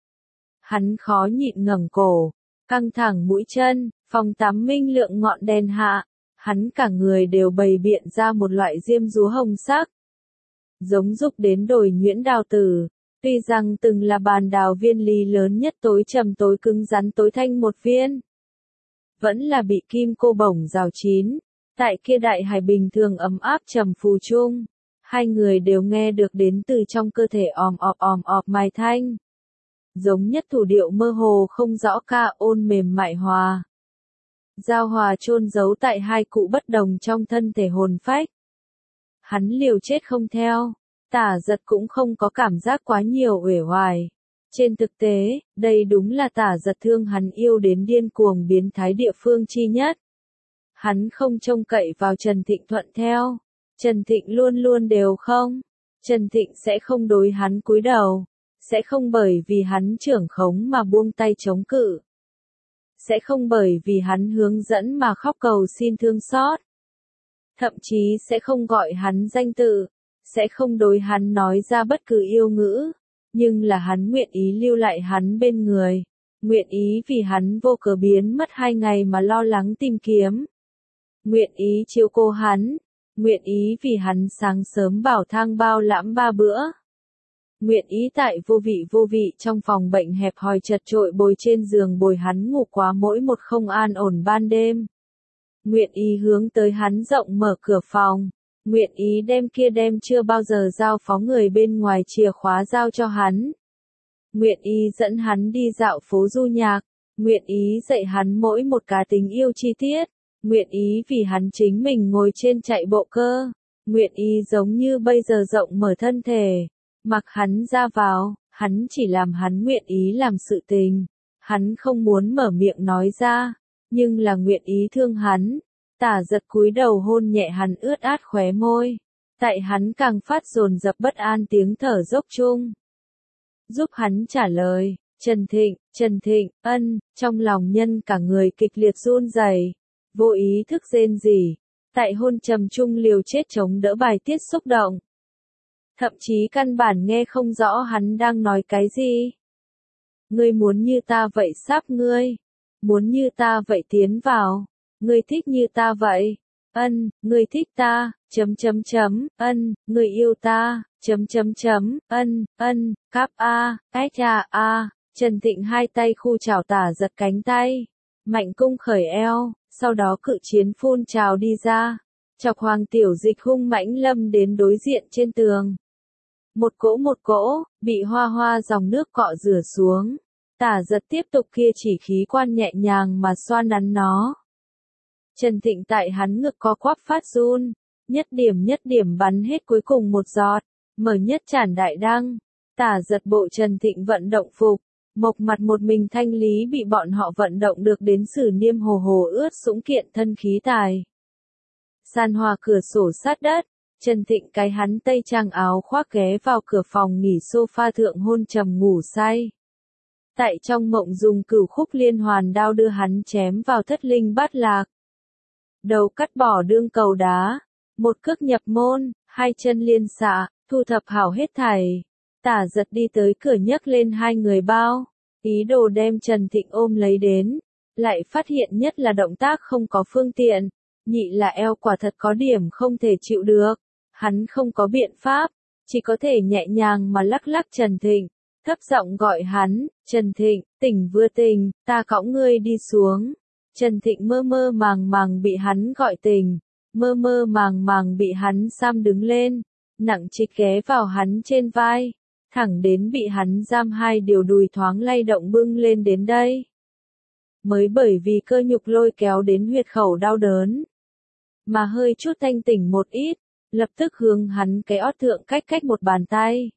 Hắn khó nhịn ngẩng cổ, căng thẳng mũi chân, phòng tắm minh lượng ngọn đèn hạ, hắn cả người đều bày biện ra một loại diêm dúa hồng sắc. Giống dục đến đồi nhuyễn đào tử, tuy rằng từng là bàn đào viên ly lớn nhất tối trầm tối cứng rắn tối thanh một viên. Vẫn là bị kim cô bổng rào chín, tại kia đại hải bình thường ấm áp trầm phù chung, hai người đều nghe được đến từ trong cơ thể òm ọp òm ọp mai thanh. Giống nhất thủ điệu mơ hồ không rõ ca ôn mềm mại hòa. Giao hòa chôn giấu tại hai cụ bất đồng trong thân thể hồn phách. Hắn liều chết không theo, Tả Giật cũng không có cảm giác quá nhiều uể oải. Trên thực tế, đây đúng là Tả Giật thương hắn yêu đến điên cuồng biến thái địa phương chi nhất. Hắn không trông cậy vào Trần Thịnh thuận theo. Trần Thịnh luôn luôn đều không. Trần Thịnh sẽ không đối hắn cúi đầu. Sẽ không bởi vì hắn trưởng khống mà buông tay chống cự. Sẽ không bởi vì hắn hướng dẫn mà khóc cầu xin thương xót. Thậm chí sẽ không gọi hắn danh tự. Sẽ không đối hắn nói ra bất cứ yêu ngữ. Nhưng là hắn nguyện ý lưu lại hắn bên người. Nguyện ý vì hắn vô cớ biến mất hai ngày mà lo lắng tìm kiếm. Nguyện ý chiếu cô hắn. Nguyện ý vì hắn sáng sớm bảo thang bao lãm ba bữa. Nguyện ý tại vô vị vô vị trong phòng bệnh hẹp hòi chật trội bồi trên giường bồi hắn ngủ quá mỗi một không an ổn ban đêm. Nguyện ý hướng tới hắn rộng mở cửa phòng. Nguyện ý đem kia đem chưa bao giờ giao phó người bên ngoài chìa khóa giao cho hắn. Nguyện ý dẫn hắn đi dạo phố du nhạc. Nguyện ý dạy hắn mỗi một cá tính yêu chi tiết. Nguyện ý vì hắn chính mình ngồi trên chạy bộ cơ. Nguyện ý giống như bây giờ rộng mở thân thể. Mặc hắn ra vào, hắn chỉ làm hắn nguyện ý làm sự tình. Hắn không muốn mở miệng nói ra, nhưng là nguyện ý thương hắn. Tả Giật cúi đầu hôn nhẹ hắn ướt át khóe môi. Tại hắn càng phát dồn dập bất an tiếng thở dốc chung. Giúp hắn trả lời, Trần Thịnh, Trần Thịnh, ân, trong lòng nhân cả người kịch liệt run rẩy, vô ý thức rên rỉ. Tại hôn trầm chung liều chết chống đỡ bài tiết xúc động. Thậm chí căn bản nghe không rõ hắn đang nói cái gì. Ngươi muốn như ta vậy sắp ngươi. Muốn như ta vậy tiến vào. Ngươi thích như ta vậy. Ân, ngươi thích ta, chấm chấm chấm, ân, ngươi yêu ta, chấm chấm chấm, ân, ân, cáp a, ách a a. Trần Thịnh hai tay khu chảo Tả Giật cánh tay. Mạnh cung khởi eo, sau đó cự chiến phun trào đi ra. Chọc Hoàng Tiểu Dịch hung mãnh lâm đến đối diện trên tường. Một cỗ một cỗ, bị hoa hoa dòng nước cọ rửa xuống. Tả Giật tiếp tục kia chỉ khí quan nhẹ nhàng mà xoa nắn nó. Trần Thịnh tại hắn ngực co quắp phát run. Nhất điểm nhất điểm bắn hết cuối cùng một giọt. Mở nhất tràn đại đăng. Tả Giật bộ Trần Thịnh vận động phục. Mộc mặt một mình thanh lý bị bọn họ vận động được đến sử niêm hồ hồ ướt sũng kiện thân khí tài. San hòa cửa sổ sát đất. Trần Thịnh cái hắn tây trang áo khoác ghé vào cửa phòng nghỉ sofa thượng hôn trầm ngủ say. Tại trong mộng dùng cửu khúc liên hoàn đao đưa hắn chém vào thất linh bát lạc. Đầu cắt bỏ đương cầu đá. Một cước nhập môn, hai chân liên xạ, thu thập hảo hết thảy. Tả Giật đi tới cửa nhấc lên hai người bao. Ý đồ đem Trần Thịnh ôm lấy đến. Lại phát hiện nhất là động tác không có phương tiện. Nhị là eo quả thật có điểm không thể chịu được. Hắn không có biện pháp. chỉ có thể nhẹ nhàng mà lắc lắc Trần Thịnh, thấp giọng gọi hắn, Trần Thịnh, tỉnh vừa tỉnh, ta cõng ngươi đi xuống. Trần Thịnh mơ mơ màng màng bị hắn gọi tỉnh, mơ mơ màng màng bị hắn giam đứng lên, nặng trịch ghé vào hắn trên vai, thẳng đến bị hắn giam hai điều đùi thoáng lay động bưng lên đến đây. Mới bởi vì cơ nhục lôi kéo đến huyệt khẩu đau đớn, mà hơi chút thanh tỉnh một ít, lập tức hướng hắn cái ót thượng cách cách một bàn tay.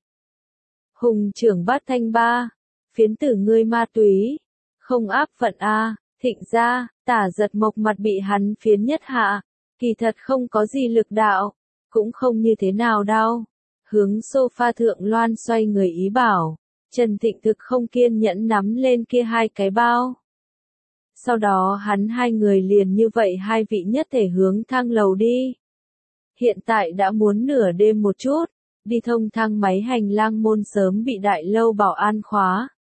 Hùng trưởng bát thanh ba, phiến tử ngươi ma túy, không áp phận a. Thịnh ra, Tả Giật Mộc mặt bị hắn phiến nhất hạ, kỳ thật không có gì lực đạo, cũng không như thế nào đau. Hướng sofa thượng loan xoay người ý bảo, Trần Thịnh thực không kiên nhẫn nắm lên kia hai cái bao. Sau đó hắn hai người liền như vậy hai vị nhất thể hướng thang lầu đi. Hiện tại đã muốn nửa đêm một chút, đi thông thang máy hành lang môn sớm bị đại lâu bảo an khóa.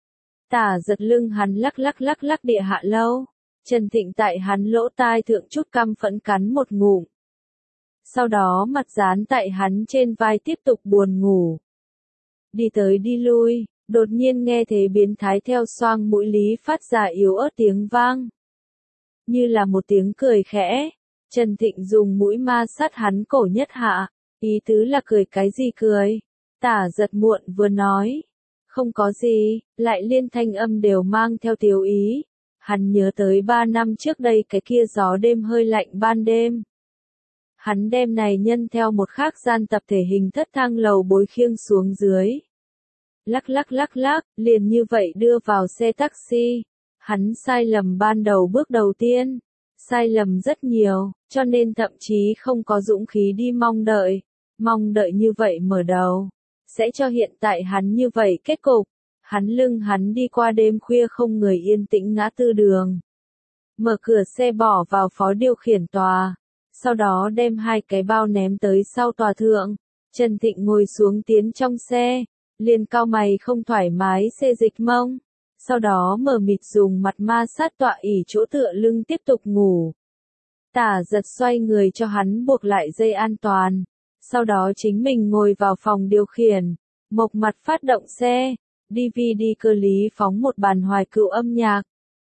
Tả Giật lưng hắn lắc lắc lắc lắc địa hạ lâu, Trần Thịnh tại hắn lỗ tai thượng chút căm phẫn cắn một ngụm. Sau đó mặt dán tại hắn trên vai tiếp tục buồn ngủ. Đi tới đi lui, đột nhiên nghe thấy biến thái theo xoang mũi Lý phát ra yếu ớt tiếng vang. Như là một tiếng cười khẽ, Trần Thịnh dùng mũi ma sát hắn cổ nhất hạ, ý tứ là cười cái gì cười. Tả Giật muộn vừa nói, không có gì, lại liên thanh âm đều mang theo tiếu ý. Hắn nhớ tới ba năm trước đây cái kia gió đêm hơi lạnh ban đêm. Hắn đem này nhân theo một khác gian tập thể hình thất thang lầu bối khiêng xuống dưới. Lắc lắc lắc lắc, liền như vậy đưa vào xe taxi. Hắn sai lầm ban đầu bước đầu tiên. Sai lầm rất nhiều, cho nên thậm chí không có dũng khí đi mong đợi. Mong đợi như vậy mở đầu, sẽ cho hiện tại hắn như vậy kết cục. Hắn lưng hắn đi qua đêm khuya không người yên tĩnh ngã tư đường. Mở cửa xe bỏ vào phó điều khiển tòa. Sau đó đem hai cái bao ném tới sau tòa thượng. Trần Thịnh ngồi xuống tiến trong xe, liền cau mày không thoải mái xê dịch mông. Sau đó mở mịt dùng mặt ma sát tọa ỉ chỗ tựa lưng tiếp tục ngủ. Tả Giật xoay người cho hắn buộc lại dây an toàn. Sau đó chính mình ngồi vào phòng điều khiển, mộc mặt phát động xe, đê vê đê cơ lý phóng một bàn hoài cựu âm nhạc.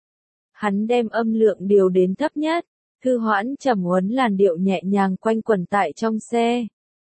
Hắn đem âm lượng điều đến thấp nhất. Thư hoãn trầm uốn làn điệu nhẹ nhàng quanh quẩn tại trong xe.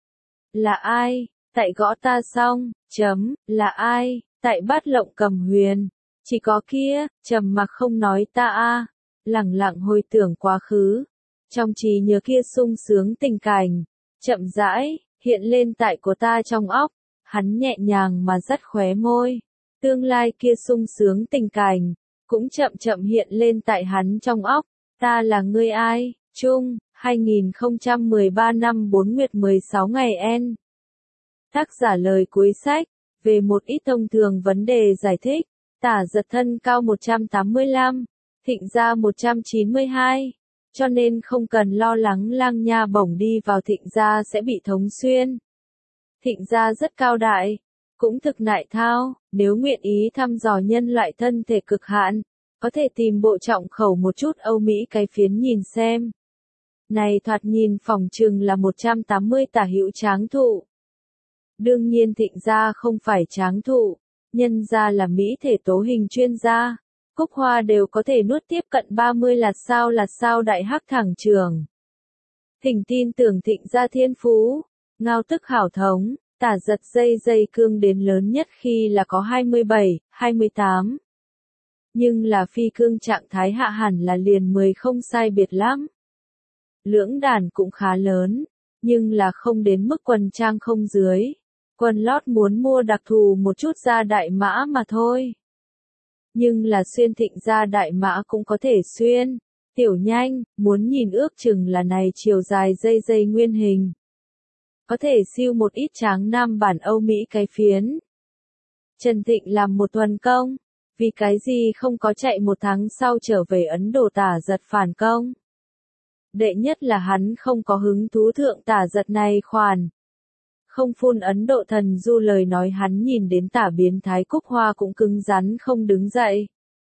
Là ai? Tại gõ ta xong, chấm, là ai? Tại bát lộng cầm huyền. Chỉ có kia, trầm mặc không nói ta a. Lẳng lặng hồi tưởng quá khứ. Trong trí nhớ kia sung sướng tình cảnh. Chậm rãi, hiện lên tại của ta trong óc. Hắn nhẹ nhàng mà dắt khóe môi. Tương lai kia sung sướng tình cảnh. Cũng chậm chậm hiện lên tại hắn trong óc. Ta là ngươi ai? Trung, hai nghìn không trăm mười ba năm bốn nguyệt mười sáu ngày N. Tác giả lời cuối sách, về một ít thông thường vấn đề giải thích. Tả Giật thân cao một trăm tám mươi lăm, Thịnh gia một trăm chín mươi hai, cho nên không cần lo lắng Lang Nha Bổng đi vào Thịnh gia sẽ bị thống xuyên. Thịnh gia rất cao đại, cũng thực nại thao, nếu nguyện ý thăm dò nhân loại thân thể cực hạn, có thể tìm bộ trọng khẩu một chút Âu Mỹ cái phiến nhìn xem. Này thoạt nhìn phỏng chừng là một trăm tám mươi tả hữu tráng thụ. Đương nhiên Thịnh gia không phải tráng thụ, nhân gia là Mỹ thể tố hình chuyên gia. Cúc hoa đều có thể nuốt tiếp cận ba mươi lạt sao lạt sao đại hắc thẳng trường. Thỉnh tin tưởng Thịnh gia thiên phú, ngao tức hảo thống, Tả Giật dây dây cương đến lớn nhất khi là có hai mươi bảy, hai mươi tám. Nhưng là phi cương trạng thái hạ hẳn là liền mười không sai biệt lắm. Lưỡng đàn cũng khá lớn, nhưng là không đến mức quần trang không dưới. Quần lót muốn mua đặc thù một chút da đại mã mà thôi. Nhưng là xuyên Thịnh da đại mã cũng có thể xuyên. Tiểu nhanh, muốn nhìn ước chừng là này chiều dài dây dây nguyên hình. Có thể siêu một ít tráng nam bản Âu Mỹ cái phiến. Trần Thịnh làm một tuần công. Vì cái gì không có chạy một tháng sau trở về Ấn Độ Tả Giật phản công. Đệ nhất là hắn không có hứng thú thượng Tả Giật này khoản. Không phun Ấn Độ thần du lời nói hắn nhìn đến tả biến thái Cúc Hoa cũng cứng rắn không đứng dậy.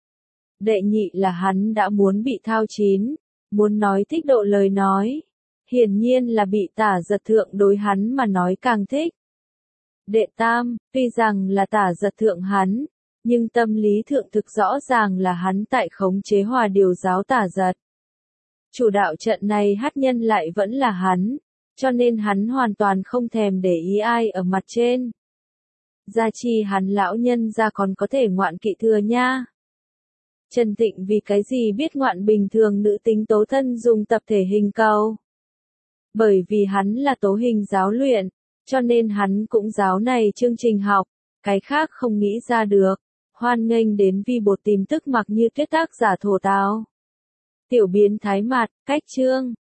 Đệ nhị là hắn đã muốn bị thao chín, muốn nói thích độ lời nói. Hiển nhiên là bị Tả Giật thượng đối hắn mà nói càng thích. Đệ tam, tuy rằng là tả giật thượng hắn, nhưng tâm lý thượng thực rõ ràng là hắn tại khống chế hòa điều giáo tả giật. Chủ đạo trận này hát nhân lại vẫn là hắn, cho nên hắn hoàn toàn không thèm để ý ai ở mặt trên. Gia chi hắn lão nhân ra còn có thể ngoạn kỵ thừa nha. Trần Tịnh vì cái gì biết ngoạn bình thường nữ tính tố thân dùng tập thể hình cầu? Bởi vì hắn là tố hình giáo luyện, cho nên hắn cũng giáo này chương trình học, cái khác không nghĩ ra được. Hoan nghênh đến vi bột tìm tức mặc như tuyết tác giả thổ táo. Tiểu biến thái mặt, cách chương.